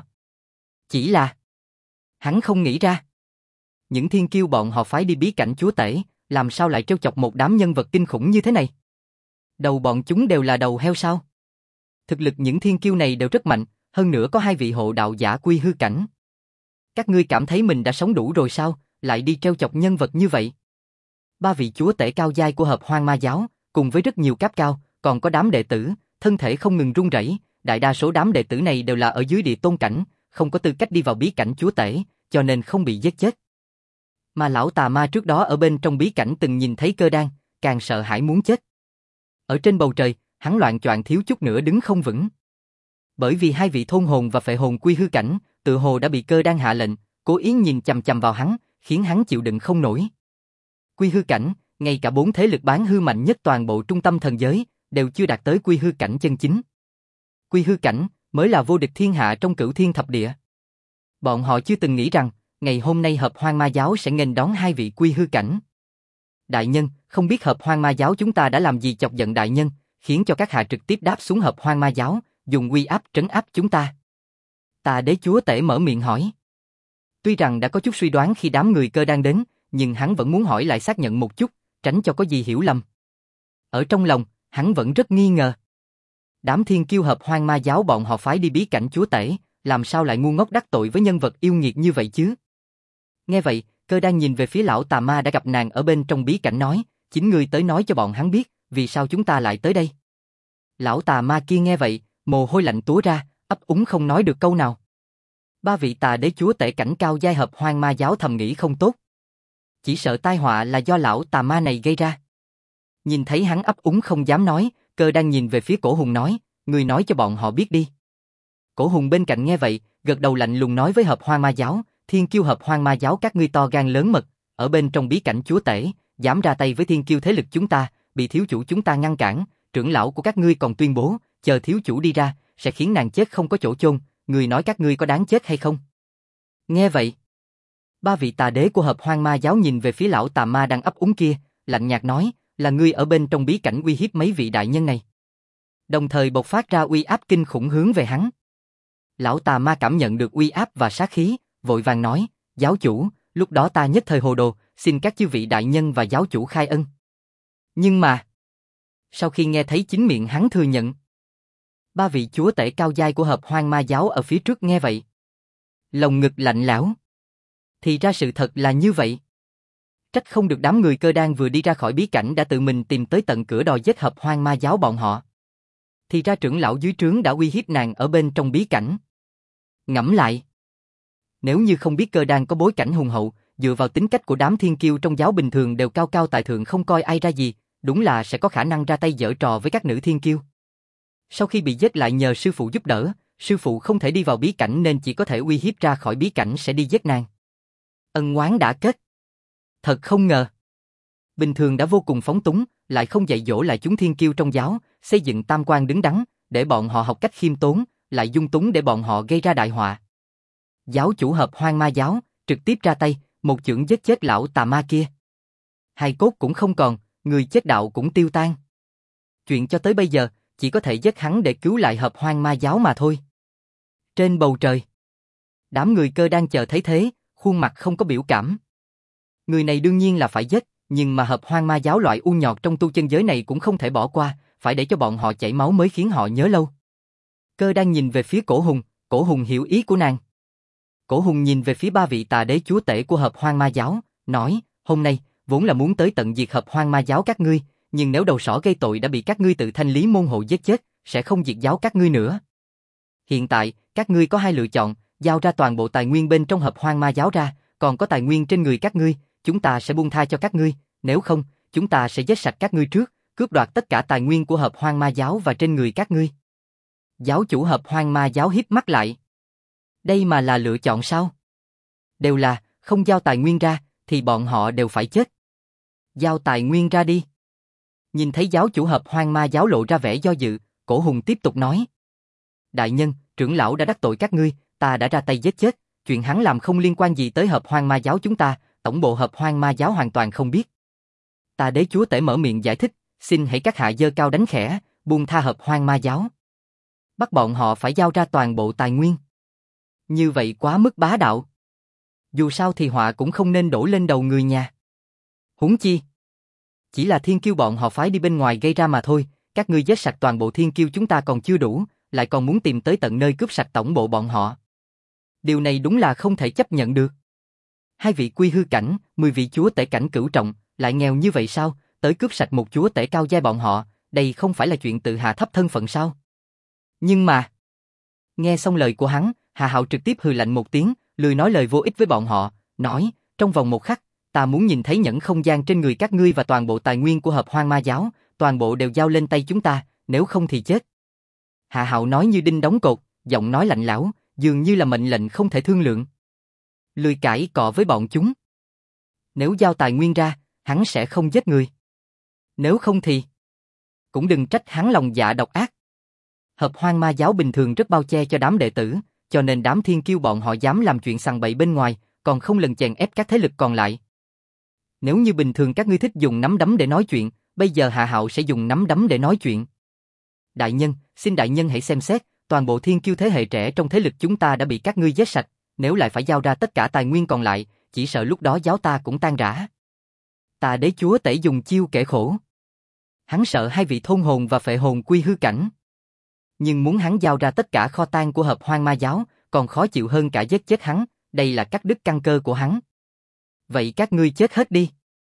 Chỉ là hắn không nghĩ ra, những thiên kiêu bọn họ phái đi bí cảnh chúa tể, làm sao lại trêu chọc một đám nhân vật kinh khủng như thế này? Đầu bọn chúng đều là đầu heo sao? Thực lực những thiên kiêu này đều rất mạnh, hơn nữa có hai vị hộ đạo giả quy hư cảnh. Các ngươi cảm thấy mình đã sống đủ rồi sao, lại đi trêu chọc nhân vật như vậy? Ba vị chúa tể cao giai của hợp hoang ma giáo, cùng với rất nhiều cấp cao, còn có đám đệ tử, thân thể không ngừng run rẩy. Đại đa số đám đệ tử này đều là ở dưới địa tôn cảnh, không có tư cách đi vào bí cảnh chúa tể, cho nên không bị giết chết. Mà lão tà ma trước đó ở bên trong bí cảnh từng nhìn thấy Cơ Đan, càng sợ hãi muốn chết. Ở trên bầu trời, hắn loạng choạng thiếu chút nữa đứng không vững. Bởi vì hai vị Thôn Hồn và Phệ Hồn quy hư cảnh, tự hồ đã bị Cơ Đan hạ lệnh, cố ý nhìn chằm chằm vào hắn, khiến hắn chịu đựng không nổi. Quy hư cảnh, ngay cả 4 thế lực bán hư mạnh nhất toàn bộ trung tâm thần giới, đều chưa đạt tới quy hư cảnh chân chính. Quy hư cảnh mới là vô địch thiên hạ trong Cửu Thiên Thập Địa. Bọn họ chưa từng nghĩ rằng, ngày hôm nay hợp hoang ma giáo sẽ nghênh đón hai vị quy hư cảnh. Đại nhân, không biết hợp hoang ma giáo chúng ta đã làm gì chọc giận đại nhân, khiến cho các hạ trực tiếp đáp xuống hợp hoang ma giáo, dùng uy áp trấn áp chúng ta. Tà đế chúa tể mở miệng hỏi. Tuy rằng đã có chút suy đoán khi đám người Cơ đang đến, nhưng hắn vẫn muốn hỏi lại xác nhận một chút, tránh cho có gì hiểu lầm. Ở trong lòng, hắn vẫn rất nghi ngờ. Đám thiên kiêu hợp hoang ma giáo bọn họ phái đi bí cảnh chúa tể, làm sao lại ngu ngốc đắc tội với nhân vật yêu nghiệt như vậy chứ? Nghe vậy, Cơ đang nhìn về phía lão tà ma đã gặp nàng ở bên trong bí cảnh nói, chính ngươi tới nói cho bọn hắn biết, vì sao chúng ta lại tới đây. Lão tà ma kia nghe vậy, mồ hôi lạnh túa ra, ấp úng không nói được câu nào. Ba vị tà đế chúa tể cảnh cao giai hợp hoang ma giáo thầm nghĩ không tốt. Chỉ sợ tai họa là do lão tà ma này gây ra. Nhìn thấy hắn ấp úng không dám nói, Cơ đang nhìn về phía Cổ Hùng nói, ngươi nói cho bọn họ biết đi. Cổ Hùng bên cạnh nghe vậy, gật đầu lạnh lùng nói với hợp hoang ma giáo, thiên kiêu hợp hoang ma giáo các ngươi to gan lớn mật, ở bên trong bí cảnh chúa tể, dám ra tay với thiên kiêu thế lực chúng ta, bị thiếu chủ chúng ta ngăn cản, trưởng lão của các ngươi còn tuyên bố, chờ thiếu chủ đi ra, sẽ khiến nàng chết không có chỗ chôn, người nói các ngươi có đáng chết hay không? Nghe vậy, ba vị tà đế của hợp hoang ma giáo nhìn về phía lão tà ma đang ấp úng kia, lạnh nhạt nói, là ngươi ở bên trong bí cảnh uy hiếp mấy vị đại nhân này. Đồng thời bộc phát ra uy áp kinh khủng hướng về hắn. Lão tà ma cảm nhận được uy áp và sát khí, vội vàng nói, giáo chủ, lúc đó ta nhất thời hồ đồ, xin các chư vị đại nhân và giáo chủ khai ân. Nhưng mà, sau khi nghe thấy chính miệng hắn thừa nhận, ba vị chúa tể cao giai của hợp hoang ma giáo ở phía trước nghe vậy, lồng ngực lạnh lẽo. Thì ra sự thật là như vậy. Trách không được đám người Cơ đan vừa đi ra khỏi bí cảnh đã tự mình tìm tới tận cửa đòi giết hợp hoang ma giáo bọn họ. Thì ra trưởng lão dưới trướng đã uy hiếp nàng ở bên trong bí cảnh. Ngẫm lại, nếu như không biết Cơ đan có bối cảnh hùng hậu, dựa vào tính cách của đám thiên kiêu trong giáo bình thường đều cao cao tại thượng không coi ai ra gì, đúng là sẽ có khả năng ra tay giở trò với các nữ thiên kiêu. Sau khi bị giết lại nhờ sư phụ giúp đỡ, sư phụ không thể đi vào bí cảnh nên chỉ có thể uy hiếp ra khỏi bí cảnh sẽ đi giết nàng. Ân oán đã kết. Thật không ngờ. Bình thường đã vô cùng phóng túng, lại không dạy dỗ lại chúng thiên kiêu trong giáo, xây dựng tam quan đứng đắn, để bọn họ học cách khiêm tốn, lại dung túng để bọn họ gây ra đại họa. Giáo chủ hợp hoang ma giáo, trực tiếp ra tay, một chưởng giết chết lão tà ma kia. Hài cốt cũng không còn, người chết đạo cũng tiêu tan. Chuyện cho tới bây giờ, chỉ có thể giết hắn để cứu lại hợp hoang ma giáo mà thôi. Trên bầu trời, đám người Cơ đang chờ thấy thế, khuôn mặt không có biểu cảm. Người này đương nhiên là phải giết, nhưng mà hợp hoang ma giáo loại u nhọt trong tu chân giới này cũng không thể bỏ qua, phải để cho bọn họ chảy máu mới khiến họ nhớ lâu. Cơ đang nhìn về phía Cổ Hùng hiểu ý của nàng. Cổ Hùng nhìn về phía ba vị tà đế chúa tể của Hợp Hoang Ma Giáo, nói, hôm nay, vốn là muốn tới tận diệt Hợp Hoang Ma Giáo các ngươi, nhưng nếu đầu sỏ gây tội đã bị các ngươi tự thanh lý môn hộ giết chết, sẽ không diệt giáo các ngươi nữa. Hiện tại, các ngươi có hai lựa chọn, giao ra toàn bộ tài nguyên bên trong Hợp Hoang Ma Giáo ra, còn có tài nguyên trên người các ngươi, chúng ta sẽ buông tha cho các ngươi, nếu không, chúng ta sẽ giết sạch các ngươi trước, cướp đoạt tất cả tài nguyên của Hợp Hoang Ma Giáo và trên người các ngươi. Giáo chủ Hợp Hoang Ma Giáo híp mắt lại. Đây mà là lựa chọn sao? Đều là, không giao tài nguyên ra, thì bọn họ đều phải chết. Giao tài nguyên ra đi. Nhìn thấy giáo chủ Hợp Hoang Ma Giáo lộ ra vẻ do dự, Cổ Hùng tiếp tục nói. Đại nhân, trưởng lão đã đắc tội các ngươi, ta đã ra tay giết chết, chuyện hắn làm không liên quan gì tới Hợp Hoang Ma Giáo chúng ta, tổng bộ Hợp Hoang Ma Giáo hoàn toàn không biết. Tà đế chúa tể mở miệng giải thích, xin hãy các hạ giơ cao đánh khẽ, buông tha Hợp Hoang Ma Giáo. Bắt bọn họ phải giao ra toàn bộ tài nguyên. Như vậy quá mức bá đạo. Dù sao thì họa cũng không nên đổ lên đầu người nhà. Huống chi, chỉ là thiên kiêu bọn họ phái đi bên ngoài gây ra mà thôi, các ngươi giết sạch toàn bộ thiên kiêu chúng ta còn chưa đủ, lại còn muốn tìm tới tận nơi cướp sạch tổng bộ bọn họ. Điều này đúng là không thể chấp nhận được. Hai vị quy hư cảnh, 10 vị chúa tể cảnh cửu trọng, lại nghèo như vậy sao, tới cướp sạch một chúa tể cao giai bọn họ, đây không phải là chuyện tự hạ thấp thân phận sao? Nhưng mà, nghe xong lời của hắn, Hà Hạo trực tiếp hừ lạnh một tiếng, lười nói lời vô ích với bọn họ, nói, trong vòng một khắc, ta muốn nhìn thấy nhẫn không gian trên người các ngươi và toàn bộ tài nguyên của Hợp Hoang Ma Giáo, toàn bộ đều giao lên tay chúng ta, nếu không thì chết. Hà Hạo nói như đinh đóng cột, giọng nói lạnh lẽo, dường như là mệnh lệnh không thể thương lượng. Lười cãi cọ với bọn chúng. Nếu giao tài nguyên ra, hắn sẽ không giết người. Nếu không thì, cũng đừng trách hắn lòng dạ độc ác. Hợp Hoang Ma Giáo bình thường rất bao che cho đám đệ tử, cho nên đám thiên kiêu bọn họ dám làm chuyện sằng bậy bên ngoài, còn không lần chèn ép các thế lực còn lại. Nếu như bình thường các ngươi thích dùng nắm đấm để nói chuyện, bây giờ Hạ Hạo sẽ dùng nắm đấm để nói chuyện. Đại nhân, xin đại nhân hãy xem xét, toàn bộ thiên kiêu thế hệ trẻ trong thế lực chúng ta đã bị các ngươi giết sạch, nếu lại phải giao ra tất cả tài nguyên còn lại, chỉ sợ lúc đó giáo ta cũng tan rã. Tà đế chúa tể dùng chiêu kể khổ. Hắn sợ hai vị thôn hồn và phệ hồn quy hư cảnh. Nhưng muốn hắn giao ra tất cả kho tàng của Hợp Hoang Ma Giáo, còn khó chịu hơn cả giết chết hắn, đây là cắt đứt căn cơ của hắn. Vậy các ngươi chết hết đi.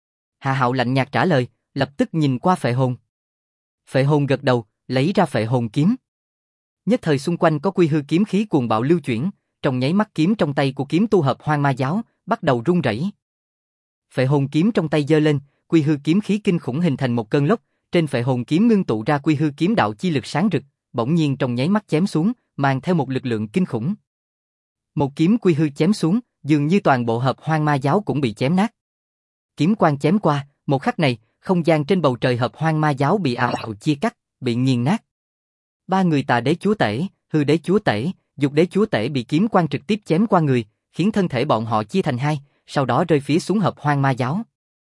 Hạ Hạo lạnh nhạt trả lời, lập tức nhìn qua phệ hồn. Phệ hồn gật đầu, lấy ra phệ hồn kiếm. Nhất thời xung quanh có quy hư kiếm khí cuồng bạo lưu chuyển, trong nháy mắt kiếm trong tay của kiếm tu Hợp Hoang Ma Giáo bắt đầu rung rẩy. Phệ hồn kiếm trong tay giơ lên, quy hư kiếm khí kinh khủng hình thành một cơn lốc, trên phệ hồn kiếm ngưng tụ ra quy hư kiếm đạo chi lực sáng rực, bỗng nhiên trong nháy mắt chém xuống, mang theo một lực lượng kinh khủng. Một kiếm quy hư chém xuống, dường như toàn bộ Hợp Hoang Ma Giáo cũng bị chém nát. Kiếm quang chém qua, một khắc này, không gian trên bầu trời Hợp Hoang Ma Giáo bị ào ào chia cắt, bị nghiền nát. Ba người tà đế chúa tể, hư đế chúa tể, dục đế chúa tể bị kiếm quang trực tiếp chém qua người, khiến thân thể bọn họ chia thành hai, sau đó rơi phía xuống Hợp Hoang Ma Giáo.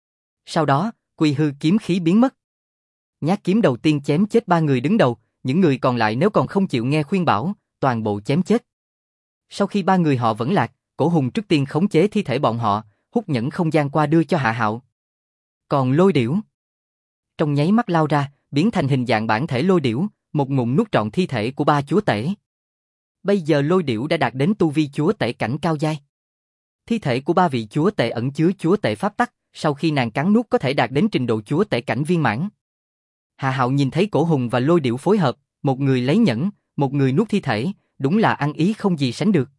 Sau đó, quy hư kiếm khí biến mất. Nhát kiếm đầu tiên chém chết ba người đứng đầu, những người còn lại nếu còn không chịu nghe khuyên bảo, toàn bộ chém chết. Sau khi ba người họ vẫn lạc, Cổ Hùng trước tiên khống chế thi thể bọn họ, hút nhẫn không gian qua đưa cho Hạ Hạo. Còn lôi điểu, trong nháy mắt lao ra, biến thành hình dạng bản thể lôi điểu, một ngụm nuốt trọn thi thể của ba chúa tể. Bây giờ lôi điểu đã đạt đến tu vi chúa tể cảnh cao giai. Thi thể của ba vị chúa tể ẩn chứa chúa tể pháp tắc, sau khi nàng cắn nuốt có thể đạt đến trình độ chúa tể cảnh viên mãn. Hạ Hạo nhìn thấy Cổ Hùng và lôi điểu phối hợp, một người lấy nhẫn, một người nuốt thi thể, đúng là ăn ý không gì sánh được.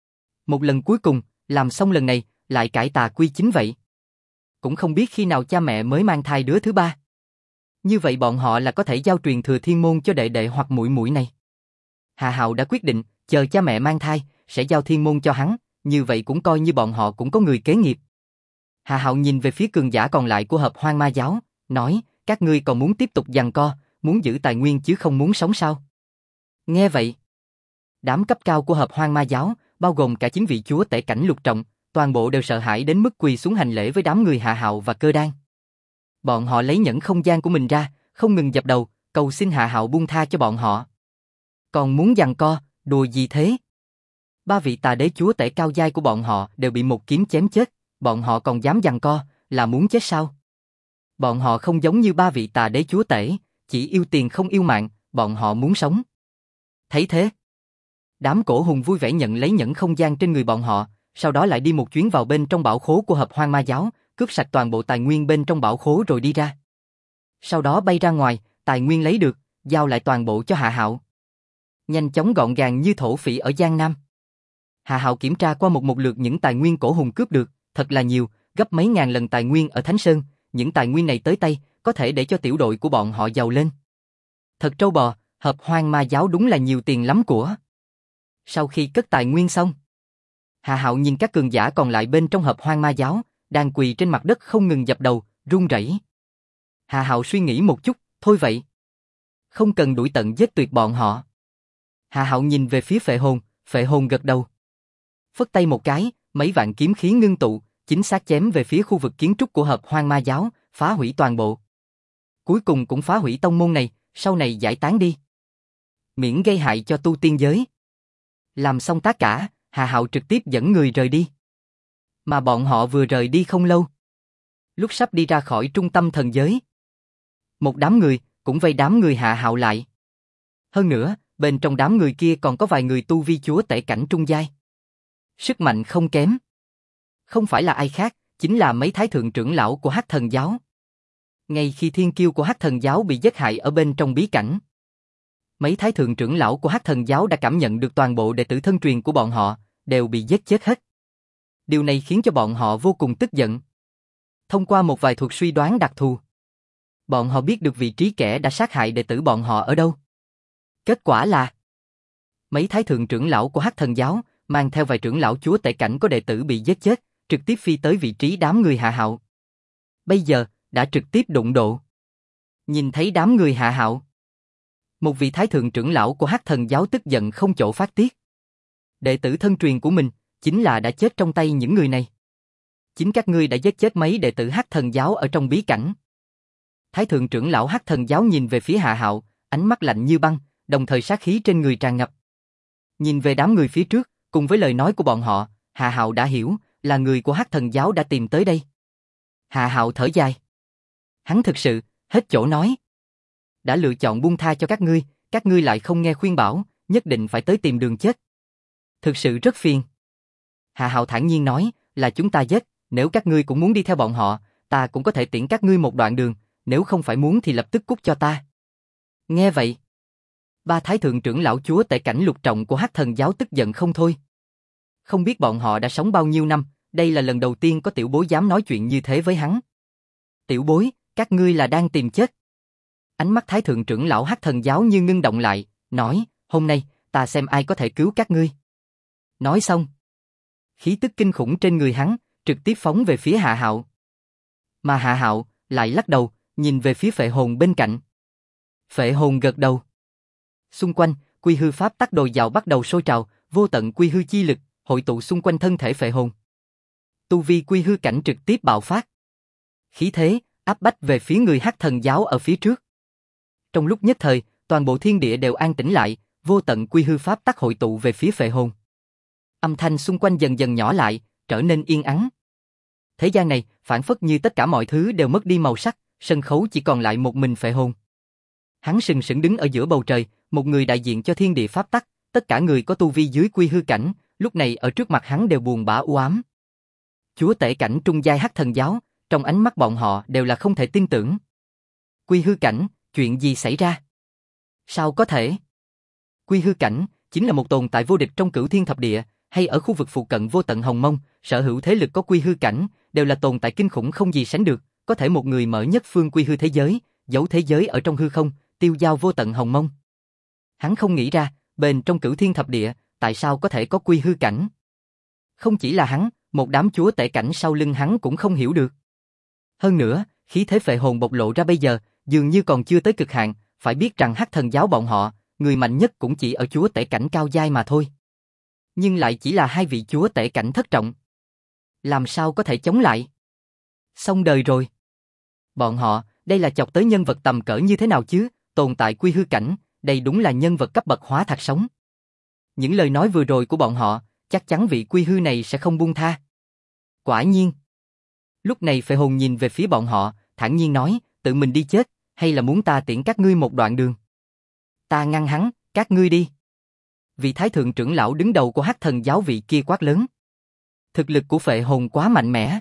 Một lần cuối cùng, làm xong lần này, lại cải tà quy chính vậy. Cũng không biết khi nào cha mẹ mới mang thai đứa thứ ba. Như vậy bọn họ là có thể giao truyền thừa thiên môn cho đệ đệ hoặc muội muội này. Hạ Hạo đã quyết định, chờ cha mẹ mang thai, sẽ giao thiên môn cho hắn, như vậy cũng coi như bọn họ cũng có người kế nghiệp. Hạ Hạo nhìn về phía cường giả còn lại của Hợp Hoang Ma Giáo, nói, các ngươi còn muốn tiếp tục giằng co, muốn giữ tài nguyên chứ không muốn sống sao? Nghe vậy, đám cấp cao của Hợp Hoang Ma Giáo, bao gồm cả 9 vị chúa tể cảnh lục trọng, toàn bộ đều sợ hãi đến mức quỳ xuống hành lễ với đám người Hạ Hạo và Cơ Đan. Bọn họ lấy nhẫn không gian của mình ra, không ngừng dập đầu, cầu xin Hạ Hạo buông tha cho bọn họ. Còn muốn giằng co, đùa gì thế? Ba vị tà đế chúa tể cao giai của bọn họ đều bị một kiếm chém chết, bọn họ còn dám giằng co, là muốn chết sao? Bọn họ không giống như ba vị tà đế chúa tể, chỉ yêu tiền không yêu mạng, bọn họ muốn sống. Thấy thế, Đám cổ hùng vui vẻ nhận lấy nhẫn không gian trên người bọn họ, sau đó lại đi một chuyến vào bên trong bảo khố của Hợp Hoang Ma Giáo, cướp sạch toàn bộ tài nguyên bên trong bảo khố rồi đi ra. Sau đó bay ra ngoài, tài nguyên lấy được, giao lại toàn bộ cho Hạ Hạo. Nhanh chóng gọn gàng như thổ phỉ ở Giang Nam. Hạ Hạo kiểm tra qua một lượt những tài nguyên cổ hùng cướp được, thật là nhiều, gấp mấy ngàn lần tài nguyên ở Thánh Sơn, những tài nguyên này tới tay, có thể để cho tiểu đội của bọn họ giàu lên. Thật trâu bò, Hợp Hoang Ma Giáo đúng là nhiều tiền lắm của. Sau khi cất tài nguyên xong, Hạ Hạo nhìn các cường giả còn lại bên trong Hợp Hoang Ma Giáo, đang quỳ trên mặt đất không ngừng dập đầu, run rẩy. Hạ Hạo suy nghĩ một chút, thôi vậy. Không cần đuổi tận giết tuyệt bọn họ. Hạ Hạo nhìn về phía Phệ Hồn gật đầu. Phất tay một cái, mấy vạn kiếm khí ngưng tụ, chính xác chém về phía khu vực kiến trúc của Hợp Hoang Ma Giáo, phá hủy toàn bộ. Cuối cùng cũng phá hủy tông môn này, sau này giải tán đi. Miễn gây hại cho tu tiên giới. Làm xong tất cả, Hạ Hạo trực tiếp dẫn người rời đi. Mà bọn họ vừa rời đi không lâu. Lúc sắp đi ra khỏi trung tâm thần giới, một đám người cũng vây đám người Hạ Hạo lại. Hơn nữa, bên trong đám người kia còn có vài người tu vi chúa tể cảnh trung giai. Sức mạnh không kém. Không phải là ai khác, chính là mấy thái thượng trưởng lão của Hắc Thần Giáo. Ngay khi thiên kiêu của Hắc Thần Giáo bị giết hại ở bên trong bí cảnh, mấy thái thượng trưởng lão của Hắc Thần Giáo đã cảm nhận được toàn bộ đệ tử thân truyền của bọn họ đều bị giết chết hết. Điều này khiến cho bọn họ vô cùng tức giận. Thông qua một vài thuật suy đoán đặc thù, bọn họ biết được vị trí kẻ đã sát hại đệ tử bọn họ ở đâu. Kết quả là mấy thái thượng trưởng lão của Hắc Thần Giáo mang theo vài trưởng lão chúa tể cảnh có đệ tử bị giết chết, trực tiếp phi tới vị trí đám người Hạ Hạo. Bây giờ đã trực tiếp đụng độ. Nhìn thấy đám người Hạ Hạo, một vị thái thượng trưởng lão của Hắc Thần Giáo tức giận không chỗ phát tiết. Đệ tử thân truyền của mình chính là đã chết trong tay những người này. Chính các ngươi đã giết chết mấy đệ tử Hắc Thần Giáo ở trong bí cảnh. Thái thượng trưởng lão Hắc Thần Giáo nhìn về phía Hạ Hạo, ánh mắt lạnh như băng, đồng thời sát khí trên người tràn ngập. Nhìn về đám người phía trước, cùng với lời nói của bọn họ, Hạ Hạo đã hiểu, là người của Hắc Thần Giáo đã tìm tới đây. Hạ Hạo thở dài. Hắn thực sự, hết chỗ nói. Đã lựa chọn buông tha cho các ngươi lại không nghe khuyên bảo, nhất định phải tới tìm đường chết. Thực sự rất phiền. Hạ Hạo thản nhiên nói, là chúng ta giết, nếu các ngươi cũng muốn đi theo bọn họ, ta cũng có thể tiễn các ngươi một đoạn đường, nếu không phải muốn thì lập tức cút cho ta. Nghe vậy, ba thái thượng trưởng lão chúa tể cảnh lục trọng của Hắc Thần Giáo tức giận không thôi. Không biết bọn họ đã sống bao nhiêu năm, đây là lần đầu tiên có tiểu bối dám nói chuyện như thế với hắn. Tiểu bối, các ngươi là đang tìm chết. Ánh mắt thái thượng trưởng lão Hắc Thần Giáo như ngưng động lại, nói, hôm nay, ta xem ai có thể cứu các ngươi. Nói xong, khí tức kinh khủng trên người hắn, trực tiếp phóng về phía Hạ Hạo. Mà Hạ Hạo lại lắc đầu, nhìn về phía Phệ Hồn bên cạnh. Phệ Hồn gật đầu. Xung quanh, quy hư pháp tắc đồi dào bắt đầu sôi trào, vô tận quy hư chi lực hội tụ xung quanh thân thể Phệ Hồn. Tu vi quy hư cảnh trực tiếp bạo phát. Khí thế áp bách về phía người Hắc Thần Giáo ở phía trước. Trong lúc nhất thời, toàn bộ thiên địa đều an tĩnh lại, vô tận quy hư pháp tắc hội tụ về phía Phệ Hồn. Âm thanh xung quanh dần dần nhỏ lại, trở nên yên ắng. Thế gian này, phảng phất như tất cả mọi thứ đều mất đi màu sắc, sân khấu chỉ còn lại một mình Phệ Hồn. Hắn sừng sững đứng ở giữa bầu trời, một người đại diện cho thiên địa pháp tắc, tất cả người có tu vi dưới quy hư cảnh, lúc này ở trước mặt hắn đều buồn bã u ám. Chúa tể cảnh trung giai Hắc Thần Giáo, trong ánh mắt bọn họ đều là không thể tin tưởng. Quy hư cảnh, chuyện gì xảy ra? Sao có thể? Quy hư cảnh chính là một tồn tại vô địch trong Cửu Thiên Thập Địa, hay ở khu vực phụ cận vô tận Hồng Mông, sở hữu thế lực có quy hư cảnh đều là tồn tại kinh khủng không gì sánh được, có thể một người mở nhất phương quy hư thế giới, giấu thế giới ở trong hư không, tiêu giao vô tận Hồng Mông. Hắn không nghĩ ra, bên trong Cửu Thiên Thập Địa, tại sao có thể có quy hư cảnh? Không chỉ là hắn, một đám chúa tể cảnh sau lưng hắn cũng không hiểu được. Hơn nữa, khí thế Phệ Hồn bộc lộ ra bây giờ, dường như còn chưa tới cực hạn, phải biết rằng Hắc Thần Giáo bọn họ, người mạnh nhất cũng chỉ ở chúa tể cảnh cao giai mà thôi. Nhưng lại chỉ là hai vị chúa tể cảnh thất trọng. Làm sao có thể chống lại? Xong đời rồi. Bọn họ, đây là chọc tới nhân vật tầm cỡ như thế nào chứ, tồn tại quy hư cảnh, đây đúng là nhân vật cấp bậc hóa thạch sống. Những lời nói vừa rồi của bọn họ, chắc chắn vị quy hư này sẽ không buông tha. Quả nhiên. Lúc này Phệ Hồn nhìn về phía bọn họ, thản nhiên nói, tự mình đi chết, hay là muốn ta tiễn các ngươi một đoạn đường? Ta ngăn hắn, các ngươi đi. vị thái thượng trưởng lão đứng đầu của Hắc Thần giáo vị kia quát lớn. Thực lực của phệ hồn quá mạnh mẽ.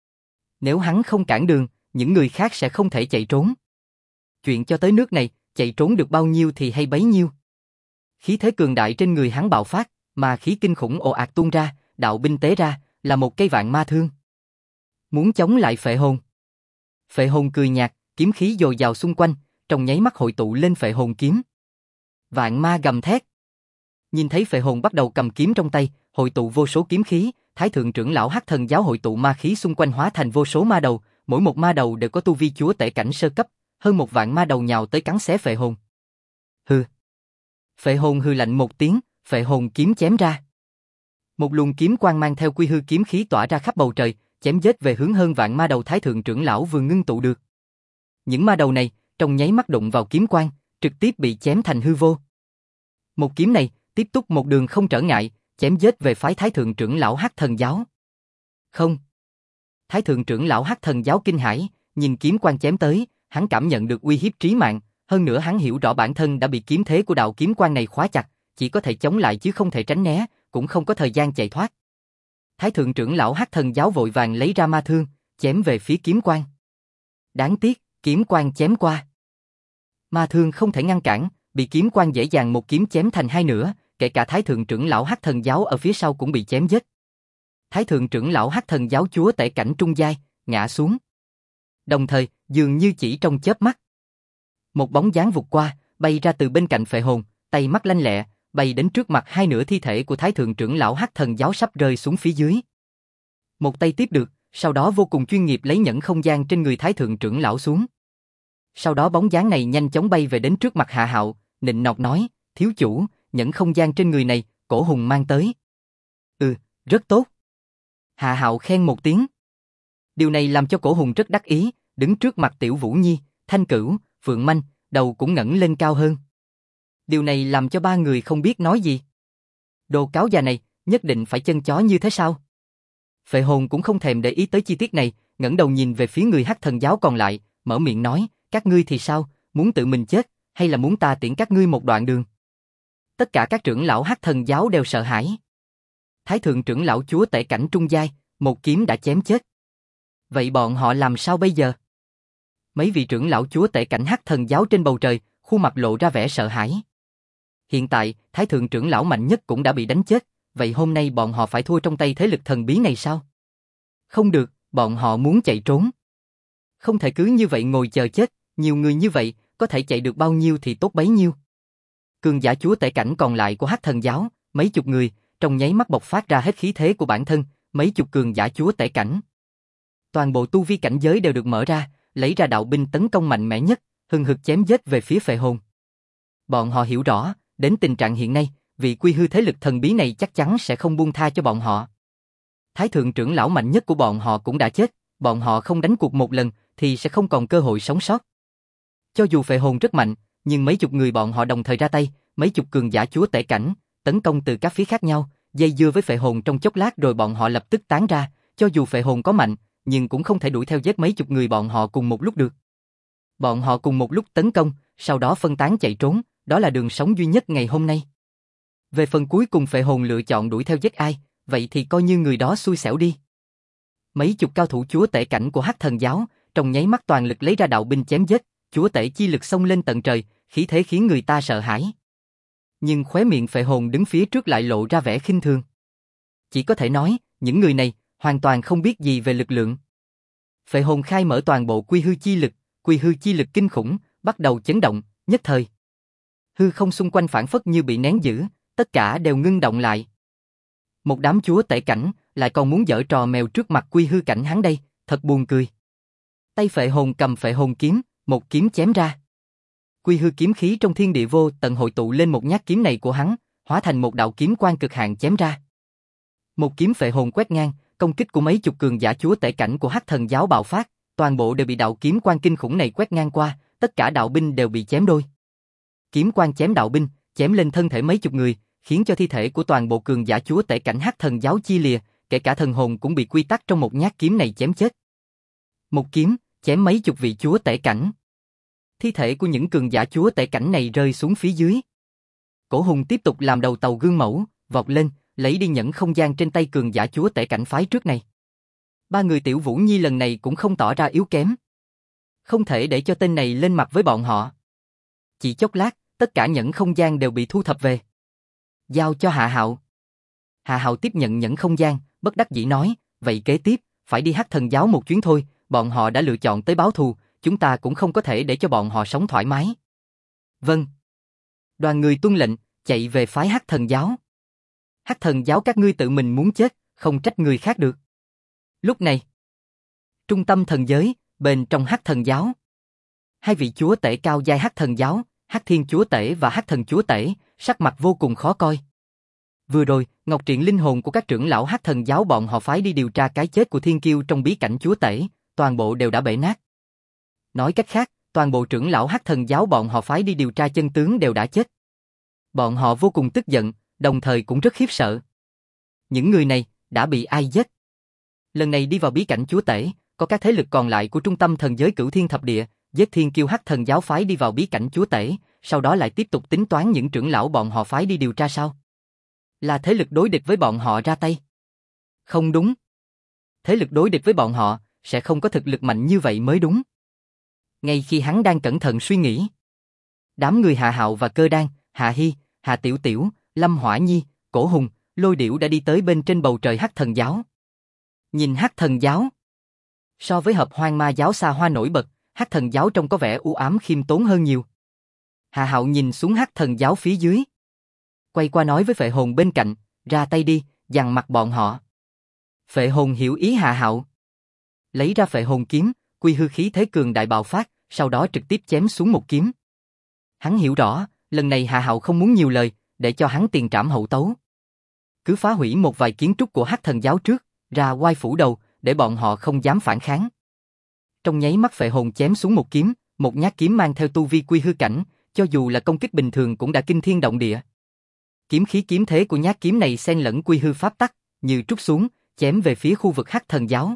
Nếu hắn không cản đường, những người khác sẽ không thể chạy trốn. Chuyện cho tới nước này, chạy trốn được bao nhiêu thì hay bấy nhiêu. Khí thế cường đại trên người hắn bạo phát, mà khí kinh khủng ồ ạt tuôn ra, đạo binh tế ra, là một cây vạn ma thương. Muốn chống lại phệ hồn. Phệ hồn cười nhạt, kiếm khí dồi dào xung quanh, trong nháy mắt hội tụ lên phệ hồn kiếm. Vạn ma gầm thét. Nhìn thấy phệ hồn bắt đầu cầm kiếm trong tay, hội tụ vô số kiếm khí, thái thượng trưởng lão Hắc Thần giáo hội tụ ma khí xung quanh hóa thành vô số ma đầu, mỗi một ma đầu đều có tu vi chúa tể cảnh sơ cấp, hơn 1 vạn ma đầu nhào tới cắn xé phệ hồn. Hừ. Phệ hồn hừ lạnh một tiếng, phệ hồn kiếm chém ra. Một luồng kiếm quang mang theo quy hư kiếm khí tỏa ra khắp bầu trời, chém giết về hướng hơn vạn ma đầu thái thượng trưởng lão vừa ngưng tụ được. Những ma đầu này, trong nháy mắt đụng vào kiếm quang, trực tiếp bị chém thành hư vô. Một kiếm này, tiếp tục một đường không trở ngại, chém giết về phái thái thượng trưởng lão Hắc Thần giáo. Không. Thái thượng trưởng lão Hắc Thần giáo kinh hãi, nhìn kiếm quang chém tới, hắn cảm nhận được uy hiếp trí mạng, hơn nữa hắn hiểu rõ bản thân đã bị kiếm thế của đạo kiếm quang này khóa chặt, chỉ có thể chống lại chứ không thể tránh né, cũng không có thời gian chạy thoát. Thái thượng trưởng lão Hắc Thần giáo vội vàng lấy ra ma thương, chém về phía kiếm quang. Đáng tiếc, kiếm quang chém qua. Ma thương không thể ngăn cản, bị kiếm quang dễ dàng một kiếm chém thành hai nửa, kể cả thái thượng trưởng lão Hắc Thần giáo ở phía sau cũng bị chém giết. Thái thượng trưởng lão Hắc Thần giáo chúa tể cảnh trung giai, ngã xuống. Đồng thời, dường như chỉ trong chớp mắt, một bóng dáng vụt qua, bay ra từ bên cạnh phệ hồn, tay mắt lanh lẹ, bay đến trước mặt hai nửa thi thể của thái thượng trưởng lão Hắc Thần giáo sắp rơi xuống phía dưới. Một tay tiếp được, sau đó vô cùng chuyên nghiệp lấy nhẫn không gian trên người thái thượng trưởng lão xuống. Sau đó bóng dáng này nhanh chóng bay về đến trước mặt Hạ Hạo, nịnh nọt nói, thiếu chủ, nhẫn không gian trên người này, Cổ Hùng mang tới. Ừ, rất tốt. Hạ Hạo khen một tiếng. Điều này làm cho Cổ Hùng rất đắc ý, đứng trước mặt Tiểu Vũ Nhi, Thanh Cửu, Phượng Manh, đầu cũng ngẩng lên cao hơn. Điều này làm cho ba người không biết nói gì. Đồ cáo già này, nhất định phải chân chó như thế sao? Phệ hồn cũng không thèm để ý tới chi tiết này, ngẩng đầu nhìn về phía người Hắc Thần giáo còn lại, mở miệng nói, các ngươi thì sao, muốn tự mình chết, hay là muốn ta tiễn các ngươi một đoạn đường? Tất cả các trưởng lão Hắc Thần giáo đều sợ hãi. Thái thượng trưởng lão chúa tể cảnh trung giai, một kiếm đã chém chết. Vậy bọn họ làm sao bây giờ? Mấy vị trưởng lão chúa tể cảnh Hắc Thần giáo trên bầu trời, khuôn mặt lộ ra vẻ sợ hãi. Hiện tại, thái thượng trưởng lão mạnh nhất cũng đã bị đánh chết, vậy hôm nay bọn họ phải thua trong tay thế lực thần bí này sao? Không được, bọn họ muốn chạy trốn. Không thể cứ như vậy ngồi chờ chết, nhiều người như vậy, có thể chạy được bao nhiêu thì tốt bấy nhiêu. Cường giả chúa tể cảnh còn lại của Hắc Thần giáo, mấy chục người, trong nháy mắt bộc phát ra hết khí thế của bản thân, mấy chục cường giả chúa tể cảnh. Toàn bộ tu vi cảnh giới đều được mở ra, lấy ra đạo binh tấn công mạnh mẽ nhất, hừng hực chém giết về phía phệ hồn. Bọn họ hiểu rõ, đến tình trạng hiện nay, vị quy hư thế lực thần bí này chắc chắn sẽ không buông tha cho bọn họ. Thái thượng trưởng lão mạnh nhất của bọn họ cũng đã chết, bọn họ không đánh cuộc một lần thì sẽ không còn cơ hội sống sót. Cho dù phệ hồn rất mạnh, nhưng mấy chục người bọn họ đồng thời ra tay, mấy chục cường giả chúa tể cảnh, tấn công từ các phía khác nhau, dây dưa với phệ hồn trong chốc lát rồi bọn họ lập tức tán ra, cho dù phệ hồn có mạnh, nhưng cũng không thể đuổi theo giết mấy chục người bọn họ cùng một lúc được. Bọn họ cùng một lúc tấn công, sau đó phân tán chạy trốn, đó là đường sống duy nhất ngày hôm nay. Về phần cuối cùng phệ hồn lựa chọn đuổi theo giết ai, vậy thì coi như người đó xui xẻo đi. Mấy chục cao thủ chúa tể cảnh của Hắc Thần giáo, trong nháy mắt toàn lực lấy ra đạo binh chém giết, chúa tể chi lực xông lên tận trời, khí thế khiến người ta sợ hãi. Nhưng khóe miệng phệ hồn đứng phía trước lại lộ ra vẻ khinh thường. Chỉ có thể nói, những người này hoàn toàn không biết gì về lực lượng. Phệ hồn khai mở toàn bộ quy hư chi lực kinh khủng, bắt đầu chấn động, nhất thời. Hư không xung quanh phản phất như bị nén giữ, tất cả đều ngưng động lại. Một đám chúa tể cảnh, lại còn muốn giở trò mèo trước mặt quy hư cảnh hắn đây, thật buồn cười. Tay phệ hồn cầm phệ hồn kiếm, một kiếm chém ra. Quy hư kiếm khí trong thiên địa vô tận hội tụ lên một nhát kiếm này của hắn, hóa thành một đạo kiếm quang cực hạn chém ra. Một kiếm phệ hồn quét ngang, công kích của mấy chục cường giả chúa tể cảnh của Hắc Thần giáo bạo phát, toàn bộ đều bị đạo kiếm quang kinh khủng này quét ngang qua, tất cả đạo binh đều bị chém đôi. Kiếm quang chém đạo binh, chém lên thân thể mấy chục người, khiến cho thi thể của toàn bộ cường giả chúa tể cảnh Hắc Thần giáo chia lìa, kể cả thần hồn cũng bị quy tắc trong một nhát kiếm này chém chết. Một kiếm, chém mấy chục vị chúa tể cảnh. Thi thể của những cường giả chúa tể cảnh này rơi xuống phía dưới. Cổ Hùng tiếp tục làm đầu tàu gương mẫu, vọt lên, lấy đi nhẫn không gian trên tay cường giả chúa tể cảnh phái trước này. Ba người Tiểu Vũ Nhi lần này cũng không tỏ ra yếu kém. Không thể để cho tên này lên mặt với bọn họ. Chỉ chốc lát, tất cả nhẫn không gian đều bị thu thập về. Giao cho Hạ Hạo. Hạ Hạo tiếp nhận nhẫn không gian, bất đắc dĩ nói, vậy kế tiếp, phải đi Hắc Thần giáo một chuyến thôi, bọn họ đã lựa chọn tới báo thù, chúng ta cũng không có thể để cho bọn họ sống thoải mái. Vâng. Đoàn người tuân lệnh, chạy về phái Hắc Thần giáo. Hắc Thần giáo các ngươi tự mình muốn chết, không trách người khác được. Lúc này, trung tâm thần giới, bên trong Hắc Thần giáo. Hai vị chúa tể cao giai Hắc Thần giáo, Hắc Thiên chúa tể và Hắc Thần chúa tể, sắc mặt vô cùng khó coi. Vừa rồi, Ngọc Triện linh hồn của các trưởng lão Hắc Thần giáo bọn họ phái đi điều tra cái chết của Thiên Kiêu trong bí cảnh chúa tể, toàn bộ đều đã bể nát. Nói cách khác, toàn bộ trưởng lão Hắc Thần giáo bọn họ phái đi điều tra chân tướng đều đã chết. Bọn họ vô cùng tức giận, đồng thời cũng rất khiếp sợ. Những người này đã bị ai giết? Lần này đi vào bí cảnh chúa tể, có các thế lực còn lại của trung tâm thần giới Cửu Thiên Thập Địa, giết Thiên Kiêu Hắc Thần giáo phái đi vào bí cảnh chúa tể, sau đó lại tiếp tục tính toán những trưởng lão bọn họ phái đi điều tra sao? Là thế lực đối địch với bọn họ ra tay? Không đúng. Thế lực đối địch với bọn họ sẽ không có thực lực mạnh như vậy mới đúng. Ngay khi hắn đang cẩn thận suy nghĩ, đám người Hạ Hạo và Cơ Đan, Hạ Hy, Hạ Tiểu Tiểu, Lâm Hỏa Nhi, Cổ Hùng, Lôi Điểu đã đi tới bên trên bầu trời Hắc Thần giáo. Nhìn Hắc Thần giáo, so với Hợp Hoang Ma giáo xa hoa nổi bật, Hắc Thần giáo trông có vẻ u ám khiêm tốn hơn nhiều. Hạ Hạo nhìn xuống Hắc Thần giáo phía dưới, quay qua nói với Phệ Hồn bên cạnh, ra tay đi, dằn mặt bọn họ. Phệ Hồn hiểu ý Hạ Hạo, lấy ra Phệ Hồn kiếm, quy hư khí thế cường đại bạo phát, sau đó trực tiếp chém xuống một kiếm. Hắn hiểu rõ, lần này Hạ Hạo không muốn nhiều lời, để cho hắn tiền trảm hậu tấu. Cứ phá hủy một vài kiến trúc của Hắc Thần giáo trước, ra oai phủ đầu, để bọn họ không dám phản kháng. Trong nháy mắt Phệ Hồn chém xuống một kiếm, một nhát kiếm mang theo tu vi quy hư cảnh, cho dù là công kích bình thường cũng đã kinh thiên động địa. Kiếm khí kiếm thế của nhát kiếm này xen lẫn quy hư pháp tắc, như trút xuống, chém về phía khu vực Hắc Thần giáo.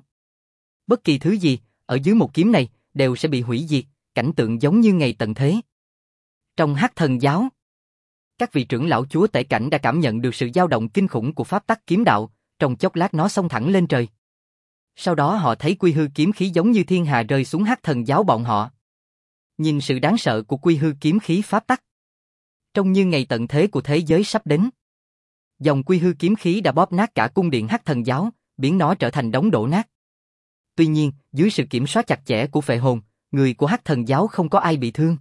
Bất kỳ thứ gì, ở dưới một kiếm này, đều sẽ bị hủy diệt, cảnh tượng giống như ngày tận thế. Trong Hắc Thần giáo, các vị trưởng lão chúa tể cảnh đã cảm nhận được sự dao động kinh khủng của pháp tắc kiếm đạo, trong chốc lát nó xông thẳng lên trời. Sau đó họ thấy quy hư kiếm khí giống như thiên hà rơi xuống Hắc Thần giáo bọn họ. Nhìn sự đáng sợ của quy hư kiếm khí pháp tắc, trông như ngày tận thế của thế giới sắp đến. Dòng quy hư kiếm khí đã bóp nát cả cung điện Hắc Thần giáo, biến nó trở thành đống đổ nát. Tuy nhiên, dưới sự kiểm soát chặt chẽ của Phệ Hồn, người của Hắc Thần giáo không có ai bị thương.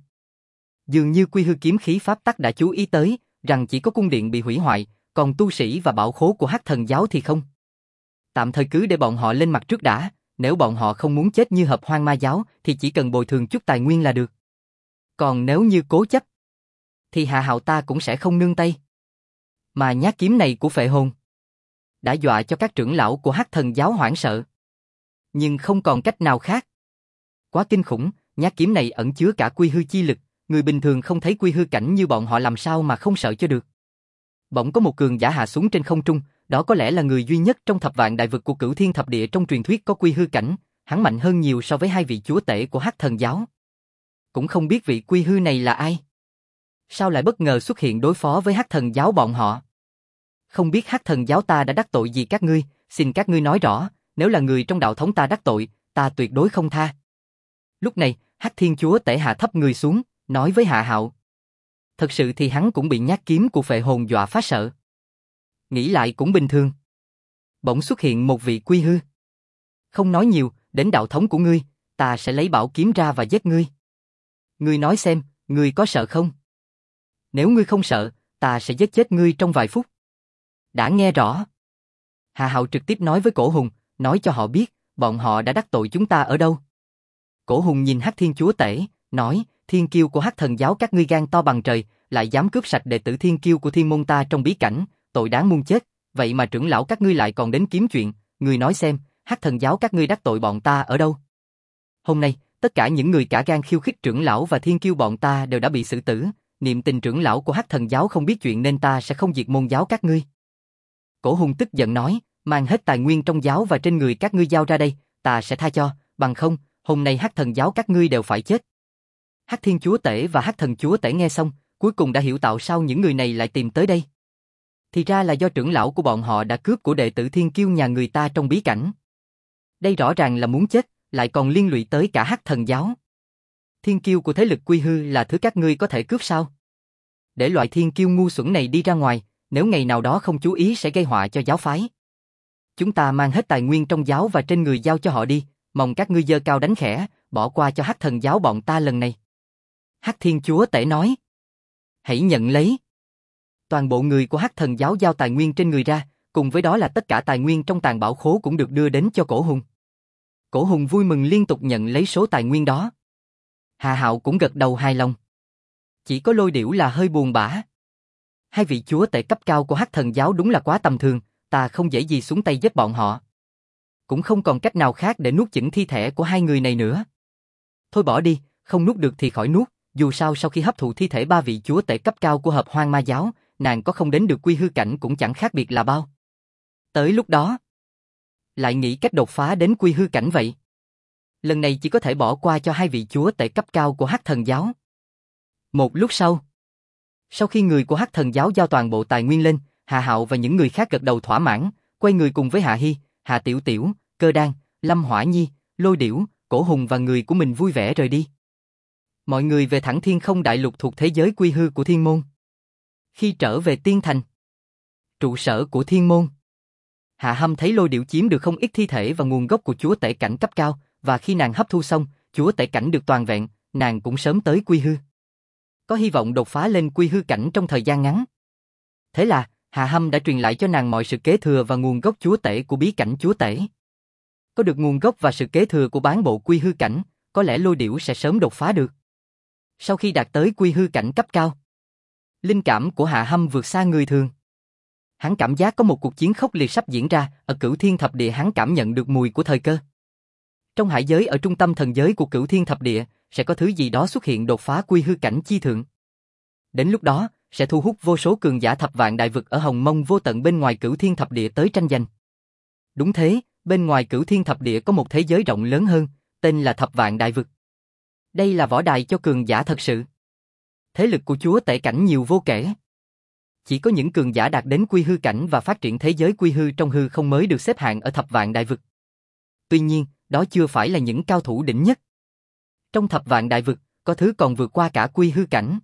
Dường như quy hư kiếm khí pháp tắc đã chú ý tới, rằng chỉ có cung điện bị hủy hoại, còn tu sĩ và bảo khố của Hắc Thần giáo thì không. Tạm thời cứ để bọn họ lên mặt trước đã, nếu bọn họ không muốn chết như Hợp Hoang Ma giáo thì chỉ cần bồi thường chút tài nguyên là được. Còn nếu như cố chấp, thì Hạ Hạo ta cũng sẽ không nương tay. Mà nhát kiếm này của Phệ Hồn đã dọa cho các trưởng lão của Hắc Thần giáo hoảng sợ. Nhưng không còn cách nào khác. Quá kinh khủng, nhát kiếm này ẩn chứa cả quy hư chi lực, người bình thường không thấy quy hư cảnh như bọn họ làm sao mà không sợ cho được. Bỗng có một cường giả hạ xuống trên không trung, đó có lẽ là người duy nhất trong thập vạn đại vực của Cửu Thiên Thập Địa trong truyền thuyết có quy hư cảnh, hắn mạnh hơn nhiều so với hai vị chúa tể của Hắc Thần giáo. Cũng không biết vị quy hư này là ai. Sao lại bất ngờ xuất hiện đối phó với Hắc Thần giáo bọn họ? Không biết Hắc Thần giáo ta đã đắc tội gì các ngươi, xin các ngươi nói rõ, nếu là người trong đạo thống ta đắc tội, ta tuyệt đối không tha. Lúc này, Hắc Thiên chúa tể hạ thấp người xuống, nói với Hạ Hạo. Thật sự thì hắn cũng bị nhát kiếm của Phệ Hồn dọa phát sợ. Nghĩ lại cũng bình thường. Bỗng xuất hiện một vị quy hư. Không nói nhiều, đến đạo thống của ngươi, ta sẽ lấy bảo kiếm ra và giết ngươi. Ngươi nói xem, ngươi có sợ không? Nếu ngươi không sợ, ta sẽ giết chết ngươi trong vài phút. Đã nghe rõ. Hạ Hạo trực tiếp nói với Cổ Hùng, nói cho họ biết, bọn họ đã đắc tội chúng ta ở đâu. Cổ Hùng nhìn Hắc Thiên chúa tể, nói, thiên kiêu của Hắc Thần giáo các ngươi gan to bằng trời, lại dám cướp sạch đệ tử thiên kiêu của thiên môn ta trong bí cảnh, tội đáng muôn chết, vậy mà trưởng lão các ngươi lại còn đến kiếm chuyện, ngươi nói xem, Hắc Thần giáo các ngươi đắc tội bọn ta ở đâu? Hôm nay, tất cả những người cả gan khiêu khích trưởng lão và thiên kiêu bọn ta đều đã bị xử tử, niệm tình trưởng lão của Hắc Thần giáo không biết chuyện nên ta sẽ không diệt môn giáo các ngươi. Cổ Hùng tức giận nói, mang hết tài nguyên trong giáo và trên người các ngươi giao ra đây, ta sẽ tha cho, bằng không, hôm nay Hắc Thần giáo các ngươi đều phải chết. Hắc Thiên chúa tể và Hắc Thần chúa tể nghe xong, cuối cùng đã hiểu tại sao những người này lại tìm tới đây. Thì ra là do trưởng lão của bọn họ đã cướp của đệ tử thiên kiêu nhà người ta trong bí cảnh. Đây rõ ràng là muốn chết, lại còn liên lụy tới cả Hắc Thần giáo. Thiên kiêu của thế lực Quy Hư là thứ các ngươi có thể cướp sao? Để loại thiên kiêu ngu xuẩn này đi ra ngoài, nếu ngày nào đó không chú ý sẽ gây họa cho giáo phái. Chúng ta mang hết tài nguyên trong giáo và trên người giao cho họ đi, mong các ngươi giơ cao đánh khẽ, bỏ qua cho Hắc Thần giáo bọn ta lần này. Hắc Thiên Chúa Tể nói. Hãy nhận lấy. Toàn bộ người của Hắc Thần giáo giao tài nguyên trên người ra, cùng với đó là tất cả tài nguyên trong tàng bảo khố cũng được đưa đến cho Cổ Hùng. Cổ Hùng vui mừng liên tục nhận lấy số tài nguyên đó. Hà Hạo cũng gật đầu hài lòng. Chỉ có Lôi Điểu là hơi buồn bã. Hai vị chúa tể cấp cao của Hắc Thần giáo đúng là quá tầm thường, ta không dễ gì xuống tay giết bọn họ. Cũng không còn cách nào khác để nuốt chửng thi thể của hai người này nữa. Thôi bỏ đi, không nuốt được thì khỏi nuốt, dù sao sau khi hấp thụ thi thể ba vị chúa tể cấp cao của Hợp Hoang Ma giáo, nàng có không đến được quy hư cảnh cũng chẳng khác biệt là bao. Tới lúc đó, lại nghĩ cách đột phá đến quy hư cảnh vậy. Lần này chỉ có thể bỏ qua cho hai vị chúa tể cấp cao của Hắc Thần giáo. Một lúc sau khi người của Hắc Thần giáo giao toàn bộ tài nguyên lên, Hà Hạo và những người khác gật đầu thỏa mãn, quay người cùng với Hạ Hi, Hạ Tiểu Tiểu, Cơ Đan, Lâm Hỏa Nhi, Lôi Điểu, Cổ Hùng và người của mình vui vẻ rời đi. Mọi người về thẳng Thiên Không đại lục thuộc thế giới quy hư của Thiên Môn. Khi trở về Tiên Thành, trụ sở của Thiên Môn, Hạ Hâm thấy Lôi Điểu chiếm được không ít thi thể và nguồn gốc của chúa tể cảnh cấp cao, và khi nàng hấp thu xong, chúa tể cảnh được toàn vẹn, nàng cũng sớm tới quy hư. Có hy vọng đột phá lên quy hư cảnh trong thời gian ngắn. Thế là, Hạ Hâm đã truyền lại cho nàng mọi sự kế thừa và nguồn gốc chúa tể của bí cảnh chúa tể. Có được nguồn gốc và sự kế thừa của bán bộ quy hư cảnh, có lẽ Lôi Điểu sẽ sớm đột phá được. Sau khi đạt tới quy hư cảnh cấp cao, linh cảm của Hạ Hâm vượt xa người thường. Hắn cảm giác có một cuộc chiến khốc liệt sắp diễn ra, ở Cửu Thiên Thập Địa hắn cảm nhận được mùi của thời cơ. Trong hải giới ở trung tâm thần giới của Cửu Thiên Thập Địa, sẽ có thứ gì đó xuất hiện đột phá quy hư cảnh chi thượng. Đến lúc đó, sẽ thu hút vô số cường giả thập vạn đại vực ở Hồng Mông vô tận bên ngoài Cửu Thiên Thập Địa tới tranh giành. Đúng thế, bên ngoài Cửu Thiên Thập Địa có một thế giới rộng lớn hơn, tên là Thập Vạn Đại Vực. Đây là võ đài cho cường giả thật sự. Thế lực của chúa tể cảnh nhiều vô kể. Chỉ có những cường giả đạt đến quy hư cảnh và phát triển thế giới quy hư trong hư không mới được xếp hạng ở Thập Vạn Đại Vực. Tuy nhiên, đó chưa phải là những cao thủ đỉnh nhất. Trong Thập Vạn Đại Vực, có thứ còn vượt qua cả quy hư cảnh.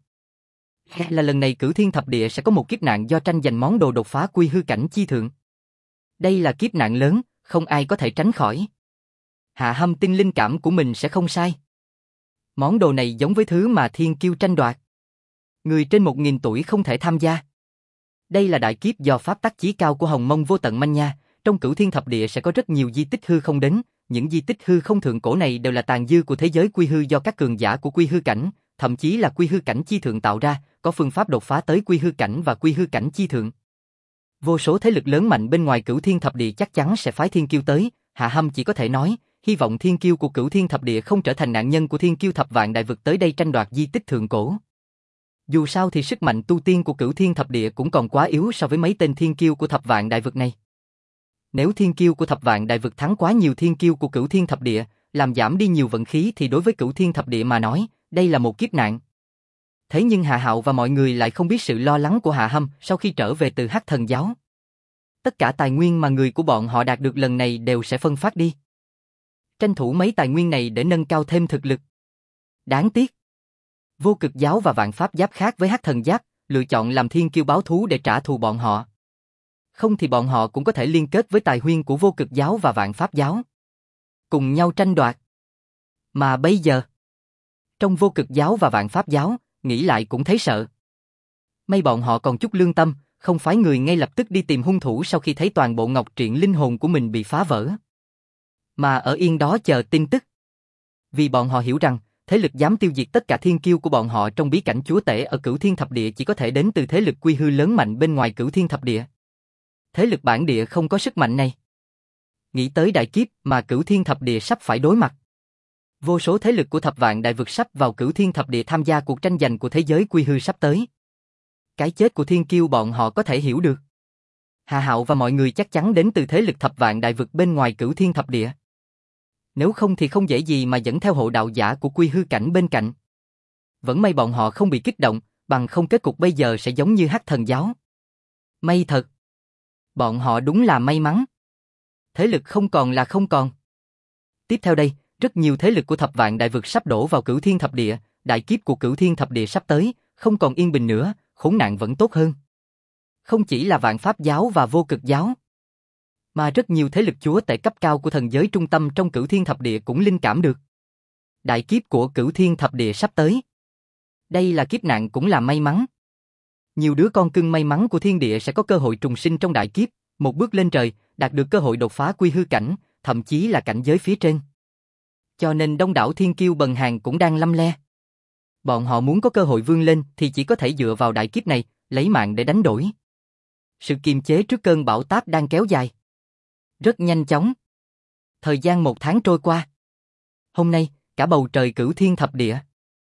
Là lần này Cửu Thiên Thập Địa sẽ có một kiếp nạn do tranh giành món đồ đột phá quy hư cảnh chi thượng. Đây là kiếp nạn lớn, không ai có thể tránh khỏi. Hạ Hâm tin linh cảm của mình sẽ không sai. Món đồ này giống với thứ mà thiên kiêu tranh đoạt. Người trên 1000 tuổi không thể tham gia. Đây là đại kiếp do pháp tắc chí cao của Hồng Mông vô tận manh nha. Trong Cửu Thiên Thập Địa sẽ có rất nhiều di tích hư không đến. Những di tích hư không thượng cổ này đều là tàn dư của thế giới quy hư do các cường giả của quy hư cảnh, thậm chí là quy hư cảnh chi thượng tạo ra, có phương pháp đột phá tới quy hư cảnh và quy hư cảnh chi thượng. Vô số thế lực lớn mạnh bên ngoài Cửu Thiên Thập Địa chắc chắn sẽ phái thiên kiêu tới. Hạ Hâm chỉ có thể nói, hy vọng thiên kiêu của Cửu Thiên Thập Địa không trở thành nạn nhân của thiên kiêu Thập Vạn Đại Vực tới đây tranh đoạt di tích thượng cổ. Dù sao thì sức mạnh tu tiên của Cửu Thiên Thập Địa cũng còn quá yếu so với mấy tên thiên kiêu của Thập Vạn Đại Vực này. Nếu thiên kiêu của Thập Vạn Đại Vực thắng quá nhiều thiên kiêu của Cửu Thiên Thập Địa, làm giảm đi nhiều vận khí thì đối với Cửu Thiên Thập Địa mà nói, đây là một kiếp nạn. Thế nhưng Hạ Hạo và mọi người lại không biết sự lo lắng của Hạ Hâm sau khi trở về từ Hắc Thần giáo. Tất cả tài nguyên mà người của bọn họ đạt được lần này đều sẽ phân phát đi. Tranh thủ mấy tài nguyên này để nâng cao thêm thực lực. Đáng tiếc, Vô Cực giáo và Vạn Pháp giáp khác với Hắc Thần giáp, lựa chọn làm thiên kiêu báo thú để trả thù bọn họ. Không thì bọn họ cũng có thể liên kết với tài nguyên của Vô Cực giáo và Vạn Pháp giáo, cùng nhau tranh đoạt. Mà bây giờ, trong Vô Cực giáo và Vạn Pháp giáo, nghĩ lại cũng thấy sợ. May bọn họ còn chút lương tâm, không phái người ngay lập tức đi tìm hung thủ sau khi thấy toàn bộ ngọc triện linh hồn của mình bị phá vỡ, mà ở yên đó chờ tin tức. Vì bọn họ hiểu rằng, thế lực dám tiêu diệt tất cả thiên kiêu của bọn họ trong bí cảnh chúa tể ở Cửu Thiên Thập Địa chỉ có thể đến từ thế lực quy hư lớn mạnh bên ngoài Cửu Thiên Thập Địa. Thế lực bản địa không có sức mạnh này. Nghĩ tới đại kiếp mà Cửu Thiên Thập Địa sắp phải đối mặt. Vô số thế lực của Thập Vạn Đại Vực sắp vào Cửu Thiên Thập Địa tham gia cuộc tranh giành của thế giới quy hư sắp tới. Cái chết của thiên kiêu bọn họ có thể hiểu được. Hạ Hạo và mọi người chắc chắn đến từ thế lực Thập Vạn Đại Vực bên ngoài Cửu Thiên Thập Địa. Nếu không thì không dễ gì mà dẫn theo hộ đạo giả của quy hư cảnh bên cạnh. Vẫn may bọn họ không bị kích động, bằng không kết cục bây giờ sẽ giống như Hắc Thần giáo. May thật. Bọn họ đúng là may mắn. Thế lực không còn là không còn. Tiếp theo đây, rất nhiều thế lực của Thập Vạn Đại Vực sắp đổ vào Cửu Thiên Thập Địa, đại kiếp của Cửu Thiên Thập Địa sắp tới, không còn yên bình nữa, khốn nạn vẫn tốt hơn. Không chỉ là Vạn Pháp giáo và Vô Cực giáo, mà rất nhiều thế lực chúa tể cấp cao của thần giới trung tâm trong Cửu Thiên Thập Địa cũng linh cảm được. Đại kiếp của Cửu Thiên Thập Địa sắp tới. Đây là kiếp nạn cũng là may mắn. Nhiều đứa con cưng may mắn của thiên địa sẽ có cơ hội trùng sinh trong đại kiếp, một bước lên trời, đạt được cơ hội đột phá quy hư cảnh, thậm chí là cảnh giới phía trên. Cho nên đông đảo thiên kiêu bần hàn cũng đang lăm le. Bọn họ muốn có cơ hội vươn lên thì chỉ có thể dựa vào đại kiếp này, lấy mạng để đánh đổi. Sự kiềm chế trước cơn bão táp đang kéo dài. Rất nhanh chóng. Thời gian 1 tháng trôi qua. Hôm nay, cả bầu trời Cửu Thiên Thập Địa.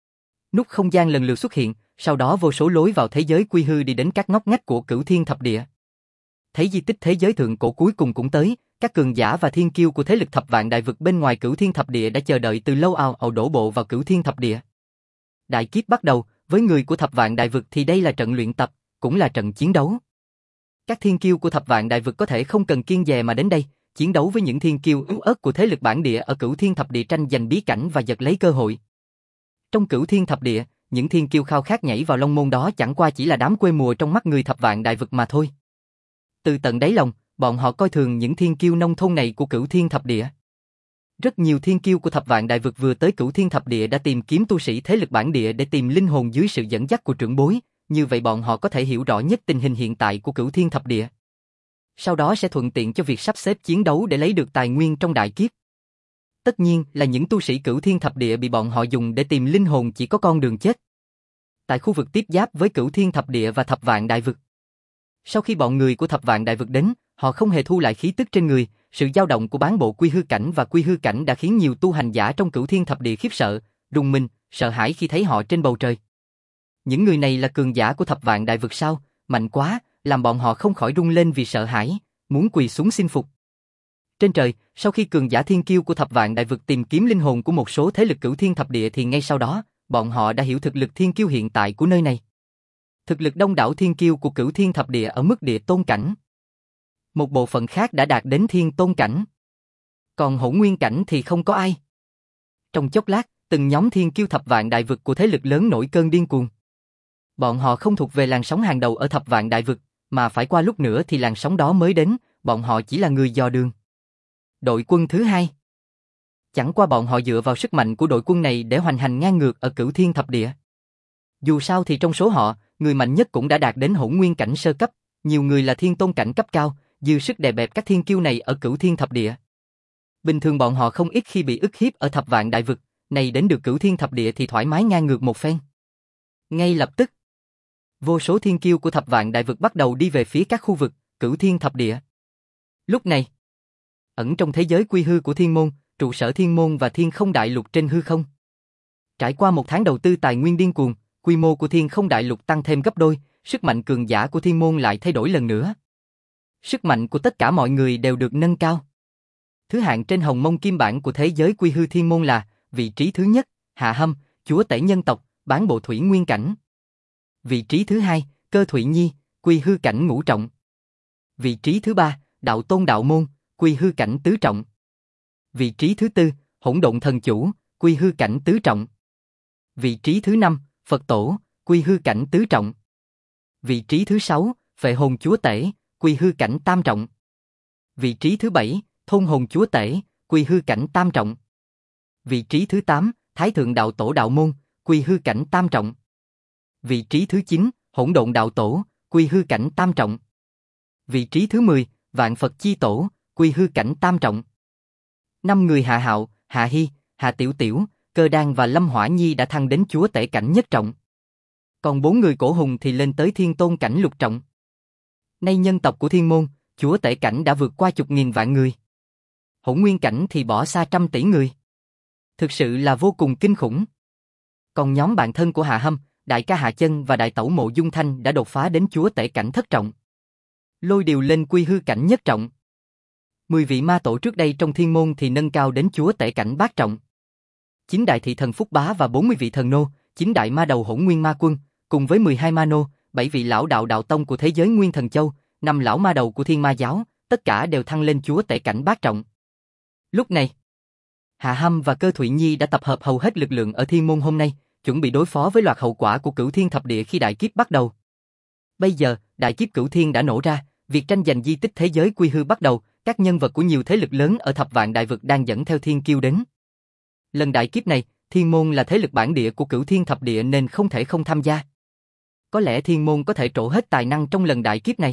Nút không gian lần lượt xuất hiện, sau đó vô số lối vào thế giới quy hư đi đến các ngóc ngách của Cửu Thiên Thập Địa. Thấy di tích thế giới thượng cổ cuối cùng cũng tới, các cường giả và thiên kiêu của thế lực Thập Vạn Đại Vực bên ngoài Cửu Thiên Thập Địa đã chờ đợi từ lâu, ào ào đổ bộ vào Cửu Thiên Thập Địa. Đại kiếp bắt đầu, với người của Thập Vạn Đại Vực thì đây là trận luyện tập, cũng là trận chiến đấu. Các thiên kiêu của Thập Vạn Đại Vực có thể không cần kiêng dè mà đến đây, chiến đấu với những thiên kiêu yếu ớt của thế lực bản địa ở Cửu Thiên Thập Địa, tranh giành bí cảnh và giật lấy cơ hội. Trong Cửu Thiên Thập Địa, những thiên kiêu khao khát nhảy vào long môn đó chẳng qua chỉ là đám quê mùa trong mắt người Thập Vạn Đại Vực mà thôi. Từ tận đáy lòng, bọn họ coi thường những thiên kiêu nông thôn này của Cửu Thiên Thập Địa. Rất nhiều thiên kiêu của Thập Vạn Đại Vực vừa tới Cửu Thiên Thập Địa đã tìm kiếm tu sĩ thế lực bản địa để tìm linh hồn dưới sự dẫn dắt của trưởng bối, như vậy bọn họ có thể hiểu rõ nhất tình hình hiện tại của Cửu Thiên Thập Địa. Sau đó sẽ thuận tiện cho việc sắp xếp chiến đấu để lấy được tài nguyên trong đại kiếp. Tất nhiên là những tu sĩ Cửu Thiên Thập Địa bị bọn họ dùng để tìm linh hồn chỉ có con đường chết. Tại khu vực tiếp giáp với Cửu Thiên Thập Địa và Thập Vạn Đại Vực. Sau khi bọn người của Thập Vạn Đại Vực đến, họ không hề thu lại khí tức trên người, sự dao động của bán bộ quy hư cảnh và quy hư cảnh đã khiến nhiều tu hành giả trong Cửu Thiên Thập Địa khiếp sợ, rùng mình, sợ hãi khi thấy họ trên bầu trời. Những người này là cường giả của Thập Vạn Đại Vực sao? Mạnh quá, làm bọn họ không khỏi rung lên vì sợ hãi, muốn quỳ xuống xin phục. Trên trời, sau khi cường giả thiên kiêu của Thập Vạn Đại Vực tìm kiếm linh hồn của một số thế lực Cửu Thiên Thập Địa thì ngay sau đó, bọn họ đã hiểu thực lực thiên kiêu hiện tại của nơi này. Thực lực đông đảo thiên kiêu của Cửu Thiên Thập Địa ở mức địa tôn cảnh. Một bộ phận khác đã đạt đến thiên tôn cảnh. Còn hỗn nguyên cảnh thì không có ai. Trong chốc lát, từng nhóm thiên kiêu Thập Vạn Đại Vực của thế lực lớn nổi cơn điên cuồng. Bọn họ không thuộc về làn sóng hàng đầu ở Thập Vạn Đại Vực, mà phải qua lúc nữa thì làn sóng đó mới đến, bọn họ chỉ là người dò đường. Đội quân thứ hai. Chẳng qua bọn họ dựa vào sức mạnh của đội quân này để hoành hành ngang ngược ở Cửu Thiên Thập Địa. Dù sao thì trong số họ, người mạnh nhất cũng đã đạt đến hỗn nguyên cảnh sơ cấp, nhiều người là thiên tôn cảnh cấp cao, dư sức đè bẹp các thiên kiêu này ở Cửu Thiên Thập Địa. Bình thường bọn họ không ít khi bị ức hiếp ở Thập Vạn Đại Vực, này đến được Cửu Thiên Thập Địa thì thoải mái ngang ngược một phen. Ngay lập tức, vô số thiên kiêu của Thập Vạn Đại Vực bắt đầu đi về phía các khu vực Cửu Thiên Thập Địa. Lúc này, ẩn trong thế giới quy hư của Thiên Môn, trụ sở Thiên Môn và Thiên Không Đại Lục trên hư không. Trải qua 1 tháng đầu tư tài nguyên điên cuồng, quy mô của Thiên Không Đại Lục tăng thêm gấp đôi, sức mạnh cường giả của Thiên Môn lại thay đổi lần nữa. Sức mạnh của tất cả mọi người đều được nâng cao. Thứ hạng trên hồng mông kim bản của thế giới quy hư Thiên Môn là vị trí thứ nhất, Hạ Hâm, chúa tể nhân tộc, bán bộ thủy nguyên cảnh. Vị trí thứ hai, Cơ Thụy Nhi, quy hư cảnh ngũ trọng. Vị trí thứ ba, Đạo Tôn Đạo Môn, quy hư cảnh tứ trọng. Vị trí thứ tư, Hỗn Độn Thần Chủ, quy hư cảnh tứ trọng. Vị trí thứ năm, Phật Tổ, quy hư cảnh tứ trọng. Vị trí thứ sáu, Phệ Hồn Chúa Tể, quy hư cảnh tam trọng. Vị trí thứ bảy, Thôn Hồn Chúa Tể, quy hư cảnh tam trọng. Vị trí thứ 8, Thái Thượng Đạo Tổ Đạo Môn, quy hư cảnh tam trọng. Vị trí thứ 9, Hỗn Độn Đạo Tổ, quy hư cảnh tam trọng. Vị trí thứ 10, Vạn Phật Chi Tổ, quy hư cảnh tam trọng. 5 người Hạ Hạo, Hạ Hy, Hạ Tiểu Tiểu, Cơ Đan và Lâm Hỏa Nhi đã thăng đến chúa tể cảnh nhất trọng. Còn 4 người Cổ Hùng thì lên tới thiên tôn cảnh lục trọng. Nay nhân tộc của Thiên Môn, chúa tể cảnh đã vượt qua chục nghìn vạn người. Hỗn nguyên cảnh thì bỏ xa trăm tỷ người. Thực sự là vô cùng kinh khủng. Còn nhóm bạn thân của Hạ Hâm, đại ca Hạ Chân và đại tẩu Mộ Dung Thanh đã đột phá đến chúa tể cảnh thất trọng. Lôi Điều lên quy hư cảnh nhất trọng. 10 vị ma tổ trước đây trong Thiên Môn thì nâng cao đến chúa tể cảnh bát trọng. 9 đại thị thần Phúc Bá và 40 vị thần nô, 9 đại ma đầu Hỗn Nguyên Ma Quân, cùng với 12 ma nô, 7 vị lão đạo đạo tông của thế giới Nguyên Thần Châu, 5 lão ma đầu của Thiên Ma giáo, tất cả đều thăng lên chúa tể cảnh bát trọng. Lúc này, Hạ Hâm và Cơ Thụy Nhi đã tập hợp hầu hết lực lượng ở Thiên Môn hôm nay, chuẩn bị đối phó với loạt hậu quả của Cửu Thiên Thập Địa khi đại kiếp bắt đầu. Bây giờ, đại kiếp Cửu Thiên đã nổ ra, việc tranh giành di tích thế giới quy hư bắt đầu, các nhân vật của nhiều thế lực lớn ở Thập Vạn Đại Vực đang dẫn theo Thiên Kiêu đến. Lần đại kiếp này, Thiên Môn là thế lực bản địa của Cửu Thiên Thập Địa nên không thể không tham gia. Có lẽ Thiên Môn có thể trổ hết tài năng trong lần đại kiếp này.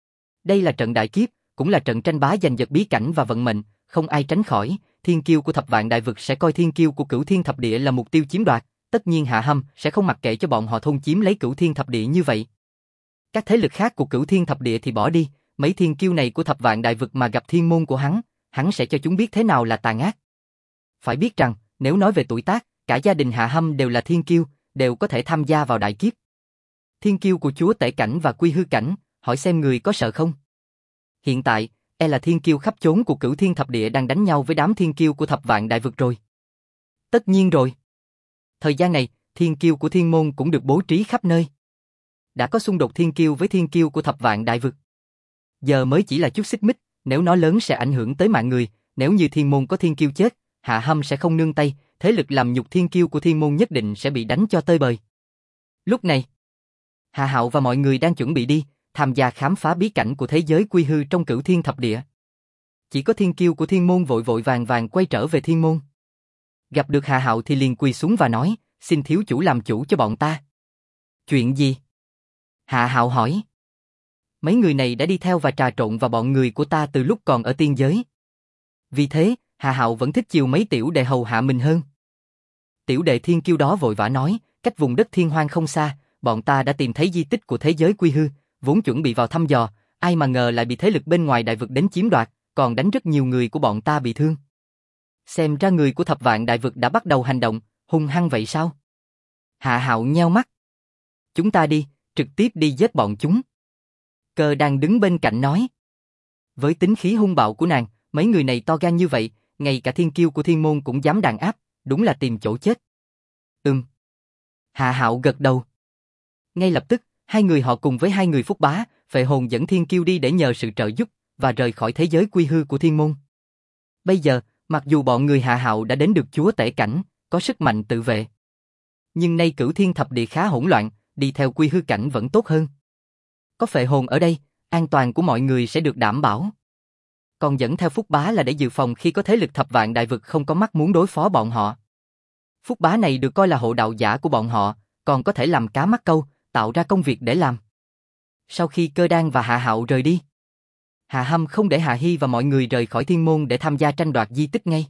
Đây là trận đại kiếp, cũng là trận tranh bá giành giật bí cảnh và vận mệnh, không ai tránh khỏi. Thiên Kiêu của Thập Vạn Đại Vực sẽ coi Thiên Kiêu của Cửu Thiên Thập Địa là mục tiêu chiếm đoạt, tất nhiên Hạ Hâm sẽ không mặc kệ cho bọn họ thôn chiếm lấy Cửu Thiên Thập Địa như vậy. Các thế lực khác của Cửu Thiên Thập Địa thì bỏ đi, mấy Thiên Kiêu này của Thập Vạn Đại Vực mà gặp Thiên Môn của hắn sẽ cho chúng biết thế nào là tàn ác. Phải biết rằng, nếu nói về tuổi tác, cả gia đình Hạ Hâm đều là Thiên Kiêu, đều có thể tham gia vào đại kiếp. Thiên Kiêu của chúa tể cảnh và quy hư cảnh, hỏi xem người có sợ không? Hiện tại, là Thiên Kiêu khắp chốn của Cửu Thiên Thập Địa đang đánh nhau với đám Thiên Kiêu của Thập Vạn Đại Vực rồi. Tất nhiên rồi. Thời gian này, Thiên Kiêu của Thiên Môn cũng được bố trí khắp nơi. Đã có xung đột Thiên Kiêu với Thiên Kiêu của Thập Vạn Đại Vực. Giờ mới chỉ là chút xích mích, nếu nó lớn sẽ ảnh hưởng tới mạng người, nếu như Thiên Môn có Thiên Kiêu chết, Hạ Hâm sẽ không nương tay, thế lực làm nhục Thiên Kiêu của Thiên Môn nhất định sẽ bị đánh cho tơi bời. Lúc này, Hạ Hạo và mọi người đang chuẩn bị đi, tham gia khám phá bí cảnh của thế giới quy hư trong Cửu Thiên Thập Địa. Chỉ có Thiên Kiêu của Thiên Môn vội vội vàng vàng quay trở về Thiên Môn. Gặp được Hạ Hạo thì liền quỳ xuống và nói, xin thiếu chủ làm chủ cho bọn ta. Chuyện gì? Hạ Hạo hỏi. Mấy người này đã đi theo và trà trộn vào bọn người của ta từ lúc còn ở tiên giới. Vì thế, Hạ Hạo vẫn thích chiều mấy tiểu đệ hầu hạ mình hơn. Tiểu đệ Thiên Kiêu đó vội vã nói, cách vùng đất Thiên Hoang không xa, bọn ta đã tìm thấy di tích của thế giới quy hư, vốn chuẩn bị vào thăm dò, ai mà ngờ lại bị thế lực bên ngoài đại vực đến chiếm đoạt, còn đánh rất nhiều người của bọn ta bị thương. Xem ra người của Thập Vạn Đại Vực đã bắt đầu hành động, hung hăng vậy sao? Hạ Hạo nheo mắt. Chúng ta đi, trực tiếp đi giết bọn chúng. Cơ đang đứng bên cạnh nói. Với tính khí hung bạo của nàng, mấy người này to gan như vậy, ngay cả Thiên Kiêu của Thiên Môn cũng dám đàn áp, đúng là tìm chỗ chết. Hạ Hạo gật đầu. Ngay lập tức, hai người họ cùng với hai người Phúc Bá, Phệ Hồn dẫn Thiên Kiêu đi để nhờ sự trợ giúp, và rời khỏi thế giới quy hư của Thiên Môn. Bây giờ, mặc dù bọn người Hạ Hạo đã đến được chúa tể cảnh, có sức mạnh tự vệ. Nhưng nay Cửu Thiên Thập Địa khá hỗn loạn, đi theo quy hư cảnh vẫn tốt hơn. Có Phệ Hồn ở đây, an toàn của mọi người sẽ được đảm bảo. Còn dẫn theo Phúc Bá là để dự phòng khi có thế lực Thập Vạn Đại Vực không có mắt muốn đối phó bọn họ. Phúc Bá này được coi là hộ đạo giả của bọn họ, còn có thể làm cá mắc câu, tạo ra công việc để làm. Sau khi Cơ Đan và Hạ Hạo rời đi, Hạ Hâm không để Hạ Hi và mọi người rời khỏi Thiên Môn để tham gia tranh đoạt di tích ngay,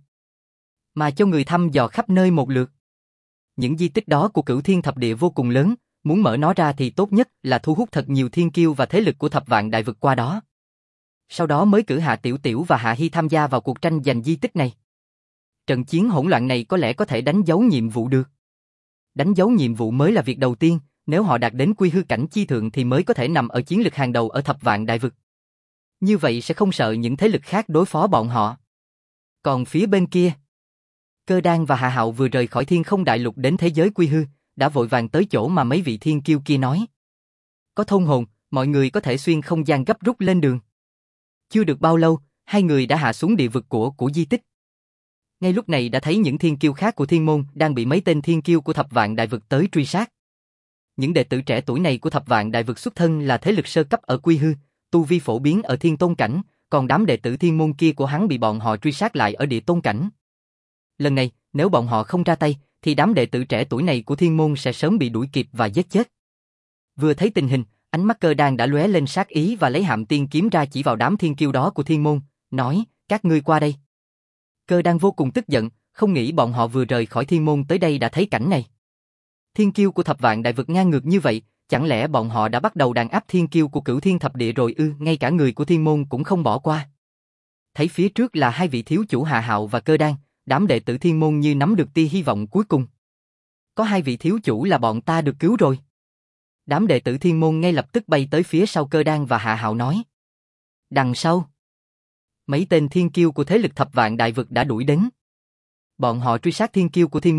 mà cho người thăm dò khắp nơi một lượt. Những di tích đó của Cửu Thiên Thập Địa vô cùng lớn, muốn mở nó ra thì tốt nhất là thu hút thật nhiều thiên kiêu và thế lực của Thập Vạn Đại Vực qua đó. Sau đó mới cử Hạ Tiểu Tiểu và Hạ Hi tham gia vào cuộc tranh giành di tích này. Trận chiến hỗn loạn này có lẽ có thể đánh dấu nhiệm vụ được. Đánh dấu nhiệm vụ mới là việc đầu tiên, nếu họ đạt đến quy hư cảnh chi thượng thì mới có thể nằm ở chiến lực hàng đầu ở Thập Vạn Đại Vực. Như vậy sẽ không sợ những thế lực khác đối phó bọn họ. Còn phía bên kia, Cơ Đan và Hạ Hạo vừa rời khỏi Thiên Không Đại Lục đến thế giới quy hư, đã vội vàng tới chỗ mà mấy vị thiên kiêu kia nói. Có thôn hồn, mọi người có thể xuyên không gian gấp rút lên đường. Chưa được bao lâu, hai người đã hạ xuống địa vực của di tích. Ngay lúc này đã thấy những thiên kiêu khác của Thiên Môn đang bị mấy tên thiên kiêu của Thập Vạn Đại Vực tới truy sát. Những đệ tử trẻ tuổi này của Thập Vạn Đại Vực xuất thân là thế lực sơ cấp ở quy hư, tu vi phổ biến ở Thiên Tôn cảnh, còn đám đệ tử Thiên Môn kia của hắn bị bọn họ truy sát lại ở Địa Tôn cảnh. Lần này, nếu bọn họ không ra tay, thì đám đệ tử trẻ tuổi này của Thiên Môn sẽ sớm bị đuổi kịp và giết chết. Vừa thấy tình hình, ánh mắt Cơ Đan đã lóe lên sát ý và lấy Hạm Tiên kiếm ra chỉ vào đám thiên kiêu đó của Thiên Môn, nói, các ngươi qua đây. Cơ Đan vô cùng tức giận, không nghĩ bọn họ vừa rời khỏi Thiên Môn tới đây đã thấy cảnh này. Thiên kiêu của Thập Vạn Đại Vực ngang ngược như vậy, chẳng lẽ bọn họ đã bắt đầu đàn áp thiên kiêu của Cửu Thiên Thập Địa rồi ư? Ngay cả người của Thiên Môn cũng không bỏ qua. Thấy phía trước là hai vị thiếu chủ Hạ Hạo và Cơ Đan, đám đệ tử Thiên Môn như nắm được tia hy vọng cuối cùng. Có hai vị thiếu chủ là bọn ta được cứu rồi. Đám đệ tử Thiên Môn ngay lập tức bay tới phía sau Cơ Đan và Hạ Hạo nói. Đằng sau, mấy tên thiên kiêu của thế lực Thập Vạn Đại Vực đã đuổi đến. Bọn họ truy sát thiên kiêu của Thiên Môn,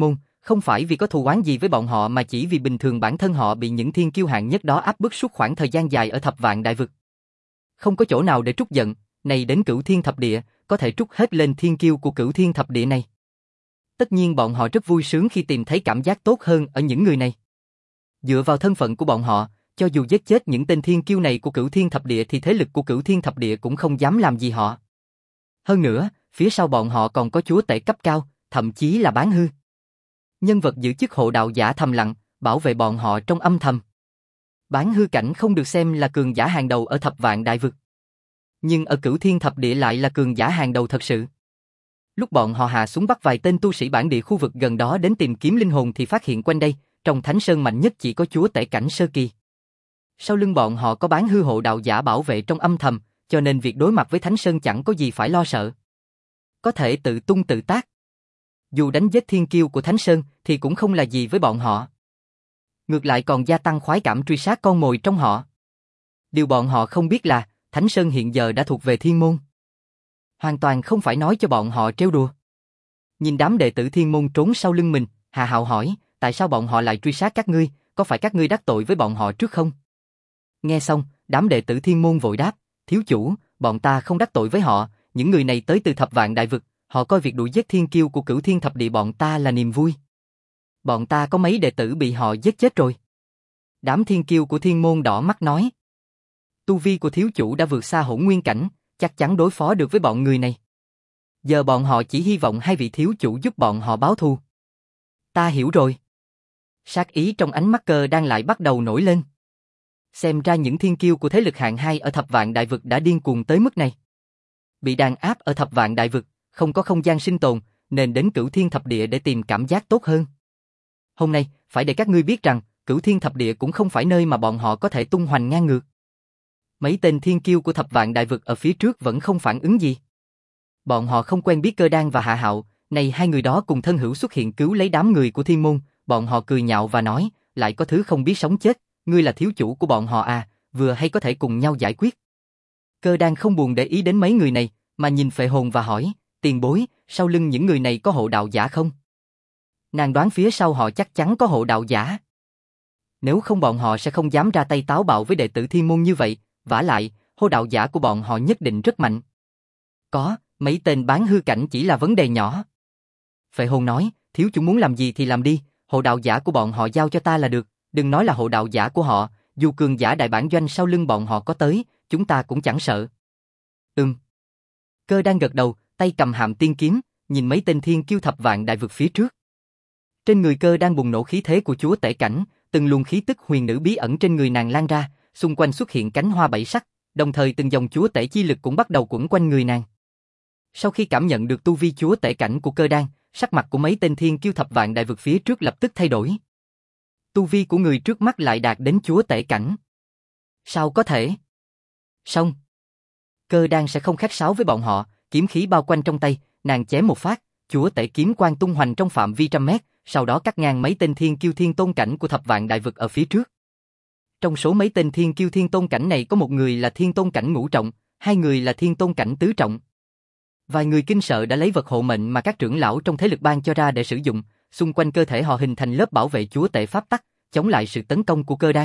Không phải vì có thù oán gì với bọn họ mà chỉ vì bình thường bản thân họ bị những thiên kiêu hạng nhất đó áp bức suốt khoảng thời gian dài ở thập vạn đại vực. Không có chỗ nào để trút giận, này đến cửu thiên thập địa, có thể trút hết lên thiên kiêu của cửu thiên thập địa này. Tất nhiên bọn họ rất vui sướng khi tìm thấy cảm giác tốt hơn ở những người này. Dựa vào thân phận của bọn họ, cho dù giết chết những tên thiên kiêu này của cửu thiên thập địa thì thế lực của cửu thiên thập địa cũng không dám làm gì họ. Hơn nữa, phía sau bọn họ còn có chúa tể cấp cao, thậm chí là Bán Hư. Nhân vật giữ chức hộ đạo giả thầm lặng, bảo vệ bọn họ trong âm thầm. Bán Hư cảnh không được xem là cường giả hàng đầu ở thập vạn đại vực. Nhưng ở cửu thiên thập địa lại là cường giả hàng đầu thật sự. Lúc bọn họ hạ xuống bắt vài tên tu sĩ bản địa khu vực gần đó đến tìm kiếm linh hồn thì phát hiện quanh đây, trong Thánh Sơn mạnh nhất chỉ có chúa tể cảnh sơ kỳ. Sau lưng bọn họ có Bán Hư hộ đạo giả bảo vệ trong âm thầm, cho nên việc đối mặt với Thánh Sơn chẳng có gì phải lo sợ. Có thể tự tung tự tác. Dù đánh giết thiên kiêu của Thánh Sơn thì cũng không là gì với bọn họ. Ngược lại còn gia tăng khoái cảm truy sát con mồi trong họ. Điều bọn họ không biết là Thánh Sơn hiện giờ đã thuộc về Thiên Môn. Hoàn toàn không phải nói cho bọn họ trêu đùa. Nhìn đám đệ tử Thiên Môn trốn sau lưng mình, Hà Hạo hỏi, tại sao bọn họ lại truy sát các ngươi, có phải các ngươi đắc tội với bọn họ trước không? Nghe xong, đám đệ tử Thiên Môn vội đáp, thiếu chủ, bọn ta không đắc tội với họ, những người này tới từ thập vạn đại vực, họ coi việc đuổi giết thiên kiêu của cửu thiên thập địa bọn ta là niềm vui. Bọn ta có mấy đệ tử bị họ giết chết rồi. Đám thiên kiêu của Thiên Môn đỏ mắt nói. Tu vi của thiếu chủ đã vượt xa hỗn nguyên cảnh, chắc chắn đối phó được với bọn người này. Giờ bọn họ chỉ hy vọng hai vị thiếu chủ giúp bọn họ báo thù. Ta hiểu rồi. Sát ý trong ánh mắt Cơ Đan lại bắt đầu nổi lên. Xem ra những thiên kiêu của thế lực hạng 2 ở thập vạn đại vực đã điên cuồng tới mức này. Bị đàn áp ở thập vạn đại vực, không có không gian sinh tồn, nên đến cửu thiên thập địa để tìm cảm giác tốt hơn. Hôm nay, phải để các ngươi biết rằng, cửu thiên thập địa cũng không phải nơi mà bọn họ có thể tung hoành ngang ngược. Mấy tên thiên kiêu của thập vạn đại vực ở phía trước vẫn không phản ứng gì. Bọn họ không quen biết Cơ Đan và Hạ Hạo, này hai người đó cùng thân hữu xuất hiện cứu lấy đám người của Thiên Môn, bọn họ cười nhạo và nói, lại có thứ không biết sống chết, ngươi là thiếu chủ của bọn họ à, vừa hay có thể cùng nhau giải quyết. Cơ Đan không buồn để ý đến mấy người này, mà nhìn Phệ Hồn và hỏi, tiền bối, sau lưng những người này có hộ đạo giả không? Nàng đoán phía sau họ chắc chắn có hộ đạo giả. Nếu không bọn họ sẽ không dám ra tay táo bạo với đệ tử Thiên Môn như vậy, vả lại, hộ đạo giả của bọn họ nhất định rất mạnh. Có, mấy tên Bán Hư cảnh chỉ là vấn đề nhỏ. Phệ Hồn nói, thiếu chủ muốn làm gì thì làm đi, hộ đạo giả của bọn họ giao cho ta là được, đừng nói là hộ đạo giả của họ, dù cường giả đại bản doanh sau lưng bọn họ có tới, chúng ta cũng chẳng sợ. Cơ đang gật đầu, tay cầm hàm tiên kiếm, nhìn mấy tên thiên kiêu thập vạn đại vực phía trước. Trên người Cơ đang bùng nổ khí thế của chúa tể cảnh, từng luồng khí tức huyền nữ bí ẩn trên người nàng lan ra, xung quanh xuất hiện cánh hoa bảy sắc, đồng thời từng dòng chúa tể chi lực cũng bắt đầu quẩn quanh người nàng. Sau khi cảm nhận được tu vi chúa tể cảnh của Cơ Đan, sắc mặt của mấy tên thiên kiêu thập vạn đại vực phía trước lập tức thay đổi. Tu vi của người trước mắt lại đạt đến chúa tể cảnh. Sao có thể? Xong. Cơ Đan sẽ không khách sáo với bọn họ, kiếm khí bao quanh trong tay, nàng chém một phát, chúa tể kiếm quang tung hoành trong phạm vi trăm mét, sau đó cắt ngang mấy tên thiên kiêu thiên tôn cảnh của thập vạn đại vực ở phía trước. Trong số mấy tên thiên kiêu thiên tôn cảnh này có một người là thiên tôn cảnh ngũ trọng, hai người là thiên tôn cảnh tứ trọng. Vài người kinh sợ đã lấy vật hộ mệnh mà các trưởng lão trong thế lực ban cho ra để sử dụng, xung quanh cơ thể họ hình thành lớp bảo vệ chúa tể pháp tắc, chống lại sự tấn công của Cơ Đan.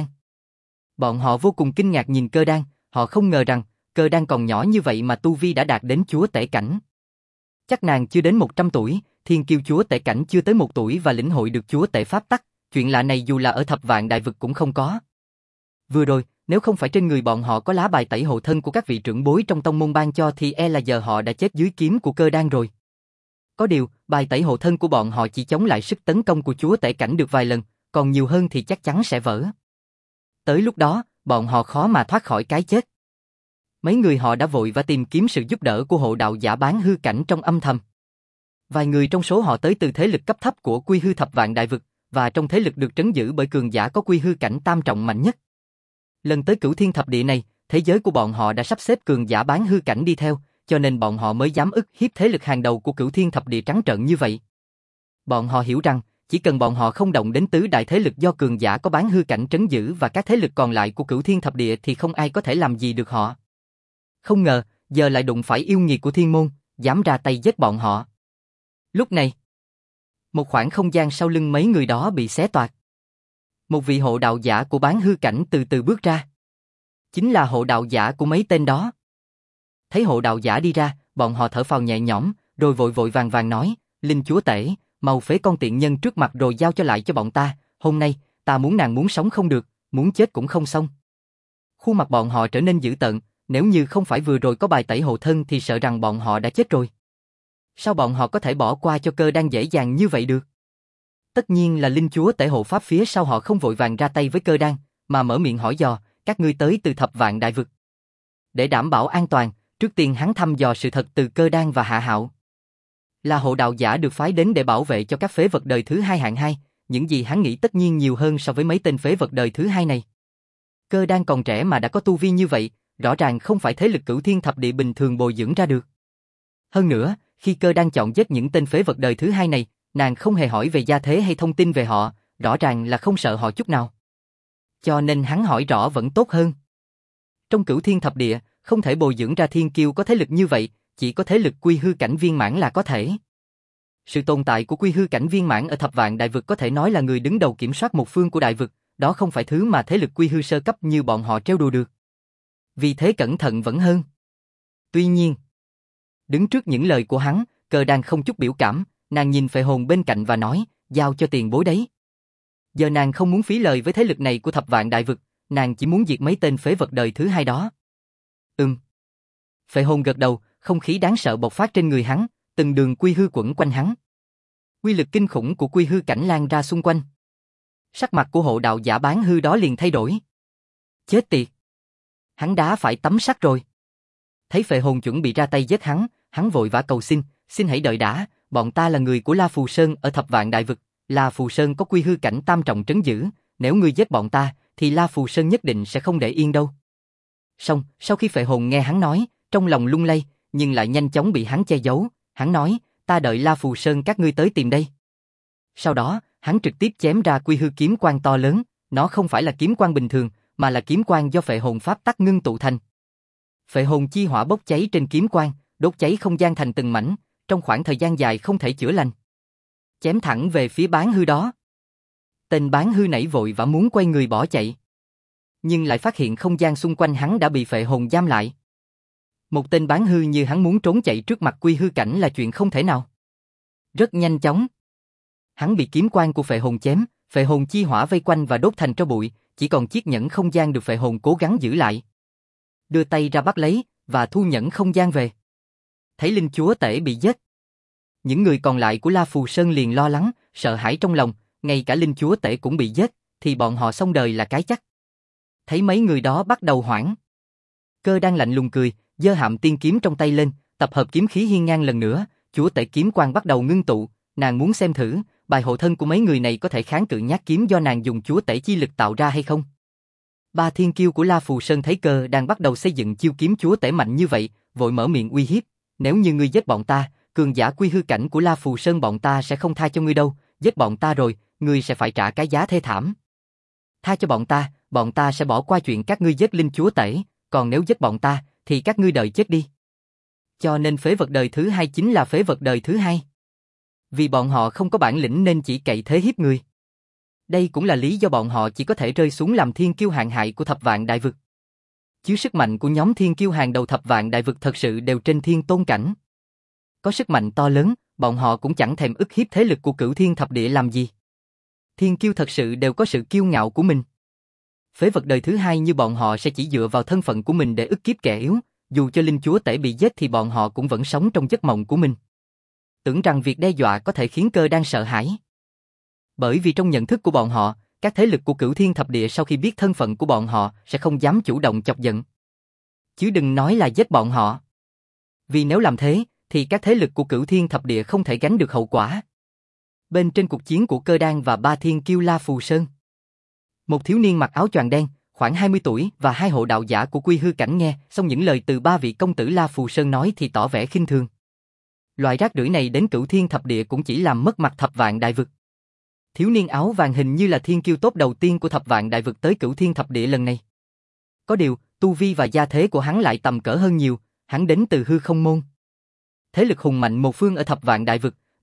Bọn họ vô cùng kinh ngạc nhìn Cơ Đan, họ không ngờ rằng Cơ Đan còn nhỏ như vậy mà tu vi đã đạt đến chúa tể cảnh. Chắc nàng chưa đến 100 tuổi, thiên kiêu chúa tể cảnh chưa tới 1 tuổi và lĩnh hội được chúa tể pháp tắc, chuyện lạ này dù là ở thập vạn đại vực cũng không có. Vừa rồi, nếu không phải trên người bọn họ có lá bài tẩy hộ thân của các vị trưởng bối trong tông môn ban cho thì e là giờ họ đã chết dưới kiếm của Cơ Đan rồi. Có điều, bài tẩy hộ thân của bọn họ chỉ chống lại sức tấn công của chúa tể cảnh được vài lần, còn nhiều hơn thì chắc chắn sẽ vỡ. Tới lúc đó, bọn họ khó mà thoát khỏi cái chết. Mấy người họ đã vội và tìm kiếm sự giúp đỡ của hộ đạo giả Bán Hư cảnh trong âm thầm. Vài người trong số họ tới từ thế lực cấp thấp của Quy Hư thập vạn đại vực, và trong thế lực được trấn giữ bởi cường giả có Quy Hư cảnh tam trọng mạnh nhất. Lần tới Cửu Thiên thập địa này, thế giới của bọn họ đã sắp xếp cường giả Bán Hư cảnh đi theo, cho nên bọn họ mới dám ức hiếp thế lực hàng đầu của Cửu Thiên thập địa trắng trợn như vậy. Bọn họ hiểu rằng, chỉ cần bọn họ không động đến tứ đại thế lực do cường giả có Bán Hư cảnh trấn giữ và các thế lực còn lại của Cửu Thiên thập địa thì không ai có thể làm gì được họ. Không ngờ, giờ lại đụng phải yêu nghiệt của Thiên Môn, dám ra tay giết bọn họ. Lúc này, Một khoảng không gian sau lưng mấy người đó bị xé toạc. Một vị hộ đạo giả của bán hư cảnh từ từ bước ra. Chính là hộ đạo giả của mấy tên đó. Thấy hộ đạo giả đi ra, bọn họ thở phào nhẹ nhõm, rồi vội vội vàng vàng nói, Linh chúa tể, mau phế con tiện nhân trước mặt rồi giao cho lại cho bọn ta, hôm nay, ta muốn nàng muốn sống không được, muốn chết cũng không xong. Khuôn mặt bọn họ trở nên dữ tợn, nếu như không phải vừa rồi có bài tẩy hộ thân thì sợ rằng bọn họ đã chết rồi. Sao bọn họ có thể bỏ qua cho Cơ Đan dễ dàng như vậy được? Tất nhiên là linh chúa tể hộ pháp phía sau họ không vội vàng ra tay với Cơ Đan, mà mở miệng hỏi dò, các ngươi tới từ Thập Vạn Đại Vực. Để đảm bảo an toàn, trước tiên hắn thăm dò sự thật từ Cơ Đan và Hạ Hạo. Là hộ đạo giả được phái đến để bảo vệ cho các phế vật đời thứ hai hạng 2, những gì hắn nghĩ tất nhiên nhiều hơn so với mấy tên phế vật đời thứ hai này. Cơ Đan còn trẻ mà đã có tu vi như vậy, rõ ràng không phải thế lực Cửu Thiên Thập Địa bình thường bồi dưỡng ra được. Hơn nữa, khi Cơ Đan chọn giết những tên phế vật đời thứ hai này, nàng không hề hỏi về gia thế hay thông tin về họ, rõ ràng là không sợ họ chút nào. Cho nên hắn hỏi rõ vẫn tốt hơn. Trong Cửu Thiên Thập Địa, không thể bồi dưỡng ra thiên kiêu có thế lực như vậy, chỉ có thế lực quy hư cảnh viên mãn là có thể. Sự tồn tại của quy hư cảnh viên mãn ở Thập Vạn Đại Vực có thể nói là người đứng đầu kiểm soát một phương của đại vực, đó không phải thứ mà thế lực quy hư sơ cấp như bọn họ trêu đùa được. Vì thế cẩn thận vẫn hơn. Tuy nhiên, đứng trước những lời của hắn, Cơ Đan không chút biểu cảm, nàng nhìn Phệ Hồn bên cạnh và nói, giao cho tiền bối đấy. Giờ nàng không muốn phí lời với thế lực này của Thập Vạn Đại Vực, nàng chỉ muốn diệt mấy tên phế vật đời thứ hai đó. Phệ Hồn gật đầu, không khí đáng sợ bộc phát trên người hắn, từng đường quy hư quẩn quanh hắn. Quy lực kinh khủng của quy hư cảnh lan ra xung quanh. Sắc mặt của hộ đạo giả bán hư đó liền thay đổi. Chết tiệt! Hắn đá phải tấm sắt rồi. Thấy Phệ Hồn chuẩn bị ra tay giết hắn vội vã cầu xin, xin hãy đợi đã, bọn ta là người của La Phù Sơn ở Thập Vạn Đại Vực, La Phù Sơn có quy hư cảnh tam trọng trấn giữ, nếu ngươi giết bọn ta, thì La Phù Sơn nhất định sẽ không để yên đâu. Xong, sau khi Phệ Hồn nghe hắn nói, trong lòng lung lay, nhưng lại nhanh chóng bị hắn che giấu, hắn nói, ta đợi La Phù Sơn các ngươi tới tìm đây. Sau đó, hắn trực tiếp chém ra quy hư kiếm quang to lớn, nó không phải là kiếm quang bình thường, mà là kiếm quang do Phệ Hồn pháp tắc ngưng tụ thành. Phệ Hồn chi hỏa bốc cháy trên kiếm quang, đốt cháy không gian thành từng mảnh, trong khoảng thời gian dài không thể chữa lành. Chém thẳng về phía bán hư đó. Tên bán hư nảy vội và muốn quay người bỏ chạy. Nhưng lại phát hiện không gian xung quanh hắn đã bị Phệ Hồn giam lại. Một tên bán hư như hắn muốn trốn chạy trước mặt quy hư cảnh là chuyện không thể nào. Rất nhanh chóng. Hắn bị kiếm quang của Phệ Hồn chém, Phệ Hồn chi hỏa vây quanh và đốt thành tro bụi, chỉ còn chiếc nhẫn không gian được Phệ Hồn cố gắng giữ lại. Đưa tay ra bắt lấy, và thu nhẫn không gian về. Thấy linh chúa tể bị giết. Những người còn lại của La Phù Sơn liền lo lắng, sợ hãi trong lòng, ngay cả linh chúa tể cũng bị giết, thì bọn họ xong đời là cái chắc. Thấy mấy người đó bắt đầu hoảng. Cơ đang lạnh lùng cười, giơ hạm tiên kiếm trong tay lên, tập hợp kiếm khí hiên ngang lần nữa, chúa tể kiếm quang bắt đầu ngưng tụ, nàng muốn xem thử, bài hộ thân của mấy người này có thể kháng cự nhát kiếm do nàng dùng chúa tể chi lực tạo ra hay không. Ba thiên kiêu của La Phù Sơn thấy Cơ đang bắt đầu xây dựng chiêu kiếm chúa tể mạnh như vậy, vội mở miệng uy hiếp, nếu như ngươi giết bọn ta, cường giả quy hư cảnh của La Phù Sơn bọn ta sẽ không tha cho ngươi đâu, giết bọn ta rồi, ngươi sẽ phải trả cái giá thê thảm. Tha cho bọn ta sẽ bỏ qua chuyện các ngươi giết linh chúa tể, còn nếu giết bọn ta, thì các ngươi đợi chết đi. Cho nên phế vật đời thứ hai chính là phế vật đời thứ hai. Vì bọn họ không có bản lĩnh nên chỉ cậy thế hiếp người. Đây cũng là lý do bọn họ chỉ có thể rơi xuống làm thiên kiêu hạng hại của Thập Vạn Đại Vực. Chứ sức mạnh của nhóm thiên kiêu hàng đầu Thập Vạn Đại Vực thật sự đều trên thiên tôn cảnh. Có sức mạnh to lớn, bọn họ cũng chẳng thèm ức hiếp thế lực của Cửu Thiên Thập Địa làm gì. Thiên kiêu thật sự đều có sự kiêu ngạo của mình. Phế vật đời thứ hai như bọn họ sẽ chỉ dựa vào thân phận của mình để ức hiếp kẻ yếu, dù cho linh chúa tể bị giết thì bọn họ cũng vẫn sống trong giấc mộng của mình. Tưởng rằng việc đe dọa có thể khiến Cơ đang sợ hãi. Bởi vì trong nhận thức của bọn họ, các thế lực của Cửu Thiên Thập Địa sau khi biết thân phận của bọn họ sẽ không dám chủ động chọc giận. Chứ đừng nói là giết bọn họ. Vì nếu làm thế, thì các thế lực của Cửu Thiên Thập Địa không thể gánh được hậu quả. Bên trên cuộc chiến của Cơ Đan và ba thiên kiêu La Phù Sơn, một thiếu niên mặc áo choàng đen, khoảng 20 tuổi và hai hộ đạo giả của quy hư cảnh nghe xong những lời từ ba vị công tử La Phù Sơn nói thì tỏ vẻ khinh thường. Loại rác rưởi này đến Cửu Thiên Thập Địa cũng chỉ làm mất mặt Thập Vạn Đại Vực. Thiếu niên áo vàng hình như là thiên kiêu tốt đầu tiên của Thập Vạn Đại Vực tới Cửu Thiên Thập Địa lần này. Có điều, tu vi và gia thế của hắn lại tầm cỡ hơn nhiều, hắn đến từ hư không môn. Thế lực hùng mạnh một phương ở Thập Vạn Đại Vực,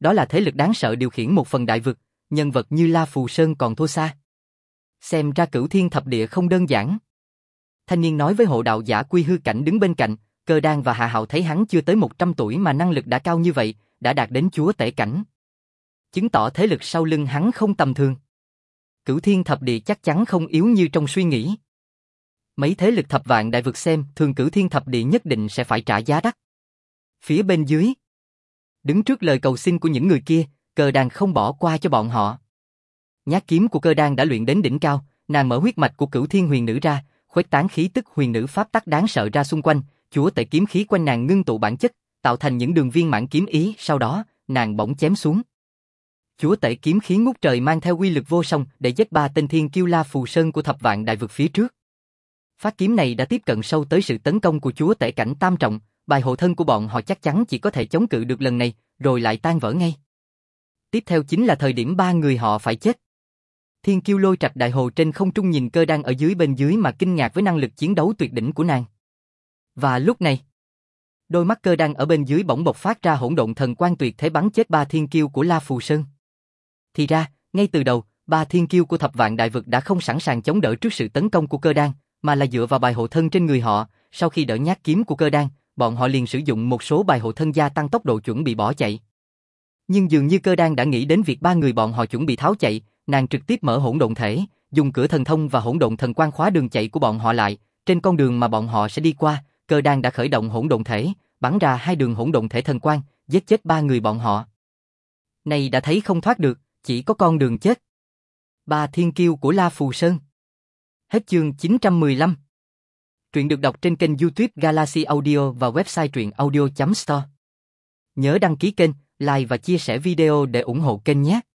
đó là thế lực đáng sợ điều khiển một phần đại vực, nhân vật như La Phù Sơn còn thua xa. Xem ra Cửu Thiên Thập Địa không đơn giản. Thanh niên nói với hộ đạo giả Quy Hư Cảnh đứng bên cạnh, Cơ Đan và Hạ Hạo thấy hắn chưa tới 100 tuổi mà năng lực đã cao như vậy, đã đạt đến chúa tể cảnh. Chứng tỏ thế lực sau lưng hắn không tầm thường. Cửu Thiên Thập Địa chắc chắn không yếu như trong suy nghĩ. Mấy thế lực thập vạn đại vực xem thường Cửu Thiên Thập Địa nhất định sẽ phải trả giá đắt. Phía bên dưới, đứng trước lời cầu xin của những người kia, Cơ Đan không bỏ qua cho bọn họ. Nhát kiếm của Cơ Đan đã luyện đến đỉnh cao, nàng mở huyết mạch của Cửu Thiên Huyền Nữ ra, khuếch tán khí tức huyền nữ pháp tắc đáng sợ ra xung quanh, chúa tể kiếm khí quanh nàng ngưng tụ bản chất, tạo thành những đường viên mãn kiếm ý, sau đó, nàng bỗng chém xuống. Chúa tể kiếm khí ngút trời mang theo uy lực vô song để giết 3 tên thiên kiêu La Phù Sơn của thập vạn đại vực phía trước. Phát kiếm này đã tiếp cận sâu tới sự tấn công của chúa tể cảnh tam trọng, bài hộ thân của bọn họ chắc chắn chỉ có thể chống cự được lần này, rồi lại tan vỡ ngay. Tiếp theo chính là thời điểm 3 người họ phải chết. Thiên kiêu Lôi Trạch Đại Hồ trên không trung nhìn Cơ Đan ở dưới bên dưới mà kinh ngạc với năng lực chiến đấu tuyệt đỉnh của nàng. Và lúc này, đôi mắt Cơ Đan ở bên dưới bỗng bộc phát ra hỗn độn thần quang tuyệt thế bắn chết 3 thiên kiêu của La Phù Sơn. Thì ra, ngay từ đầu, 3 thiên kiêu của thập vạn đại vực đã không sẵn sàng chống đỡ trước sự tấn công của Cơ Đan, mà là dựa vào bài hộ thân trên người họ. Sau khi đỡ nhát kiếm của Cơ Đan, bọn họ liền sử dụng một số bài hộ thân gia tăng tốc độ chuẩn bị bỏ chạy. Nhưng dường như Cơ Đan đã nghĩ đến việc 3 người bọn họ chuẩn bị tháo chạy, nàng trực tiếp mở hỗn độn thể, dùng cửa thần thông và hỗn độn thần quang khóa đường chạy của bọn họ lại. Trên con đường mà bọn họ sẽ đi qua, Cơ Đan đã khởi động hỗn độn thể, bắn ra 2 đường hỗn độn thể thần quang, giết chết 3 người bọn họ. Này đã thấy không thoát được, chỉ có con đường chết. 3 thiên kiêu của La Phù Sơn. Hết chương 915. Truyện được đọc trên kênh YouTube Galaxy Audio và website truyệnaudio.store. Nhớ đăng ký kênh, like và chia sẻ video để ủng hộ kênh nhé.